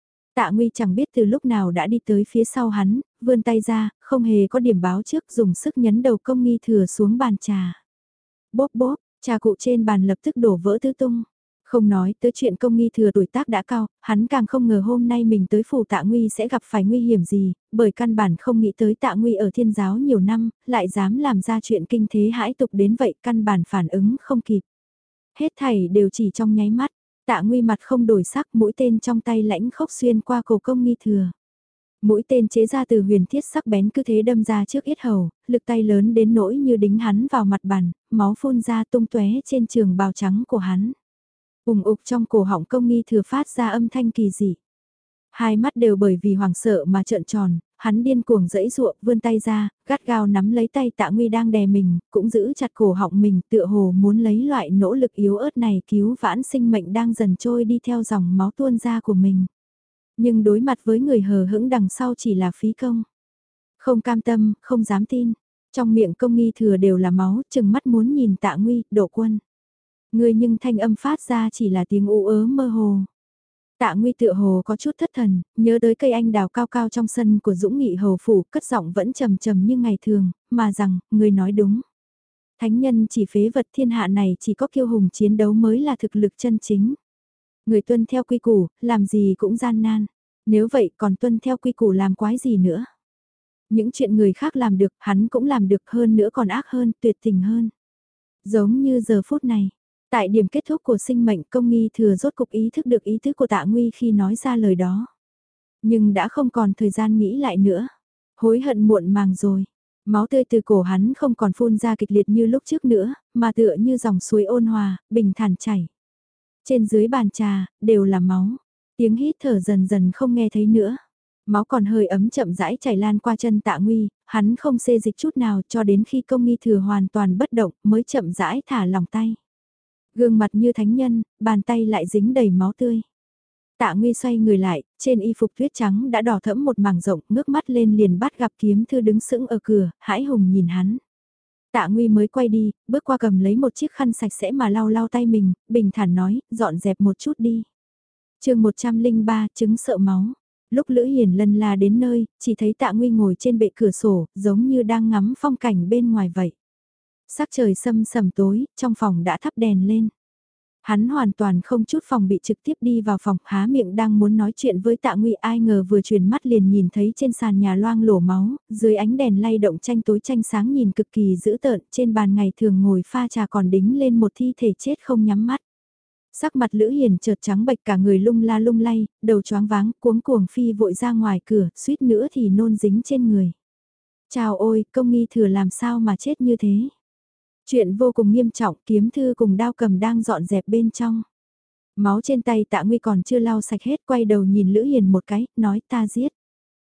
Tạ Nguy chẳng biết từ lúc nào đã đi tới phía sau hắn, vươn tay ra, không hề có điểm báo trước dùng sức nhấn đầu Công Nghi Thừa xuống bàn trà. Bốp bốp, trà cụ trên bàn lập tức đổ vỡ tứ tung. Không nói tới chuyện Công Nghi Thừa tuổi tác đã cao, hắn càng không ngờ hôm nay mình tới phủ Tạ Nguy sẽ gặp phải nguy hiểm gì, bởi căn bản không nghĩ tới Tạ Nguy ở thiên giáo nhiều năm, lại dám làm ra chuyện kinh thế hãi tục đến vậy, căn bản phản ứng không kịp. Hết thảy đều chỉ trong nháy mắt, Tạ Nguy mặt không đổi sắc, mũi tên trong tay lãnh khốc xuyên qua cổ Công Nghi Thừa. Mũi tên chế ra từ huyền thiết sắc bén cứ thế đâm ra trước yết hầu, lực tay lớn đến nỗi như đính hắn vào mặt bàn, máu phun ra tung tóe trên trường bào trắng của hắn. Ùng ục trong cổ họng Công Nghi Thừa phát ra âm thanh kỳ dị. Hai mắt đều bởi vì hoảng sợ mà trợn tròn, hắn điên cuồng giãy giụa, vươn tay ra, gắt gao nắm lấy tay Tạ Nguy đang đè mình, cũng giữ chặt cổ họng mình, tựa hồ muốn lấy loại nỗ lực yếu ớt này cứu vãn sinh mệnh đang dần trôi đi theo dòng máu tuôn ra của mình. Nhưng đối mặt với người hờ hững đằng sau chỉ là phí công. Không cam tâm, không dám tin. Trong miệng Công Nghi Thừa đều là máu, chừng mắt muốn nhìn Tạ Nguy, Độ Quân. Người nhưng thanh âm phát ra chỉ là tiếng u ớ mơ hồ. Tạ Nguy tựa hồ có chút thất thần, nhớ tới cây anh đào cao cao trong sân của Dũng Nghị hầu phủ, cất giọng vẫn trầm trầm như ngày thường, mà rằng, người nói đúng. Thánh nhân chỉ phế vật thiên hạ này chỉ có kiêu hùng chiến đấu mới là thực lực chân chính. Người tuân theo quy củ, làm gì cũng gian nan. Nếu vậy còn tuân theo quy củ làm quái gì nữa. Những chuyện người khác làm được, hắn cũng làm được hơn nữa còn ác hơn, tuyệt tình hơn. Giống như giờ phút này, tại điểm kết thúc của sinh mệnh Công Nghi Thừa rốt cục ý thức được ý tứ của Tạ Nguy khi nói ra lời đó. Nhưng đã không còn thời gian nghĩ lại nữa. Hối hận muộn màng rồi. Máu tươi từ cổ hắn không còn phun ra kịch liệt như lúc trước nữa, mà tựa như dòng suối ôn hòa, bình thản chảy. Trên dưới bàn trà, đều là máu. Tiếng hít thở dần dần không nghe thấy nữa. Máu còn hơi ấm chậm rãi chảy lan qua chân Tạ Nguy, hắn không xê dịch chút nào cho đến khi Công Nghi Thừa hoàn toàn bất động mới chậm rãi thả lòng tay. Gương mặt như thánh nhân, bàn tay lại dính đầy máu tươi. Tạ Nguy xoay người lại, trên y phục tuyết trắng đã đỏ thẫm một mảng rộng, ngước mắt lên liền bắt gặp Kiếm Thư đứng sững ở cửa, hãi hùng nhìn hắn. Tạ Nguy mới quay đi, bước qua cầm lấy một chiếc khăn sạch sẽ mà lau lau tay mình, bình thản nói, dọn dẹp một chút đi. Chương 103, chứng sợ máu. Lúc Lữ Hiền Lân la đến nơi, chỉ thấy Tạ Nguy ngồi trên bệ cửa sổ, giống như đang ngắm phong cảnh bên ngoài vậy. Sắc trời sâm sầm tối, trong phòng đã thắp đèn lên. Hắn hoàn toàn không chút phòng bị trực tiếp đi vào phòng, há miệng đang muốn nói chuyện với Tạ Nguy, ai ngờ vừa chuyển mắt liền nhìn thấy trên sàn nhà loang lổ máu, dưới ánh đèn lay động tranh tối tranh sáng nhìn cực kỳ dữ tợn, trên bàn ngày thường ngồi pha trà còn đính lên một thi thể chết không nhắm mắt. Sắc mặt Lữ Hiền chợt trắng bệch, cả người lung la lung lay, đầu choáng váng, cuống cuồng phi vội ra ngoài cửa, suýt nữa thì nôn dính trên người. Chào ôi, Công Nghi Thừa làm sao mà chết như thế? Chuyện vô cùng nghiêm trọng, Kiếm Thư cùng Đao Cầm đang dọn dẹp bên trong. Máu trên tay Tạ Nguy còn chưa lau sạch hết, quay đầu nhìn Lữ Hiền một cái, nói ta giết.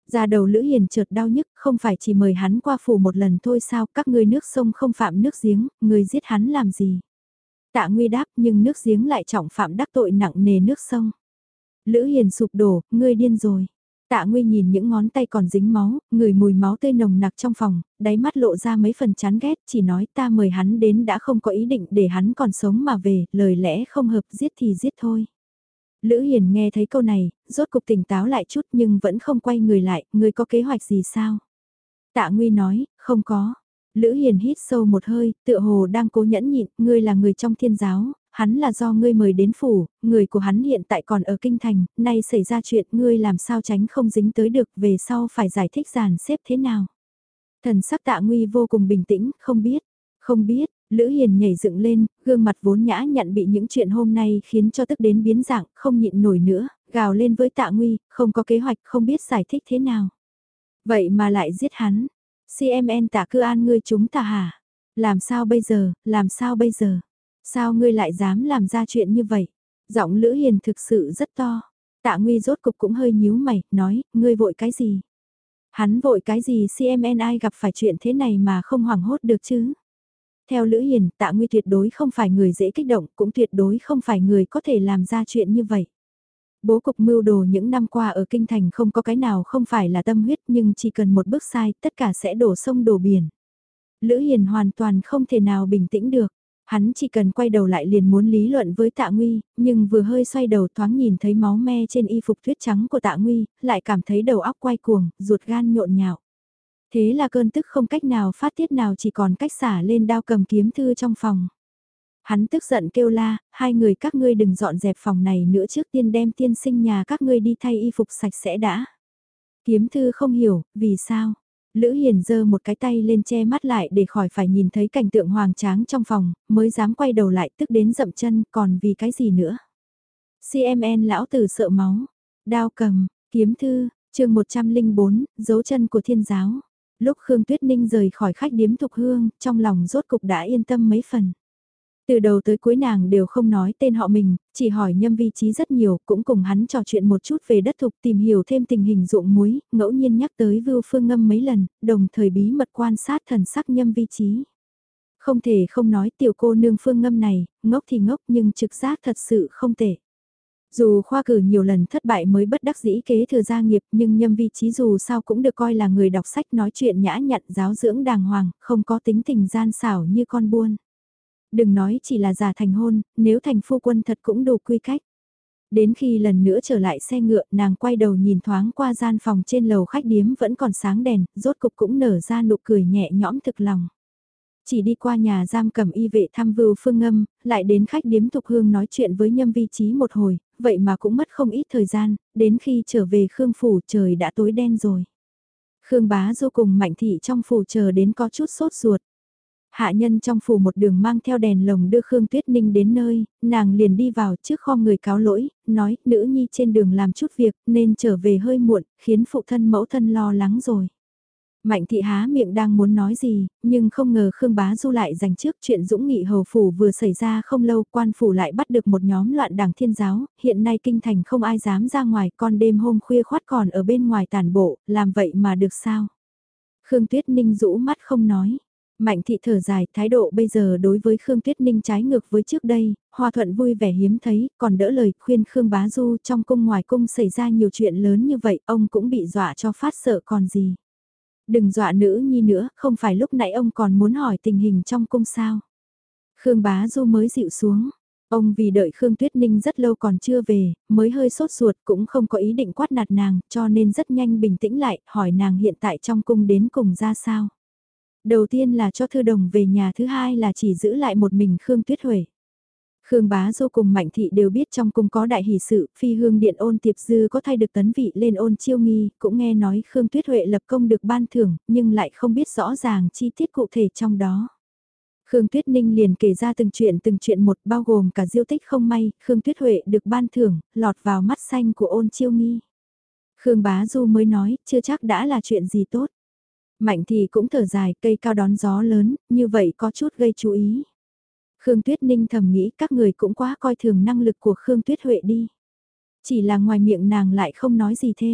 Da đầu Lữ Hiền chợt đau nhức, không phải chỉ mời hắn qua phủ một lần thôi sao, các ngươi nước sông không phạm nước giếng, ngươi giết hắn làm gì? Tạ Nguy đáp, nhưng nước giếng lại trọng phạm đắc tội nặng nề nước sông. Lữ Hiền sụp đổ, ngươi điên rồi. Tạ Nguy nhìn những ngón tay còn dính máu, ngửi mùi máu tươi nồng nặc trong phòng, đáy mắt lộ ra mấy phần chán ghét, chỉ nói ta mời hắn đến đã không có ý định để hắn còn sống mà về, lời lẽ không hợp, giết thì giết thôi. Lữ Hiền nghe thấy câu này, rốt cục tỉnh táo lại chút nhưng vẫn không quay người lại, ngươi có kế hoạch gì sao? Tạ Nguy nói, không có. Lữ Hiền hít sâu một hơi, tựa hồ đang cố nhẫn nhịn, ngươi là người trong thiên giáo, hắn là do ngươi mời đến phủ, người của hắn hiện tại còn ở kinh thành, nay xảy ra chuyện ngươi làm sao tránh không dính tới được, về sau phải giải thích dàn xếp thế nào. Thần sắc Tạ Nguy vô cùng bình tĩnh, không biết, Lữ Hiền nhảy dựng lên, gương mặt vốn nhã nhặn bị những chuyện hôm nay khiến cho tức đến biến dạng, không nhịn nổi nữa, gào lên với Tạ Nguy, không có kế hoạch, không biết giải thích thế nào. Vậy mà lại giết hắn. CMN Tạ Cư An ngươi chúng ta hả? Làm sao bây giờ, làm sao bây giờ? Sao ngươi lại dám làm ra chuyện như vậy? Giọng Lữ Hiền thực sự rất to. Tạ Nguy rốt cục cũng hơi nhíu mày, nói, ngươi vội cái gì? Hắn vội cái gì CMN ai gặp phải chuyện thế này mà không hoảng hốt được chứ? Theo Lữ Hiền, Tạ Nguy tuyệt đối không phải người dễ kích động, cũng tuyệt đối không phải người có thể làm ra chuyện như vậy. Bố cục mưu đồ những năm qua ở Kinh Thành không có cái nào không phải là tâm huyết nhưng chỉ cần một bước sai tất cả sẽ đổ sông đổ biển. Lữ Hiền hoàn toàn không thể nào bình tĩnh được. Hắn chỉ cần quay đầu lại liền muốn lý luận với Tạ Nguy, nhưng vừa hơi xoay đầu thoáng nhìn thấy máu me trên y phục tuyết trắng của Tạ Nguy, lại cảm thấy đầu óc quay cuồng, ruột gan nhộn nhạo. Thế là cơn tức không cách nào phát tiết nào chỉ còn cách xả lên đao cầm kiếm thư trong phòng. Hắn tức giận kêu la, hai người các ngươi đừng dọn dẹp phòng này nữa trước tiên đem tiên sinh nhà các ngươi đi thay y phục sạch sẽ đã. Kiếm thư không hiểu, vì sao? Lữ Hiền giơ một cái tay lên che mắt lại để khỏi phải nhìn thấy cảnh tượng hoàng tráng trong phòng, mới dám quay đầu lại tức đến dậm chân, còn vì cái gì nữa? CMN lão tử sợ máu, đao cầm, kiếm thư, chương 104, dấu chân của thiên giáo. Lúc Khương Tuyết Ninh rời khỏi khách điếm Thục Hương, trong lòng rốt cục đã yên tâm mấy phần. Từ đầu tới cuối nàng đều không nói tên họ mình, chỉ hỏi Nhâm Vi Chí rất nhiều, cũng cùng hắn trò chuyện một chút về đất thục tìm hiểu thêm tình hình ruộng muối, ngẫu nhiên nhắc tới Vưu Phương Ngâm mấy lần, đồng thời bí mật quan sát thần sắc Nhâm Vi Chí. Không thể không nói tiểu cô nương Phương Ngâm này, ngốc thì ngốc nhưng trực giác thật sự không tệ. Dù khoa cử nhiều lần thất bại mới bất đắc dĩ kế thừa gia nghiệp nhưng Nhâm Vi Chí dù sao cũng được coi là người đọc sách nói chuyện nhã nhặn giáo dưỡng đàng hoàng, không có tính tình gian xảo như con buôn. Đừng nói chỉ là giả thành hôn, nếu thành phu quân thật cũng đủ quy cách. Đến khi lần nữa trở lại xe ngựa, nàng quay đầu nhìn thoáng qua gian phòng trên lầu khách điếm vẫn còn sáng đèn, rốt cục cũng nở ra nụ cười nhẹ nhõm thực lòng. Chỉ đi qua nhà giam cầm y vệ thăm Vưu Phương Ngâm, lại đến khách điếm Thục Hương nói chuyện với Nhâm Vi Chí một hồi, vậy mà cũng mất không ít thời gian, đến khi trở về Khương Phủ trời đã tối đen rồi. Khương Bá Du cùng Mạnh Thị trong phủ chờ đến có chút sốt ruột. Hạ nhân trong phủ một đường mang theo đèn lồng đưa Khương Tuyết Ninh đến nơi, nàng liền đi vào trước khom người cáo lỗi, nói nữ nhi trên đường làm chút việc nên trở về hơi muộn, khiến phụ thân mẫu thân lo lắng rồi. Mạnh thị há miệng đang muốn nói gì, nhưng không ngờ Khương Bá Du lại giành trước chuyện Dũng Nghị hầu phủ vừa xảy ra không lâu, quan phủ lại bắt được một nhóm loạn đảng thiên giáo, hiện nay kinh thành không ai dám ra ngoài, con đêm hôm khuya khoắt còn ở bên ngoài tàn bộ, làm vậy mà được sao? Khương Tuyết Ninh rũ mắt không nói. Mạnh thị thở dài, thái độ bây giờ đối với Khương Tuyết Ninh trái ngược với trước đây, Hòa Thuận vui vẻ hiếm thấy, còn đỡ lời khuyên Khương Bá Du trong cung ngoài cung xảy ra nhiều chuyện lớn như vậy, ông cũng bị dọa cho phát sợ còn gì. Đừng dọa nữ nhi nữa, không phải lúc nãy ông còn muốn hỏi tình hình trong cung sao. Khương Bá Du mới dịu xuống. Ông vì đợi Khương Tuyết Ninh rất lâu còn chưa về, mới hơi sốt ruột cũng không có ý định quát nạt nàng, cho nên rất nhanh bình tĩnh lại, hỏi nàng hiện tại trong cung đến cùng ra sao. Đầu tiên là cho Thư Đồng về nhà, thứ hai là chỉ giữ lại một mình Khương Tuyết Huệ. Khương Bá Du cùng Mạnh Thị đều biết trong cung có đại hỷ sự, Phi Hương Điện Ôn Tiệp Dư có thay được tấn vị lên Ôn Chiêu Nghi, cũng nghe nói Khương Tuyết Huệ lập công được ban thưởng, nhưng lại không biết rõ ràng chi tiết cụ thể trong đó. Khương Tuyết Ninh liền kể ra từng chuyện một, bao gồm cả diêu tích không may, Khương Tuyết Huệ được ban thưởng, lọt vào mắt xanh của Ôn Chiêu Nghi. Khương Bá Du mới nói, chưa chắc đã là chuyện gì tốt. Mạnh thì cũng thở dài, cây cao đón gió lớn, như vậy có chút gây chú ý. Khương Tuyết Ninh thầm nghĩ các người cũng quá coi thường năng lực của Khương Tuyết Huệ đi. Chỉ là ngoài miệng nàng lại không nói gì thêm.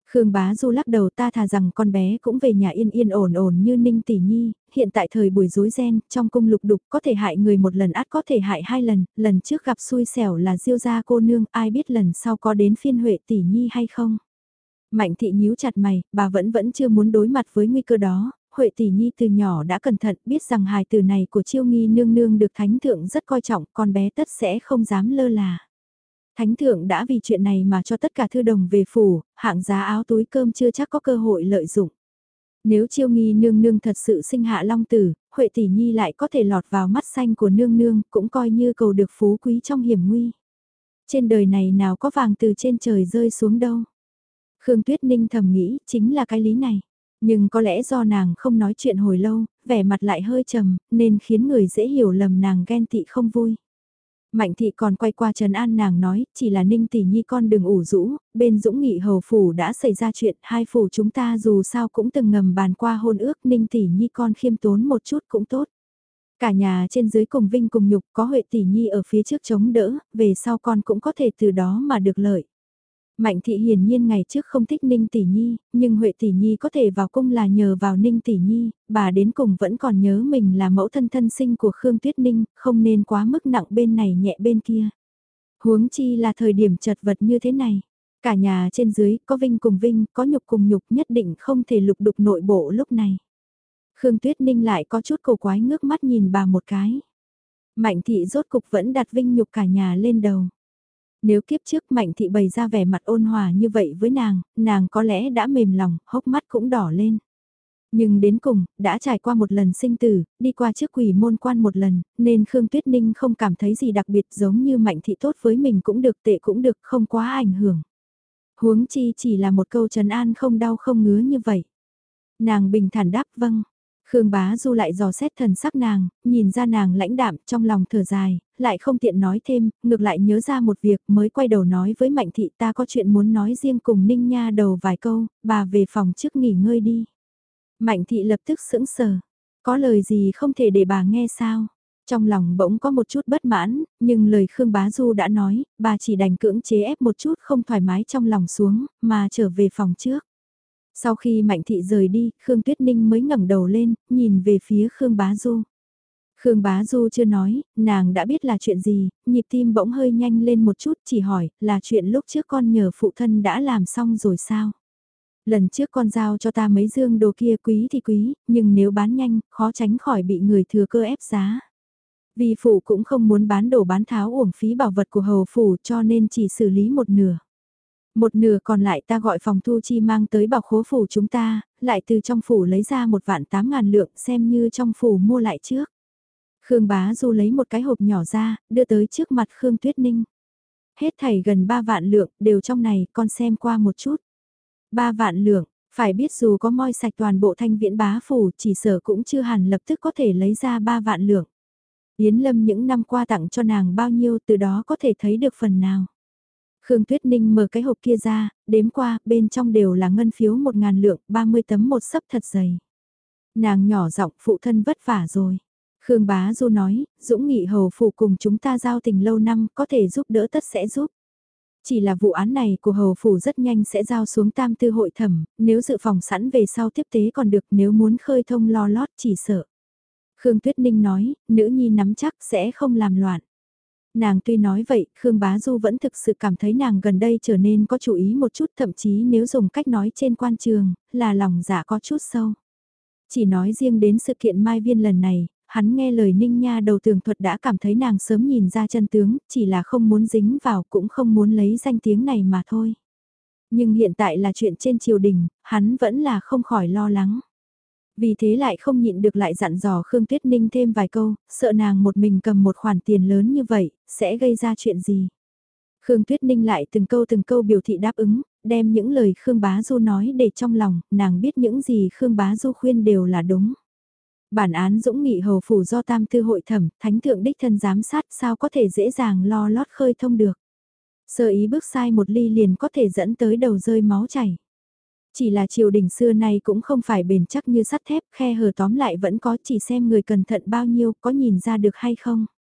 Khương Bá Du lắc đầu, ta thà rằng con bé cũng về nhà yên yên ổn ổn như Ninh Tỷ Nhi, hiện tại thời buổi rối ren, trong cung lục đục có thể hại người một lần ắt có thể hại hai lần, lần trước gặp xui xẻo là Diêu gia cô nương, ai biết lần sau có đến phiên Huệ Tỷ Nhi hay không. Mạnh thị nhíu chặt mày, bà vẫn chưa muốn đối mặt với nguy cơ đó, Huệ Tỷ Nhi từ nhỏ đã cẩn thận biết rằng hài từ này của Chiêu Nghi nương nương được thánh thượng rất coi trọng, con bé tất sẽ không dám lơ là. Thánh thượng đã vì chuyện này mà cho tất cả thư đồng về phủ, hạng giá áo túi cơm chưa chắc có cơ hội lợi dụng. Nếu Chiêu Nghi nương nương thật sự sinh hạ long tử, Huệ Tỷ Nhi lại có thể lọt vào mắt xanh của nương nương, cũng coi như cầu được phú quý trong hiểm nguy. Trên đời này nào có vàng từ trên trời rơi xuống đâu. Khương Tuyết Ninh thầm nghĩ, chính là cái lý này. Nhưng có lẽ do nàng không nói chuyện hồi lâu, vẻ mặt lại hơi trầm, nên khiến người dễ hiểu lầm nàng ghen tị không vui. Mạnh thị còn quay qua trấn an nàng nói, chỉ là Ninh Tỷ Nhi con đừng ủ rũ, bên Dũng Nghị hầu phủ đã xảy ra chuyện, hai phủ chúng ta dù sao cũng từng ngầm bàn qua hôn ước, Ninh Tỷ Nhi con khiêm tốn một chút cũng tốt. Cả nhà trên dưới cùng vinh cùng nhục, có Huệ Tỷ Nhi ở phía trước chống đỡ, về sau con cũng có thể từ đó mà được lợi. Mạnh thị hiển nhiên ngày trước không thích Ninh Tỷ Nhi, nhưng Huệ Tỷ Nhi có thể vào cung là nhờ vào Ninh Tỷ Nhi, bà đến cùng vẫn còn nhớ mình là mẫu thân thân sinh của Khương Tuyết Ninh, không nên quá mức nặng bên này nhẹ bên kia. Huống chi là thời điểm chật vật như thế này. Cả nhà trên dưới, có vinh cùng vinh, có nhục cùng nhục, nhất định không thể lục đục nội bộ lúc này. Khương Tuyết Ninh lại có chút cổ quái ngước mắt nhìn bà một cái. Mạnh thị rốt cục vẫn đặt vinh nhục cả nhà lên đầu. Nếu kiếp trước Mạnh thị bày ra vẻ mặt ôn hòa như vậy với nàng có lẽ đã mềm lòng, hốc mắt cũng đỏ lên. Nhưng đến cùng, đã trải qua một lần sinh tử, đi qua trước quỷ môn quan một lần, nên Khương Tuyết Ninh không cảm thấy gì đặc biệt, giống như Mạnh thị tốt với mình cũng được, tệ cũng được, không quá ảnh hưởng. Huống chi chỉ là một câu trấn an không đau không ngứa như vậy. Nàng bình thản đáp vâng. Khương Bá Du lại dò xét thần sắc nàng, nhìn ra nàng lãnh đạm, trong lòng thở dài, lại không tiện nói thêm, ngược lại nhớ ra một việc, mới quay đầu nói với Mạnh thị, ta có chuyện muốn nói riêng cùng Ninh Nha đầu vài câu, bà về phòng trước nghỉ ngơi đi. Mạnh thị lập tức sững sờ, có lời gì không thể để bà nghe sao? Trong lòng bỗng có một chút bất mãn, nhưng lời Khương Bá Du đã nói, bà chỉ đành cưỡng chế ép một chút không thoải mái trong lòng xuống, mà trở về phòng trước. Sau khi Mạnh thị rời đi, Khương Tuyết Ninh mới ngẩng đầu lên, nhìn về phía Khương Bá Du. Khương Bá Du chưa nói, nàng đã biết là chuyện gì, nhịp tim bỗng hơi nhanh lên một chút, chỉ hỏi, là chuyện lúc trước con nhờ phụ thân đã làm xong rồi sao? Lần trước con giao cho ta mấy dương đồ kia quý thì quý, nhưng nếu bán nhanh, khó tránh khỏi bị người thừa cơ ép giá. Vì phụ cũng không muốn bán đồ bán tháo uổng phí bảo vật của hầu phủ cho nên chỉ xử lý một nửa. Một nửa còn lại ta gọi phòng thu chi mang tới bảo khố phủ chúng ta, lại từ trong phủ lấy ra 1.800.000 lượng xem như trong phủ mua lại trước. Khương Bá Du lấy một cái hộp nhỏ ra, đưa tới trước mặt Khương Tuyết Ninh. Hết thảy gần 3 vạn lượng, đều trong này, con xem qua một chút. 3 vạn lượng, phải biết dù có moi sạch toàn bộ Thanh Viễn bá phủ, chỉ sở cũng chưa hẳn lập tức có thể lấy ra 3 vạn lượng. Yến Lâm những năm qua tặng cho nàng bao nhiêu từ đó có thể thấy được phần nào. Khương Tuyết Ninh mở cái hộp kia ra, đếm qua, bên trong đều là ngân phiếu 1.000 lượng, 30 tấm một sấp thật dày. Nàng nhỏ giọng phụ thân vất vả rồi. Khương Bá Du nói, Dũng Nghị hầu phủ cùng chúng ta giao tình lâu năm, có thể giúp đỡ tất sẽ giúp. Chỉ là vụ án này của hầu phủ rất nhanh sẽ giao xuống tam tư hội thẩm, nếu dự phòng sẵn về sau tiếp tế còn được, nếu muốn khơi thông lo lót chỉ sợ. Khương Tuyết Ninh nói, nữ nhi nắm chắc sẽ không làm loạn. Nàng tuy nói vậy, Khương Bá Du vẫn thực sự cảm thấy nàng gần đây trở nên có chú ý một chút, thậm chí nếu dùng cách nói trên quan trường, là lòng dạ có chút sâu. Chỉ nói riêng đến sự kiện Mai Viên lần này, hắn nghe lời Ninh Nha đầu tường thuật đã cảm thấy nàng sớm nhìn ra chân tướng, chỉ là không muốn dính vào cũng không muốn lấy danh tiếng này mà thôi. Nhưng hiện tại là chuyện trên triều đình, hắn vẫn là không khỏi lo lắng. Vì thế lại không nhịn được lại dặn dò Khương Tuyết Ninh thêm vài câu, sợ nàng một mình cầm một khoản tiền lớn như vậy, sẽ gây ra chuyện gì. Khương Tuyết Ninh lại từng câu biểu thị đáp ứng, đem những lời Khương Bá Du nói để trong lòng, nàng biết những gì Khương Bá Du khuyên đều là đúng. Bản án Dũng Nghị hầu phủ do tam tư hội thẩm, thánh thượng đích thân giám sát sao có thể dễ dàng lo lót khơi thông được. Sơ ý bước sai một ly liền có thể dẫn tới đầu rơi máu chảy. Chỉ là triều đình xưa nay cũng không phải bền chắc như sắt thép, khe hở tóm lại vẫn có, chỉ xem người cẩn thận bao nhiêu, có nhìn ra được hay không.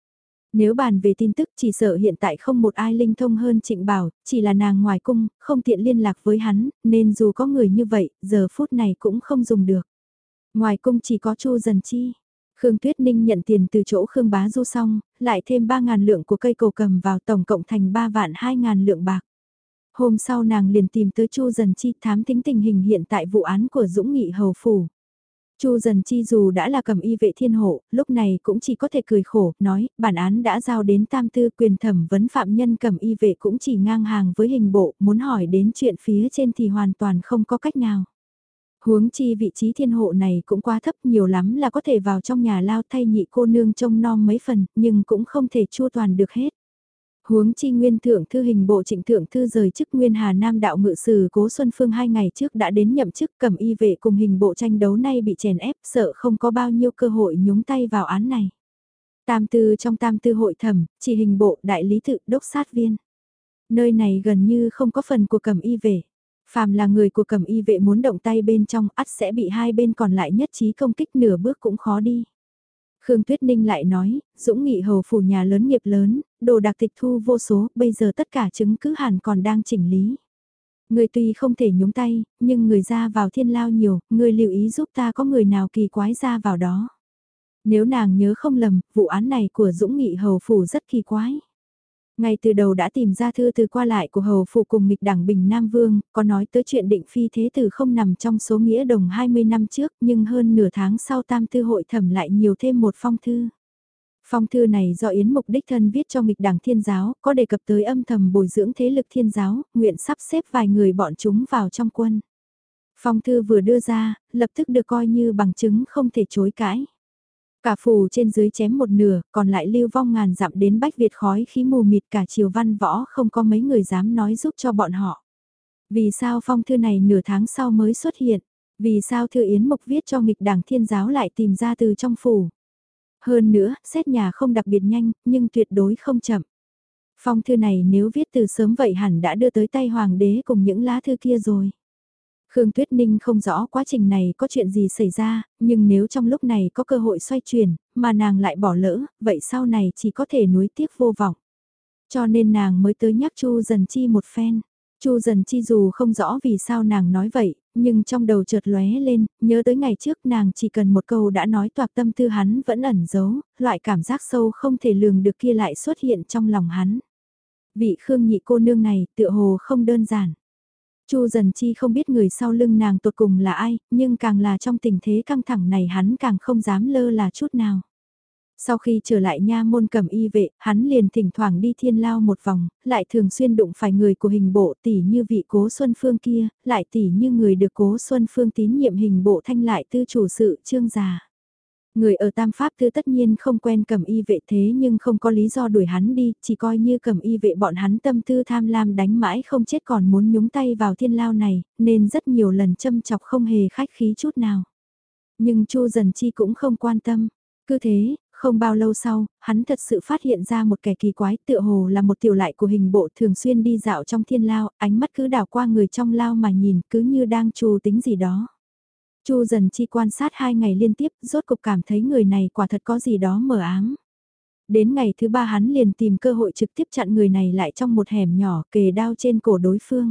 Nếu bàn về tin tức chỉ sợ hiện tại không một ai linh thông hơn Trịnh Bảo, chỉ là nàng ngoài cung, không tiện liên lạc với hắn, nên dù có người như vậy, giờ phút này cũng không dùng được. Ngoài cung chỉ có Chu Dần Chi. Khương Tuyết Ninh nhận tiền từ chỗ Khương Bá Du xong, lại thêm 3.000 lượng của cây cổ cầm vào tổng cộng thành 3 vạn 2.000 lượng bạc. Hôm sau nàng liền tìm tới Chu Dần Chi thám thính tình hình hiện tại vụ án của Dũng Nghị Hầu Phủ. Chu Dần Chi dù đã là cầm y vệ thiên hộ, lúc này cũng chỉ có thể cười khổ, nói, bản án đã giao đến tam tư quyền thẩm vấn phạm nhân cầm y vệ cũng chỉ ngang hàng với hình bộ, muốn hỏi đến chuyện phía trên thì hoàn toàn không có cách nào. Huống chi vị trí thiên hộ này cũng quá thấp, nhiều lắm là có thể vào trong nhà lao thay nhị cô nương trông nom mấy phần, nhưng cũng không thể chua toàn được hết. Huống chi nguyên thượng thư hình bộ Trịnh thượng thư rời chức nguyên Hà Nam đạo ngự sử Cố Xuân Phương 2 ngày trước đã đến nhậm chức, cầm y vệ cùng hình bộ tranh đấu nay bị chèn ép, sợ không có bao nhiêu cơ hội nhúng tay vào án này. Tam tư trong tam tư hội thẩm, chỉ hình bộ đại lý tự đốc sát viên. Nơi này gần như không có phần của cầm y vệ. Phàm là người của cầm y vệ muốn động tay bên trong ắt sẽ bị hai bên còn lại nhất trí công kích, nửa bước cũng khó đi. Khương Tuyết Ninh lại nói, Dũng Nghị Hầu phủ nhà lớn nghiệp lớn, đồ đạc tịch thu vô số, bây giờ tất cả chứng cứ hẳn còn đang chỉnh lý. Người tuy không thể nhúng tay, nhưng người ra vào thiên lao nhiều, người lưu ý giúp ta có người nào kỳ quái ra vào đó. Nếu nàng nhớ không lầm, vụ án này của Dũng Nghị Hầu phủ rất kỳ quái. Ngay từ đầu đã tìm ra thư từ qua lại của hầu phụ cùng nghịch đảng Bình Nam Vương, có nói tới chuyện định phi thế tử không nằm trong số nghĩa đồng 20 năm trước, nhưng hơn nửa tháng sau tam tư hội thẩm lại nhiều thêm một phong thư. Phong thư này do Yến Mục đích thân viết cho nghịch đảng Thiên Giáo, có đề cập tới âm thầm bồi dưỡng thế lực Thiên Giáo, nguyện sắp xếp vài người bọn chúng vào trong quân. Phong thư vừa đưa ra, lập tức được coi như bằng chứng không thể chối cãi. Cả phủ trên dưới chém một nửa, còn lại lưu vong ngàn dặm đến Bách Việt khói khí mù mịt, cả triều văn võ không có mấy người dám nói giúp cho bọn họ. Vì sao phong thư này nửa tháng sau mới xuất hiện? Vì sao thư Yến Mục viết cho nghịch đảng Thiên Giáo lại tìm ra từ trong phủ? Hơn nữa, xét nhà không đặc biệt nhanh, nhưng tuyệt đối không chậm. Phong thư này nếu viết từ sớm vậy hẳn đã đưa tới tay hoàng đế cùng những lá thư kia rồi. Khương Tuyết Ninh không rõ quá trình này có chuyện gì xảy ra, nhưng nếu trong lúc này có cơ hội xoay chuyển, mà nàng lại bỏ lỡ, vậy sau này chỉ có thể nuối tiếc vô vọng. Cho nên nàng mới tới nhắc Chu Dần Chi một phen. Chu Dần Chi dù không rõ vì sao nàng nói vậy, nhưng trong đầu chợt lóe lên, nhớ tới ngày trước nàng chỉ cần một câu đã nói toạc tâm tư hắn vẫn ẩn giấu, loại cảm giác sâu không thể lường được kia lại xuất hiện trong lòng hắn. Vị Khương nhị cô nương này tựa hồ không đơn giản. Chu Dần Chi không biết người sau lưng nàng tột cùng là ai, nhưng càng là trong tình thế căng thẳng này hắn càng không dám lơ là chút nào. Sau khi trở lại nha môn cầm y vệ, hắn liền thỉnh thoảng đi thiên lao một vòng, lại thường xuyên đụng phải người của hình bộ tỷ như vị Cố Xuân Phương kia, lại tỷ như người được Cố Xuân Phương tín nhiệm hình bộ thanh lại tư chủ sự Trương già. Người ở Tam Pháp Tư tất nhiên không quen cầm y vệ thế nhưng không có lý do đuổi hắn đi, chỉ coi như cầm y vệ bọn hắn tâm tư tham lam đánh mãi không chết còn muốn nhúng tay vào thiên lao này, nên rất nhiều lần châm chọc không hề khách khí chút nào. Nhưng Chu Dần Chi cũng không quan tâm. Cứ thế, không bao lâu sau, hắn thật sự phát hiện ra một kẻ kỳ quái tựa hồ là một tiểu lại của hình bộ thường xuyên đi dạo trong thiên lao, ánh mắt cứ đảo qua người trong lao mà nhìn cứ như đang trù tính gì đó. Chu Dần Chi quan sát 2 ngày liên tiếp, rốt cục cảm thấy người này quả thật có gì đó mờ ám. Đến ngày thứ 3 hắn liền tìm cơ hội trực tiếp chặn người này lại trong một hẻm nhỏ kề đao trên cổ đối phương.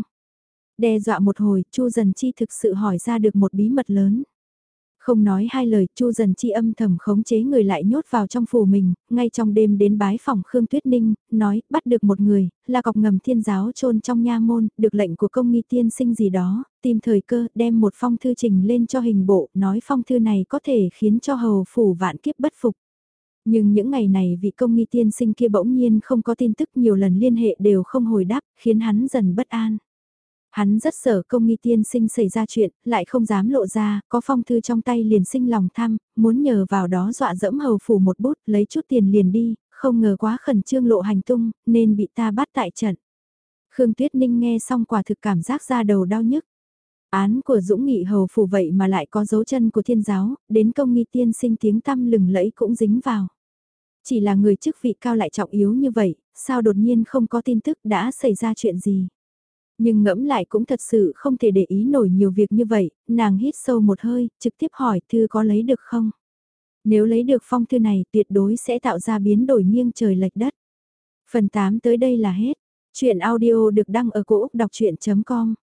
Đe dọa một hồi, Chu Dần Chi thực sự hỏi ra được một bí mật lớn. Không nói hai lời, Chu Dần Chi âm thầm khống chế người lại nhốt vào trong phủ mình, ngay trong đêm đến bái phòng Khương Tuyết Ninh, nói, bắt được một người, là cọc ngầm Thiên Giáo chôn trong nha môn, được lệnh của công nghi tiên sinh gì đó, tìm thời cơ, đem một phong thư trình lên cho hình bộ, nói phong thư này có thể khiến cho hầu phủ vạn kiếp bất phục. Nhưng những ngày này vị công nghi tiên sinh kia bỗng nhiên không có tin tức, nhiều lần liên hệ đều không hồi đáp, khiến hắn dần bất an. Hắn rất sợ công nghi tiên sinh xảy ra chuyện, lại không dám lộ ra, có phong thư trong tay liền sinh lòng tham, muốn nhờ vào đó dọa dẫm hầu phủ một bút, lấy chút tiền liền đi, không ngờ quá khẩn trương lộ hành tung, nên bị ta bắt tại trận. Khương Tuyết Ninh nghe xong quả thực cảm giác ra đầu đau nhức. Án của Dũng Nghị hầu phủ vậy mà lại có dấu chân của Thiên Giáo, đến công nghi tiên sinh tiếng tăm lừng lẫy cũng dính vào. Chỉ là người chức vị cao lại trọng yếu như vậy, sao đột nhiên không có tin tức đã xảy ra chuyện gì. Nhưng ngẫm lại cũng thật sự không thể để ý nổi nhiều việc như vậy, nàng hít sâu một hơi, trực tiếp hỏi thư có lấy được không? Nếu lấy được phong thư này tuyệt đối sẽ tạo ra biến đổi nghiêng trời lệch đất. Phần 8 tới đây là hết. Chuyện audio được đăng ở cổ Úc đọc chuyện.com